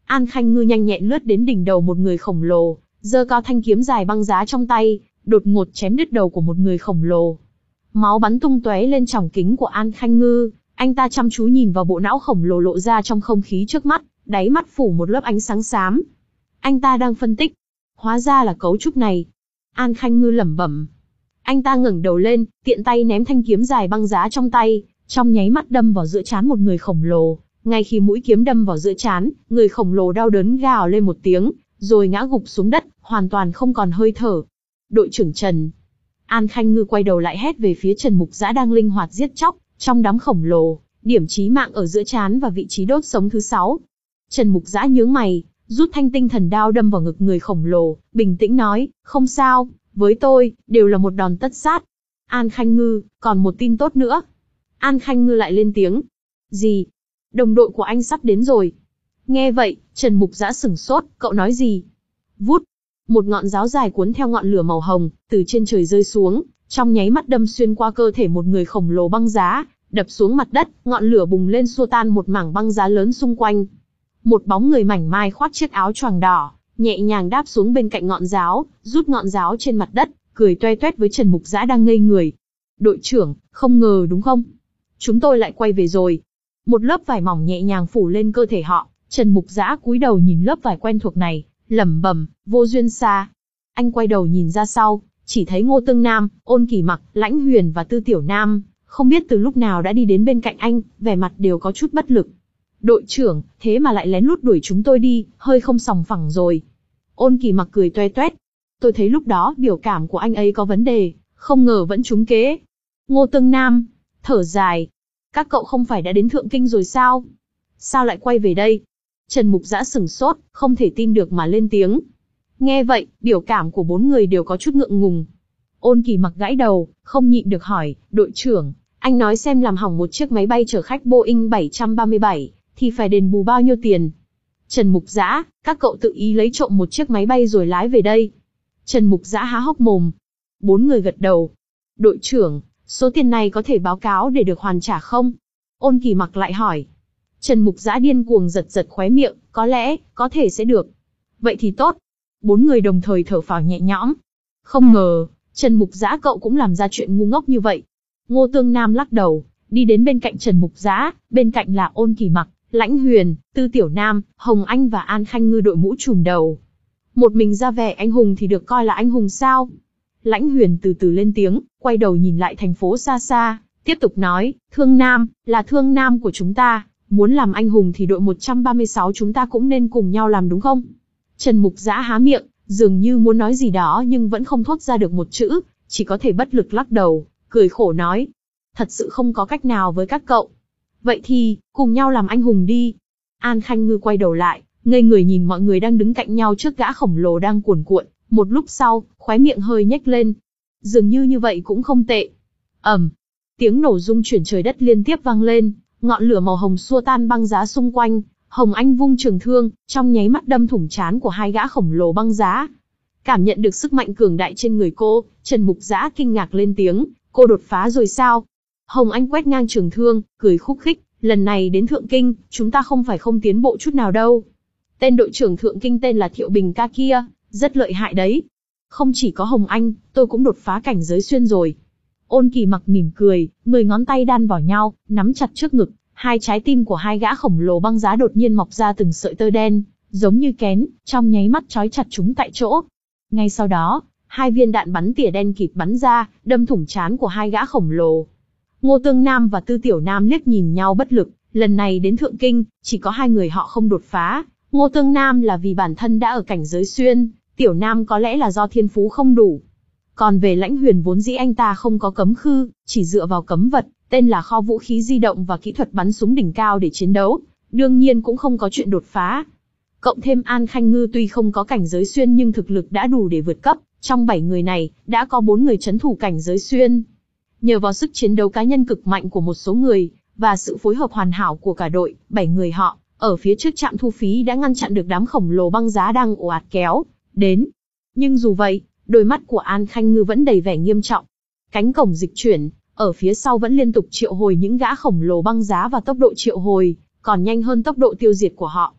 An Khanh Ngư nhanh nhẹn lướt đến đỉnh đầu một người khổng lồ, giơ cao thanh kiếm dài băng giá trong tay, đột ngột chém đứt đầu của một người khổng lồ. Máu bắn tung tóe lên tròng kính của An Khanh Ngư, anh ta chăm chú nhìn vào bộ não khổng lồ lộ ra trong không khí trước mắt, đáy mắt phủ một lớp ánh sáng xám. Anh ta đang phân tích, hóa ra là cấu trúc này. An Khanh Ngư lẩm bẩm. Anh ta ngẩng đầu lên, tiện tay ném thanh kiếm dài băng giá trong tay, trong nháy mắt đâm vào giữa trán một người khổng lồ. Ngay khi mũi kiếm đâm vào giữa trán, người khổng lồ đau đớn gào lên một tiếng, rồi ngã gục xuống đất, hoàn toàn không còn hơi thở. Đội trưởng Trần. An Khanh Ngư quay đầu lại hét về phía Trần Mục Dã đang linh hoạt giết chóc trong đám khổng lồ, điểm chí mạng ở giữa trán và vị trí đốt sống thứ sáu. Trần Mục Dã nhướng mày, rút thanh tinh thần đao đâm vào ngực người khổng lồ, bình tĩnh nói, không sao, với tôi, đều là một đòn tất sát. An Khanh Ngư, còn một tin tốt nữa. An Khanh Ngư lại lên tiếng. Gì? Đồng đội của anh sắp đến rồi. Nghe vậy, Trần Mục Dã sửng sốt, cậu nói gì? Vút. Một ngọn giáo dài cuốn theo ngọn lửa màu hồng, từ trên trời rơi xuống, trong nháy mắt đâm xuyên qua cơ thể một người khổng lồ băng giá, đập xuống mặt đất, ngọn lửa bùng lên xua tan một mảng băng giá lớn xung quanh. Một bóng người mảnh mai khoác chiếc áo choàng đỏ, nhẹ nhàng đáp xuống bên cạnh ngọn giáo, rút ngọn giáo trên mặt đất, cười toe toét với Trần Mục Dã đang ngây người. Đội trưởng, không ngờ đúng không? Chúng tôi lại quay về rồi. Một lớp vải mỏng nhẹ nhàng phủ lên cơ thể họ, Trần Mục Dã cúi đầu nhìn lớp vải quen thuộc này, lẩm bẩm, vô duyên xa. Anh quay đầu nhìn ra sau, chỉ thấy Ngô Tương Nam, Ôn Kỳ Mặc, Lãnh Huyền và Tư Tiểu Nam, không biết từ lúc nào đã đi đến bên cạnh anh, vẻ mặt đều có chút bất lực. Đội trưởng, thế mà lại lén lút đuổi chúng tôi đi, hơi không sòng phẳng rồi. Ôn Kỳ Mặc cười toe toét. Tôi thấy lúc đó biểu cảm của anh ấy có vấn đề, không ngờ vẫn trúng kế. Ngô Tương Nam thở dài. Các cậu không phải đã đến Thượng Kinh rồi sao? Sao lại quay về đây? Trần Mục Dã sửng sốt, không thể tin được mà lên tiếng. Nghe vậy, biểu cảm của bốn người đều có chút ngượng ngùng. Ôn Kỳ Mặc gãi đầu, không nhịn được hỏi, đội trưởng, anh nói xem làm hỏng một chiếc máy bay chở khách Boeing bảy ba bảy, thì phải đền bù bao nhiêu tiền? Trần Mục Dã, các cậu tự ý lấy trộm một chiếc máy bay rồi lái về đây. Trần Mục Dã há hốc mồm. Bốn người gật đầu. Đội trưởng, số tiền này có thể báo cáo để được hoàn trả không? Ôn Kỳ Mặc lại hỏi. Trần Mục Dã điên cuồng giật giật khóe miệng, có lẽ, có thể sẽ được. Vậy thì tốt. Bốn người đồng thời thở phào nhẹ nhõm. Không ngờ, Trần Mục Dã cậu cũng làm ra chuyện ngu ngốc như vậy. Ngô Tương Nam lắc đầu, đi đến bên cạnh Trần Mục Dã, bên cạnh là Ôn Kỳ Mặc, Lãnh Huyền, Tư Tiểu Nam, Hồng Anh và An Khanh Ngư đội mũ trùm đầu. Một mình ra vẻ anh hùng thì được coi là anh hùng sao? Lãnh Huyền từ từ lên tiếng, quay đầu nhìn lại thành phố xa xa, tiếp tục nói, Thương Nam, là Thương Nam của chúng ta, muốn làm anh hùng thì đội một ba sáu chúng ta cũng nên cùng nhau làm đúng không? Trần Mục Dã há miệng, dường như muốn nói gì đó nhưng vẫn không thốt ra được một chữ, chỉ có thể bất lực lắc đầu, cười khổ nói. Thật sự không có cách nào với các cậu. Vậy thì, cùng nhau làm anh hùng đi. An Khanh Ngư quay đầu lại, ngây người nhìn mọi người đang đứng cạnh nhau trước gã khổng lồ đang cuồn cuộn, một lúc sau, khóe miệng hơi nhếch lên. Dường như như vậy cũng không tệ. Ầm, tiếng nổ rung chuyển trời đất liên tiếp vang lên, ngọn lửa màu hồng xua tan băng giá xung quanh. Hồng Anh vung trường thương, trong nháy mắt đâm thủng trán của hai gã khổng lồ băng giá. Cảm nhận được sức mạnh cường đại trên người cô, Trần Mục Dã kinh ngạc lên tiếng, cô đột phá rồi sao? Hồng Anh quét ngang trường thương, cười khúc khích, lần này đến Thượng Kinh, chúng ta không phải không tiến bộ chút nào đâu. Tên đội trưởng Thượng Kinh tên là Thiệu Bình ca kia, rất lợi hại đấy. Không chỉ có Hồng Anh, tôi cũng đột phá cảnh giới xuyên rồi. Ôn Kỳ Mặc mỉm cười, mười ngón tay đan vào nhau, nắm chặt trước ngực. Hai trái tim của hai gã khổng lồ băng giá đột nhiên mọc ra từng sợi tơ đen, giống như kén, trong nháy mắt trói chặt chúng tại chỗ. Ngay sau đó, hai viên đạn bắn tỉa đen kịt bắn ra, đâm thủng trán của hai gã khổng lồ. Ngô Tương Nam và Tư Tiểu Nam liếc nhìn nhau bất lực, lần này đến Thượng Kinh, chỉ có hai người họ không đột phá. Ngô Tương Nam là vì bản thân đã ở cảnh giới xuyên, Tiểu Nam có lẽ là do thiên phú không đủ. Còn về Lãnh Huyền vốn dĩ anh ta không có cấm khư, chỉ dựa vào cấm vật, tên là kho vũ khí di động và kỹ thuật bắn súng đỉnh cao để chiến đấu, đương nhiên cũng không có chuyện đột phá. Cộng thêm An Khanh Ngư tuy không có cảnh giới xuyên nhưng thực lực đã đủ để vượt cấp, trong bảy người này, đã có bốn người trấn thủ cảnh giới xuyên. Nhờ vào sức chiến đấu cá nhân cực mạnh của một số người, và sự phối hợp hoàn hảo của cả đội, bảy người họ, ở phía trước trạm thu phí đã ngăn chặn được đám khổng lồ băng giá đang ồ ạt kéo đến. Nhưng dù vậy, đôi mắt của An Khanh Ngư vẫn đầy vẻ nghiêm trọng. Cánh cổng dịch chuyển, ở phía sau vẫn liên tục triệu hồi những gã khổng lồ băng giá và tốc độ triệu hồi, còn nhanh hơn tốc độ tiêu diệt của họ.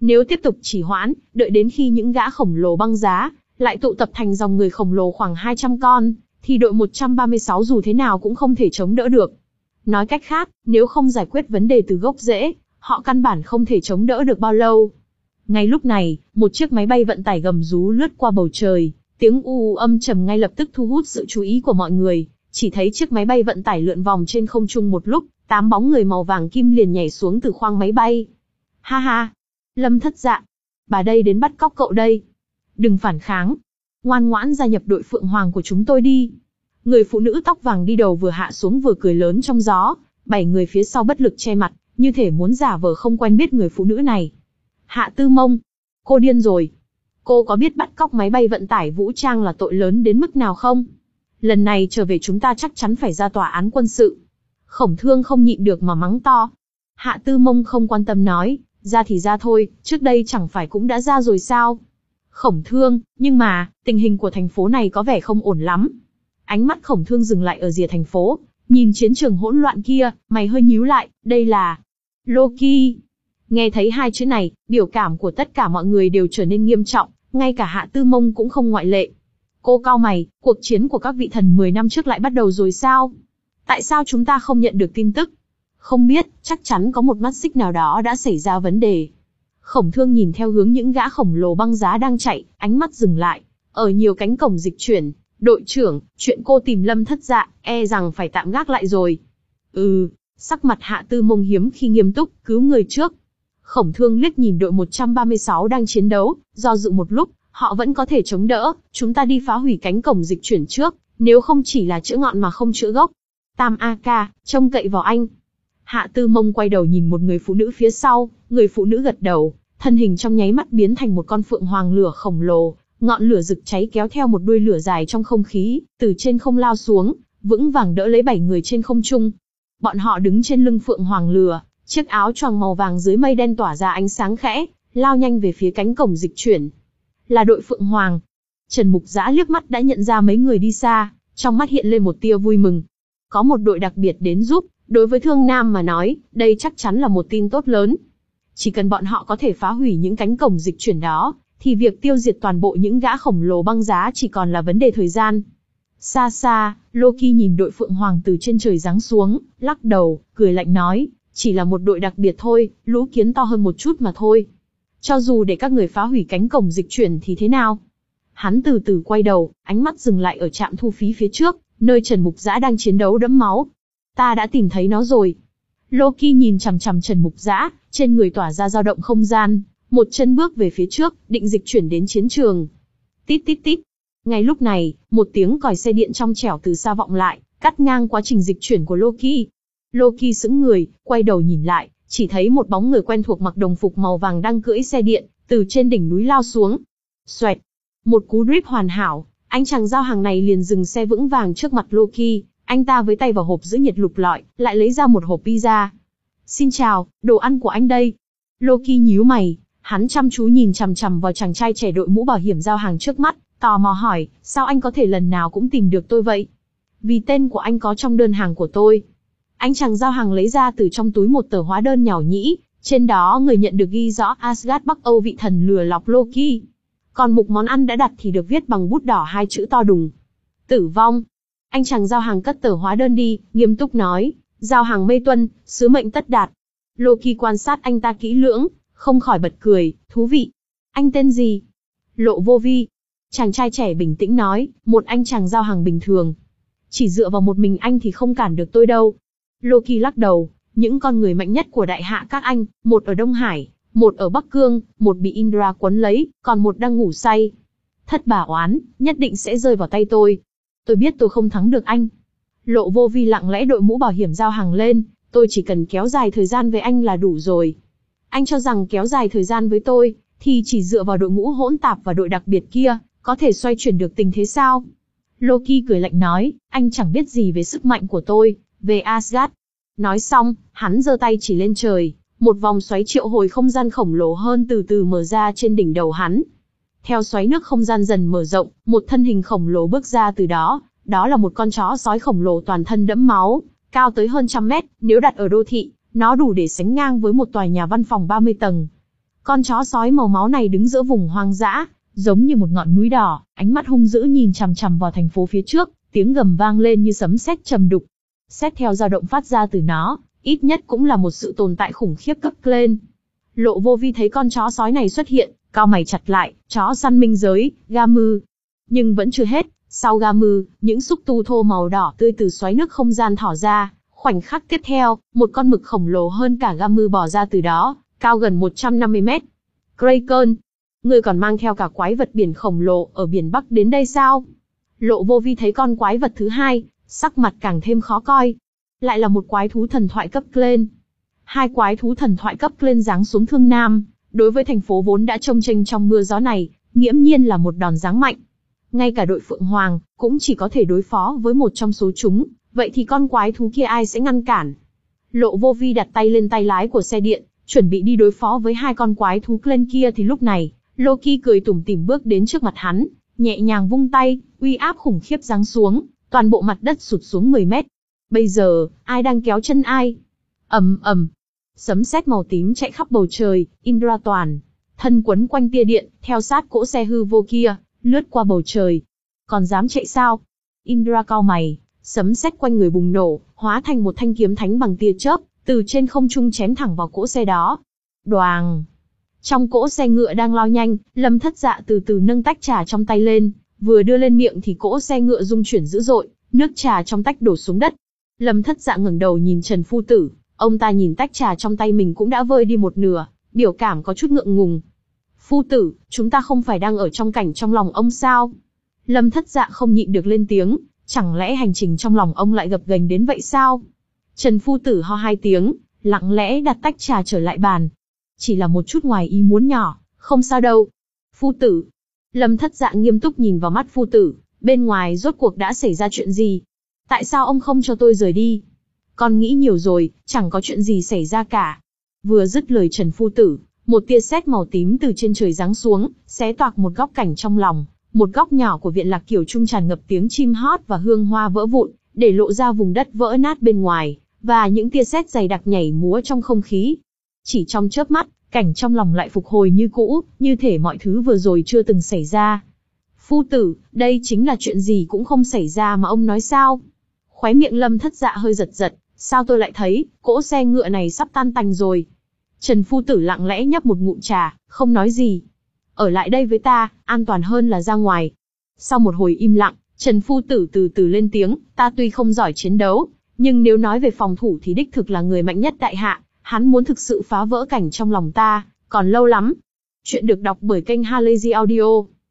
Nếu tiếp tục trì hoãn, đợi đến khi những gã khổng lồ băng giá lại tụ tập thành dòng người khổng lồ khoảng hai trăm con, thì đội một trăm ba mươi sáu dù thế nào cũng không thể chống đỡ được. Nói cách khác, nếu không giải quyết vấn đề từ gốc rễ, họ căn bản không thể chống đỡ được bao lâu. Ngay lúc này, một chiếc máy bay vận tải gầm rú lướt qua bầu trời, tiếng u u âm trầm ngay lập tức thu hút sự chú ý của mọi người. Chỉ thấy chiếc máy bay vận tải lượn vòng trên không trung một lúc, tám bóng người màu vàng kim liền nhảy xuống từ khoang máy bay. Ha ha! Lâm Thất Dạ! Bà đây đến bắt cóc cậu đây! Đừng phản kháng! Ngoan ngoãn gia nhập đội Phượng Hoàng của chúng tôi đi! Người phụ nữ tóc vàng đi đầu vừa hạ xuống vừa cười lớn trong gió, bảy người phía sau bất lực che mặt, như thể muốn giả vờ không quen biết người phụ nữ này. Hạ Tư Mông! Cô điên rồi! Cô có biết bắt cóc máy bay vận tải vũ trang là tội lớn đến mức nào không? Lần này trở về chúng ta chắc chắn phải ra tòa án quân sự. Khổng Thương không nhịn được mà mắng to. Hạ Tư Mông không quan tâm nói, ra thì ra thôi, trước đây chẳng phải cũng đã ra rồi sao? Khổng Thương, nhưng mà, tình hình của thành phố này có vẻ không ổn lắm. Ánh mắt Khổng Thương dừng lại ở rìa thành phố, nhìn chiến trường hỗn loạn kia, mày hơi nhíu lại, đây là Loki. Nghe thấy hai chữ này, biểu cảm của tất cả mọi người đều trở nên nghiêm trọng, ngay cả Hạ Tư Mông cũng không ngoại lệ. Cô cau mày, cuộc chiến của các vị thần mười năm trước lại bắt đầu rồi sao? Tại sao chúng ta không nhận được tin tức? Không biết, chắc chắn có một mắt xích nào đó đã xảy ra vấn đề. Khổng Thương nhìn theo hướng những gã khổng lồ băng giá đang chạy, ánh mắt dừng lại. Ở nhiều cánh cổng dịch chuyển, đội trưởng, chuyện cô tìm Lâm Thất Dạ, e rằng phải tạm gác lại rồi. Ừ, sắc mặt Hạ Tư Mông hiếm khi nghiêm túc, cứu người trước. Khổng Thương liếc nhìn đội một trăm ba mươi sáu đang chiến đấu, do dự một lúc, họ vẫn có thể chống đỡ, chúng ta đi phá hủy cánh cổng dịch chuyển trước, nếu không chỉ là chữa ngọn mà không chữa gốc. Tam A Ca, trông cậy vào anh. Hạ Tư Mông quay đầu nhìn một người phụ nữ phía sau, người phụ nữ gật đầu, thân hình trong nháy mắt biến thành một con phượng hoàng lửa khổng lồ, ngọn lửa rực cháy kéo theo một đuôi lửa dài trong không khí, từ trên không lao xuống, vững vàng đỡ lấy bảy người trên không trung. Bọn họ đứng trên lưng phượng hoàng lửa, chiếc áo choàng màu vàng dưới mây đen tỏa ra ánh sáng khẽ, lao nhanh về phía cánh cổng dịch chuyển. Là đội Phượng Hoàng. Trần Mục Dã liếc mắt đã nhận ra mấy người đi xa, trong mắt hiện lên một tia vui mừng. Có một đội đặc biệt đến giúp, đối với Thương Nam mà nói, đây chắc chắn là một tin tốt lớn. Chỉ cần bọn họ có thể phá hủy những cánh cổng dịch chuyển đó, thì việc tiêu diệt toàn bộ những gã khổng lồ băng giá chỉ còn là vấn đề thời gian. Xa xa, Loki nhìn đội Phượng Hoàng từ trên trời giáng xuống, lắc đầu, cười lạnh nói, chỉ là một đội đặc biệt thôi, lũ kiến to hơn một chút mà thôi. Cho dù để các người phá hủy cánh cổng dịch chuyển thì thế nào? Hắn từ từ quay đầu, ánh mắt dừng lại ở trạm thu phí phía trước, nơi Trần Mục Dã đang chiến đấu đẫm máu. Ta đã tìm thấy nó rồi. Loki nhìn chằm chằm Trần Mục Dã, trên người tỏa ra dao động không gian, một chân bước về phía trước, định dịch chuyển đến chiến trường. Tít tít tít. Ngay lúc này, một tiếng còi xe điện trong trẻo từ xa vọng lại, cắt ngang quá trình dịch chuyển của Loki. Loki sững người, quay đầu nhìn lại, chỉ thấy một bóng người quen thuộc mặc đồng phục màu vàng đang cưỡi xe điện, từ trên đỉnh núi lao xuống. Xoẹt. Một cú drip hoàn hảo, anh chàng giao hàng này liền dừng xe vững vàng trước mặt Loki, anh ta với tay vào hộp giữ nhiệt lục lọi, lại lấy ra một hộp pizza. Xin chào, đồ ăn của anh đây. Loki nhíu mày, hắn chăm chú nhìn chằm chằm vào chàng trai trẻ đội mũ bảo hiểm giao hàng trước mắt, tò mò hỏi, sao anh có thể lần nào cũng tìm được tôi vậy? Vì tên của anh có trong đơn hàng của tôi. Anh chàng giao hàng lấy ra từ trong túi một tờ hóa đơn nhỏ nhĩ, trên đó người nhận được ghi rõ Asgard Bắc Âu vị thần lừa lọc Loki. Còn mục món ăn đã đặt thì được viết bằng bút đỏ hai chữ to đùng. Tử vong. Anh chàng giao hàng cất tờ hóa đơn đi, nghiêm túc nói, giao hàng mây tuân, sứ mệnh tất đạt. Loki quan sát anh ta kỹ lưỡng, không khỏi bật cười, thú vị. Anh tên gì? Lộ Vô Vi. Chàng trai trẻ bình tĩnh nói, một anh chàng giao hàng bình thường. Chỉ dựa vào một mình anh thì không cản được tôi đâu. Loki lắc đầu, những con người mạnh nhất của đại hạ các anh, một ở Đông Hải, một ở Bắc Cương, một bị Indra quấn lấy, còn một đang ngủ say. Thất bà oán, nhất định sẽ rơi vào tay tôi. Tôi biết tôi không thắng được anh. Lộ Vô Vi lặng lẽ đội mũ bảo hiểm giao hàng lên, tôi chỉ cần kéo dài thời gian với anh là đủ rồi. Anh cho rằng kéo dài thời gian với tôi, thì chỉ dựa vào đội ngũ hỗn tạp và đội đặc biệt kia, có thể xoay chuyển được tình thế sao? Loki cười lạnh nói, anh chẳng biết gì về sức mạnh của tôi, về Asgard. Nói xong, hắn giơ tay chỉ lên trời, một vòng xoáy triệu hồi không gian khổng lồ hơn từ từ mở ra trên đỉnh đầu hắn. Theo xoáy nước không gian dần mở rộng, một thân hình khổng lồ bước ra từ đó, đó là một con chó sói khổng lồ toàn thân đẫm máu, cao tới hơn trăm mét, nếu đặt ở đô thị, nó đủ để sánh ngang với một tòa nhà văn phòng ba mươi tầng. Con chó sói màu máu này đứng giữa vùng hoang dã, giống như một ngọn núi đỏ, ánh mắt hung dữ nhìn chằm chằm vào thành phố phía trước, tiếng gầm vang lên như sấm sét trầm đục. Xét theo dao động phát ra từ nó, ít nhất cũng là một sự tồn tại khủng khiếp cấp Clan. Lộ Vô Vi thấy con chó sói này xuất hiện, cau mày chặt lại, chó săn minh giới, Gamu. Nhưng vẫn chưa hết, sau Gamu, những xúc tu thô màu đỏ tươi từ xoáy nước không gian thỏ ra, khoảnh khắc tiếp theo, một con mực khổng lồ hơn cả Gamu bò ra từ đó, cao gần một trăm năm mươi mét. Kraken, ngươi còn mang theo cả quái vật biển khổng lồ ở biển Bắc đến đây sao? Lộ Vô Vi thấy con quái vật thứ hai, sắc mặt càng thêm khó coi. Lại là một quái thú thần thoại cấp Clan. Hai quái thú thần thoại cấp Clan giáng xuống Thương Nam, đối với thành phố vốn đã trông chênh trong mưa gió này, nghiễm nhiên là một đòn giáng mạnh. Ngay cả đội Phượng Hoàng, cũng chỉ có thể đối phó với một trong số chúng, vậy thì con quái thú kia ai sẽ ngăn cản? Lộ Vô Vi đặt tay lên tay lái của xe điện, chuẩn bị đi đối phó với hai con quái thú Clan kia thì lúc này, Loki cười tủm tỉm bước đến trước mặt hắn, nhẹ nhàng vung tay, uy áp khủng khiếp giáng xuống, toàn bộ mặt đất sụt xuống mười mét. Bây giờ, ai đang kéo chân ai? Ầm ầm, sấm sét màu tím chạy khắp bầu trời, Indra toàn thân quấn quanh tia điện, theo sát cỗ xe hư vô kia, lướt qua bầu trời. Còn dám chạy sao? Indra cau mày, sấm sét quanh người bùng nổ, hóa thành một thanh kiếm thánh bằng tia chớp, từ trên không trung chém thẳng vào cỗ xe đó. Đoàng! Trong cỗ xe ngựa đang lao nhanh, Lâm Thất Dạ từ từ nâng tách trà trong tay lên, vừa đưa lên miệng thì cỗ xe ngựa rung chuyển dữ dội, nước trà trong tách đổ xuống đất. Lâm Thất Dạ ngẩng đầu nhìn Trần Phu Tử, ông ta nhìn tách trà trong tay mình cũng đã vơi đi một nửa, biểu cảm có chút ngượng ngùng. Phu Tử, chúng ta không phải đang ở trong cảnh trong lòng ông sao? Lâm Thất Dạ không nhịn được lên tiếng, chẳng lẽ hành trình trong lòng ông lại gập ghềnh đến vậy sao? Trần Phu Tử ho hai tiếng, lặng lẽ đặt tách trà trở lại bàn. Chỉ là một chút ngoài ý muốn nhỏ, không sao đâu. Phu Tử. Lâm Thất Dạ nghiêm túc nhìn vào mắt Phu Tử, bên ngoài rốt cuộc đã xảy ra chuyện gì? Tại sao ông không cho tôi rời đi? Con nghĩ nhiều rồi, chẳng có chuyện gì xảy ra cả. Vừa dứt lời Trần Phu Tử, một tia sét màu tím từ trên trời giáng xuống, xé toạc một góc cảnh trong lòng, một góc nhỏ của viện Lạc Kiều Trung tràn ngập tiếng chim hót và hương hoa vỡ vụn, để lộ ra vùng đất vỡ nát bên ngoài, và những tia sét dày đặc nhảy múa trong không khí. Chỉ trong chớp mắt, cảnh trong lòng lại phục hồi như cũ, như thể mọi thứ vừa rồi chưa từng xảy ra. Phu Tử, đây chính là chuyện gì cũng không xảy ra mà ông nói sao? Khóe miệng Lâm Thất Dạ hơi giật giật, sao tôi lại thấy, cỗ xe ngựa này sắp tan tành rồi. Trần Phu Tử lặng lẽ nhấp một ngụm trà, không nói gì. Ở lại đây với ta, an toàn hơn là ra ngoài. Sau một hồi im lặng, Trần Phu Tử từ từ lên tiếng, ta tuy không giỏi chiến đấu, nhưng nếu nói về phòng thủ thì đích thực là người mạnh nhất đại hạ, hắn muốn thực sự phá vỡ cảnh trong lòng ta, còn lâu lắm. Chuyện được đọc bởi kênh Halazy Audio.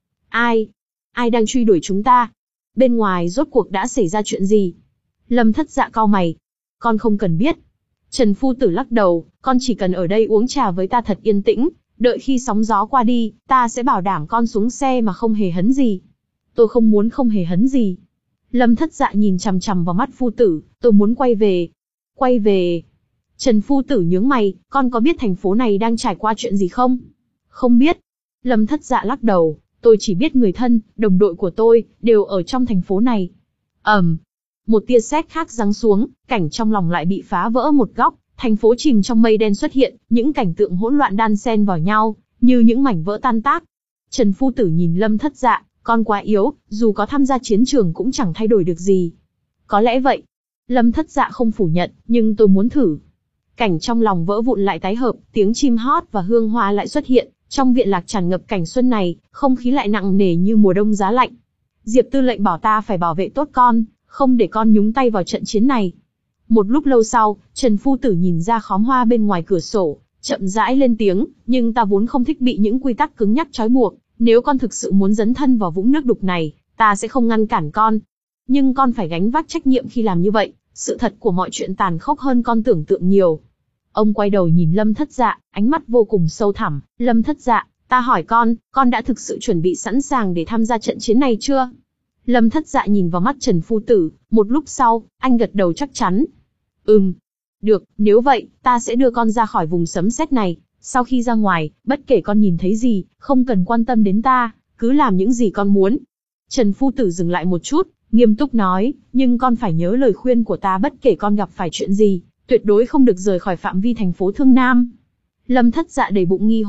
Ai? Ai đang truy đuổi chúng ta? Bên ngoài rốt cuộc đã xảy ra chuyện gì? Lâm Thất Dạ cau mày. Con không cần biết. Trần Phu Tử lắc đầu, con chỉ cần ở đây uống trà với ta thật yên tĩnh, đợi khi sóng gió qua đi, ta sẽ bảo đảm con xuống xe mà không hề hấn gì. Tôi không muốn không hề hấn gì. Lâm Thất Dạ nhìn chằm chằm vào mắt Phu Tử, tôi muốn quay về. Quay về. Trần Phu Tử nhướng mày, con có biết thành phố này đang trải qua chuyện gì không? Không biết. Lâm Thất Dạ lắc đầu, tôi chỉ biết người thân, đồng đội của tôi, đều ở trong thành phố này. Ầm. Um, một tia sét khác giáng xuống, cảnh trong lòng lại bị phá vỡ một góc, thành phố chìm trong mây đen xuất hiện, những cảnh tượng hỗn loạn đan xen vào nhau, như những mảnh vỡ tan tác. Trần Phu Tử nhìn Lâm Thất Dạ, con quá yếu, dù có tham gia chiến trường cũng chẳng thay đổi được gì. Có lẽ vậy. Lâm Thất Dạ không phủ nhận, nhưng tôi muốn thử. Cảnh trong lòng vỡ vụn lại tái hợp, tiếng chim hót và hương hoa lại xuất hiện, trong viện lạc tràn ngập cảnh xuân này, không khí lại nặng nề như mùa đông giá lạnh. Diệp Tư lệnh bảo ta phải bảo vệ tốt con, không để con nhúng tay vào trận chiến này. Một lúc lâu sau, Trần Phu Tử nhìn ra khóm hoa bên ngoài cửa sổ, chậm rãi lên tiếng, nhưng ta vốn không thích bị những quy tắc cứng nhắc trói buộc, nếu con thực sự muốn dấn thân vào vũng nước đục này, ta sẽ không ngăn cản con. Nhưng con phải gánh vác trách nhiệm khi làm như vậy, sự thật của mọi chuyện tàn khốc hơn con tưởng tượng nhiều. Ông quay đầu nhìn Lâm Thất Dạ, ánh mắt vô cùng sâu thẳm, Lâm Thất Dạ, ta hỏi con, con đã thực sự chuẩn bị sẵn sàng để tham gia trận chiến này chưa? Lâm Thất Dạ nhìn vào mắt Trần Phu Tử, một lúc sau, anh gật đầu chắc chắn. Ừm, được, nếu vậy, ta sẽ đưa con ra khỏi vùng sấm sét này, sau khi ra ngoài, bất kể con nhìn thấy gì, không cần quan tâm đến ta, cứ làm những gì con muốn. Trần Phu Tử dừng lại một chút, nghiêm túc nói, nhưng con phải nhớ lời khuyên của ta, bất kể con gặp phải chuyện gì, tuyệt đối không được rời khỏi phạm vi thành phố Thương Nam. Lâm Thất Dạ đầy bụng nghi hoặc,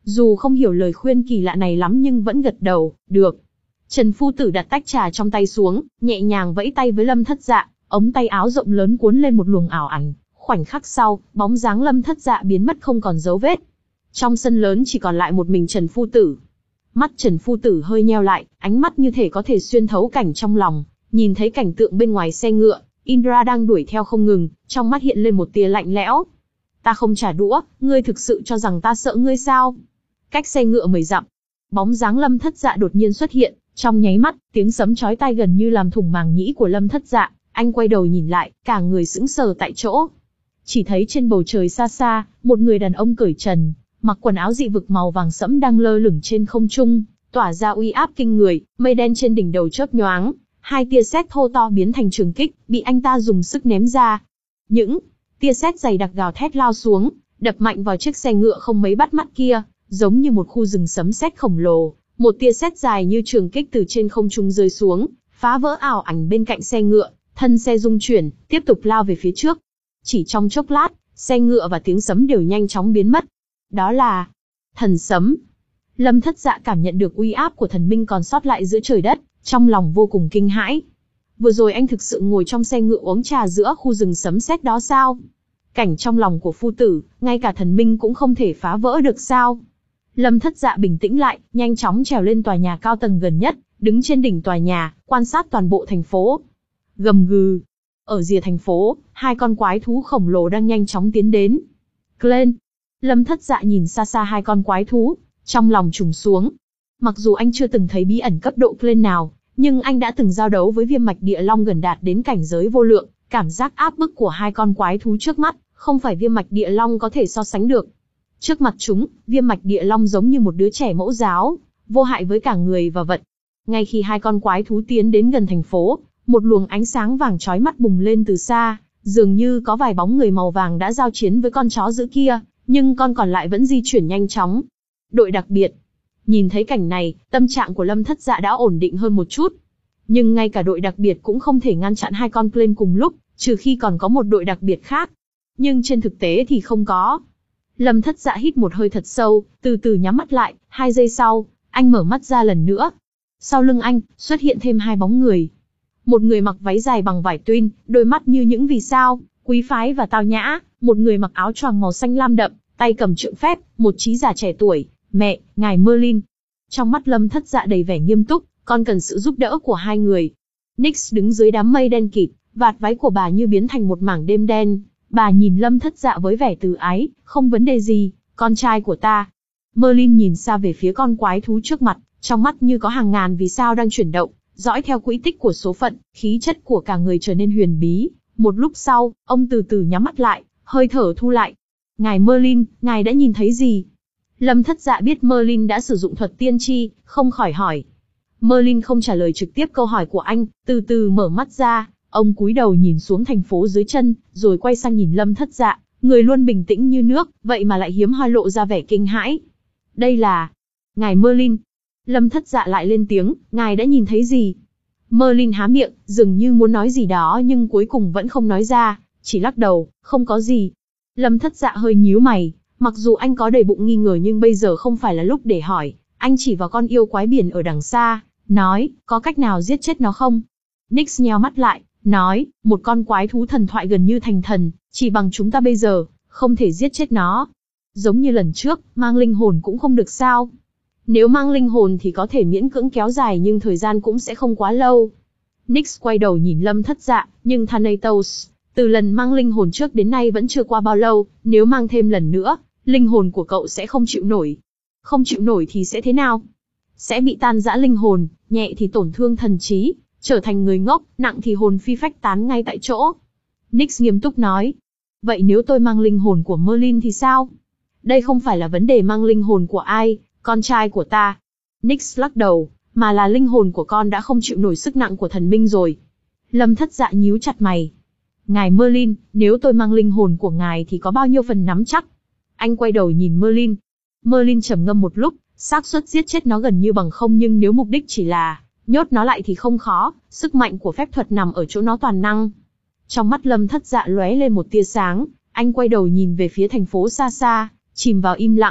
Dù không hiểu lời khuyên kỳ lạ này lắm nhưng vẫn gật đầu, được. Trần phu tử đặt tách trà trong tay xuống, nhẹ nhàng vẫy tay với Lâm Thất Dạ, ống tay áo rộng lớn cuốn lên một luồng ảo ảnh. Khoảnh khắc sau, bóng dáng Lâm Thất Dạ biến mất không còn dấu vết. Trong sân lớn chỉ còn lại một mình Trần phu tử. Mắt Trần phu tử hơi nheo lại, ánh mắt như thể có thể xuyên thấu cảnh trong lòng, nhìn thấy cảnh tượng bên ngoài xe ngựa, Indra đang đuổi theo không ngừng, trong mắt hiện lên một tia lạnh lẽo. Ta không trả đũa, ngươi thực sự cho rằng ta sợ ngươi sao? Cách xe ngựa mười dặm, bóng dáng Lâm Thất Dạ đột nhiên xuất hiện, trong nháy mắt, tiếng sấm chói tai gần như làm thủng màng nhĩ của Lâm Thất Dạ, anh quay đầu nhìn lại, cả người sững sờ tại chỗ. Chỉ thấy trên bầu trời xa xa, một người đàn ông cởi trần, mặc quần áo dị vực màu vàng sẫm đang lơ lửng trên không trung, tỏa ra uy áp kinh người, mây đen trên đỉnh đầu chớp nhoáng, hai tia sét thô to biến thành trường kích, bị anh ta dùng sức ném ra. Những tia sét dày đặc gào thét lao xuống, đập mạnh vào chiếc xe ngựa không mấy bắt mắt kia, giống như một khu rừng sấm sét khổng lồ. Một tia sét dài như trường kích từ trên không trung rơi xuống, phá vỡ ảo ảnh bên cạnh xe ngựa, thân xe rung chuyển, tiếp tục lao về phía trước. Chỉ trong chốc lát, xe ngựa và tiếng sấm đều nhanh chóng biến mất. Đó là thần sấm. Lâm Thất Dạ cảm nhận được uy áp của thần minh còn sót lại giữa trời đất, trong lòng vô cùng kinh hãi. Vừa rồi anh thực sự ngồi trong xe ngựa uống trà giữa khu rừng sấm sét đó sao? Cảnh trong lòng của phu tử, ngay cả thần minh cũng không thể phá vỡ được sao? Lâm Thất Dạ bình tĩnh lại, nhanh chóng trèo lên tòa nhà cao tầng gần nhất, đứng trên đỉnh tòa nhà, quan sát toàn bộ thành phố. Gầm gừ. Ở rìa thành phố, hai con quái thú khổng lồ đang nhanh chóng tiến đến. Glenn. Lâm Thất Dạ nhìn xa xa hai con quái thú, trong lòng trùng xuống. Mặc dù anh chưa từng thấy bí ẩn cấp độ Glenn nào, nhưng anh đã từng giao đấu với viêm mạch địa long gần đạt đến cảnh giới vô lượng, cảm giác áp bức của hai con quái thú trước mắt, không phải viêm mạch địa long có thể so sánh được. Trước mặt chúng, viêm mạch địa long giống như một đứa trẻ mẫu giáo, vô hại với cả người và vật. Ngay khi hai con quái thú tiến đến gần thành phố, một luồng ánh sáng vàng chói mắt bùng lên từ xa, dường như có vài bóng người màu vàng đã giao chiến với con chó dữ kia, nhưng con còn lại vẫn di chuyển nhanh chóng. Đội đặc biệt. Nhìn thấy cảnh này, tâm trạng của Lâm Thất Dạ đã ổn định hơn một chút. Nhưng ngay cả đội đặc biệt cũng không thể ngăn chặn hai con Glenn cùng lúc, trừ khi còn có một đội đặc biệt khác. Nhưng trên thực tế thì không có. Lâm Thất Dạ hít một hơi thật sâu, từ từ nhắm mắt lại, hai giây sau, anh mở mắt ra lần nữa. Sau lưng anh, xuất hiện thêm hai bóng người. Một người mặc váy dài bằng vải tuyên, đôi mắt như những vì sao, quý phái và tao nhã, một người mặc áo choàng màu xanh lam đậm, tay cầm trượng phép, một trí giả trẻ tuổi, mẹ, ngài Merlin. Trong mắt Lâm Thất Dạ đầy vẻ nghiêm túc, con cần sự giúp đỡ của hai người. Nyx đứng dưới đám mây đen kịt, vạt váy của bà như biến thành một mảng đêm đen. Bà nhìn Lâm Thất Dạ với vẻ từ ái, không vấn đề gì, con trai của ta. Merlin nhìn xa về phía con quái thú trước mặt, trong mắt như có hàng ngàn vì sao đang chuyển động, dõi theo quỹ tích của số phận, khí chất của cả người trở nên huyền bí. Một lúc sau, ông từ từ nhắm mắt lại, hơi thở thu lại. Ngài Merlin, ngài đã nhìn thấy gì? Lâm Thất Dạ biết Merlin đã sử dụng thuật tiên tri, không khỏi hỏi. Merlin không trả lời trực tiếp câu hỏi của anh, từ từ mở mắt ra, ông cúi đầu nhìn xuống thành phố dưới chân, rồi quay sang nhìn Lâm Thất Dạ, người luôn bình tĩnh như nước, vậy mà lại hiếm hoi lộ ra vẻ kinh hãi. Đây là... Ngài Merlin. Lâm Thất Dạ lại lên tiếng, ngài đã nhìn thấy gì? Merlin há miệng, dường như muốn nói gì đó nhưng cuối cùng vẫn không nói ra, chỉ lắc đầu, không có gì. Lâm Thất Dạ hơi nhíu mày, mặc dù anh có đầy bụng nghi ngờ nhưng bây giờ không phải là lúc để hỏi, anh chỉ vào con yêu quái biển ở đằng xa, nói, có cách nào giết chết nó không? Nyx nheo mắt lại, nói, một con quái thú thần thoại gần như thành thần, chỉ bằng chúng ta bây giờ, không thể giết chết nó. Giống như lần trước, mang linh hồn cũng không được sao? Nếu mang linh hồn thì có thể miễn cưỡng kéo dài nhưng thời gian cũng sẽ không quá lâu. Nyx quay đầu nhìn Lâm Thất Dạ, nhưng Thanatos, từ lần mang linh hồn trước đến nay vẫn chưa qua bao lâu, nếu mang thêm lần nữa, linh hồn của cậu sẽ không chịu nổi. Không chịu nổi thì sẽ thế nào? Sẽ bị tan rã linh hồn, nhẹ thì tổn thương thần trí, trở thành người ngốc, nặng thì hồn phi phách tán ngay tại chỗ. Nyx nghiêm túc nói. Vậy nếu tôi mang linh hồn của Merlin thì sao? Đây không phải là vấn đề mang linh hồn của ai, con trai của ta. Nyx lắc đầu, mà là linh hồn của con đã không chịu nổi sức nặng của thần minh rồi. Lâm Thất Dạ nhíu chặt mày. Ngài Merlin, nếu tôi mang linh hồn của ngài thì có bao nhiêu phần nắm chắc? Anh quay đầu nhìn Merlin. Merlin trầm ngâm một lúc, xác suất giết chết nó gần như bằng không nhưng nếu mục đích chỉ là nhốt nó lại thì không khó, sức mạnh của phép thuật nằm ở chỗ nó toàn năng. Trong mắt Lâm Thất Dạ lóe lên một tia sáng, anh quay đầu nhìn về phía thành phố xa xa, chìm vào im lặng.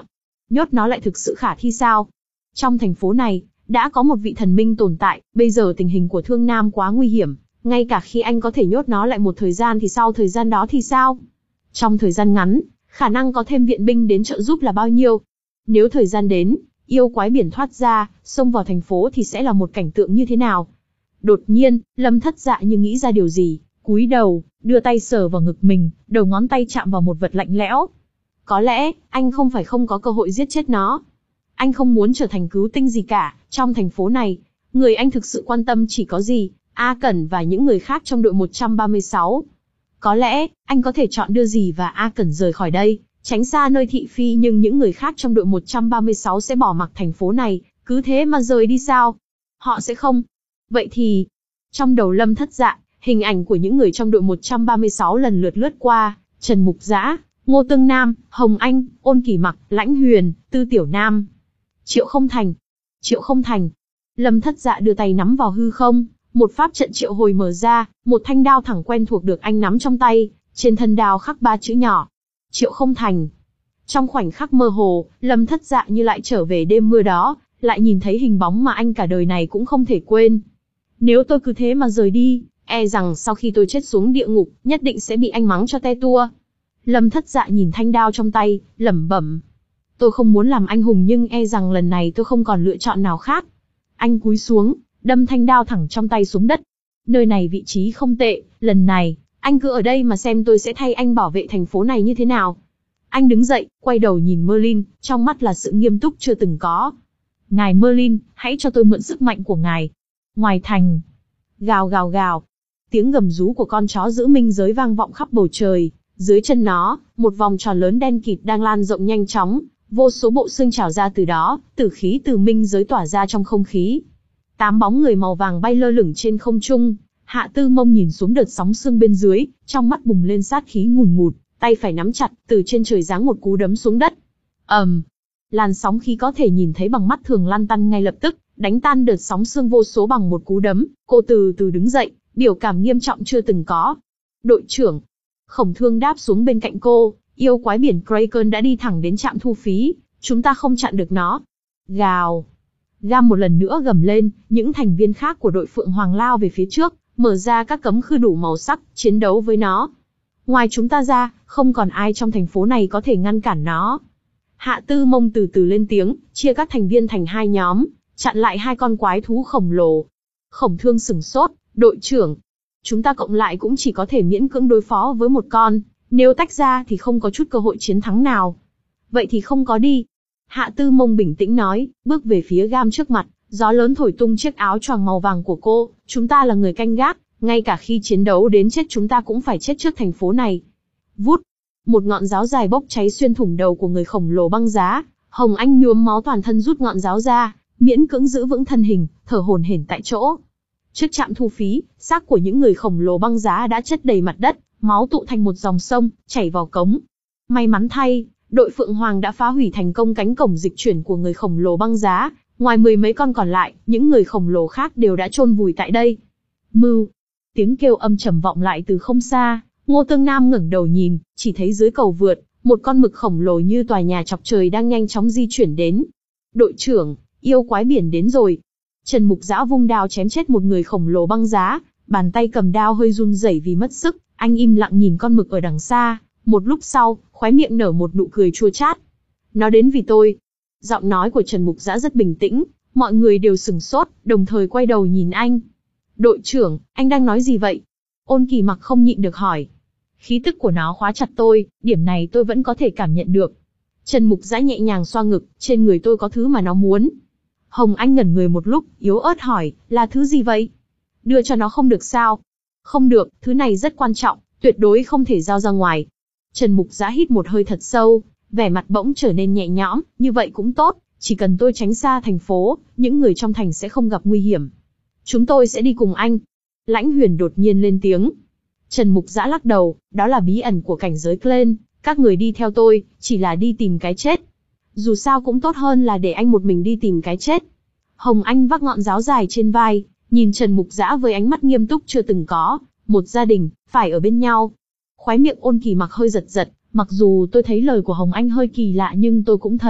Nhốt nó lại thực sự khả thi sao? Trong thành phố này, đã có một vị thần minh tồn tại, bây giờ tình hình của Thương Nam quá nguy hiểm, ngay cả khi anh có thể nhốt nó lại một thời gian thì sau thời gian đó thì sao? Trong thời gian ngắn, khả năng có thêm viện binh đến trợ giúp là bao nhiêu? Nếu thời gian đến, yêu quái biển thoát ra, xông vào thành phố thì sẽ là một cảnh tượng như thế nào? Đột nhiên, Lâm Thất Dạ như nghĩ ra điều gì, cúi đầu, đưa tay sờ vào ngực mình, đầu ngón tay chạm vào một vật lạnh lẽo. Có lẽ, anh không phải không có cơ hội giết chết nó. Anh không muốn trở thành cứu tinh gì cả, trong thành phố này, người anh thực sự quan tâm chỉ có gì, A Cẩn và những người khác trong đội một trăm ba mươi sáu. Có lẽ, anh có thể chọn đưa dì và A Cẩn rời khỏi đây, tránh xa nơi thị phi, nhưng những người khác trong đội một trăm ba mươi sáu sẽ bỏ mặc thành phố này, cứ thế mà rời đi sao? Họ sẽ không. Vậy thì, trong đầu Lâm Thất Dạ, hình ảnh của những người trong đội một trăm ba mươi sáu lần lượt lướt qua, Trần Mục Dã, Ngô Tương Nam, Hồng Anh, Ôn Kỳ Mặc, Lãnh Huyền, Tư Tiểu Nam, Triệu Không Thành. Triệu Không Thành. Lâm Thất Dạ đưa tay nắm vào hư không, một pháp trận triệu hồi mở ra, một thanh đao thẳng quen thuộc được anh nắm trong tay, trên thân đao khắc ba chữ nhỏ. Triệu Không Thành. Trong khoảnh khắc mơ hồ, Lâm Thất Dạ như lại trở về đêm mưa đó, lại nhìn thấy hình bóng mà anh cả đời này cũng không thể quên. Nếu tôi cứ thế mà rời đi, e rằng sau khi tôi chết xuống địa ngục, nhất định sẽ bị anh mắng cho te tua. Lâm Thất Dạ nhìn thanh đao trong tay, lẩm bẩm. Tôi không muốn làm anh hùng nhưng e rằng lần này tôi không còn lựa chọn nào khác. Anh cúi xuống, đâm thanh đao thẳng trong tay xuống đất. Nơi này vị trí không tệ, lần này, anh cứ ở đây mà xem tôi sẽ thay anh bảo vệ thành phố này như thế nào. Anh đứng dậy, quay đầu nhìn Merlin, trong mắt là sự nghiêm túc chưa từng có. Ngài Merlin, hãy cho tôi mượn sức mạnh của ngài. Ngoài thành, gào gào gào, tiếng gầm rú của con chó giữ minh giới vang vọng khắp bầu trời. Dưới chân nó, một vòng tròn lớn đen kịt đang lan rộng nhanh chóng, vô số bộ xương trào ra từ đó, tử khí từ minh giới tỏa ra trong không khí. Tám bóng người màu vàng bay lơ lửng trên không trung. Hạ Tư Mông nhìn xuống đợt sóng xương bên dưới, trong mắt bùng lên sát khí ngùn ngụt, tay phải nắm chặt, từ trên trời giáng một cú đấm xuống đất. ầm, um, làn sóng khí có thể nhìn thấy bằng mắt thường lan tăn ngay lập tức, đánh tan đợt sóng xương vô số bằng một cú đấm. Cô từ từ đứng dậy, biểu cảm nghiêm trọng chưa từng có. Đội trưởng. Khổng Thương đáp xuống bên cạnh cô, yêu quái biển Kraken đã đi thẳng đến trạm thu phí, chúng ta không chặn được nó. Gào. Gam một lần nữa gầm lên, những thành viên khác của đội Phượng Hoàng lao về phía trước, mở ra các cấm khư đủ màu sắc, chiến đấu với nó. Ngoài chúng ta ra, không còn ai trong thành phố này có thể ngăn cản nó. Hạ Tư Mông từ từ lên tiếng, chia các thành viên thành hai nhóm, chặn lại hai con quái thú khổng lồ. Khổng Thương sửng sốt, đội trưởng. Chúng ta cộng lại cũng chỉ có thể miễn cưỡng đối phó với một con, nếu tách ra thì không có chút cơ hội chiến thắng nào. Vậy thì không có đi. Hạ Tư Mông bình tĩnh nói, bước về phía Gam trước mặt, gió lớn thổi tung chiếc áo choàng màu vàng của cô. Chúng ta là người canh gác, ngay cả khi chiến đấu đến chết chúng ta cũng phải chết trước thành phố này. Vút, một ngọn giáo dài bốc cháy xuyên thủng đầu của người khổng lồ băng giá. Hồng Anh nhuốm máu toàn thân rút ngọn giáo ra, miễn cưỡng giữ vững thân hình, thở hổn hển tại chỗ. Trước trạm thu phí, xác của những người khổng lồ băng giá đã chất đầy mặt đất, máu tụ thành một dòng sông, chảy vào cống. May mắn thay, đội Phượng Hoàng đã phá hủy thành công cánh cổng dịch chuyển của người khổng lồ băng giá. Ngoài mười mấy con còn lại, những người khổng lồ khác đều đã chôn vùi tại đây. Mưu, tiếng kêu âm trầm vọng lại từ không xa. Ngô Tương Nam ngẩng đầu nhìn, chỉ thấy dưới cầu vượt, một con mực khổng lồ như tòa nhà chọc trời đang nhanh chóng di chuyển đến. Đội trưởng, yêu quái biển đến rồi. Trần Mục Dã vung đao chém chết một người khổng lồ băng giá, bàn tay cầm đao hơi run rẩy vì mất sức, anh im lặng nhìn con mực ở đằng xa, một lúc sau, khóe miệng nở một nụ cười chua chát. Nó đến vì tôi. Giọng nói của Trần Mục Dã rất bình tĩnh, mọi người đều sửng sốt, đồng thời quay đầu nhìn anh. Đội trưởng, anh đang nói gì vậy? Ôn Kỳ Mặc không nhịn được hỏi. Khí tức của nó khóa chặt tôi, điểm này tôi vẫn có thể cảm nhận được. Trần Mục Dã nhẹ nhàng xoa ngực, trên người tôi có thứ mà nó muốn. Hồng Anh ngẩn người một lúc, yếu ớt hỏi, là thứ gì vậy? Đưa cho nó không được sao? Không được, thứ này rất quan trọng, tuyệt đối không thể giao ra ngoài. Trần Mục Dã hít một hơi thật sâu, vẻ mặt bỗng trở nên nhẹ nhõm, như vậy cũng tốt, chỉ cần tôi tránh xa thành phố, những người trong thành sẽ không gặp nguy hiểm. Chúng tôi sẽ đi cùng anh. Lãnh Huyền đột nhiên lên tiếng. Trần Mục Dã lắc đầu, đó là bí ẩn của cảnh giới Clan, các người đi theo tôi, chỉ là đi tìm cái chết. Dù sao cũng tốt hơn là để anh một mình đi tìm cái chết. Hồng Anh vác ngọn giáo dài trên vai, nhìn Trần Mục Dã với ánh mắt nghiêm túc chưa từng có, một gia đình, phải ở bên nhau. Khóe miệng Ôn Kỳ Mặc hơi giật giật, mặc dù tôi thấy lời của Hồng Anh hơi kỳ lạ nhưng tôi cũng thấy,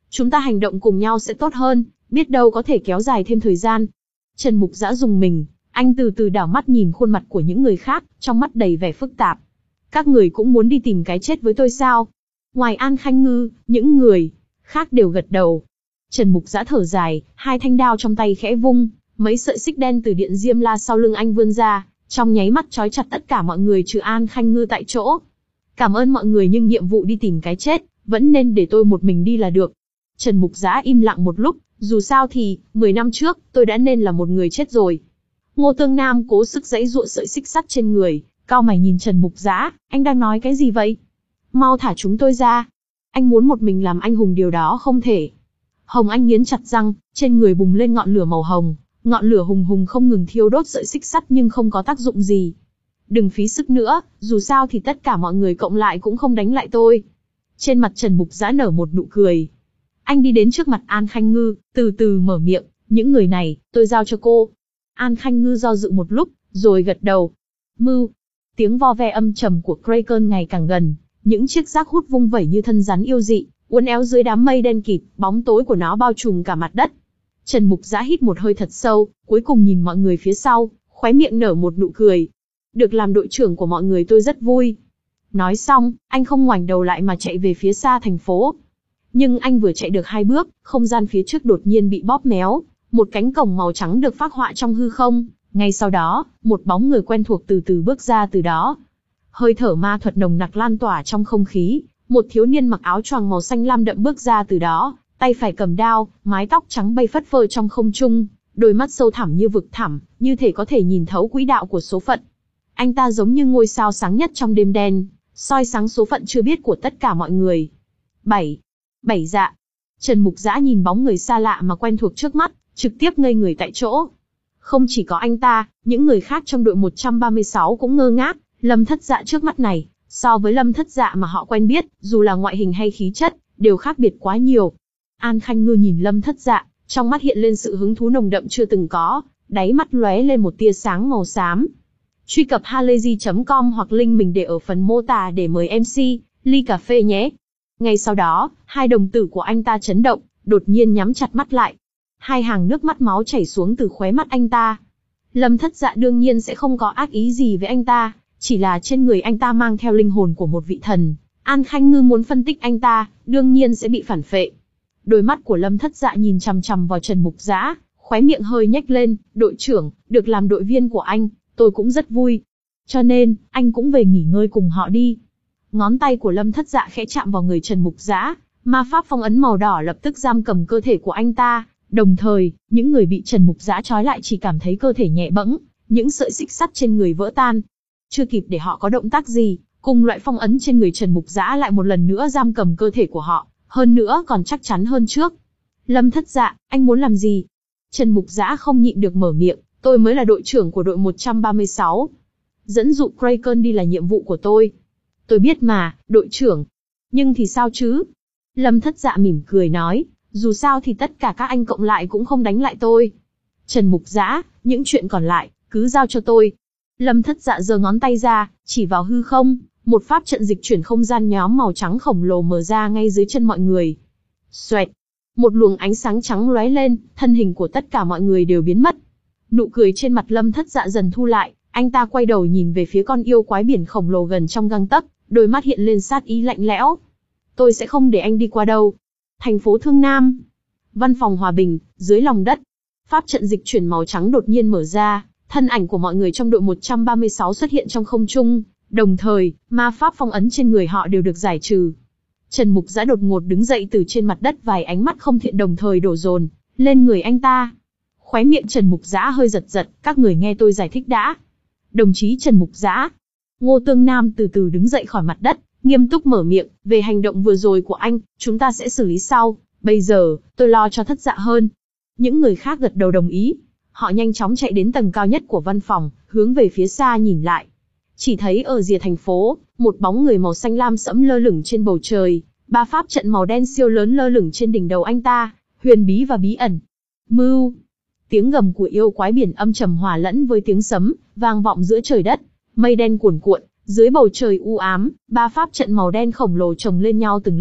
Chúng ta hành động cùng nhau sẽ tốt hơn, biết đâu có thể kéo dài thêm thời gian. Trần Mục Dã rùng mình, anh từ từ đảo mắt nhìn khuôn mặt của những người khác, trong mắt đầy vẻ phức tạp. Các người cũng muốn đi tìm cái chết với tôi sao? Ngoài An Khanh Ngư, những người khác đều gật đầu. Trần Mục Dã thở dài, hai thanh đao trong tay khẽ vung, mấy sợi xích đen từ điện diêm la sau lưng anh vươn ra, trong nháy mắt trói chặt tất cả mọi người trừ An Khanh Ngư tại chỗ. Cảm ơn mọi người nhưng nhiệm vụ đi tìm cái chết, vẫn nên để tôi một mình đi là được. Trần Mục Dã im lặng một lúc, dù sao thì, mười năm trước, tôi đã nên là một người chết rồi. Ngô Tương Nam cố sức giãy giụa sợi xích sắt trên người, cau mày nhìn Trần Mục Dã, anh đang nói cái gì vậy? Mau thả chúng tôi ra. Anh muốn một mình làm anh hùng điều đó không thể. Hồng Anh nghiến chặt răng, trên người bùng lên ngọn lửa màu hồng, ngọn lửa hùng hùng không ngừng thiêu đốt sợi xích sắt nhưng không có tác dụng gì. Đừng phí sức nữa, dù sao thì tất cả mọi người cộng lại cũng không đánh lại tôi. Trên mặt Trần Mục Dã nở một nụ cười. Anh đi đến trước mặt An Khanh Ngư, từ từ mở miệng, những người này, tôi giao cho cô. An Khanh Ngư do dự một lúc, rồi gật đầu. Mưu. Tiếng vo ve âm trầm của Kraken ngày càng gần, những chiếc rác hút vung vẩy như thân rắn yêu dị, uốn éo dưới đám mây đen kịt, bóng tối của nó bao trùm cả mặt đất. Trần Mục Dã hít một hơi thật sâu, cuối cùng nhìn mọi người phía sau, khóe miệng nở một nụ cười. Được làm đội trưởng của mọi người tôi rất vui. Nói xong, anh không ngoảnh đầu lại mà chạy về phía xa thành phố. Nhưng anh vừa chạy được hai bước, không gian phía trước đột nhiên bị bóp méo, một cánh cổng màu trắng được phác họa trong hư không. Ngay sau đó, một bóng người quen thuộc từ từ bước ra từ đó. Hơi thở ma thuật nồng nặc lan tỏa trong không khí, một thiếu niên mặc áo choàng màu xanh lam đậm bước ra từ đó, tay phải cầm đao, mái tóc trắng bay phất phơ trong không trung, đôi mắt sâu thẳm như vực thẳm, như thể có thể nhìn thấu quỹ đạo của số phận. Anh ta giống như ngôi sao sáng nhất trong đêm đen, soi sáng số phận chưa biết của tất cả mọi người. Bảy. Bảy dạ. Trần Mục Dã nhìn bóng người xa lạ mà quen thuộc trước mắt, trực tiếp ngây người tại chỗ. Không chỉ có anh ta, những người khác trong đội một trăm ba mươi sáu cũng ngơ ngác, Lâm Thất Dạ trước mắt này, so với Lâm Thất Dạ mà họ quen biết, dù là ngoại hình hay khí chất, đều khác biệt quá nhiều. An Khanh Ngư nhìn Lâm Thất Dạ, trong mắt hiện lên sự hứng thú nồng đậm chưa từng có, đáy mắt lóe lên một tia sáng màu xám. Truy cập halayzi chấm com hoặc link mình để ở phần mô tả để mời em xê, ly cà phê nhé. Ngay sau đó, hai đồng tử của anh ta chấn động, đột nhiên nhắm chặt mắt lại. Hai hàng nước mắt máu chảy xuống từ khóe mắt anh ta. Lâm Thất Dạ đương nhiên sẽ không có ác ý gì với anh ta, chỉ là trên người anh ta mang theo linh hồn của một vị thần. An Khanh Ngư muốn phân tích anh ta, đương nhiên sẽ bị phản phệ. Đôi mắt của Lâm Thất Dạ nhìn chằm chằm vào Trần Mục Dã, khóe miệng hơi nhếch lên, đội trưởng, được làm đội viên của anh, tôi cũng rất vui. Cho nên, anh cũng về nghỉ ngơi cùng họ đi. Ngón tay của Lâm Thất Dạ khẽ chạm vào người Trần Mục Dã, ma pháp phong ấn màu đỏ lập tức giam cầm cơ thể của anh ta. Đồng thời, những người bị Trần Mục Dã trói lại chỉ cảm thấy cơ thể nhẹ bẫng, những sợi xích sắt trên người vỡ tan. Chưa kịp để họ có động tác gì, cùng loại phong ấn trên người Trần Mục Dã lại một lần nữa giam cầm cơ thể của họ, hơn nữa còn chắc chắn hơn trước. Lâm Thất Dạ, anh muốn làm gì? Trần Mục Dã không nhịn được mở miệng, tôi mới là đội trưởng của đội một trăm ba mươi sáu. Dẫn dụ Kraken đi là nhiệm vụ của tôi. Tôi biết mà, đội trưởng. Nhưng thì sao chứ? Lâm Thất Dạ mỉm cười nói, dù sao thì tất cả các anh cộng lại cũng không đánh lại tôi. Trần Mục Dã, những chuyện còn lại, cứ giao cho tôi. Lâm Thất Dạ giơ ngón tay ra, chỉ vào hư không, một pháp trận dịch chuyển không gian nhóm màu trắng khổng lồ mở ra ngay dưới chân mọi người. Xoẹt, một luồng ánh sáng trắng lóe lên, thân hình của tất cả mọi người đều biến mất. Nụ cười trên mặt Lâm Thất Dạ dần thu lại, anh ta quay đầu nhìn về phía con yêu quái biển khổng lồ gần trong gang tấc, đôi mắt hiện lên sát ý lạnh lẽo. Tôi sẽ không để anh đi qua đâu. Thành phố Thương Nam. Văn phòng Hòa Bình, dưới lòng đất. Pháp trận dịch chuyển màu trắng đột nhiên mở ra, thân ảnh của mọi người trong đội một trăm ba mươi sáu xuất hiện trong không trung, đồng thời, ma pháp phong ấn trên người họ đều được giải trừ. Trần Mục Dã đột ngột đứng dậy từ trên mặt đất, vài ánh mắt không thiện đồng thời đổ dồn lên người anh ta. Khóe miệng Trần Mục Dã hơi giật giật, các người nghe tôi giải thích đã. Đồng chí Trần Mục Dã. Ngô Tương Nam từ từ đứng dậy khỏi mặt đất, nghiêm túc mở miệng, về hành động vừa rồi của anh, chúng ta sẽ xử lý sau, bây giờ, tôi lo cho Thất Dạ hơn. Những người khác gật đầu đồng ý. Họ nhanh chóng chạy đến tầng cao nhất của văn phòng, hướng về phía xa nhìn lại. Chỉ thấy ở rìa thành phố, một bóng người màu xanh lam sẫm lơ lửng trên bầu trời, ba pháp trận màu đen siêu lớn lơ lửng trên đỉnh đầu anh ta, huyền bí và bí ẩn. Mưu. Tiếng gầm của yêu quái biển âm trầm hòa lẫn với tiếng sấm, vang vọng giữa trời đất, mây đen cuồn cuộn, dưới bầu trời u ám, ba pháp trận màu đen khổng lồ chồng lên nhau từng lớp,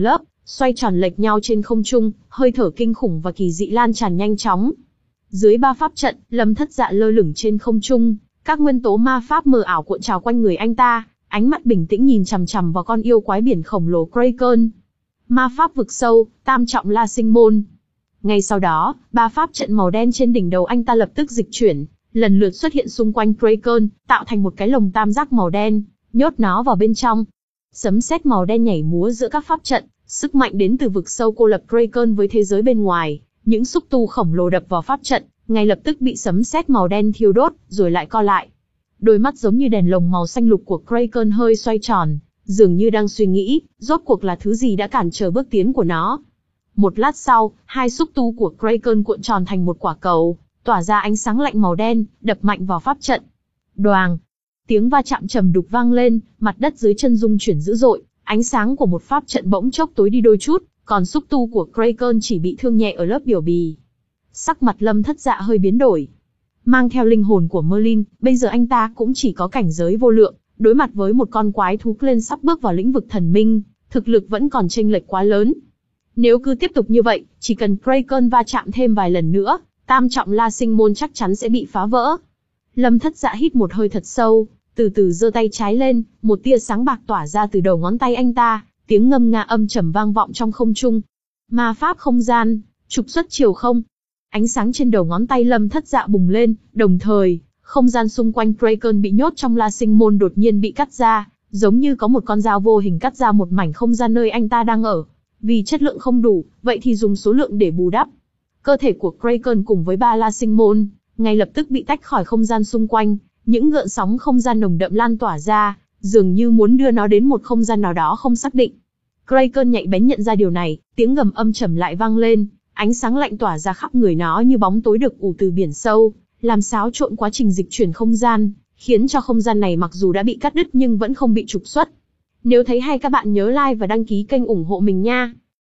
xoay tròn lệch nhau trên không trung, hơi thở kinh khủng và kỳ dị lan tràn nhanh chóng. Dưới ba pháp trận, Lâm Thất Dạ lơ lửng trên không trung, các nguyên tố ma pháp mờ ảo cuộn trào quanh người anh ta, ánh mắt bình tĩnh nhìn chằm chằm vào con yêu quái biển khổng lồ Kraken. Ma pháp vực sâu, tam trọng La Sinh Môn. Ngay sau đó, ba pháp trận màu đen trên đỉnh đầu anh ta lập tức dịch chuyển, lần lượt xuất hiện xung quanh Kraken, tạo thành một cái lồng tam giác màu đen, nhốt nó vào bên trong. Sấm sét màu đen nhảy múa giữa các pháp trận, sức mạnh đến từ vực sâu cô lập Kraken với thế giới bên ngoài. Những xúc tu khổng lồ đập vào pháp trận, ngay lập tức bị sấm sét màu đen thiêu đốt, rồi lại co lại. Đôi mắt giống như đèn lồng màu xanh lục của Kraken hơi xoay tròn, dường như đang suy nghĩ, rốt cuộc là thứ gì đã cản trở bước tiến của nó. Một lát sau, hai xúc tu của Kraken cuộn tròn thành một quả cầu, tỏa ra ánh sáng lạnh màu đen, đập mạnh vào pháp trận. Đoàng! Tiếng va chạm trầm đục vang lên, mặt đất dưới chân rung chuyển dữ dội, ánh sáng của một pháp trận bỗng chốc tối đi đôi chút, còn xúc tu của Kraken chỉ bị thương nhẹ ở lớp biểu bì. Sắc mặt Lâm Thất Dạ hơi biến đổi. Mang theo linh hồn của Merlin, bây giờ anh ta cũng chỉ có cảnh giới vô lượng, đối mặt với một con quái thú lên sắp bước vào lĩnh vực thần minh, thực lực vẫn còn chênh lệch quá lớn. Nếu cứ tiếp tục như vậy, chỉ cần Kraken va chạm thêm vài lần nữa, tam trọng La Sinh Môn chắc chắn sẽ bị phá vỡ. Lâm Thất Dạ hít một hơi thật sâu, từ từ giơ tay trái lên, một tia sáng bạc tỏa ra từ đầu ngón tay anh ta, tiếng ngâm nga âm trầm vang vọng trong không trung. Ma pháp không gian, trục xuất chiều không. Ánh sáng trên đầu ngón tay Lâm Thất Dạ bùng lên, đồng thời, không gian xung quanh Kraken bị nhốt trong La Sinh Môn đột nhiên bị cắt ra, giống như có một con dao vô hình cắt ra một mảnh không gian nơi anh ta đang ở. Vì chất lượng không đủ, vậy thì dùng số lượng để bù đắp. Cơ thể của Kraken cùng với ba La Sinh Môn, ngay lập tức bị tách khỏi không gian xung quanh, những gợn sóng không gian nồng đậm lan tỏa ra, dường như muốn đưa nó đến một không gian nào đó không xác định. Kraken nhạy bén nhận ra điều này, tiếng gầm âm trầm lại vang lên, ánh sáng lạnh tỏa ra khắp người nó như bóng tối được ù từ biển sâu, làm xáo trộn quá trình dịch chuyển không gian, khiến cho không gian này mặc dù đã bị cắt đứt nhưng vẫn không bị trục xuất. Nếu thấy hay các bạn nhớ like và đăng ký kênh ủng hộ mình nha.